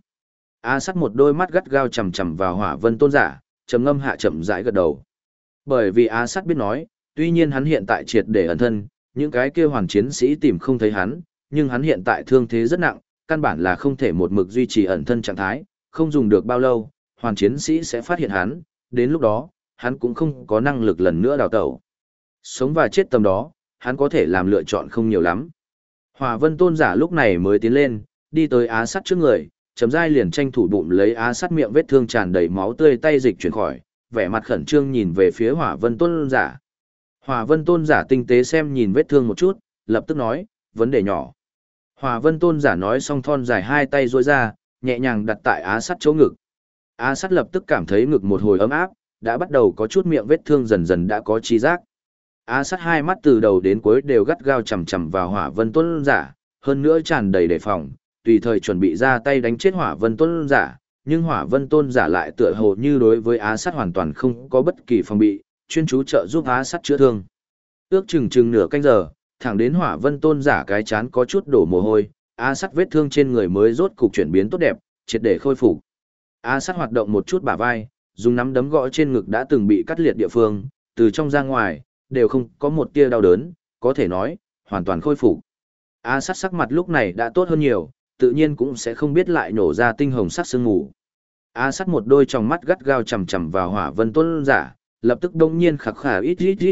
Á Sắt một đôi mắt gắt gao chằm chằm vào Hỏa Vân tôn giả, trầm ngâm hạ chậm rãi gật đầu. Bởi vì Á Sắt biết nói, tuy nhiên hắn hiện tại triệt để ẩn thân, những cái kia hoàn chiến sĩ tìm không thấy hắn, nhưng hắn hiện tại thương thế rất nặng, căn bản là không thể một mực duy trì ẩn thân trạng thái, không dùng được bao lâu, hoàn chiến sĩ sẽ phát hiện hắn, đến lúc đó, hắn cũng không có năng lực lần nữa đào tẩu. Sống và chết tầm đó, hắn có thể làm lựa chọn không nhiều lắm. Hòa Vân tôn giả lúc này mới tiến lên, đi tới Á Sắt trước người, chấm dai liền tranh thủ bụng lấy Á Sắt miệng vết thương tràn đầy máu tươi tay dịch chuyển khỏi, vẻ mặt khẩn trương nhìn về phía Hỏa Vân tôn giả. Hỏa Vân tôn giả tinh tế xem nhìn vết thương một chút, lập tức nói, vấn đề nhỏ. Hỏa Vân tôn giả nói xong thon dài hai tay duỗi ra, nhẹ nhàng đặt tại Á Sắt chỗ ngực. Á Sắt lập tức cảm thấy ngực một hồi ấm áp, đã bắt đầu có chút miệng vết thương dần dần đã có chi giác. Á sát hai mắt từ đầu đến cuối đều gắt gao chằm chằm vào Hỏa Vân Tôn giả, hơn nữa tràn đầy đề phòng, tùy thời chuẩn bị ra tay đánh chết Hỏa Vân Tôn giả, nhưng Hỏa Vân Tôn giả lại tựa hồ như đối với Á sát hoàn toàn không có bất kỳ phòng bị, chuyên chú trợ giúp Á sát chữa thương. Ước chừng nửa canh giờ, thẳng đến Hỏa Vân Tôn giả cái chán có chút đổ mồ hôi, Á sát vết thương trên người mới rốt cục chuyển biến tốt đẹp, triệt để khôi phục. Á sát hoạt động một chút bả vai, dùng nắm đấm gõ trên ngực đã từng bị cắt liệt địa phương, từ trong ra ngoài, đều không có một tia đau đớn, có thể nói, hoàn toàn khôi phục. Á sát sắc mặt lúc này đã tốt hơn nhiều, tự nhiên cũng sẽ không biết lại nổ ra tinh hồng sắc sương mù. Á sát một đôi tròng mắt gắt gao chằm chằm vào Hỏa Vân Tôn giả, lập tức đông nhiên khạc khà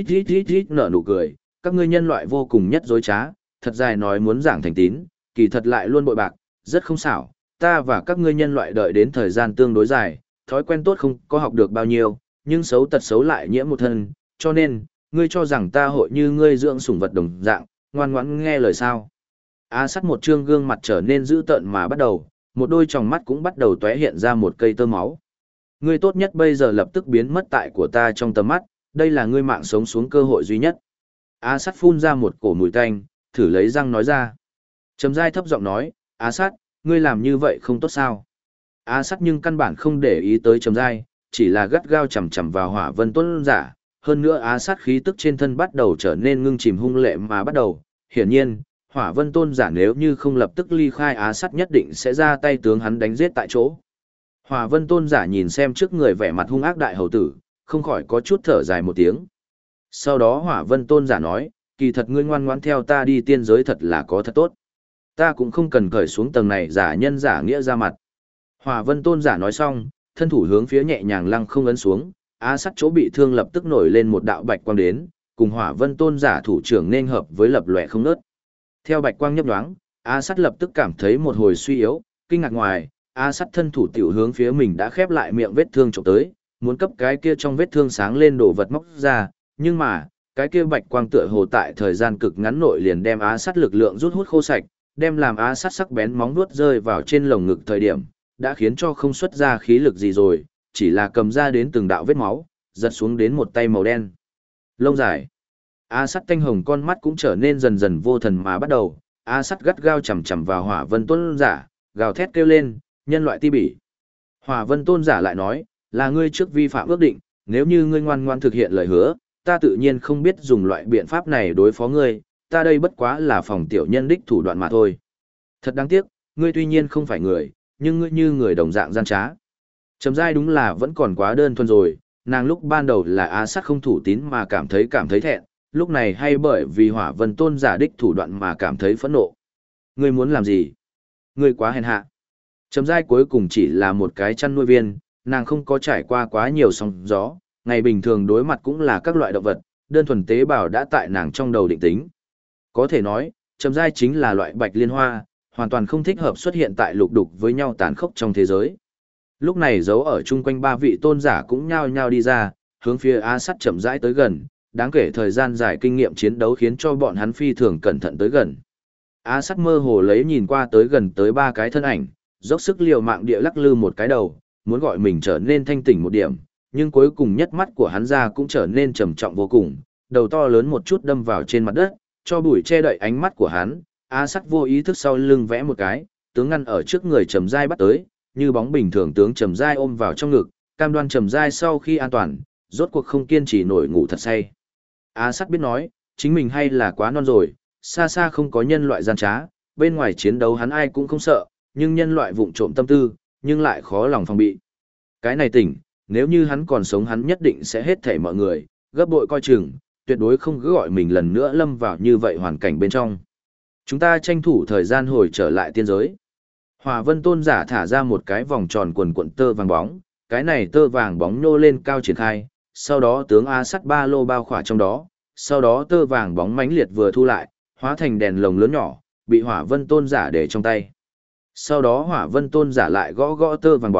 ít nở nụ cười, các ngươi nhân loại vô cùng nhất dối trá, thật dài nói muốn giảng thành tín, kỳ thật lại luôn bội bạc, rất không xảo, ta và các ngươi nhân loại đợi đến thời gian tương đối dài, thói quen tốt không có học được bao nhiêu, nhưng xấu tật xấu lại nhiễm một thân, cho nên, ngươi cho rằng ta hội như ngươi dưỡng sủng vật đồng dạng, ngoan ngoãn nghe lời sao. Á sát một trương gương mặt trở nên dữ tợn mà bắt đầu, một đôi tròng mắt cũng bắt đầu tóe hiện ra một cây tơ máu. Ngươi tốt nhất bây giờ lập tức biến mất tại của ta trong tầm mắt, đây là ngươi mạng sống xuống cơ hội duy nhất. Á sát phun ra một cổ mùi tanh, thử lấy răng nói ra. Trầm Giai thấp giọng nói, Á sát, ngươi làm như vậy không tốt sao? Á sát nhưng căn bản không để ý tới Trầm Giai, chỉ là gắt gao chằm chằm vào Hỏa Vân Tôn giả. Hơn nữa Á sát khí tức trên thân bắt đầu trở nên ngưng chìm hung lệ mà bắt đầu. Hiển nhiên, Hỏa Vân Tôn giả nếu như không lập tức ly khai Á sát nhất định sẽ ra tay tướng hắn đánh giết tại chỗ. Hỏa Vân Tôn giả nhìn xem trước người vẻ mặt hung ác đại hầu tử, không khỏi có chút thở dài một tiếng. Sau đó Hỏa Vân Tôn giả nói, kỳ thật ngươi ngoan ngoãn theo ta đi tiên giới thật là có thật tốt. Ta cũng không cần cởi xuống tầng này giả nhân giả nghĩa ra mặt. Hỏa Vân Tôn giả nói xong, thân thủ hướng phía nhẹ nhàng lăng không ấn xuống, Á sát chỗ bị thương lập tức nổi lên một đạo bạch quang đến, cùng Hỏa Vân Tôn giả thủ trưởng nên hợp với lập lòe không ngớt. Theo bạch quang nhấp nhoáng, Á sát lập tức cảm thấy một hồi suy yếu, kinh ngạc ngoài, Á sát thân thủ tiểu hướng phía mình đã khép lại miệng vết thương chụp tới, muốn cấp cái kia trong vết thương sáng lên đồ vật móc ra, nhưng mà, cái kia bạch quang tựa hồ tại thời gian cực ngắn nội liền đem Á sát lực lượng rút hút khô sạch, đem làm Á sát sắc bén móng vuốt rơi vào trên lồng ngực thời điểm, đã khiến cho không xuất ra khí lực gì rồi, chỉ là cầm ra đến từng đạo vết máu, giật xuống đến một tay màu đen. Lông dài. Á sát tanh hồng con mắt cũng trở nên dần dần vô thần mà bắt đầu, Á sát gắt gao chằm chằm vào Hỏa Vân Tôn giả, gào thét kêu lên, nhân loại ti bỉ. Hỏa Vân Tôn giả lại nói, là ngươi trước vi phạm ước định, nếu như ngươi ngoan ngoan thực hiện lời hứa, ta tự nhiên không biết dùng loại biện pháp này đối phó ngươi, ta đây bất quá là phòng tiểu nhân đích thủ đoạn mà thôi. Thật đáng tiếc, ngươi tuy nhiên không phải người, nhưng ngươi như người đồng dạng gian trá. Trầm Giai đúng là vẫn còn quá đơn thuần rồi, nàng lúc ban đầu là Á sát không thủ tín mà cảm thấy thẹn, lúc này hay bởi vì Hỏa Vân Tôn giả đích thủ đoạn mà cảm thấy phẫn nộ. Ngươi muốn làm gì? Ngươi quá hèn hạ. Trầm Giai cuối cùng chỉ là một cái chăn nuôi viên, nàng không có trải qua quá nhiều sóng gió, ngày bình thường đối mặt cũng là các loại động vật, đơn thuần tế bào đã tại nàng trong đầu định tính. Có thể nói, Trầm Giai chính là loại bạch liên hoa, hoàn toàn không thích hợp xuất hiện tại lục đục với nhau tàn khốc trong thế giới. Lúc này giấu ở chung quanh ba vị tôn giả cũng nhao nhao đi ra, hướng phía Á sát chậm rãi tới gần, đáng kể thời gian dài kinh nghiệm chiến đấu khiến cho bọn hắn phi thường cẩn thận tới gần. Á sát mơ hồ lấy nhìn qua tới gần tới ba cái thân ảnh, dốc sức liều mạng địa lắc lư một cái đầu, muốn gọi mình trở nên thanh tỉnh một điểm, nhưng cuối cùng nhất mắt của hắn ra cũng trở nên trầm trọng vô cùng, đầu to lớn một chút đâm vào trên mặt đất, cho bụi che đậy ánh mắt của hắn. Á sát vô ý thức sau lưng vẽ một cái, tướng ngăn ở trước người Trầm Giai bắt tới, như bóng bình thường tướng Trầm Giai ôm vào trong ngực, cam đoan Trầm Giai sau khi an toàn, rốt cuộc không kiên trì nổi ngủ thật say. Á sát biết nói, chính mình hay là quá non rồi, xa xa không có nhân loại gian trá, bên ngoài chiến đấu hắn ai cũng không sợ, nhưng nhân loại vụng trộm tâm tư, nhưng lại khó lòng phòng bị. Cái này tỉnh, nếu như hắn còn sống hắn nhất định sẽ hết thảy mọi người, gấp bội coi chừng, tuyệt đối không cứ gọi mình lần nữa lâm vào như vậy hoàn cảnh bên trong. Chúng ta tranh thủ thời gian hồi trở lại tiên giới. Hỏa Vân Tôn giả thả ra một cái vòng tròn quần quận tơ vàng bóng, cái này tơ vàng bóng nhô lên cao triển khai, sau đó tướng A sắt ba lô bao khỏa trong đó, sau đó tơ vàng bóng mãnh liệt vừa thu lại, hóa thành đèn lồng lớn nhỏ, bị Hỏa Vân Tôn giả để trong tay. Sau đó Hỏa Vân Tôn giả lại gõ gõ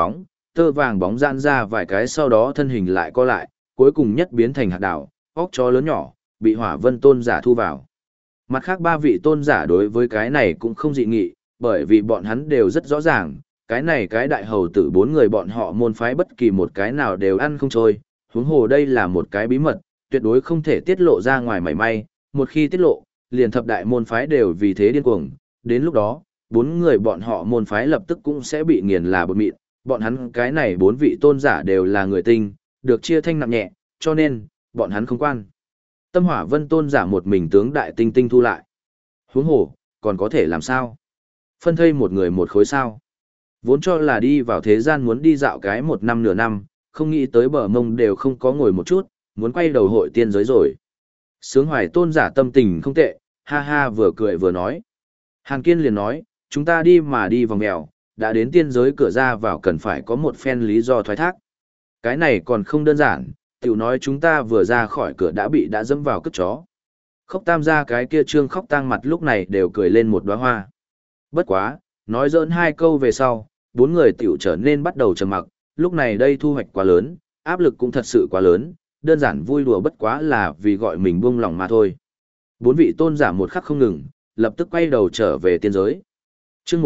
tơ vàng bóng giãn ra vài cái, sau đó thân hình lại co lại, cuối cùng nhất biến thành hạt đảo, óc chó lớn nhỏ, bị Hỏa Vân Tôn giả thu vào. Mặt khác ba vị tôn giả đối với cái này cũng không dị nghị, bởi vì bọn hắn đều rất rõ ràng, cái này cái đại hầu tử bốn người bọn họ môn phái bất kỳ một cái nào đều ăn không trôi, huống hồ đây là một cái bí mật, tuyệt đối không thể tiết lộ ra ngoài mảy may, một khi tiết lộ, liền thập đại môn phái đều vì thế điên cuồng, đến lúc đó, 4 người bọn họ môn phái lập tức cũng sẽ bị nghiền là bột mịn, bọn hắn cái này 4 vị tôn giả đều là người tinh, được chia thanh nặng nhẹ, cho nên, bọn hắn không quan. Tâm Hỏa Vân tôn giả một mình tướng đại tinh tinh thu lại. Huống hồ, còn có thể làm sao? Phân thây một người một khối sao? Vốn cho là đi vào thế gian muốn đi dạo cái 1 năm nửa năm, không nghĩ tới bờ mông đều không có ngồi một chút, muốn quay đầu hội tiên giới rồi. Sướng Hoài tôn giả tâm tình không tệ, ha ha vừa cười vừa nói. Hàn Kiên liền nói, chúng ta đi mà đi vòng mèo, đã đến tiên giới cửa ra vào cần phải có một phen lý do thoái thác. Cái này còn không đơn giản, tiểu nói chúng ta vừa ra khỏi cửa đã dẫm vào cất chó. Khốc Tam gia cái kia trương khóc tang mặt lúc này đều cười lên một đóa hoa. Bất quá, nói giỡn 2 câu về sau, 4 người tiểu trở nên bắt đầu trầm mặc, lúc này đây thu hoạch quá lớn, áp lực cũng thật sự quá lớn, đơn giản vui đùa bất quá là vì gọi mình buông lòng mà thôi. 4 vị tôn giả một khắc không ngừng, lập tức quay đầu trở về tiên giới. Chương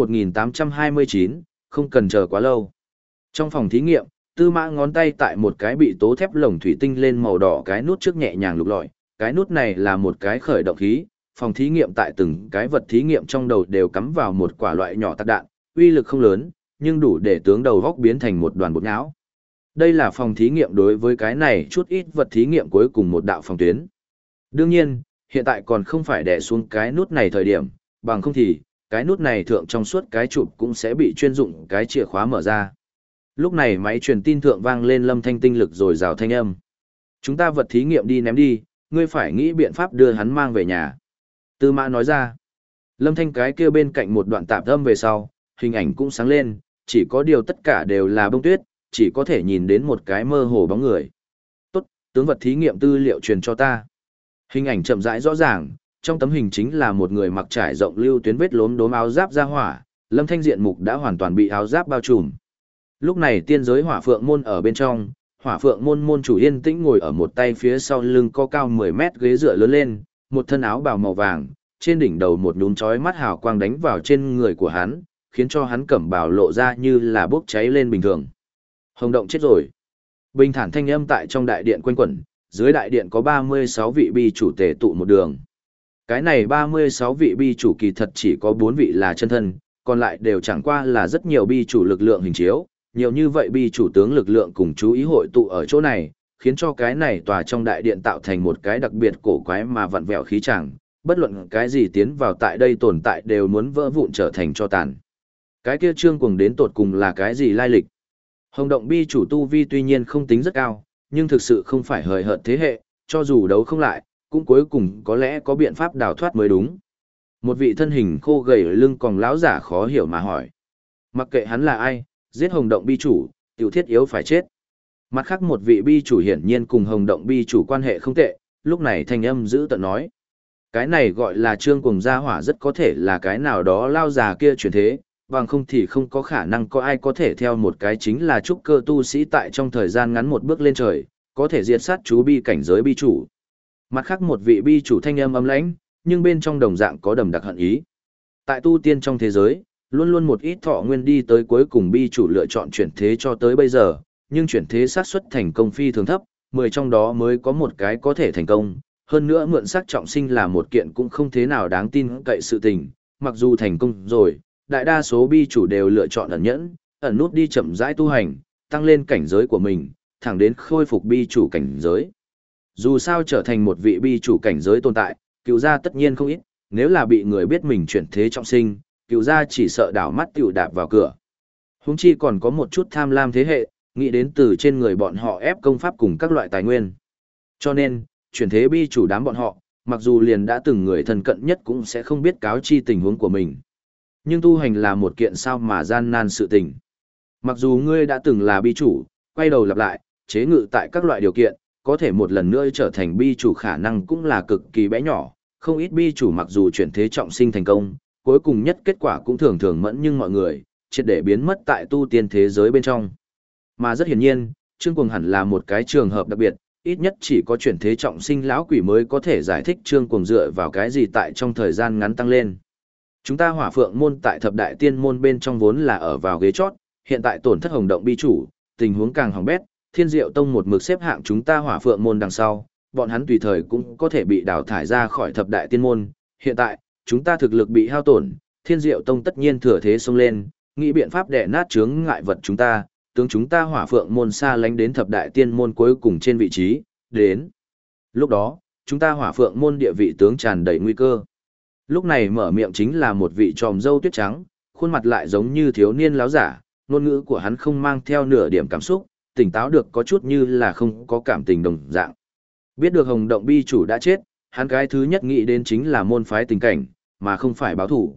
1829, không cần chờ quá lâu. Trong phòng thí nghiệm, Tư Mã ngón tay tại một cái bị tố thép lồng thủy tinh lên màu đỏ cái nút trước nhẹ nhàng lục lọi, cái nút này là một cái khởi động khí, phòng thí nghiệm tại từng cái vật thí nghiệm trong đầu đều cắm vào một quả loại nhỏ tạc đạn, uy lực không lớn, nhưng đủ để tướng đầu góc biến thành một đoàn bột nhão. Đây là phòng thí nghiệm đối với cái này chút ít vật thí nghiệm cuối cùng một đạo phòng tuyến. Đương nhiên, hiện tại còn không phải đè xuống cái nút này thời điểm, bằng không thì, cái nút này thượng trong suốt cái chụp cũng sẽ bị chuyên dụng cái chìa khóa mở ra. Lúc này máy truyền tin thượng vang lên lâm thanh tinh lực rồi rào thanh âm. Chúng ta vật thí nghiệm đi ném đi, ngươi phải nghĩ biện pháp đưa hắn mang về nhà. Tư Mã nói ra. Lâm thanh cái kia bên cạnh một đoạn tạp âm về sau, hình ảnh cũng sáng lên, chỉ có điều tất cả đều là bông tuyết, chỉ có thể nhìn đến một cái mơ hồ bóng người. Tốt, tướng vật thí nghiệm tư liệu truyền cho ta. Hình ảnh chậm rãi rõ ràng, trong tấm hình chính là một người mặc trải rộng lưu tuyến vết lốm đốm áo giáp ra hỏa, Lâm Thanh diện mục đã hoàn toàn bị áo giáp bao trùm. Lúc này tiên giới Hỏa Phượng môn ở bên trong, Hỏa Phượng môn môn chủ yên tĩnh ngồi ở một tay phía sau lưng có cao 10 mét ghế dựa lớn lên, một thân áo bào màu vàng, trên đỉnh đầu một nhúm chói mắt hào quang đánh vào trên người của hắn, khiến cho hắn cẩm bào lộ ra như là bốc cháy lên bình thường. Hồng động chết rồi. Bình thản thanh âm tại trong đại điện quanh quẩn, dưới đại điện có 36 vị bi chủ tề tụ một đường. Cái này 36 vị bi chủ kỳ thật chỉ có 4 vị là chân thân, còn lại đều chẳng qua là rất nhiều bi chủ lực lượng hình chiếu, nhiều như vậy bi chủ tướng lực lượng cùng chú ý hội tụ ở chỗ này, khiến cho cái này tòa trong đại điện tạo thành một cái đặc biệt cổ quái mà vặn vẹo khí chẳng, bất luận cái gì tiến vào tại đây tồn tại đều muốn vỡ vụn trở thành cho tàn. Cái kia Trương Cuồng đến tột cùng là cái gì lai lịch? Hồng động bi chủ tu vi tuy nhiên không tính rất cao, nhưng thực sự không phải hời hợt thế hệ, cho dù đấu không lại, cũng cuối cùng có lẽ có biện pháp đào thoát mới đúng. Một vị thân hình khô gầy lưng còn lão giả khó hiểu mà hỏi. Mặc kệ hắn là ai, giết hồng động bi chủ, tiểu thiết yếu phải chết. Mặt khác một vị bi chủ hiển nhiên cùng hồng động bi chủ quan hệ không tệ, lúc này thanh âm giữ tận nói. Cái này gọi là Trương Cuồng gia hỏa rất có thể là cái nào đó lao già kia chuyển thế, bằng không thì không có khả năng có ai có thể theo một cái chính là trúc cơ tu sĩ tại trong thời gian ngắn một bước lên trời, có thể diệt sát chú bi cảnh giới bi chủ. Mặt khác một vị bi chủ thanh âm ấm lãnh, nhưng bên trong đồng dạng có đầm đặc hận ý. Tại tu tiên trong thế giới, luôn luôn một ít thọ nguyên đi tới cuối cùng bi chủ lựa chọn chuyển thế cho tới bây giờ, nhưng chuyển thế xác suất thành công phi thường thấp, 10 trong đó mới có một cái có thể thành công. Hơn nữa mượn xác trọng sinh là một kiện cũng không thế nào đáng tin cậy sự tình, mặc dù thành công rồi, đại đa số bi chủ đều lựa chọn ẩn nhẫn, ẩn nút đi chậm rãi tu hành, tăng lên cảnh giới của mình, thẳng đến khôi phục bi chủ cảnh giới. Dù sao trở thành một vị bi chủ cảnh giới tồn tại, cựu gia tất nhiên không ít, nếu là bị người biết mình chuyển thế trọng sinh, cựu gia chỉ sợ đảo mắt tiểu đạp vào cửa. Huống chi còn có một chút tham lam thế hệ, nghĩ đến từ trên người bọn họ ép công pháp cùng các loại tài nguyên. Cho nên, chuyển thế bi chủ đám bọn họ, mặc dù liền đã từng người thân cận nhất cũng sẽ không biết cáo chi tình huống của mình. Nhưng tu hành là một kiện sao mà gian nan sự tình. Mặc dù ngươi đã từng là bi chủ, quay đầu lặp lại, chế ngự tại các loại điều kiện, có thể một lần nữa trở thành bi chủ khả năng cũng là cực kỳ bé nhỏ. Không ít bi chủ mặc dù chuyển thế trọng sinh thành công, cuối cùng nhất kết quả cũng thường thường mẫn nhưng mọi người, triệt để biến mất tại tu tiên thế giới bên trong. Mà rất hiển nhiên, Trương Cuồng hẳn là một cái trường hợp đặc biệt, ít nhất chỉ có chuyển thế trọng sinh lão quỷ mới có thể giải thích Trương Cuồng dựa vào cái gì tại trong thời gian ngắn tăng lên. Chúng ta Hỏa Phượng môn tại thập đại tiên môn bên trong vốn là ở vào ghế chót, hiện tại tổn thất hồng động bi chủ, tình huống càng hỏng bét, Thiên Diệu Tông một mực xếp hạng chúng ta Hỏa Phượng môn đằng sau, bọn hắn tùy thời cũng có thể bị đào thải ra khỏi thập đại tiên môn. Hiện tại, chúng ta thực lực bị hao tổn, Thiên Diệu Tông tất nhiên thừa thế xông lên, nghĩ biện pháp đè nát chướng ngại vật chúng ta, tướng chúng ta Hỏa Phượng môn xa lánh đến thập đại tiên môn cuối cùng trên vị trí, đến. Lúc đó, chúng ta Hỏa Phượng môn địa vị tướng tràn đầy nguy cơ. Lúc này mở miệng chính là một vị tròm râu tuyết trắng, khuôn mặt lại giống như thiếu niên láo giả, ngôn ngữ của hắn không mang theo nửa điểm cảm xúc, tỉnh táo được có chút như là không có cảm tình đồng dạng. Biết được Hồng Động Bi chủ đã chết, hắn cái thứ nhất nghĩ đến chính là môn phái tình cảnh, mà không phải báo thủ.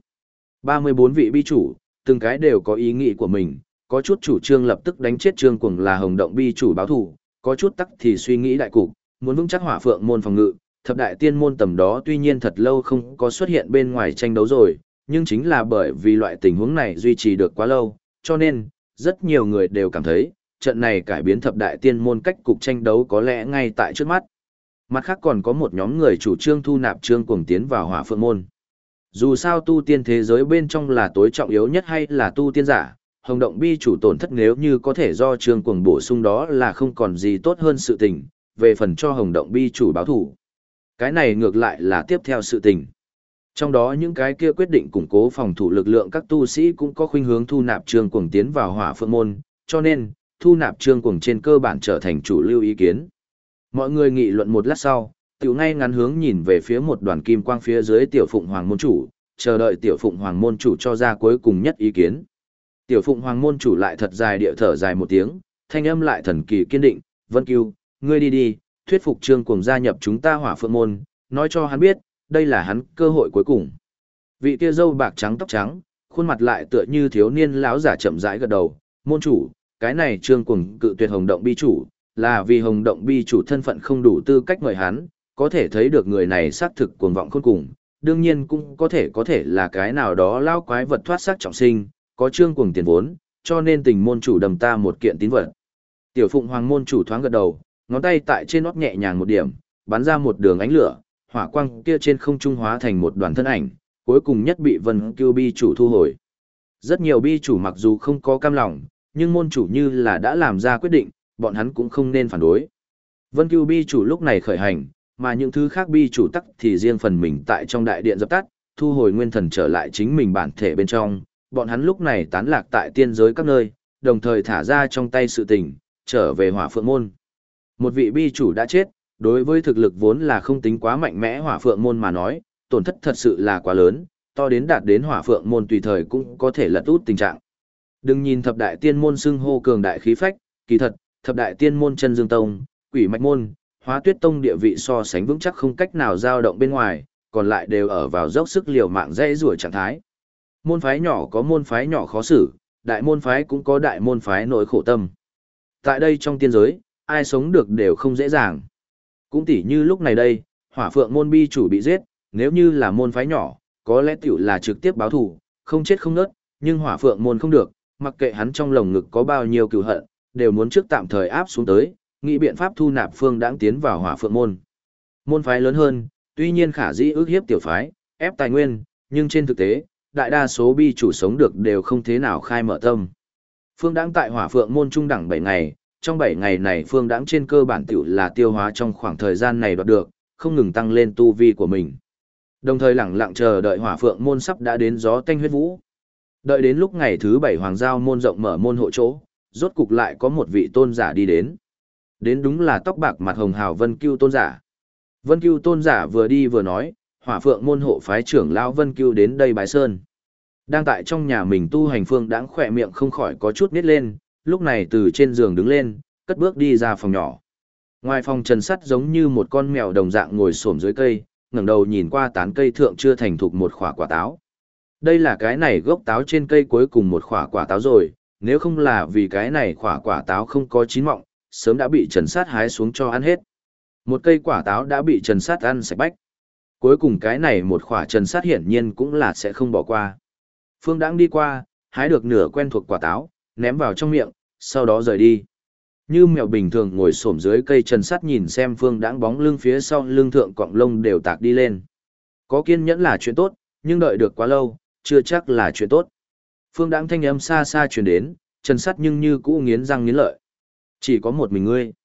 34 vị bi chủ, từng cái đều có ý nghĩ của mình, có chút chủ trương lập tức đánh chết Trương Cuồng là Hồng Động Bi chủ báo thủ, có chút tắc thì suy nghĩ đại cục, muốn vững chắc Hỏa Phượng môn phòng ngự. Thập đại tiên môn tầm đó tuy nhiên thật lâu không có xuất hiện bên ngoài tranh đấu rồi, nhưng chính là bởi vì loại tình huống này duy trì được quá lâu, cho nên, rất nhiều người đều cảm thấy, trận này cải biến thập đại tiên môn cách cục tranh đấu có lẽ ngay tại trước mắt. Mặt khác còn có một nhóm người chủ trương thu nạp Trương Cuồng tiến vào Hỏa Phượng môn. Dù sao tu tiên thế giới bên trong là tối trọng yếu nhất hay là tu tiên giả, Hồng Động Bi chủ tổn thất nếu như có thể do Trương Cuồng bổ sung đó là không còn gì tốt hơn sự tình, về phần cho Hồng Động Bi chủ báo thủ. Cái này ngược lại là tiếp theo sự tình. Trong đó những cái kia quyết định củng cố phòng thủ lực lượng các tu sĩ cũng có khuynh hướng thu nạp Trương Cuồng tiến vào Hỏa Phượng môn, cho nên, thu nạp Trương Cuồng trên cơ bản trở thành chủ lưu ý kiến. Mọi người nghị luận một lát sau, tiểu ngay ngắn hướng nhìn về phía một đoàn kim quang phía dưới Tiểu Phụng Hoàng môn chủ, chờ đợi Tiểu Phụng Hoàng môn chủ cho ra cuối cùng nhất ý kiến. Tiểu Phụng Hoàng môn chủ lại thật dài địa thở dài một tiếng, thanh âm lại thần kỳ kiên định, "Vân Cưu, ngươi đi đi, thuyết phục Trương Cuồng gia nhập chúng ta Hỏa Phượng môn, nói cho hắn biết, đây là hắn cơ hội cuối cùng." Vị kia râu bạc trắng tóc trắng, khuôn mặt lại tựa như thiếu niên lão giả chậm rãi gật đầu, "Môn chủ, cái này Trương Cuồng cự tuyệt Hồng Động Bi chủ, là vì Hồng Động Bi chủ thân phận không đủ tư cách mời hắn, có thể thấy được người này xác thực cuồng vọng khôn cùng, đương nhiên cũng có thể là cái nào đó lao quái vật thoát xác trọng sinh, có Trương Cuồng tiền vốn, cho nên tình môn chủ đầm ta một kiện tín vật." Tiểu Phụng Hoàng môn chủ thoáng gật đầu, ngón tay tại trên nót nhẹ nhàng một điểm, bắn ra một đường ánh lửa, hỏa quang kia trên không trung hóa thành một đoàn thân ảnh, cuối cùng nhất bị Vân Cưu Bi chủ thu hồi. Rất nhiều bi chủ mặc dù không có cam lòng, nhưng môn chủ như là đã làm ra quyết định, bọn hắn cũng không nên phản đối. Vân Cưu Bi chủ lúc này khởi hành, mà những thứ khác bi chủ tắc thì riêng phần mình tại trong đại điện dập tắt, thu hồi nguyên thần trở lại chính mình bản thể bên trong, bọn hắn lúc này tán lạc tại tiên giới các nơi, đồng thời thả ra trong tay sự tình, trở về Hỏa Phượng môn. Một vị bi chủ đã chết, đối với thực lực vốn là không tính quá mạnh mẽ Hỏa Phượng môn mà nói, tổn thất thật sự là quá lớn, to đến đạt đến Hỏa Phượng môn tùy thời cũng có thể lật út tình trạng. Đừng nhìn thập đại tiên môn xưng hô cường đại khí phách, kỳ thật, thập đại tiên môn Chân Dương Tông, Quỷ Mạch môn, Hóa Tuyết Tông địa vị so sánh vững chắc không cách nào dao động bên ngoài, còn lại đều ở vào dốc sức liều mạng dễ rủa trạng thái. Môn phái nhỏ có môn phái nhỏ khó xử, đại môn phái cũng có đại môn phái nỗi khổ tâm. Tại đây trong tiên giới, ai sống được đều không dễ dàng. Cũng tỉ như lúc này đây, Hỏa Phượng môn bi chủ bị giết, nếu như là môn phái nhỏ, có lẽ tiểu là trực tiếp báo thù, không chết không nớt, nhưng Hỏa Phượng môn không được, mặc kệ hắn trong lồng ngực có bao nhiêu cừu hận, đều muốn trước tạm thời áp xuống tới, nghĩ biện pháp thu nạp Phương Đãng tiến vào Hỏa Phượng môn. Môn phái lớn hơn, tuy nhiên khả dĩ ước hiếp tiểu phái, ép tài nguyên, nhưng trên thực tế, đại đa số bi chủ sống được đều không thế nào khai mở tâm. Phương Đãng tại Hỏa Phượng môn trung đẳng 7 ngày, trong 7 ngày này Phương Đãng trên cơ bản tiểu là tiêu hóa trong khoảng thời gian này đoạt được, không ngừng tăng lên tu vi của mình. Đồng thời lẳng lặng chờ đợi Hỏa Phượng môn sắp đã đến gió tanh huyết vũ. Đợi đến lúc ngày thứ 7 Hoàng Giao môn rộng mở môn hộ chỗ, rốt cục lại có một vị tôn giả đi đến. Đến đúng là tóc bạc mặt hồng hào Vân Cưu tôn giả. Vân Cưu tôn giả vừa đi vừa nói, Hỏa Phượng môn hộ phái trưởng lão Vân Cưu đến đây bái sơn. Đang tại trong nhà mình tu hành Phương Đãng khỏe miệng không khỏi có chút nít lên, lúc này từ trên giường đứng lên, cất bước đi ra phòng nhỏ. Ngoài phòng trần sắt giống như một con mèo đồng dạng ngồi xổm dưới cây, ngẩng đầu nhìn qua tán cây thượng chưa thành thục một quả quả táo. Đây là cái này gốc táo trên cây cuối cùng một quả táo rồi, nếu không là vì cái này quả táo không có chín mọng, sớm đã bị Trần Sát hái xuống cho ăn hết. Một cây quả táo đã bị Trần Sát ăn sạch bách. Cuối cùng cái này một quả Trần Sát hiển nhiên cũng là sẽ không bỏ qua. Phương Đãng đi qua, hái được nửa quen thuộc quả táo, ném vào trong miệng, sau đó rời đi. Như mèo bình thường ngồi xổm dưới cây Trần Sát nhìn xem Phương Đãng bóng lưng phía sau lưng thượng cọng lông đều tạc đi lên. Có kiên nhẫn là chuyện tốt, nhưng đợi được quá lâu, chưa chắc là chuyện tốt. Phương Đãng thanh âm xa xa truyền đến, Trần Sát nhưng như cũ nghiến răng nghiến lợi. Chỉ có một mình ngươi.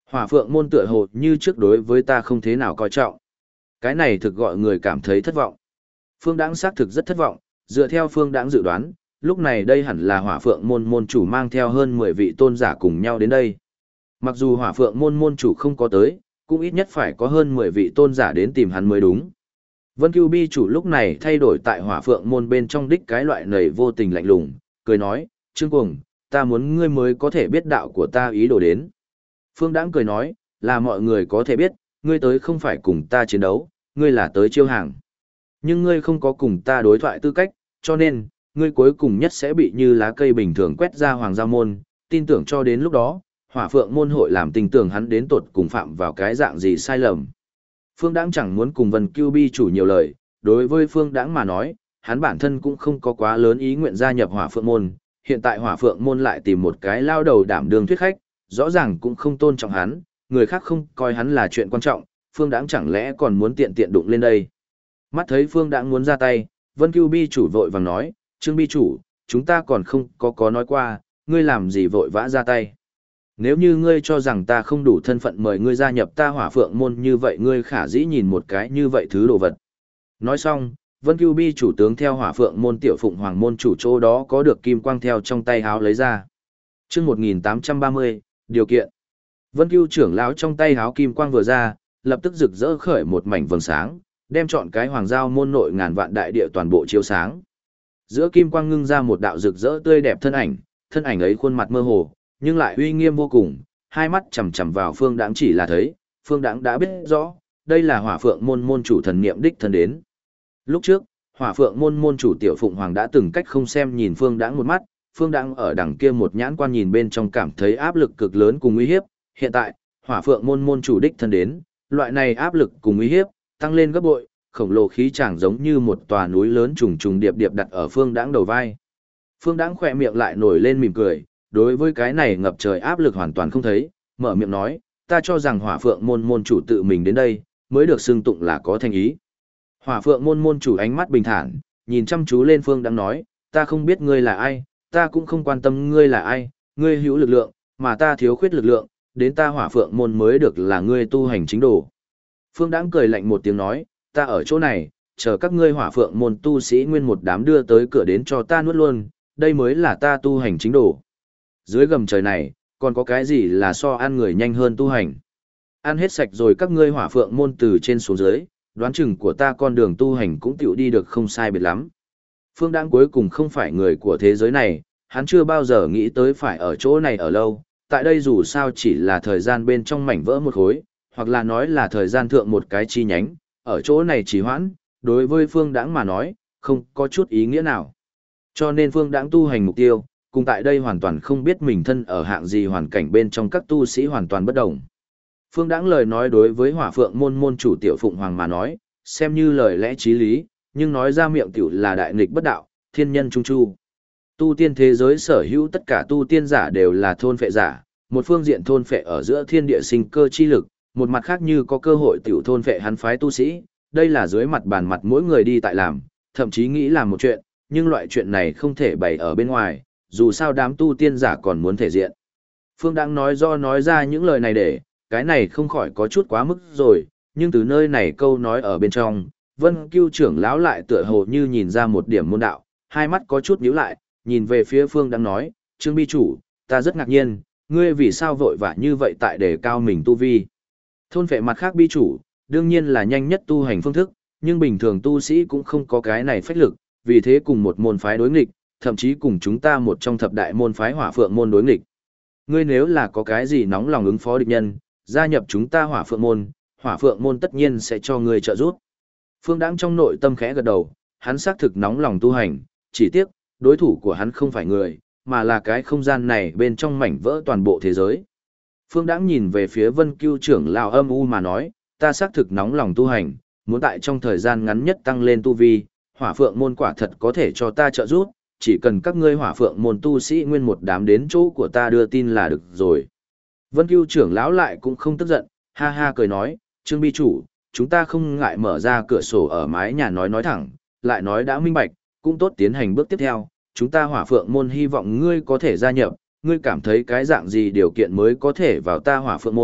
Hỏa phượng môn tựa hồ như trước đối với ta không thế nào coi trọng. Cái này thực gọi người cảm thấy thất vọng. Phương Đãng xác thực rất thất vọng, dựa theo Phương Đãng dự đoán, lúc này đây hẳn là hỏa phượng môn môn chủ mang theo hơn 10 vị tôn giả cùng nhau đến đây. Mặc dù hỏa phượng môn môn chủ không có tới, cũng ít nhất phải có hơn 10 vị tôn giả đến tìm hắn mới đúng. Vân Cưu Bi chủ lúc này thay đổi tại hỏa phượng môn bên trong đích cái loại nầy vô tình lạnh lùng, cười nói, Trương Cuồng, ta muốn ngươi mới có thể biết đạo của ta ý đồ đến. Phương Đãng cười nói, là mọi người có thể biết, ngươi tới không phải cùng ta chiến đấu, ngươi là tới chiêu hàng. Nhưng ngươi không có cùng ta đối thoại tư cách, cho nên, ngươi cuối cùng nhất sẽ bị như lá cây bình thường quét ra hoàng gia môn, tin tưởng cho đến lúc đó, hỏa phượng môn hội làm tình tưởng hắn đến tột cùng phạm vào cái dạng gì sai lầm. Phương Đãng chẳng muốn cùng Vân Cưu Bi chủ nhiều lời, đối với Phương Đãng mà nói, hắn bản thân cũng không có quá lớn ý nguyện gia nhập hỏa phượng môn, hiện tại hỏa phượng môn lại tìm một cái lao đầu đảm đương thuyết khách, rõ ràng cũng không tôn trọng hắn, người khác không coi hắn là chuyện quan trọng, Phương Đãng chẳng lẽ còn muốn tiện tiện đụng lên đây. Mắt thấy Phương Đãng muốn ra tay, Vân Cưu Bi chủ vội vàng nói, Trương Bi chủ, chúng ta còn không có nói qua, ngươi làm gì vội vã ra tay. Nếu như ngươi cho rằng ta không đủ thân phận mời ngươi gia nhập ta hỏa phượng môn như vậy ngươi khả dĩ nhìn một cái như vậy thứ đồ vật. Nói xong, Vân Cưu Bi chủ tướng theo hỏa phượng môn tiểu phụng hoàng môn chủ chỗ đó có được kim quang theo trong tay háo lấy ra. Chương 1830, điều kiện. Vân Cưu trưởng lão trong tay háo kim quang vừa ra, lập tức rực rỡ khởi một mảnh vầng sáng, đem chọn cái hoàng giao môn nội ngàn vạn đại địa toàn bộ chiếu sáng. Giữa kim quang ngưng ra một đạo rực rỡ tươi đẹp thân ảnh ấy khuôn mặt mơ hồ, nhưng lại uy nghiêm vô cùng, hai mắt chằm chằm vào Phương Đãng chỉ là thấy, Phương Đãng đã biết rõ, đây là Hỏa Phượng môn môn chủ thần niệm đích thân đến. Lúc trước, Hỏa Phượng môn môn chủ Tiểu Phụng Hoàng đã từng cách không xem nhìn Phương Đãng một mắt, Phương Đãng ở đằng kia một nhãn quan nhìn bên trong cảm thấy áp lực cực lớn cùng uy hiếp, hiện tại, Hỏa Phượng môn môn chủ đích thân đến, loại này áp lực cùng uy hiếp tăng lên gấp bội, khổng lồ khí chàng giống như một tòa núi lớn trùng trùng điệp điệp đặt ở Phương Đãng đầu vai. Phương Đãng khỏe miệng lại nổi lên mỉm cười, đối với cái này ngập trời áp lực hoàn toàn không thấy, mở miệng nói, ta cho rằng Hỏa Phượng môn môn chủ tự mình đến đây, mới được xưng tụng là có thành ý. Hỏa Phượng môn môn chủ ánh mắt bình thản, nhìn chăm chú lên Phương Đãng nói, ta không biết ngươi là ai, ta cũng không quan tâm ngươi là ai, ngươi hữu lực lượng, mà ta thiếu khuyết lực lượng, đến ta Hỏa Phượng môn mới được là ngươi tu hành chính đồ. Phương Đãng cười lạnh một tiếng nói, ta ở chỗ này, chờ các ngươi Hỏa Phượng môn tu sĩ nguyên một đám đưa tới cửa đến cho ta nuốt luôn, đây mới là ta tu hành chính đồ. Dưới gầm trời này, còn có cái gì là so ăn người nhanh hơn tu hành. Ăn hết sạch rồi các ngươi Hỏa Phượng môn từ trên xuống dưới, đoán chừng của ta con đường tu hành cũng tiểu đi được không sai biệt lắm. Phương Đãng cuối cùng không phải người của thế giới này, hắn chưa bao giờ nghĩ tới phải ở chỗ này ở lâu, tại đây dù sao chỉ là thời gian bên trong mảnh vỡ một khối, hoặc là nói là thời gian thượng một cái chi nhánh, ở chỗ này trì hoãn, đối với Phương Đãng mà nói, không có chút ý nghĩa nào. Cho nên Phương Đãng tu hành mục tiêu, cùng tại đây hoàn toàn không biết mình thân ở hạng gì hoàn cảnh bên trong các tu sĩ hoàn toàn bất đồng. Phương Đãng lời nói đối với Hỏa Phượng môn môn chủ Tiểu Phụng Hoàng mà nói, xem như lời lẽ chí lý, nhưng nói ra miệng tiểu là đại nghịch bất đạo, thiên nhân trung chu. Tu tiên thế giới sở hữu tất cả tu tiên giả đều là thôn phệ giả, một phương diện thôn phệ ở giữa thiên địa sinh cơ chi lực, một mặt khác như có cơ hội tiểu thôn phệ hắn phái tu sĩ, đây là dưới mặt bàn mặt mỗi người đi tại làm, thậm chí nghĩ làm một chuyện, nhưng loại chuyện này không thể bày ở bên ngoài, dù sao đám tu tiên giả còn muốn thể diện. Phương Đãng nói ra những lời này để, cái này không khỏi có chút quá mức rồi, nhưng từ nơi này câu nói ở bên trong, Vân Cưu trưởng lão lại tựa hồ như nhìn ra một điểm môn đạo, hai mắt có chút nhíu lại, nhìn về phía Phương Đãng nói, Trương Bi chủ, ta rất ngạc nhiên, ngươi vì sao vội vã như vậy tại để cao mình tu vi. Thôn phệ mặt khác Bi chủ, đương nhiên là nhanh nhất tu hành phương thức, nhưng bình thường tu sĩ cũng không có cái này phách lực, vì thế cùng một môn phái đối nghịch, thậm chí cùng chúng ta một trong thập đại môn phái Hỏa Phượng môn đối nghịch. Ngươi nếu là có cái gì nóng lòng ứng phó địch nhân, gia nhập chúng ta Hỏa Phượng môn tất nhiên sẽ cho ngươi trợ giúp. Phương Đãng trong nội tâm khẽ gật đầu, hắn xác thực nóng lòng tu hành, chỉ tiếc, đối thủ của hắn không phải người, mà là cái không gian này bên trong mảnh vỡ toàn bộ thế giới. Phương Đãng nhìn về phía Vân Cưu trưởng lão âm u mà nói, ta xác thực nóng lòng tu hành, muốn tại trong thời gian ngắn nhất tăng lên tu vi, Hỏa Phượng môn quả thật có thể cho ta trợ giúp, chỉ cần các ngươi Hỏa Phượng môn tu sĩ nguyên một đám đến chỗ của ta đưa tin là được rồi. Vân Cưu trưởng lão lại cũng không tức giận, ha ha cười nói, Trương Bi chủ, chúng ta không ngại mở ra cửa sổ ở mái nhà nói thẳng, lại nói đã minh bạch, cũng tốt tiến hành bước tiếp theo, chúng ta Hỏa Phượng môn hy vọng ngươi có thể gia nhập, ngươi cảm thấy cái dạng gì điều kiện mới có thể vào ta Hỏa Phượng môn,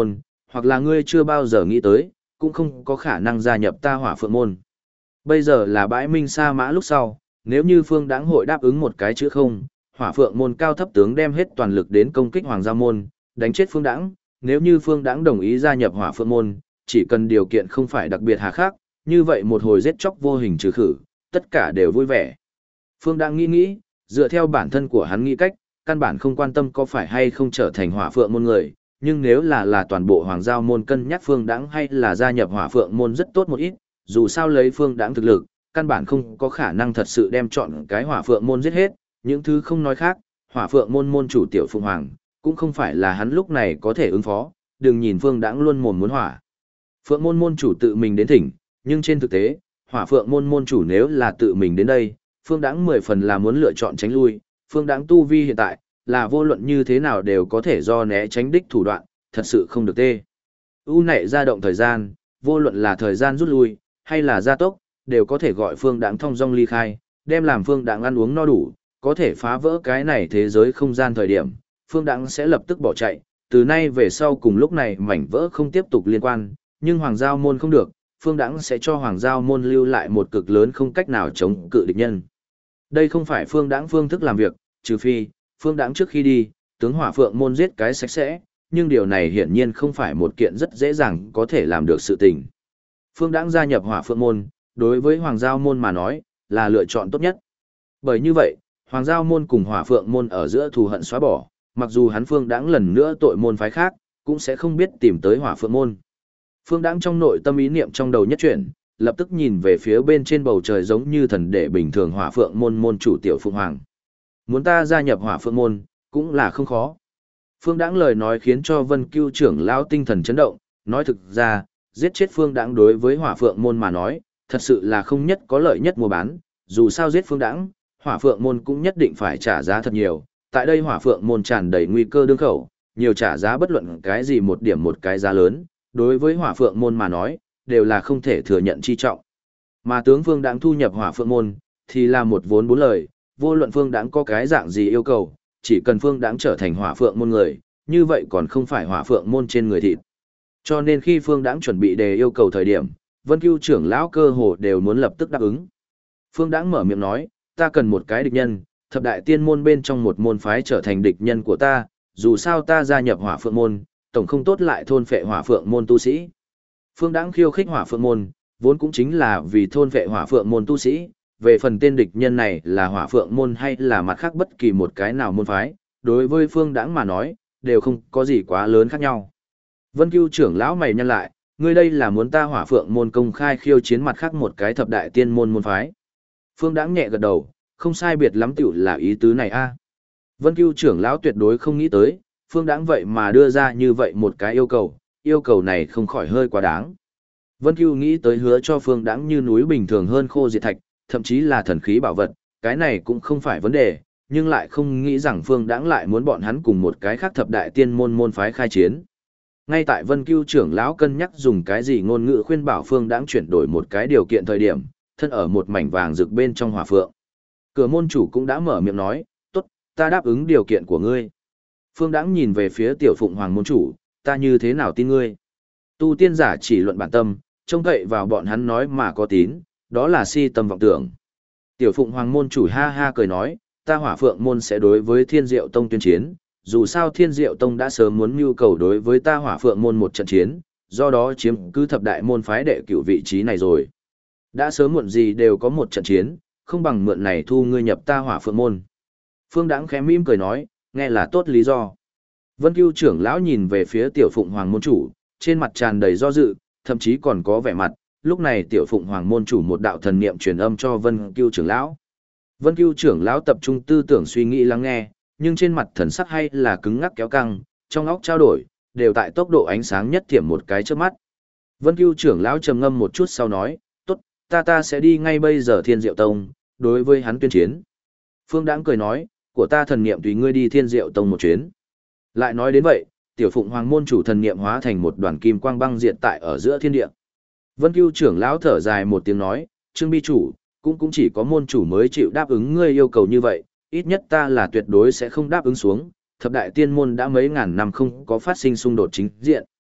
hoặc là ngươi chưa bao giờ nghĩ tới, cũng không có khả năng gia nhập ta Hỏa Phượng môn. Bây giờ là bãi minh sa mã lúc sau, nếu như Phương Đãng hội đáp ứng một cái chữ không, Hỏa Phượng môn cao thấp tướng đem hết toàn lực đến công kích Hoàng Giao môn, đánh chết Phương Đãng. Nếu như Phương Đãng đồng ý gia nhập Hỏa Phượng môn, chỉ cần điều kiện không phải đặc biệt hà khắc, như vậy một hồi giết chóc vô hình trừ khử, tất cả đều vui vẻ. Phương Đãng nghĩ, dựa theo bản thân của hắn nghĩ cách, căn bản không quan tâm có phải hay không trở thành Hỏa Phượng môn người, nhưng nếu là toàn bộ Hoàng Giao môn cân nhắc Phương Đãng hay là gia nhập Hỏa Phượng môn rất tốt một ít, dù sao lấy Phương Đãng thực lực, căn bản không có khả năng thật sự đem chọn cái Hỏa Phượng môn giết hết, những thứ không nói khác, Hỏa Phượng môn môn chủ Tiểu Phụng Hoàng, cũng không phải là hắn lúc này có thể ứng phó, đừng nhìn Phương Đãng luôn mồm muốn Hỏa Phượng môn môn chủ tự mình đến thỉnh, nhưng trên thực tế, Hỏa Phượng môn môn chủ nếu là tự mình đến đây, Phương Đãng 10 phần là muốn lựa chọn tránh lui, Phương Đãng tu vi hiện tại, là vô luận như thế nào đều có thể do né tránh đích thủ đoạn, thật sự không được tê. U nảy ra động thời gian, vô luận là thời gian rút lui, hay là gia tốc, đều có thể gọi Phương Đãng thong dong ly khai, đem làm Phương Đãng ăn uống no đủ, có thể phá vỡ cái này thế giới không gian thời điểm, Phương Đãng sẽ lập tức bỏ chạy, từ nay về sau cùng lúc này mảnh vỡ không tiếp tục liên quan, nhưng Hoàng Giao môn không được, Phương Đãng sẽ cho Hoàng Giao môn lưu lại một cực lớn không cách nào chống cự địch nhân. Đây không phải Phương Đãng phương thức làm việc, trừ phi, Phương Đãng trước khi đi, tướng Hỏa Phượng môn giết cái sạch sẽ, nhưng điều này hiển nhiên không phải một kiện rất dễ dàng có thể làm được sự tình. Phương Đãng gia nhập Hỏa Phượng môn, đối với Hoàng Giao môn mà nói, là lựa chọn tốt nhất. Bởi như vậy, Hoàng Giao môn cùng Hỏa Phượng môn ở giữa thù hận xóa bỏ, mặc dù hắn Phương Đãng lần nữa tội môn phái khác, cũng sẽ không biết tìm tới Hỏa Phượng môn. Phương Đãng trong nội tâm ý niệm trong đầu nhất chuyển, lập tức nhìn về phía bên trên bầu trời giống như thần đệ bình thường Hỏa Phượng môn môn chủ Tiểu Phụng Hoàng. Muốn ta gia nhập Hỏa Phượng môn, cũng là không khó. Phương Đãng lời nói khiến cho Vân Cưu trưởng lão tinh thần chấn động, nói thực ra, giết chết Phương Đãng đối với Hỏa Phượng môn mà nói, thật sự là không nhất có lợi nhất mua bán, dù sao giết Phương Đãng, Hỏa Phượng môn cũng nhất định phải trả giá thật nhiều. Tại đây Hỏa Phượng môn tràn đầy nguy cơ đương khẩu, nhiều trả giá bất luận cái gì một điểm một cái giá lớn, đối với Hỏa Phượng môn mà nói, đều là không thể thừa nhận chi trọng. Mà tướng Phương Đãng thu nhập Hỏa Phượng môn, thì là một vốn bốn lời, vô luận Phương Đãng có cái dạng gì yêu cầu, chỉ cần Phương Đãng trở thành Hỏa Phượng môn người, như vậy còn không phải Hỏa Phượng môn trên người thịt. Cho nên khi Phương Đãng chuẩn bị đề yêu cầu thời điểm, Vân Cưu trưởng lão cơ hồ đều muốn lập tức đáp ứng. Phương Đãng mở miệng nói, ta cần một cái địch nhân, thập đại tiên môn bên trong một môn phái trở thành địch nhân của ta, dù sao ta gia nhập Hỏa Phượng môn, tổng không tốt lại thôn phệ Hỏa Phượng môn tu sĩ. Phương Đãng khiêu khích Hỏa Phượng môn, vốn cũng chính là vì thôn phệ Hỏa Phượng môn tu sĩ, về phần tên địch nhân này là Hỏa Phượng môn hay là mặt khác bất kỳ một cái nào môn phái, đối với Phương Đãng mà nói, đều không có gì quá lớn khác nhau. Vân Cưu trưởng lão mày nhăn lại, ngươi đây là muốn ta Hỏa Phượng môn công khai khiêu chiến mặt khác một cái thập đại tiên môn môn phái. Phương Đãng nhẹ gật đầu, không sai biệt lắm tiểu là ý tứ này a. Vân Cưu trưởng lão tuyệt đối không nghĩ tới, Phương Đãng vậy mà đưa ra như vậy một cái yêu cầu này không khỏi hơi quá đáng. Vân Cưu nghĩ tới hứa cho Phương Đãng như núi bình thường hơn khô diệt thạch, thậm chí là thần khí bảo vật, cái này cũng không phải vấn đề, nhưng lại không nghĩ rằng Phương Đãng lại muốn bọn hắn cùng một cái khác thập đại tiên môn môn phái khai chiến. Ngay tại Vân Cưu trưởng lão cân nhắc dùng cái gì ngôn ngữ khuyên bảo Phương Đãng chuyển đổi một cái điều kiện thời điểm, thân ở một mảnh vàng rực bên trong hỏa phượng. Cửa môn chủ cũng đã mở miệng nói, tốt, ta đáp ứng điều kiện của ngươi. Phương Đãng nhìn về phía Tiểu Phụng Hoàng môn chủ, ta như thế nào tin ngươi? Tu tiên giả chỉ luận bản tâm, trông cậy vào bọn hắn nói mà có tín, đó là si tâm vọng tưởng. Tiểu Phụng Hoàng môn chủ ha ha cười nói, ta Hỏa Phượng môn sẽ đối với Thiên Diệu Tông tuyên chiến, dù sao Thiên Diệu Tông đã sớm muốn nhu cầu đối với ta Hỏa Phượng môn một trận chiến, do đó chiếm cứ thập đại môn phái đệ cửu vị trí này rồi. Đã sớm muộn gì đều có một trận chiến, không bằng mượn này thu ngươi nhập ta Hỏa Phượng môn. Phương Đãng khẽ mỉm cười nói, nghe là tốt lý do. Vân Cưu trưởng lão nhìn về phía Tiểu Phụng Hoàng môn chủ, trên mặt tràn đầy do dự, thậm chí còn có vẻ mặt. Lúc này Tiểu Phụng Hoàng môn chủ một đạo thần niệm truyền âm cho Vân Cưu trưởng lão. Vân Cưu trưởng lão tập trung tư tưởng suy nghĩ lắng nghe, nhưng trên mặt thần sắc hay là cứng ngắc kéo căng, trong óc trao đổi, đều tại tốc độ ánh sáng nhất thiểm một cái chớp mắt. Vân Cưu trưởng lão trầm ngâm một chút sau nói, tốt, ta sẽ đi ngay bây giờ Thiên Diệu Tông, đối với hắn tuyên chiến. Phương Đãng cười nói, của ta thần niệm tùy ngươi đi Thiên Diệu Tông một chuyến. Lại nói đến vậy, Tiểu Phụng Hoàng môn chủ thần niệm hóa thành một đoàn kim quang băng diệt tại ở giữa thiên địa. Vân Cưu trưởng lão thở dài một tiếng nói, Trương bi chủ, cũng chỉ có môn chủ mới chịu đáp ứng ngươi yêu cầu như vậy, ít nhất ta là tuyệt đối sẽ không đáp ứng xuống, thập đại tiên môn đã mấy ngàn năm không có phát sinh xung đột chính diện.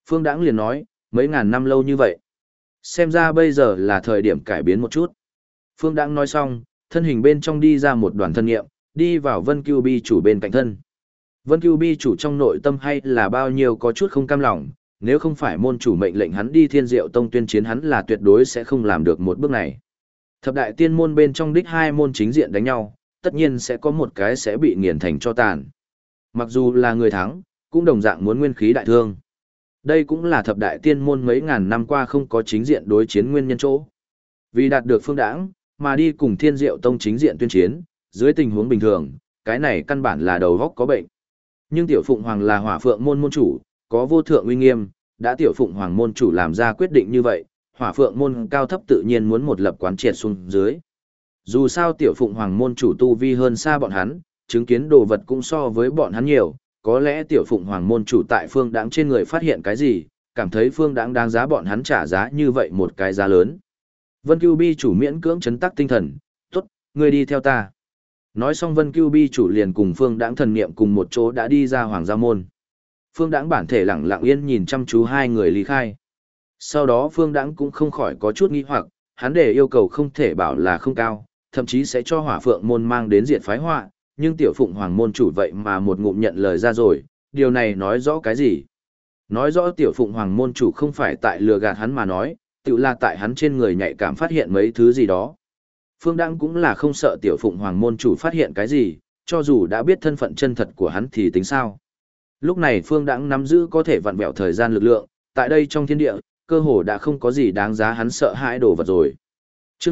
Phương Đãng liền nói, mấy ngàn năm lâu như vậy. Xem ra bây giờ là thời điểm cải biến một chút. Phương Đãng nói xong, thân hình bên trong đi ra một đoàn thân nghiệm, đi vào Vân Cưu Bi chủ bên cạnh thân. Vân Cưu Bi chủ trong nội tâm hay là bao nhiêu có chút không cam lòng, nếu không phải môn chủ mệnh lệnh hắn đi Thiên Diệu Tông tuyên chiến hắn là tuyệt đối sẽ không làm được một bước này. Thập đại tiên môn bên trong đích hai môn chính diện đánh nhau, tất nhiên sẽ có một cái sẽ bị nghiền thành cho tàn. Mặc dù là người thắng, cũng đồng dạng muốn nguyên khí đại thương. Đây cũng là thập đại tiên môn mấy ngàn năm qua không có chính diện đối chiến nguyên nhân chỗ. Vì đạt được Phương Đãng, mà đi cùng Thiên Diệu Tông chính diện tuyên chiến, dưới tình huống bình thường, cái này căn bản là đầu góc có bệnh. Nhưng Tiểu Phụng Hoàng là Hỏa Phượng môn môn chủ, có vô thượng uy nghiêm, đã Tiểu Phụng Hoàng môn chủ làm ra quyết định như vậy, Hỏa Phượng môn cao thấp tự nhiên muốn một lập quán triệt xuống dưới. Dù sao Tiểu Phụng Hoàng môn chủ tu vi hơn xa bọn hắn, chứng kiến đồ vật cũng so với bọn hắn nhiều, có lẽ Tiểu Phụng Hoàng môn chủ tại Phương Đãng trên người phát hiện cái gì, cảm thấy Phương Đãng đáng giá bọn hắn trả giá như vậy một cái giá lớn. Vân Cưu Bi chủ miễn cưỡng chấn tác tinh thần, "Tốt, ngươi đi theo ta." Nói xong Vân Cưu Bi chủ liền cùng Phương Đãng thần niệm cùng một chỗ đã đi ra Hoàng gia môn. Phương Đãng bản thể lặng lặng yên nhìn chăm chú hai người ly khai. Sau đó Phương Đãng cũng không khỏi có chút nghi hoặc, hắn để yêu cầu không thể bảo là không cao, thậm chí sẽ cho Hỏa Phượng môn mang đến diệt phái họa, nhưng Tiểu Phụng Hoàng môn chủ vậy mà một ngụm nhận lời ra rồi, điều này nói rõ cái gì? Nói rõ Tiểu Phụng Hoàng môn chủ không phải tại lừa gạt hắn mà nói, tự là tại hắn trên người nhạy cảm phát hiện mấy thứ gì đó. Phương Đãng cũng là không sợ Tiểu Phụng Hoàng môn chủ phát hiện cái gì, cho dù đã biết thân phận chân thật của hắn thì tính sao. Lúc này Phương Đãng nắm giữ có thể vặn vẹo thời gian lực lượng, tại đây trong thiên địa, cơ hồ đã không có gì đáng giá hắn sợ hãi đổ vật rồi. Chương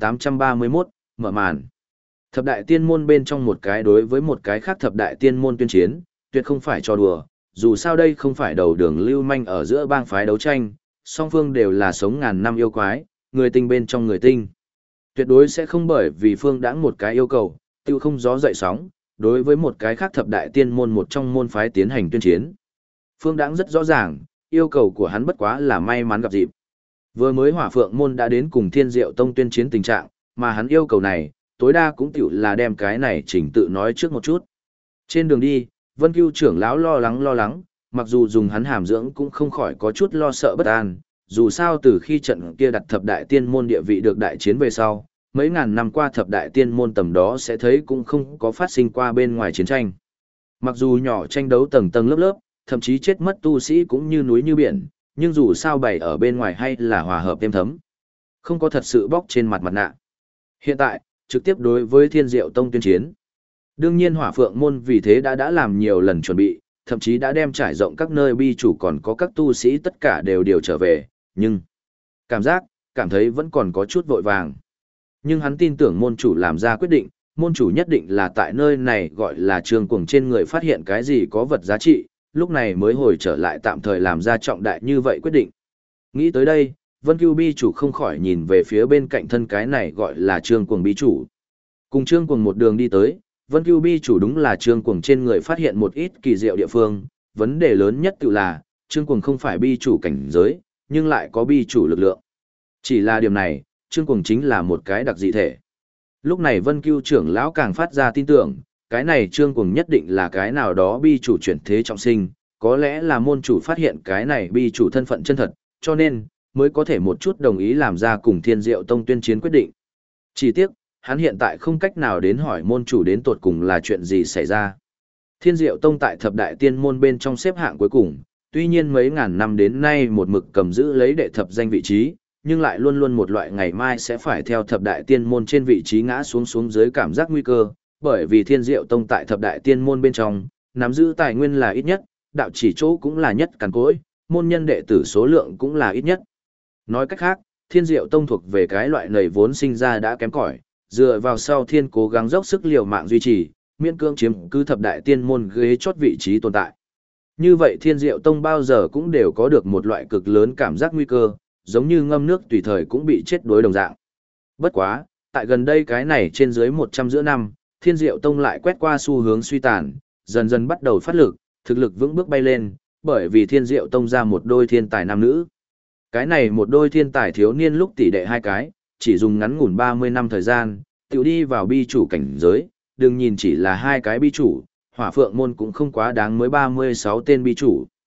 1831, mở màn. Thập đại tiên môn bên trong một cái đối với một cái khác thập đại tiên môn tuyên chiến, tuyệt không phải trò đùa, dù sao đây không phải đầu đường lưu manh ở giữa bang phái đấu tranh, song phương đều là sống ngàn năm yêu quái, người tinh bên trong người tinh. Tuyệt đối sẽ không bởi vì Phương Đãng một cái yêu cầu, tiêu không gió dậy sóng, đối với một cái khác thập đại tiên môn một trong môn phái tiến hành tuyên chiến. Phương Đãng rất rõ ràng, yêu cầu của hắn bất quá là may mắn gặp dịp. Vừa mới Hỏa Phượng môn đã đến cùng Thiên Diệu Tông tuyên chiến tình trạng, mà hắn yêu cầu này, tối đa cũng tiểu là đem cái này chỉnh tự nói trước một chút. Trên đường đi, Vân Cưu trưởng lão lo lắng, mặc dù dùng hắn hàm dưỡng cũng không khỏi có chút lo sợ bất an, dù sao từ khi trận kia đặt thập đại tiên môn địa vị được đại chiến về sau, mấy ngàn năm qua thập đại tiên môn tầm đó sẽ thấy cũng không có phát sinh qua bên ngoài chiến tranh. Mặc dù nhỏ tranh đấu tầng tầng lớp lớp, thậm chí chết mất tu sĩ cũng như núi như biển, nhưng dù sao bày ở bên ngoài hay là hòa hợp êm thấm. Không có thật sự bóc trên mặt mặt nạ. Hiện tại, trực tiếp đối với Thiên Diệu Tông tuyên chiến. Đương nhiên Hỏa Phượng môn vì thế đã làm nhiều lần chuẩn bị, thậm chí đã đem trải rộng các nơi bi chủ còn có các tu sĩ tất cả đều trở về, nhưng cảm thấy vẫn còn có chút vội vàng. Nhưng hắn tin tưởng môn chủ làm ra quyết định, môn chủ nhất định là tại nơi này gọi là Trương Cuồng trên người phát hiện cái gì có vật giá trị, lúc này mới hồi trở lại tạm thời làm ra trọng đại như vậy quyết định. Nghĩ tới đây, Vân Cưu Bi chủ không khỏi nhìn về phía bên cạnh thân cái này gọi là Trương Cuồng Bi chủ. Cùng Trương Cuồng một đường đi tới, Vân Cưu Bi chủ đúng là Trương Cuồng trên người phát hiện một ít kỳ diệu địa phương, vấn đề lớn nhất tự là, Trương Cuồng không phải bi chủ cảnh giới, nhưng lại có bi chủ lực lượng. Chỉ là điểm này, Trương Cuồng chính là một cái đặc dị thể. Lúc này Vân Cưu trưởng lão càng phát ra tin tưởng, cái này Trương Cuồng nhất định là cái nào đó bi chủ chuyển thế trọng sinh, có lẽ là môn chủ phát hiện cái này bi chủ thân phận chân thật, cho nên, mới có thể một chút đồng ý làm ra cùng Thiên Diệu Tông tuyên chiến quyết định. Chỉ tiếc, hắn hiện tại không cách nào đến hỏi môn chủ đến tột cùng là chuyện gì xảy ra. Thiên Diệu Tông tại thập đại tiên môn bên trong xếp hạng cuối cùng, tuy nhiên mấy ngàn năm đến nay một mực cầm giữ lấy đệ thập danh vị trí, nhưng lại luôn luôn một loại ngày mai sẽ phải theo thập đại tiên môn trên vị trí ngã xuống dưới cảm giác nguy cơ, bởi vì Thiên Diệu Tông tại thập đại tiên môn bên trong, nắm giữ tài nguyên là ít nhất, đạo chỉ chỗ cũng là nhất cằn cỗi, môn nhân đệ tử số lượng cũng là ít nhất. Nói cách khác, Thiên Diệu Tông thuộc về cái loại nầy vốn sinh ra đã kém cỏi, dựa vào sau thiên cố gắng dốc sức liều mạng duy trì, miễn cưỡng chiếm cứ thập đại tiên môn ghế chót vị trí tồn tại. Như vậy Thiên Diệu Tông bao giờ cũng đều có được một loại cực lớn cảm giác nguy cơ, giống như ngâm nước tùy thời cũng bị chết đuối đồng dạng. Bất quá, tại gần đây cái này trên dưới 100 giữa năm, Thiên Diệu Tông lại quét qua xu hướng suy tàn, dần dần bắt đầu phát lực, thực lực vững bước bay lên, bởi vì Thiên Diệu Tông ra một đôi thiên tài nam nữ. Cái này một đôi thiên tài thiếu niên lúc tỷ đệ hai cái, chỉ dùng ngắn ngủn 30 năm thời gian, tiểu đi vào bi chủ cảnh giới, đừng nhìn chỉ là hai cái bi chủ, Hỏa Phượng môn cũng không quá đáng mới 36 tên bi chủ.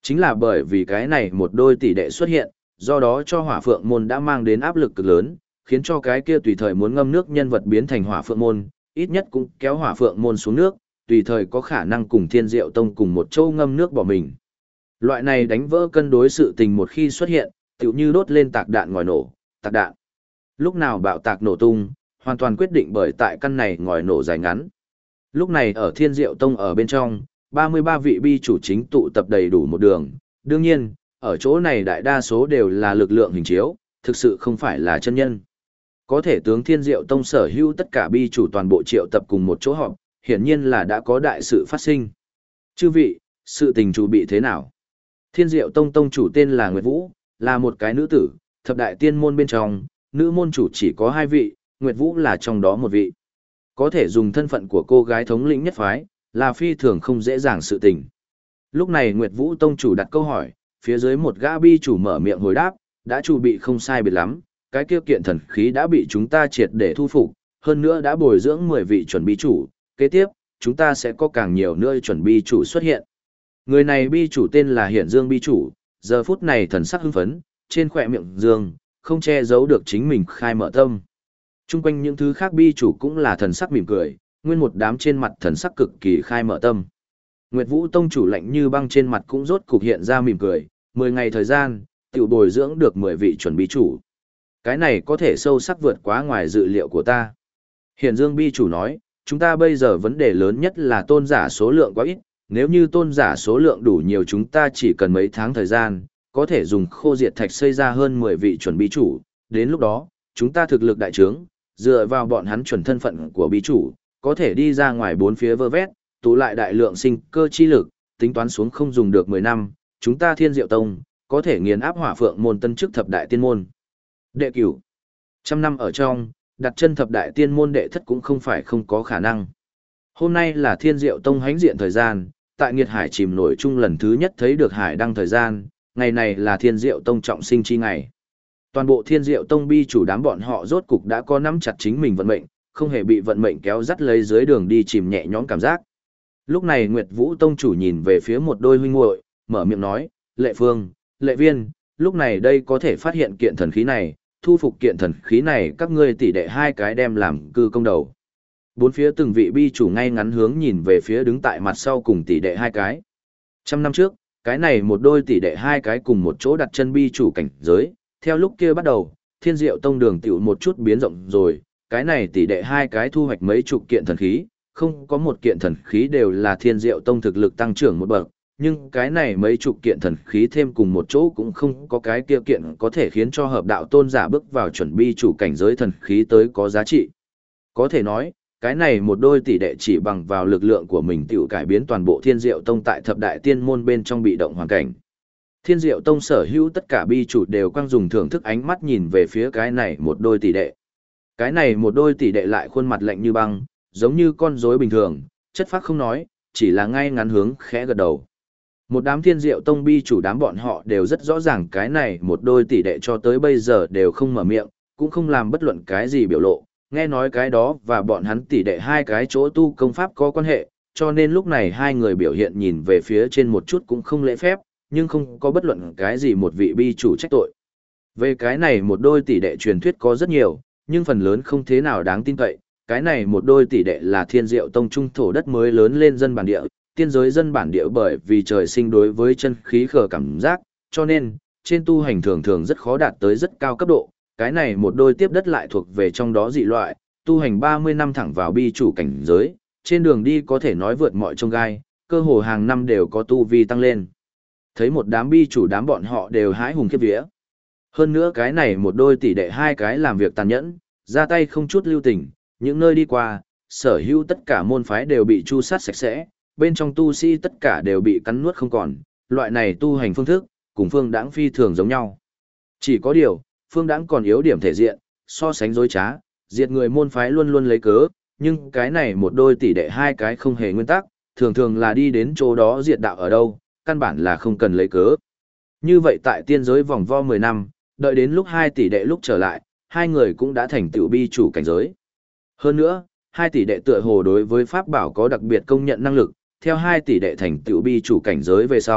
Chính là bởi vì cái này một đôi tỷ đệ xuất hiện, do đó cho hỏa phượng môn đã mang đến áp lực cực lớn, khiến cho cái kia tùy thời muốn ngâm nước nhân vật biến thành hỏa phượng môn, ít nhất cũng kéo hỏa phượng môn xuống nước, tùy thời có khả năng cùng Thiên Diệu Tông cùng một châu ngâm nước bỏ mình. Loại này đánh vỡ cân đối sự tình một khi xuất hiện, tựu như đốt lên tạc đạn ngòi nổ, tạc đạn. Lúc nào bạo tạc nổ tung, hoàn toàn quyết định bởi tại căn này ngòi nổ dài ngắn. Lúc này ở Thiên Diệu Tông ở bên trong, 33 vị bi chủ chính tụ tập đầy đủ một đường. Đương nhiên, ở chỗ này đại đa số đều là lực lượng hình chiếu, thực sự không phải là chân nhân. Có thể tướng Thiên Diệu Tông sở hữu tất cả bi chủ toàn bộ triệu tập cùng một chỗ họp, hiển nhiên là đã có đại sự phát sinh. Chư vị, sự tình chủ bị thế nào? Thiên Diệu Tông tông chủ tên là Nguyệt Vũ, là một cái nữ tử, thập đại tiên môn bên trong, nữ môn chủ chỉ có 2 vị, Nguyệt Vũ là trong đó một vị. Có thể dùng thân phận của cô gái thống lĩnh nhất phái, là phi thường không dễ dàng sự tình. Lúc này Nguyệt Vũ tông chủ đặt câu hỏi, phía dưới một gã bi chủ mở miệng hồi đáp, đã chuẩn bị không sai biệt lắm, cái kia kiện thần khí đã bị chúng ta triệt để thu phục, hơn nữa đã bồi dưỡng 10 vị chuẩn bi chủ, kế tiếp, chúng ta sẽ có càng nhiều nơi chuẩn bi chủ xuất hiện. Người này bi chủ tên là Hiển Dương bi chủ, giờ phút này thần sắc hưng phấn, trên khỏe miệng dương, không che giấu được chính mình khai mở tâm. Trung quanh những thứ khác bi chủ cũng là thần sắc mỉm cười, nguyên một đám trên mặt thần sắc cực kỳ khai mở tâm. Nguyệt Vũ tông chủ lạnh như băng trên mặt cũng rốt cục hiện ra mỉm cười, 10 ngày thời gian, tiểu bồi dưỡng được 10 vị chuẩn bi chủ. Cái này có thể sâu sắc vượt quá ngoài dự liệu của ta. Hiển Dương bi chủ nói, chúng ta bây giờ vấn đề lớn nhất là tôn giả số lượng quá ít, nếu như tôn giả số lượng đủ nhiều chúng ta chỉ cần mấy tháng thời gian, có thể dùng khô diệt thạch xây ra hơn 10 vị chuẩn bi chủ, đến lúc đó, chúng ta thực lực đại trướng, dựa vào bọn hắn chuẩn thân phận của bi chủ, có thể đi ra ngoài bốn phía vơ vét, tụ lại đại lượng sinh cơ chi lực, tính toán xuống không dùng được 10 năm, chúng ta Thiên Diệu Tông, có thể nghiền áp hỏa phượng môn tân chức thập đại tiên môn. Đệ cửu, trăm năm ở trong, đặt chân thập đại tiên môn đệ thất cũng không phải không có khả năng. Hôm nay là Thiên Diệu Tông hãnh diện thời gian, tại Nghiệt Hải chìm nổi chung lần thứ nhất thấy được hải đăng thời gian, ngày này là Thiên Diệu Tông trọng sinh chi ngày. Toàn bộ Thiên Diệu Tông bi chủ đám bọn họ rốt cục đã có nắm chặt chính mình vận mệnh, không hề bị vận mệnh kéo dắt lấy dưới đường đi chìm nhẹ nhõm cảm giác. Lúc này Nguyệt Vũ tông chủ nhìn về phía một đôi huynh muội, mở miệng nói, Lệ Phương, Lệ Viên, lúc này đây có thể phát hiện kiện thần khí này, thu phục kiện thần khí này các ngươi tỷ đệ 2 cái đem làm cư công đầu. Bốn phía từng vị bi chủ ngay ngắn hướng nhìn về phía đứng tại mặt sau cùng tỷ đệ 2 cái. 100 năm trước, cái này một đôi tỷ đệ 2 cái cùng một chỗ đặt chân bi chủ cảnh giới, theo lúc kia bắt đầu, Thiên Diệu Tông đường tiểu một chút biến rộng rồi, cái này tỷ đệ 2 cái thu hoạch mấy chục kiện thần khí, không có một kiện thần khí đều là Thiên Diệu Tông thực lực tăng trưởng một bậc, nhưng cái này mấy chục kiện thần khí thêm cùng một chỗ cũng không có cái kia kiện có thể khiến cho hợp đạo tôn giả bước vào chuẩn bi chủ cảnh giới thần khí tới có giá trị. Có thể nói, cái này một đôi tỷ đệ chỉ bằng vào lực lượng của mình tiểu cải biến toàn bộ Thiên Diệu Tông tại thập đại tiên môn bên trong bị động hoàn cảnh. Thiên Diệu Tông sở hữu tất cả bi chủ đều quang dùng thưởng thức ánh mắt nhìn về phía cái này một đôi tỷ đệ. Cái này một đôi tỷ đệ lại khuôn mặt lạnh như băng, giống như con rối bình thường, chất phác không nói, chỉ là ngay ngắn hướng khẽ gật đầu. Một đám Thiên Diệu Tông bi chủ đám bọn họ đều rất rõ ràng cái này một đôi tỷ đệ cho tới bây giờ đều không mở miệng, cũng không làm bất luận cái gì biểu lộ, nghe nói cái đó và bọn hắn tỷ đệ 2 cái chỗ tu công pháp có quan hệ, cho nên lúc này 2 người biểu hiện nhìn về phía trên một chút cũng không lễ phép, nhưng không có bất luận cái gì một vị bi chủ trách tội. Về cái này một đôi tỷ đệ truyền thuyết có rất nhiều, nhưng phần lớn không thế nào đáng tin cậy, cái này một đôi tỷ đệ là Thiên Diệu Tông trung thổ đất mới lớn lên dân bản địa, tiên giới dân bản địa bởi vì trời sinh đối với chân khí khờ cảm giác, cho nên, trên tu hành thường thường rất khó đạt tới rất cao cấp độ, cái này một đôi tiếp đất lại thuộc về trong đó dị loại, tu hành 30 năm thẳng vào bi chủ cảnh giới, trên đường đi có thể nói vượt mọi chông gai, cơ hồ hàng năm đều có tu vi tăng lên. Thấy một đám bi chủ đám bọn họ đều hãi hùng khiếp vía. Hơn nữa cái này một đôi tỷ đệ 2 cái làm việc tàn nhẫn, ra tay không chút lưu tình, những nơi đi qua, sở hữu tất cả môn phái đều bị chu sát sạch sẽ, bên trong tu sĩ tất cả đều bị cắn nuốt không còn, loại này tu hành phương thức, cùng Phương Đãng phi thường giống nhau. Chỉ có điều, Phương Đãng còn yếu điểm thể diện, so sánh dối trá, diệt người môn phái luôn luôn lấy cớ, nhưng cái này một đôi tỷ đệ 2 cái không hề nguyên tắc, thường thường là đi đến chỗ đó diệt đạo ở đâu, căn bản là không cần lấy cớ. Như vậy tại tiên giới vòng vo 10 năm, đợi đến lúc 2 tỷ đệ lúc trở lại, 2 người cũng đã thành tựu bi chủ cảnh giới. Hơn nữa, 2 tỷ đệ tựa hồ đối với pháp bảo có đặc biệt công nhận năng lực, theo 2 tỷ đệ thành tựu bi chủ cảnh giới về sau,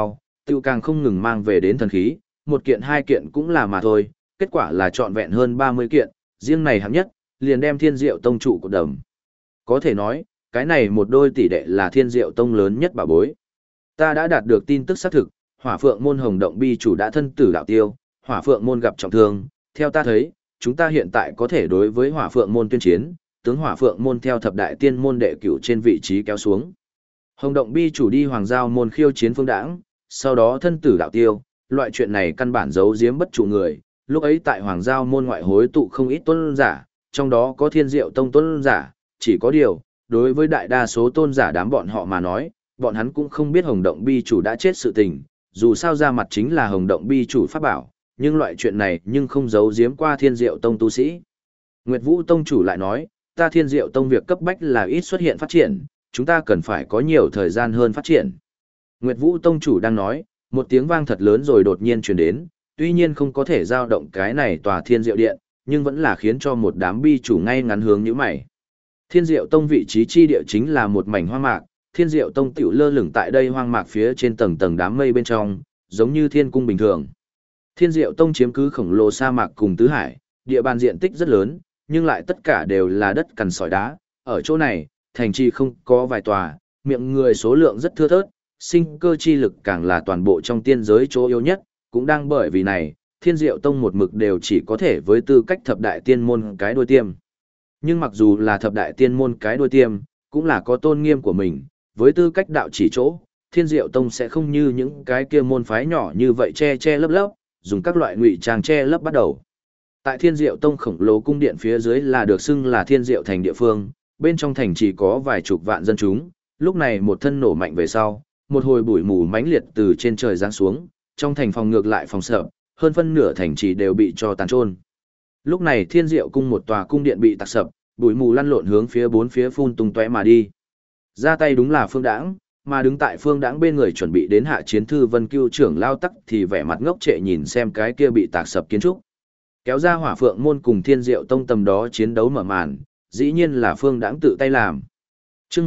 tiêu càng không ngừng mang về đến thần khí, một kiện hai kiện cũng là mà thôi, kết quả là trọn vẹn hơn 30 kiện, riêng này hạng nhất, liền đem Thiên Diệu Tông trụ cột đầm. Có thể nói, cái này một đôi tỷ đệ là Thiên Diệu Tông lớn nhất bảo bối. Ta đã đạt được tin tức xác thực, Hỏa Phượng môn Hồng Động Bi chủ đã thân tử đạo tiêu, Hỏa Phượng môn gặp trọng thương, theo ta thấy, chúng ta hiện tại có thể đối với Hỏa Phượng môn tuyên chiến, tướng Hỏa Phượng môn theo thập đại tiên môn đệ cửu trên vị trí kéo xuống. Hồng Động Bi chủ đi Hoàng Giao môn khiêu chiến Phương Đãng, sau đó thân tử đạo tiêu, loại chuyện này căn bản giấu giếm bất trụ người, lúc ấy tại Hoàng Giao môn ngoại hối tụ không ít tôn giả, trong đó có Thiên Diệu Tông tôn giả, chỉ có điều, đối với đại đa số tôn giả đám bọn họ mà nói, bọn hắn cũng không biết Hồng Động Bi chủ đã chết sự tình, dù sao ra mặt chính là Hồng Động Bi chủ pháp bảo, nhưng loại chuyện này nhưng không giấu giếm qua Thiên Diệu Tông tu sĩ. Nguyệt Vũ Tông chủ lại nói, ta Thiên Diệu Tông việc cấp bách là ít xuất hiện phát triển, chúng ta cần phải có nhiều thời gian hơn phát triển. Nguyệt Vũ Tông chủ đang nói, một tiếng vang thật lớn rồi đột nhiên truyền đến, tuy nhiên không có thể giao động cái này tòa Thiên Diệu Điện, nhưng vẫn là khiến cho một đám bi chủ ngay ngắn hướng như mày. Thiên Diệu Tông vị trí chi địa chính là một mảnh hoang mạc, Thiên Diệu Tông tiểu lơ lửng tại đây hoang mạc phía trên tầng tầng đám mây bên trong, giống như thiên cung bình thường. Thiên Diệu Tông chiếm cứ khổng lồ sa mạc cùng tứ hải, địa bàn diện tích rất lớn, nhưng lại tất cả đều là đất cằn sỏi đá. Ở chỗ này, thành trì không có vài tòa, miệng người số lượng rất thưa thớt, sinh cơ chi lực càng là toàn bộ trong tiên giới chỗ yếu nhất, cũng đang bởi vì này, Thiên Diệu Tông một mực đều chỉ có thể với tư cách thập đại tiên môn cái đuôi tiêm. Nhưng mặc dù là thập đại tiên môn cái đuôi tiêm, cũng là có tôn nghiêm của mình, với tư cách đạo chỉ chỗ, Thiên Diệu Tông sẽ không như những cái kia môn phái nhỏ như vậy che che lấp lấp, dùng các loại ngụy trang che lấp bắt đầu. Tại Thiên Diệu Tông khổng lồ cung điện phía dưới là được xưng là Thiên Diệu thành địa phương, bên trong thành chỉ có vài chục vạn dân chúng, lúc này một thân nổ mạnh về sau, một hồi bụi mù mãnh liệt từ trên trời giáng xuống, trong thành phòng ngược lại phòng sợ, hơn phân nửa thành trì đều bị cho tàn trôn. Lúc này Thiên Diệu cung một tòa cung điện bị tạc sập, bụi mù lăn lộn hướng phía bốn phía phun tung tóe mà đi. Ra tay đúng là Phương Đãng, mà đứng tại Phương Đãng bên người chuẩn bị đến hạ chiến thư Vân Cưu trưởng lao tắc thì vẻ mặt ngốc trệ nhìn xem cái kia bị tạc sập kiến trúc. Kéo ra Hỏa Phượng môn cùng Thiên Diệu Tông tầm đó chiến đấu mở màn, dĩ nhiên là Phương Đãng tự tay làm. Chương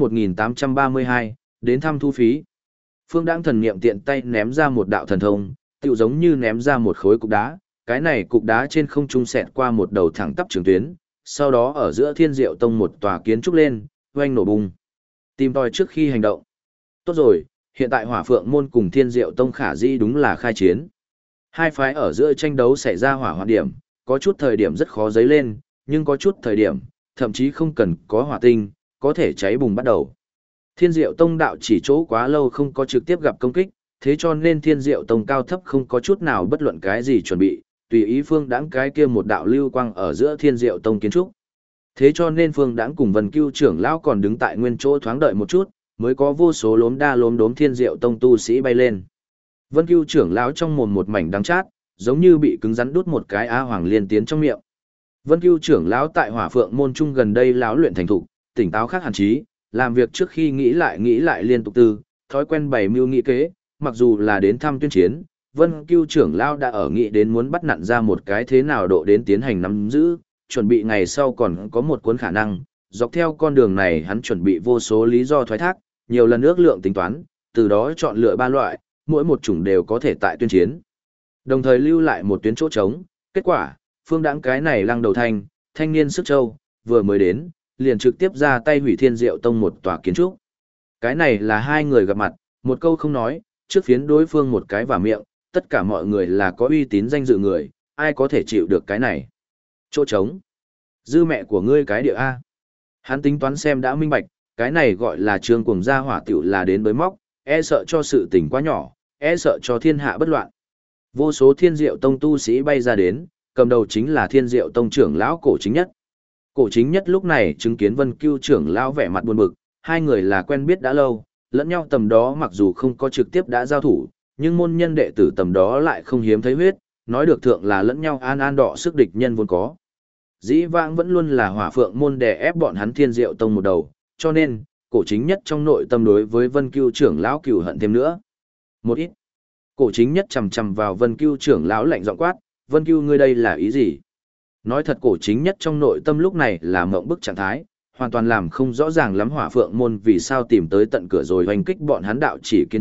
1832, đến thăm thu phí. Phương Đãng thần niệm tiện tay ném ra một đạo thần thông, tựu giống như ném ra một khối cục đá, cái này cục đá trên không trung xẹt qua một đầu thẳng tắp trường tuyến, sau đó ở giữa Thiên Diệu Tông một tòa kiến trúc lên, oanh nổ bùng. Tìm tòi trước khi hành động. Tốt rồi, hiện tại Hỏa Phượng môn cùng Thiên Diệu Tông khả dĩ đúng là khai chiến. Hai phái ở giữa tranh đấu xảy ra hỏa hoạn điểm, có chút thời điểm rất khó dấy lên, nhưng có chút thời điểm, thậm chí không cần có hỏa tinh, có thể cháy bùng bắt đầu. Thiên Diệu Tông đạo chỉ chỗ quá lâu không có trực tiếp gặp công kích, thế cho nên Thiên Diệu Tông cao thấp không có chút nào bất luận cái gì chuẩn bị, tùy ý Phương Đãng cái kia một đạo lưu quang ở giữa Thiên Diệu Tông kiến trúc. Thế cho nên Phương Đãng cùng Vân Cưu trưởng lão còn đứng tại nguyên chỗ thoáng đợi một chút, mới có vô số lốm đa lốm đốm Thiên Diệu Tông tu sĩ bay lên. Vân Cưu trưởng lão trong mồm một mảnh đắng chát, giống như bị cứng rắn đút một cái á hoàng liên tiến trong miệng. Vân Cưu trưởng lão tại Hỏa Phượng môn trung gần đây lão luyện thành thục, tỉnh táo khác hẳn trí, làm việc trước khi nghĩ lại liên tục từ, thói quen bày mưu nghị kế, mặc dù là đến thăm tuyên chiến, Vân Cưu trưởng lão đã ở nghĩ đến muốn bắt nặn ra một cái thế nào độ đến tiến hành nắm giữ, chuẩn bị ngày sau còn có một cuốn khả năng, dọc theo con đường này hắn chuẩn bị vô số lý do thoái thác, nhiều lần ước lượng tính toán, từ đó chọn lựa ba loại, mỗi một chủng đều có thể tại tuyên chiến. Đồng thời lưu lại một tuyến chỗ trống, kết quả, Phương Đãng cái này lăng đầu thanh niên sức châu, vừa mới đến, liền trực tiếp ra tay hủy Thiên Diệu Tông một tòa kiến trúc. Cái này là hai người gặp mặt, một câu không nói, trước phiến đối phương một cái vào miệng, tất cả mọi người là có uy tín danh dự người, ai có thể chịu được cái này. Chỗ trống. Dư mẹ của ngươi cái địa A. Hắn tính toán xem đã minh bạch, cái này gọi là trương cuồng gia hỏa tiểu là đến bới móc, e sợ cho sự tình quá nhỏ, e sợ cho thiên hạ bất loạn. Vô số Thiên Diệu Tông tu sĩ bay ra đến, cầm đầu chính là Thiên Diệu Tông trưởng lão Cổ Chính Nhất. Cổ Chính Nhất lúc này chứng kiến Vân Cưu trưởng lão vẻ mặt buồn bực, hai người là quen biết đã lâu, lẫn nhau tầm đó mặc dù không có trực tiếp đã giao thủ, nhưng môn nhân đệ tử tầm đó lại không hiếm thấy huyết, nói được thượng là lẫn nhau an đọ sức địch nhân vốn có. Dĩ vãng vẫn luôn là Hỏa Phượng môn đè ép bọn hắn Thiên Diệu Tông một đầu, cho nên, Cổ Chính Nhất trong nội tâm đối với Vân Cưu trưởng lão cừu hận thêm nữa. Một ít. Cổ Chính Nhất chằm chằm vào Vân Cưu trưởng lão lạnh giọng quát, "Vân Cưu ngươi đây là ý gì?" Nói thật Cổ Chính Nhất trong nội tâm lúc này là mộng bức trạng thái, hoàn toàn làm không rõ ràng lắm Hỏa Phượng môn vì sao tìm tới tận cửa rồi hoành kích bọn hắn đạo chỉ kiến trúc,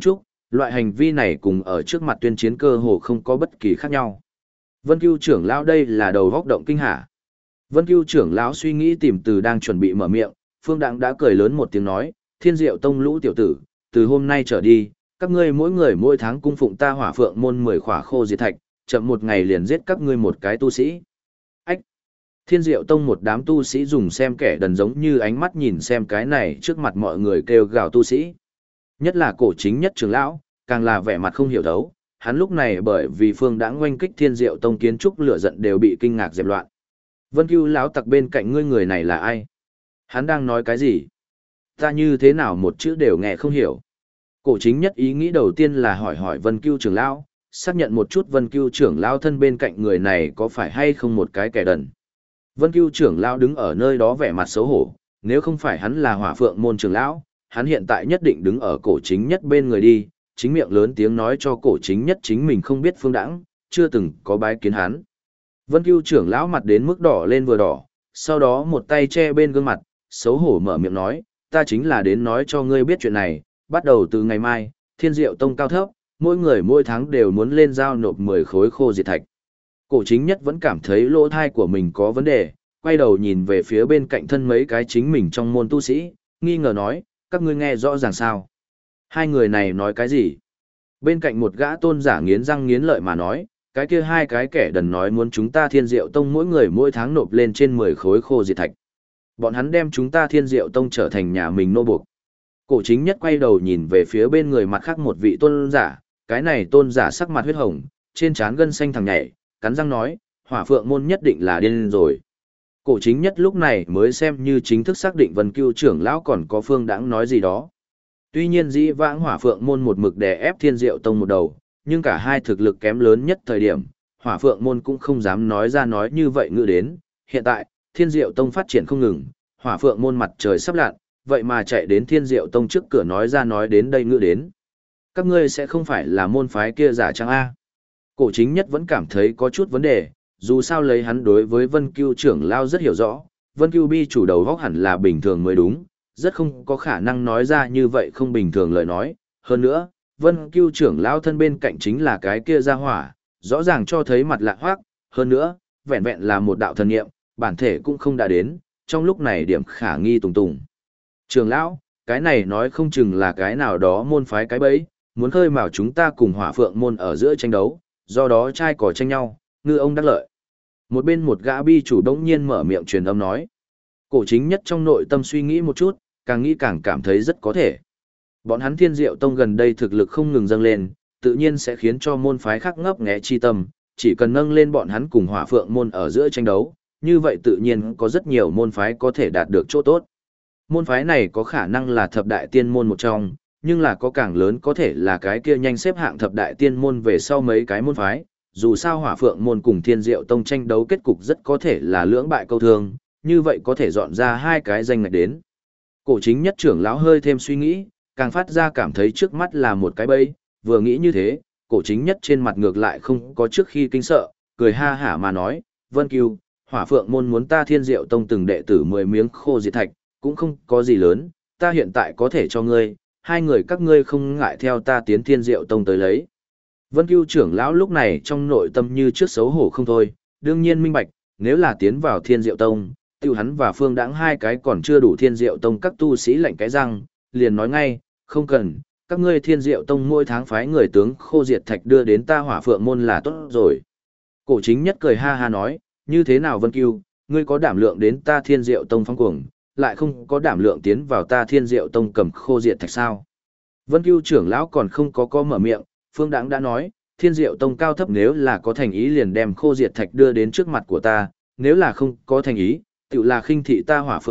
Loại hành vi này cùng ở trước mặt tuyên chiến cơ hồ không có bất kỳ khác nhau. Vân Cưu trưởng lão đây là đầu góc động kinh hả? Vân Cưu trưởng lão suy nghĩ tìm từ đang chuẩn bị mở miệng, Phương Đặng đã cười lớn một tiếng nói, Thiên Diệu Tông lũ tiểu tử, từ hôm nay trở đi, các ngươi mỗi người mỗi tháng cung phụng ta Hỏa Phượng môn 10 khỏa khô diệt thạch, chậm một ngày liền giết các ngươi một cái tu sĩ. Ách! Thiên Diệu Tông một đám tu sĩ dùng xem kẻ đần giống như ánh mắt nhìn xem cái này trước mặt mọi người kêu gào tu sĩ. Nhất là cổ chính nhất trưởng lão, càng là vẻ mặt không hiểu thấu, hắn lúc này bởi vì Phương Đãng oanh kích Thiên Diệu Tông kiến trúc lửa giận đều bị kinh ngạc dẹp loạn. Vân Cưu lão tặc bên cạnh ngươi người này là ai? Hắn đang nói cái gì? Ta như thế nào một chữ đều nghe không hiểu. Cổ chính nhất ý nghĩ đầu tiên là hỏi hỏi Vân Cưu trưởng lão, xác nhận một chút Vân Cưu trưởng lão thân bên cạnh người này có phải hay không một cái kẻ đần. Vân Cưu trưởng lão đứng ở nơi đó vẻ mặt xấu hổ, nếu không phải hắn là Hỏa Phượng môn trưởng lão, hắn hiện tại nhất định đứng ở cổ chính nhất bên người đi, chính miệng lớn tiếng nói cho cổ chính nhất chính mình không biết Phương Đãng, chưa từng có bái kiến hắn. Vân Cưu trưởng lão mặt đến mức đỏ lên vừa đỏ, sau đó một tay che bên gương mặt, xấu hổ mở miệng nói, ta chính là đến nói cho ngươi biết chuyện này, bắt đầu từ ngày mai, Thiên Diệu Tông cao thấp, mỗi người mỗi tháng đều muốn lên giao nộp 10 khối khô diệt thạch. Cổ chính nhất vẫn cảm thấy lỗ thai của mình có vấn đề, quay đầu nhìn về phía bên cạnh thân mấy cái chính mình trong môn tu sĩ, nghi ngờ nói, các ngươi nghe rõ ràng sao? Hai người này nói cái gì? Bên cạnh một gã tôn giả nghiến răng nghiến lợi mà nói, cái kia hai cái kẻ đần nói muốn chúng ta Thiên Diệu Tông mỗi người mỗi tháng nộp lên trên 10 khối khô diệt thạch. Bọn hắn đem chúng ta Thiên Diệu Tông trở thành nhà mình nô buộc. Cổ chính nhất quay đầu nhìn về phía bên người mặt khác một vị tôn giả, cái này tôn giả sắc mặt huyết hồng, trên trán gân xanh thẳng nhảy, cắn răng nói, Hỏa Phượng môn nhất định là điên rồi. Cổ chính nhất lúc này mới xem như chính thức xác định Vân Cưu trưởng lão còn có Phương Đãng nói gì đó. Tuy nhiên dĩ vãng Hỏa Phượng môn một mực đè ép Thiên Diệu Tông một đầu, nhưng cả hai thực lực kém lớn nhất thời điểm, Hỏa Phượng môn cũng không dám nói ra nói như vậy ngự đến. Hiện tại, Thiên Diệu Tông phát triển không ngừng, Hỏa Phượng môn mặt trời sắp lặn, vậy mà chạy đến Thiên Diệu Tông trước cửa nói ra nói đến đây ngự đến. Các ngươi sẽ không phải là môn phái kia giả chăng a? Cổ chính nhất vẫn cảm thấy có chút vấn đề, dù sao lấy hắn đối với Vân Cưu trưởng lão rất hiểu rõ, Vân Cưu bi chủ đầu góc hẳn là bình thường mới đúng, rất không có khả năng nói ra như vậy không bình thường lời nói. Hơn nữa, Vân Cưu trưởng lão thân bên cạnh chính là cái kia gia hỏa, rõ ràng cho thấy mặt lạ hoác, hơn nữa, vẹn vẹn là một đạo thần niệm, bản thể cũng không đã đến, trong lúc này điểm khả nghi tùng tùng. Trưởng lão, cái này nói không chừng là cái nào đó môn phái cái bẫy, muốn khơi mào chúng ta cùng Hỏa Phượng môn ở giữa tranh đấu, do đó trai cỏ tranh nhau, ngư ông đắc lợi. Một bên một gã bi chủ đống nhiên mở miệng truyền âm nói. Cổ chính nhất trong nội tâm suy nghĩ một chút, càng nghĩ càng cảm thấy rất có thể. Bọn hắn Thiên Diệu Tông gần đây thực lực không ngừng dâng lên, tự nhiên sẽ khiến cho môn phái khác ngấp nghé chi tâm, chỉ cần nâng lên bọn hắn cùng Hỏa Phượng môn ở giữa tranh đấu, như vậy tự nhiên có rất nhiều môn phái có thể đạt được chỗ tốt. Môn phái này có khả năng là thập đại tiên môn một trong, nhưng là có càng lớn có thể là cái kia nhanh xếp hạng thập đại tiên môn về sau mấy cái môn phái. Dù sao Hỏa Phượng môn cùng Thiên Diệu Tông tranh đấu kết cục rất có thể là lưỡng bại câu thương, như vậy có thể dọn ra hai cái danh ngạch đến. Cổ chính nhất trưởng lão hơi thêm suy nghĩ, càng phát ra cảm thấy trước mắt là một cái bẫy, vừa nghĩ như thế, cổ chính nhất trên mặt ngược lại không có trước khi kinh sợ, cười ha hả mà nói, Vân Cưu, Hỏa Phượng môn muốn ta Thiên Diệu Tông từng đệ tử 10 miếng khô diệt thạch, cũng không có gì lớn, ta hiện tại có thể cho ngươi, hai người các ngươi không ngại theo ta tiến Thiên Diệu Tông tới lấy. Vân Cưu trưởng lão lúc này trong nội tâm như trước xấu hổ không thôi, đương nhiên minh bạch, nếu là tiến vào Thiên Diệu Tông, tiêu hắn và Phương Đãng hai cái còn chưa đủ Thiên Diệu Tông các tu sĩ lạnh cái răng, liền nói ngay, không cần, các ngươi Thiên Diệu Tông mỗi tháng phái người tướng khô diệt thạch đưa đến ta Hỏa Phượng môn là tốt rồi. Cổ chính nhất cười ha ha nói, như thế nào Vân Cưu, ngươi có đảm lượng đến ta Thiên Diệu Tông phong cuồng, lại không có đảm lượng tiến vào ta Thiên Diệu Tông cầm khô diệt thạch sao? Vân Cưu trưởng lão còn không có mở miệng, Phương Đãng đã nói, Thiên Diệu Tông cao thấp nếu là có thành ý liền đem khô diệt thạch đưa đến trước mặt của ta, nếu là không có thành ý, tự là khinh thị ta Hỏa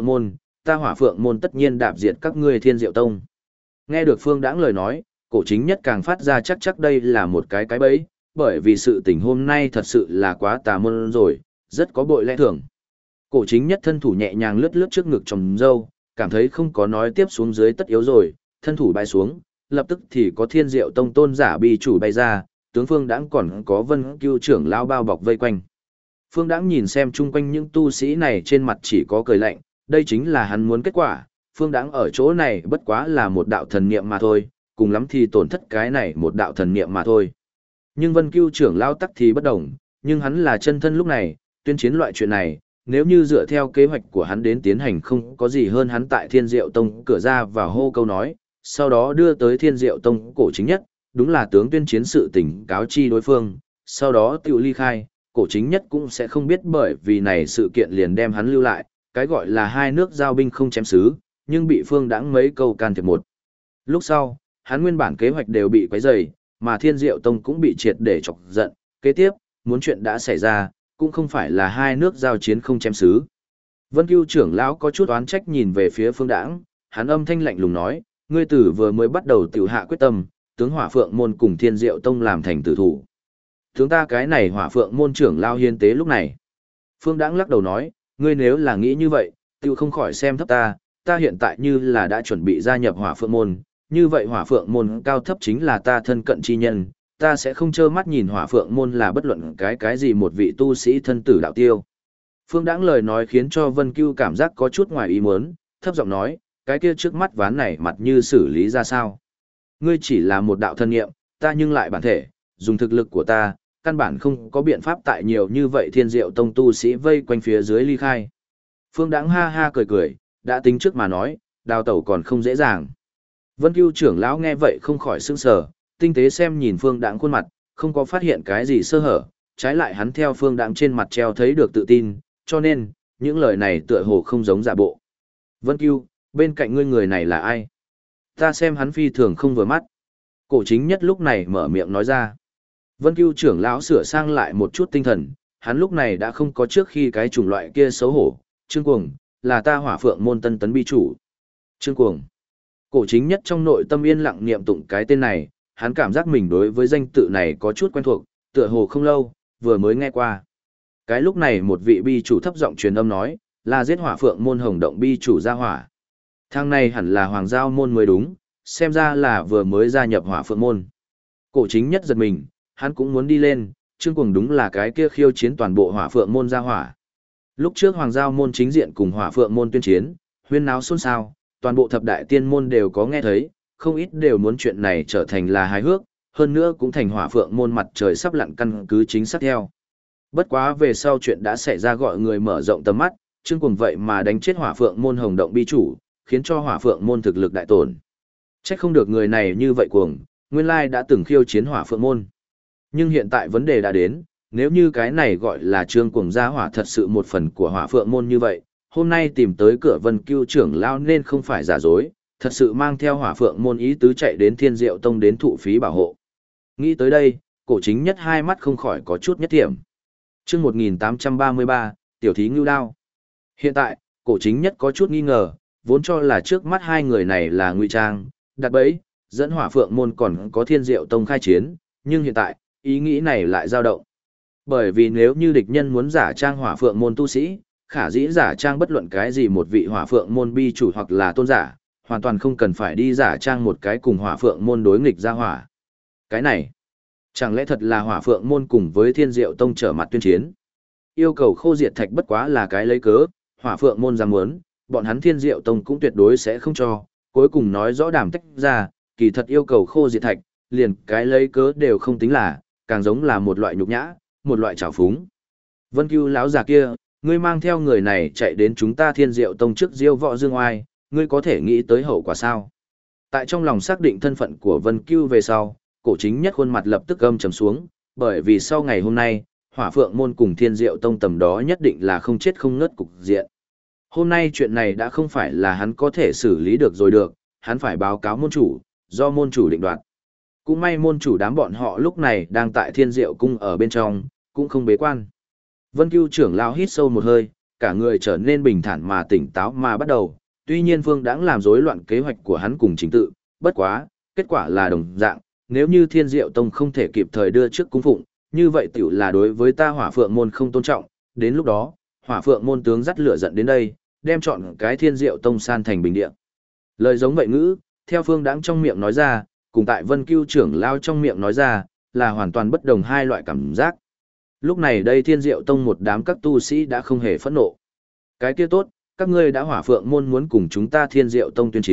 Phượng môn tất nhiên đạp diệt các ngươi Thiên Diệu Tông. Nghe được Phương Đãng lời nói, cổ chính nhất càng phát ra chắc đây là một cái bẫy, bởi vì sự tình hôm nay thật sự là quá tà môn rồi, rất có bội lẽ thường. Cổ chính nhất thân thủ nhẹ nhàng lướt trước ngực trồng râu, cảm thấy không có nói tiếp xuống dưới tất yếu rồi, thân thủ bay xuống, lập tức thì có Thiên Diệu Tông tôn giả bi chủ bay ra, tướng Phương Đãng còn có Vân Cưu trưởng lão bao bọc vây quanh. Phương Đãng nhìn xem chung quanh những tu sĩ này trên mặt chỉ có cười lạnh, đây chính là hắn muốn kết quả, Phương Đãng ở chỗ này bất quá là một đạo thần niệm mà thôi, cùng lắm thì tổn thất cái này một đạo thần niệm mà thôi. Nhưng Vân Cưu trưởng lão tắc thì bất đồng, nhưng hắn là chân thân lúc này, tuyên chiến loại chuyện này, nếu như dựa theo kế hoạch của hắn đến tiến hành không có gì hơn hắn tại Thiên Diệu Tông cửa ra và hô câu nói, sau đó đưa tới Thiên Diệu Tông cổ chính nhất, đúng là tướng tuyên chiến sự tình cáo chi đối phương, sau đó tự ly khai, cổ chính nhất cũng sẽ không biết bởi vì này sự kiện liền đem hắn lưu lại, cái gọi là hai nước giao binh không chém xứ, nhưng bị Phương Đãng mấy câu can thiệp một. Lúc sau, hắn nguyên bản kế hoạch đều bị quấy rầy, mà Thiên Diệu Tông cũng bị triệt để chọc giận, kế tiếp, muốn chuyện đã xảy ra, cũng không phải là hai nước giao chiến không chém xứ. Vân Cưu trưởng lão có chút oán trách nhìn về phía Phương Đãng, hắn âm thanh lạnh lùng nói, ngươi tử vừa mới bắt đầu tiểu hạ quyết tâm, tướng Hỏa Phượng môn cùng Thiên Diệu Tông làm thành tử thủ. Tướng ta cái này Hỏa Phượng môn trưởng lão hiến tế lúc này. Phương Đãng lắc đầu nói, ngươi nếu là nghĩ như vậy, tiểu không khỏi xem thấp ta, ta hiện tại như là đã chuẩn bị gia nhập Hỏa Phượng môn, như vậy Hỏa Phượng môn cao thấp chính là ta thân cận chi nhân, ta sẽ không trơ mắt nhìn Hỏa Phượng môn là bất luận cái gì một vị tu sĩ thân tử đạo tiêu. Phương Đãng lời nói khiến cho Vân Cưu cảm giác có chút ngoài ý muốn, thấp giọng nói, cái kia trước mắt ván này mặt như xử lý ra sao? Ngươi chỉ là một đạo thân nghiệm, ta nhưng lại bản thể, dùng thực lực của ta, căn bản không có biện pháp tại nhiều như vậy Thiên Diệu Tông tu sĩ vây quanh phía dưới ly khai. Phương Đãng ha ha cười cười, đã tính trước mà nói, đào tẩu còn không dễ dàng. Vân Cưu trưởng lão nghe vậy không khỏi sững sờ, tinh tế xem nhìn Phương Đãng khuôn mặt, không có phát hiện cái gì sơ hở, trái lại hắn theo Phương Đãng trên mặt treo thấy được tự tin, cho nên, những lời này tựa hồ không giống giả bộ. Vân Cưu, bên cạnh ngươi người này là ai? Ta xem hắn phi thường không vừa mắt. Cổ chính nhất lúc này mở miệng nói ra. Vân Cưu trưởng lão sửa sang lại một chút tinh thần, hắn lúc này đã không có trước khi cái chủng loại kia xấu hổ. Trương Cuồng, là ta Hỏa Phượng môn tân tấn bi chủ. Trương Cuồng. Cổ chính nhất trong nội tâm yên lặng niệm tụng cái tên này, hắn cảm giác mình đối với danh tự này có chút quen thuộc, tựa hồ không lâu, vừa mới nghe qua. Cái lúc này một vị bi chủ thấp giọng truyền âm nói, là giết Hỏa Phượng môn Hồng Động bi chủ gia hỏa. Thang này hẳn là Hoàng Giao môn mới đúng, xem ra là vừa mới gia nhập Hỏa Phượng môn. Cổ chính nhất giật mình, hắn cũng muốn đi lên, Trương Cuồng đúng là cái kia khiêu chiến toàn bộ Hỏa Phượng môn gia hỏa. Lúc trước Hoàng Giao môn chính diện cùng Hỏa Phượng môn tuyên chiến, huyên náo xôn xao, toàn bộ thập đại tiên môn đều có nghe thấy, không ít đều muốn chuyện này trở thành là hài hước, hơn nữa cũng thành Hỏa Phượng môn mặt trời sắp lặn căn cứ chính xác theo. Bất quá về sau chuyện đã xảy ra gọi người mở rộng tầm mắt, Trương Cuồng vậy mà đánh chết Hỏa Phượng môn Hồng Động bi chủ, khiến cho Hỏa Phượng môn thực lực đại tổn. Chắc không được người này như vậy cuồng, nguyên lai đã từng khiêu chiến Hỏa Phượng môn. Nhưng hiện tại vấn đề đã đến, nếu như cái này gọi là Trương Cuồng gia hỏa thật sự một phần của Hỏa Phượng môn như vậy, hôm nay tìm tới cửa Vân Cưu trưởng lão nên không phải giả dối, thật sự mang theo Hỏa Phượng môn ý tứ chạy đến Thiên Diệu Tông đến thụ phí bảo hộ. Nghĩ tới đây, cổ chính nhất hai mắt không khỏi có chút nhất thiểm. Chương 1833, tiểu thí ngưu đao. Hiện tại, cổ chính nhất có chút nghi ngờ, vốn cho là trước mắt hai người này là ngụy trang, đặt bẫy, dẫn Hỏa Phượng môn còn có Thiên Diệu Tông khai chiến, nhưng hiện tại, ý nghĩ này lại dao động. Bởi vì nếu như địch nhân muốn giả trang Hỏa Phượng môn tu sĩ, khả dĩ giả trang bất luận cái gì một vị Hỏa Phượng môn bi chủ hoặc là tôn giả, hoàn toàn không cần phải đi giả trang một cái cùng Hỏa Phượng môn đối nghịch ra hỏa. Cái này, chẳng lẽ thật là Hỏa Phượng môn cùng với Thiên Diệu Tông trở mặt tuyên chiến? Yêu cầu khô diệt thạch bất quá là cái lấy cớ, Hỏa Phượng môn dám muốn, bọn hắn Thiên Diệu Tông cũng tuyệt đối sẽ không cho, cuối cùng nói rõ đàm tách ra, kỳ thật yêu cầu khô diệt thạch, liền cái lấy cớ đều không tính là, càng giống là một loại nhục nhã, một loại trào phúng. Vân Cưu lão già kia, ngươi mang theo người này chạy đến chúng ta Thiên Diệu Tông trước diêu võ dương oai, ngươi có thể nghĩ tới hậu quả sao? Tại trong lòng xác định thân phận của Vân Cưu về sau, cổ chính nhất khuôn mặt lập tức gầm trầm xuống, bởi vì sau ngày hôm nay, Hỏa Phượng môn cùng Thiên Diệu Tông tầm đó nhất định là không chết không ngớt cục diện. Hôm nay chuyện này đã không phải là hắn có thể xử lý được rồi được, hắn phải báo cáo môn chủ, do môn chủ định đoạt. Cũng may môn chủ đám bọn họ lúc này đang tại Thiên Diệu cung ở bên trong, cũng không bế quan. Vân Cưu trưởng lão hít sâu một hơi, cả người trở nên bình thản mà tỉnh táo mà bắt đầu, tuy nhiên Phương Đãng làm rối loạn kế hoạch của hắn cùng chính tự, bất quá, kết quả là đồng dạng, nếu như Thiên Diệu Tông không thể kịp thời đưa trước cung phụng, như vậy tiểu là đối với ta Hỏa Phượng môn không tôn trọng, đến lúc đó, Hỏa Phượng môn tướng dắt lửa giận đến đây, đem chọn cái Thiên Diệu Tông san thành bình địa. Lời giống vậy ngữ, theo Phương Đãng trong miệng nói ra, cùng tại Vân Cưu trưởng lão trong miệng nói ra, là hoàn toàn bất đồng hai loại cảm giác. Lúc này đây Thiên Diệu Tông một đám các tu sĩ đã không hề phẫn nộ. Cái kia tốt, các ngươi đã Hỏa Phượng môn muốn cùng chúng ta Thiên Diệu Tông tuyên chiến,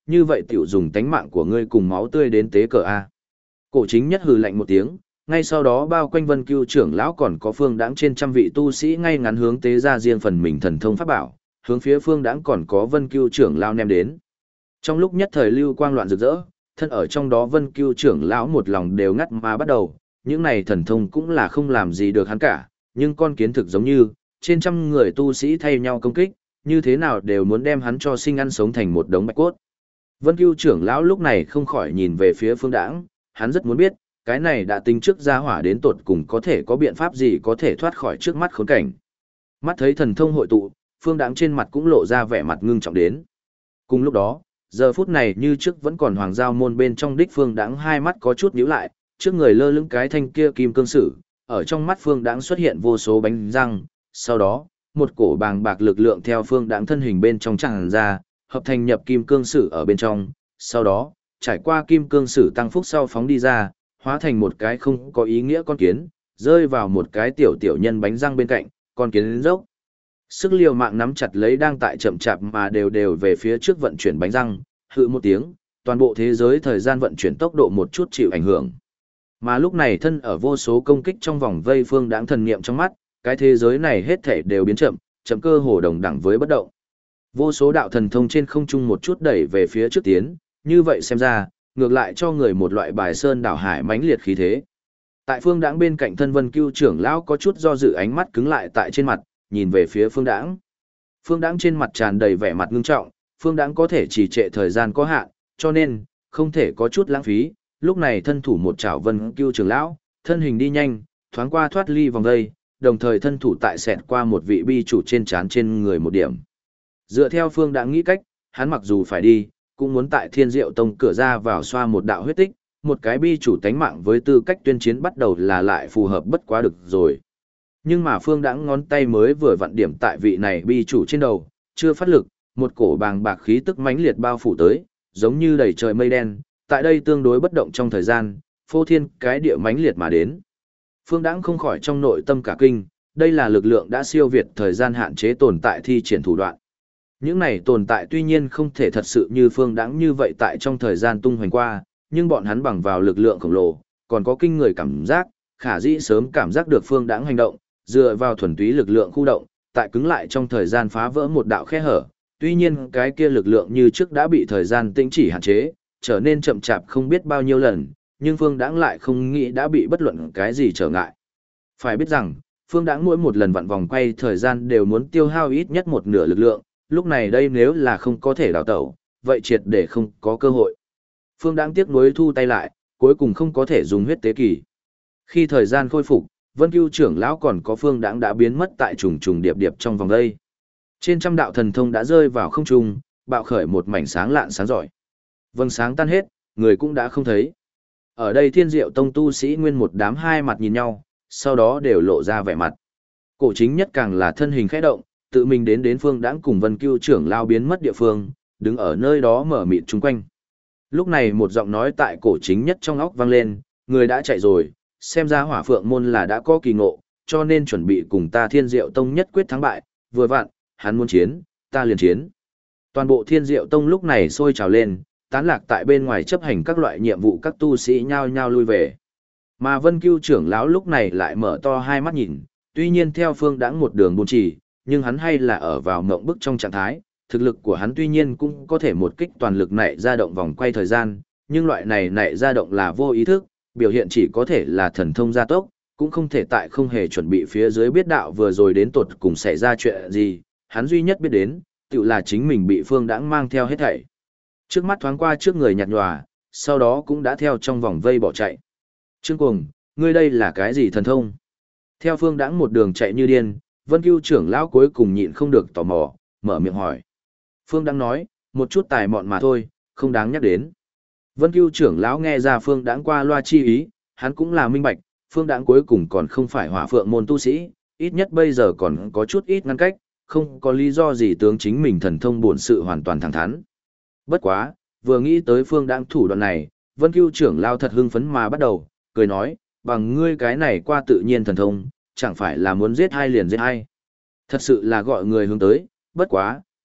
như vậy tiểu dùng tánh mạng của ngươi cùng máu tươi đến tế cờ A. Cổ chính nhất hừ lạnh một tiếng, ngay sau đó bao quanh Vân Cưu trưởng lão còn có Phương Đãng trên trăm vị tu sĩ ngay ngắn hướng tế ra riêng phần mình thần thông pháp bảo, hướng phía Phương Đãng còn có Vân Cưu trưởng lão ném đến. Trong lúc nhất thời lưu quang loạn rực rỡ, thân ở trong đó Vân Cưu trưởng lão một lòng đều ngắt mà bắt đầu, những này thần thông cũng là không làm gì được hắn cả, nhưng con kiến thực giống như, trên trăm người tu sĩ thay nhau công kích, như thế nào đều muốn đem hắn cho sinh ăn sống thành một đống bạch cốt. Vân Cưu trưởng lão lúc này không khỏi nhìn về phía Phương Đãng, hắn rất muốn biết, cái này đã tính trước ra hỏa đến tột cùng có thể có biện pháp gì có thể thoát khỏi trước mắt khốn cảnh. Mắt thấy thần thông hội tụ, Phương Đãng trên mặt cũng lộ ra vẻ mặt ngưng trọng đến. Cùng lúc đó, giờ phút này như trước vẫn còn hoàng giao môn bên trong đích Phương Đãng hai mắt có chút nhíu lại, trước người lơ lửng cái thanh kia kim cương sử, ở trong mắt Phương Đãng xuất hiện vô số bánh răng, sau đó, một cổ bàng bạc lực lượng theo Phương Đãng thân hình bên trong tràn ra, hợp thành nhập kim cương sử ở bên trong, sau đó, trải qua kim cương sử tăng phúc sau phóng đi ra, hóa thành một cái không có ý nghĩa con kiến, rơi vào một cái tiểu tiểu nhân bánh răng bên cạnh, con kiến dốc. Sức liều mạng nắm chặt lấy đang tại chậm chạp mà đều đều về phía trước vận chuyển bánh răng, hự một tiếng, toàn bộ thế giới thời gian vận chuyển tốc độ một chút chịu ảnh hưởng. Mà lúc này thân ở vô số công kích trong vòng vây Phương Đãng thần niệm trong mắt, cái thế giới này hết thảy đều biến chậm, chậm cơ hồ đồng đẳng với bất động. Vô số đạo thần thông trên không trung một chút đẩy về phía trước tiến, như vậy xem ra, ngược lại cho người một loại bài sơn đảo hải mãnh liệt khí thế. Tại Phương Đãng bên cạnh thân Vân Cưu trưởng lão có chút do dự, ánh mắt cứng lại tại trên mặt, nhìn về phía Phương Đãng. Phương Đãng trên mặt tràn đầy vẻ mặt ngưng trọng, Phương Đãng có thể trì trệ thời gian có hạn, cho nên không thể có chút lãng phí. Lúc này thân thủ một chảo Vân Cưu trưởng lão, thân hình đi nhanh, thoáng qua thoát ly vòng dây, đồng thời thân thủ tại xẹt qua một vị bi chủ trên trán trên người một điểm. Dựa theo Phương Đãng nghĩ cách, hắn mặc dù phải đi, cũng muốn tại Thiên Diệu Tông cửa ra vào xoa một đạo huyết tích, một cái bi chủ tánh mạng với tư cách tuyên chiến bắt đầu là lại phù hợp bất quá được rồi. Nhưng mà Phương Đãng ngón tay mới vừa vặn điểm tại vị này bi chủ trên đầu, chưa phát lực, một cổ bàng bạc khí tức mãnh liệt bao phủ tới, giống như đầy trời mây đen, tại đây tương đối bất động trong thời gian, phô thiên cái địa mãnh liệt mà đến. Phương Đãng không khỏi trong nội tâm cả kinh, đây là lực lượng đã siêu việt thời gian hạn chế tồn tại thi triển thủ đoạn. Những này tồn tại tuy nhiên không thể thật sự như Phương Đãng như vậy tại trong thời gian tung hoành qua, nhưng bọn hắn bằng vào lực lượng khổng lồ, còn có kinh người cảm giác, khả dĩ sớm cảm giác được Phương Đãng hành động, dựa vào thuần túy lực lượng khu động, tại cứng lại trong thời gian phá vỡ một đạo khe hở. Tuy nhiên cái kia lực lượng như trước đã bị thời gian tĩnh chỉ hạn chế, trở nên chậm chạp không biết bao nhiêu lần, nhưng Phương Đãng lại không nghĩ đã bị bất luận cái gì trở ngại. Phải biết rằng, Phương Đãng mỗi một lần vặn vòng quay thời gian đều muốn tiêu hao ít nhất một nửa lực lượng, lúc này đây nếu là không có thể đào tẩu, vậy triệt để không có cơ hội. Phương Đãng tiếc nuối thu tay lại, cuối cùng không có thể dùng huyết tế kỳ. Khi thời gian khôi phục, Vân Cưu trưởng lão còn có Phương Đãng đã biến mất tại trùng trùng điệp điệp trong vòng đây. Trên trăm đạo thần thông đã rơi vào không trung, bạo khởi một mảnh sáng lạn sáng giỏi. Vầng sáng tan hết, người cũng đã không thấy. Ở đây Thiên Diệu Tông tu sĩ nguyên một đám hai mặt nhìn nhau, sau đó đều lộ ra vẻ mặt. Cổ chính nhất càng là thân hình khẽ động, tự mình đến Phương Đãng cùng Vân Cưu trưởng lao biến mất địa phương, đứng ở nơi đó mở mịt chung quanh. Lúc này một giọng nói tại cổ chính nhất trong óc vang lên, người đã chạy rồi, xem ra Hỏa Phượng môn là đã có kỳ ngộ, cho nên chuẩn bị cùng ta Thiên Diệu Tông nhất quyết thắng bại, vừa vặn, hắn muốn chiến, ta liền chiến. Toàn bộ Thiên Diệu Tông lúc này sôi trào lên, tán lạc tại bên ngoài chấp hành các loại nhiệm vụ, các tu sĩ nhao nhao lui về. Mà Vân Cưu trưởng lão lúc này lại mở to hai mắt nhìn, tuy nhiên theo Phương Đãng một đường buôn chỉ, nhưng hắn hay là ở vào mộng bức trong trạng thái, thực lực của hắn tuy nhiên cũng có thể một kích toàn lực nảy ra động vòng quay thời gian, nhưng loại này nảy ra động là vô ý thức, biểu hiện chỉ có thể là thần thông gia tốc, cũng không thể tại không hề chuẩn bị phía dưới biết đạo vừa rồi đến tột cùng xảy ra chuyện gì, hắn duy nhất biết đến, tự là chính mình bị Phương Đãng mang theo hết thảy. Trước mắt thoáng qua trước người nhạt nhòa, sau đó cũng đã theo trong vòng vây bỏ chạy. Trương Cuồng, ngươi đây là cái gì thần thông? Theo Phương Đãng một đường chạy như điên, Vân Cưu trưởng lão cuối cùng nhịn không được tò mò, mở miệng hỏi. Phương Đãng nói, một chút tài mọn mà thôi, không đáng nhắc đến. Vân Cưu trưởng lão nghe ra Phương Đãng qua loa chi ý, hắn cũng là minh bạch, Phương Đãng cuối cùng còn không phải Hỏa Phượng môn tu sĩ, ít nhất bây giờ còn có chút ít ngăn cách, không có lý do gì tướng chính mình thần thông bổn sự hoàn toàn thẳng thắn. Bất quá, vừa nghĩ tới Phương Đãng thủ đoạn này, Vân Cưu trưởng lão thật hưng phấn mà bắt đầu, cười nói, bằng ngươi cái này qua tự nhiên thần thông, chẳng phải là muốn giết hai liền giết hai. Thật sự là gọi người hướng tới, bất quá,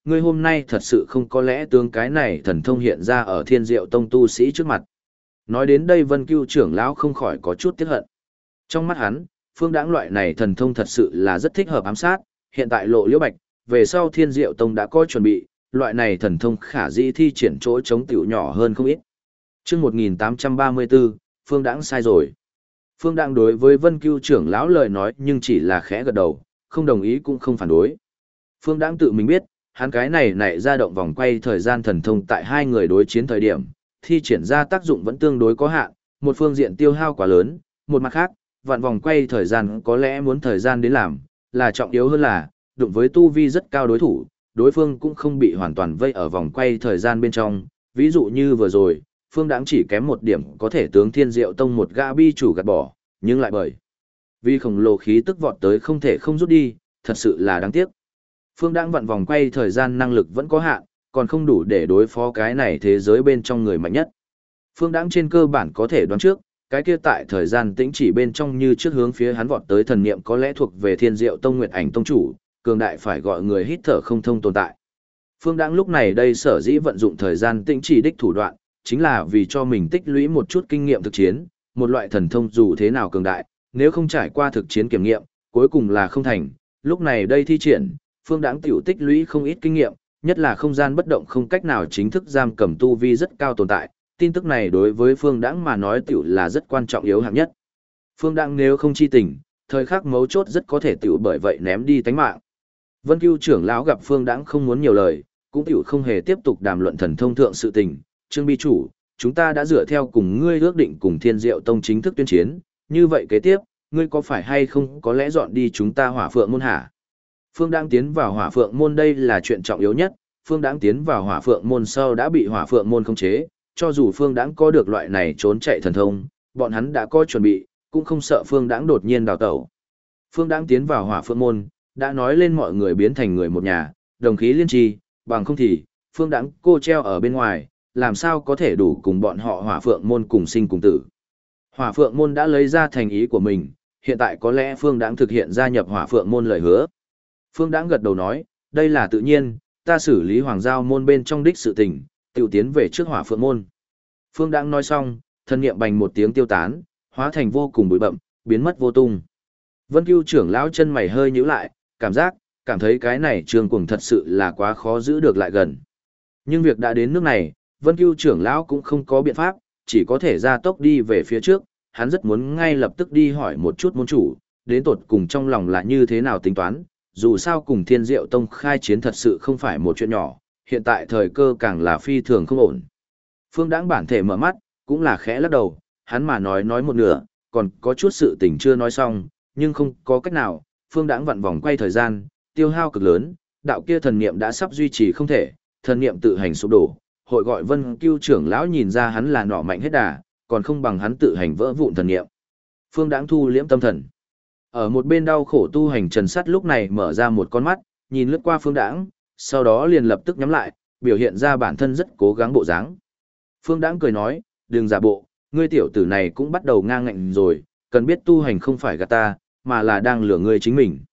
ngươi hôm nay thật sự không có lẽ tướng cái này thần thông hiện ra ở Thiên Diệu Tông tu sĩ trước mặt. Nói đến đây Vân Cưu trưởng lão không khỏi có chút tiếc hận. Trong mắt hắn, Phương Đãng loại này thần thông thật sự là rất thích hợp ám sát, hiện tại Lộ Liễu Bạch, về sau Thiên Diệu Tông đã có chuẩn bị, loại này thần thông khả dĩ thi triển chỗ chống tiểu nhỏ hơn không ít. Chương 1834, Phương Đãng sai rồi. Phương Đãng đối với Vân Cưu trưởng lão lời nói nhưng chỉ là khẽ gật đầu, không đồng ý cũng không phản đối. Phương Đãng tự mình biết, hắn cái này nảy ra động vòng quay thời gian thần thông tại hai người đối chiến thời điểm, thi triển ra tác dụng vẫn tương đối có hạn, một phương diện tiêu hao quá lớn, một mặt khác, vạn vòng quay thời gian có lẽ muốn thời gian đến làm, là trọng yếu hơn là, đụng với tu vi rất cao đối thủ, đối phương cũng không bị hoàn toàn vây ở vòng quay thời gian bên trong, ví dụ như vừa rồi, Phương Đãng chỉ kém một điểm có thể tướng Thiên Diệu Tông một gã bi chủ gạt bỏ, nhưng lại bởi vì khổng lồ khí tức vọt tới không thể không rút đi, thật sự là đáng tiếc. Phương Đãng vặn vòng quay thời gian năng lực vẫn có hạn, còn không đủ để đối phó cái này thế giới bên trong người mạnh nhất. Phương Đãng trên cơ bản có thể đoán trước, cái kia tại thời gian tĩnh chỉ bên trong như trước hướng phía hắn vọt tới thần niệm có lẽ thuộc về Thiên Diệu Tông Nguyệt Ảnh Tông chủ, cường đại phải gọi người hít thở không thông tồn tại. Phương Đãng lúc này đây sở dĩ vận dụng thời gian tĩnh chỉ đích thủ đoạn, chính là vì cho mình tích lũy một chút kinh nghiệm thực chiến, một loại thần thông dù thế nào cường đại, nếu không trải qua thực chiến kiểm nghiệm, cuối cùng là không thành. Lúc này đây thi triển, Phương Đãng tiểu tích lũy không ít kinh nghiệm, nhất là không gian bất động không cách nào chính thức giam cầm tu vi rất cao tồn tại, tin tức này đối với Phương Đãng mà nói tiểu là rất quan trọng yếu hạng nhất. Phương Đãng nếu không chi tình, thời khắc mấu chốt rất có thể tiểu bởi vậy ném đi tánh mạng. Vân Cưu trưởng lão gặp Phương Đãng không muốn nhiều lời, cũng tiểu không hề tiếp tục đàm luận thần thông thượng sự tình. Trương bi chủ, chúng ta đã dựa theo cùng ngươi ước định cùng Thiên Diệu Tông chính thức tuyên chiến, như vậy kế tiếp, ngươi có phải hay không có lẽ dọn đi chúng ta Hỏa Phượng môn hả? Phương Đãng tiến vào Hỏa Phượng môn đây là chuyện trọng yếu nhất, Phương Đãng tiến vào Hỏa Phượng môn sau đã bị Hỏa Phượng môn khống chế, cho dù Phương Đãng có được loại này trốn chạy thần thông, bọn hắn đã có chuẩn bị, cũng không sợ Phương Đãng đột nhiên đào tẩu. Phương Đãng tiến vào Hỏa Phượng môn, đã nói lên mọi người biến thành người một nhà, đồng khí liên tri, bằng không thì, Phương Đãng cô treo ở bên ngoài, làm sao có thể đủ cùng bọn họ Hỏa Phượng môn cùng sinh cùng tử. Hỏa Phượng môn đã lấy ra thành ý của mình, hiện tại có lẽ Phương Đãng thực hiện gia nhập Hỏa Phượng môn lời hứa. Phương Đãng gật đầu nói, đây là tự nhiên, ta xử lý Hoàng Giao môn bên trong đích sự tình, tiểu tiến về trước Hỏa Phượng môn. Phương Đãng nói xong, thân niệm bành một tiếng tiêu tán, hóa thành vô cùng bụi bậm, biến mất vô tung. Vân Cưu trưởng lão chân mày hơi nhíu lại, cảm thấy cái này Trương Cuồng thật sự là quá khó giữ được lại gần. Nhưng việc đã đến nước này, Vân Cưu trưởng lão cũng không có biện pháp, chỉ có thể ra tốc đi về phía trước, hắn rất muốn ngay lập tức đi hỏi một chút môn chủ, đến tột cùng trong lòng là như thế nào tính toán, dù sao cùng Thiên Diệu Tông khai chiến thật sự không phải một chuyện nhỏ, hiện tại thời cơ càng là phi thường không ổn. Phương Đãng bản thể mở mắt, cũng là khẽ lắc đầu, hắn mà nói một nửa, còn có chút sự tình chưa nói xong, nhưng không có cách nào, Phương Đãng vặn vòng quay thời gian, tiêu hao cực lớn, đạo kia thần niệm đã sắp duy trì không thể, thần niệm tự hành sụp đổ, hội gọi Vân Cưu trưởng lão nhìn ra hắn là nỏ mạnh hết đà, còn không bằng hắn tự hành vỡ vụn thần niệm. Phương Đãng thu liễm tâm thần. Ở một bên đau khổ tu hành Trần Sắt lúc này mở ra một con mắt, nhìn lướt qua Phương Đãng, sau đó liền lập tức nhắm lại, biểu hiện ra bản thân rất cố gắng bộ dáng. Phương Đãng cười nói, đừng giả bộ, ngươi tiểu tử này cũng bắt đầu ngang ngạnh rồi, cần biết tu hành không phải gạt ta, mà là đang lừa ngươi chính mình.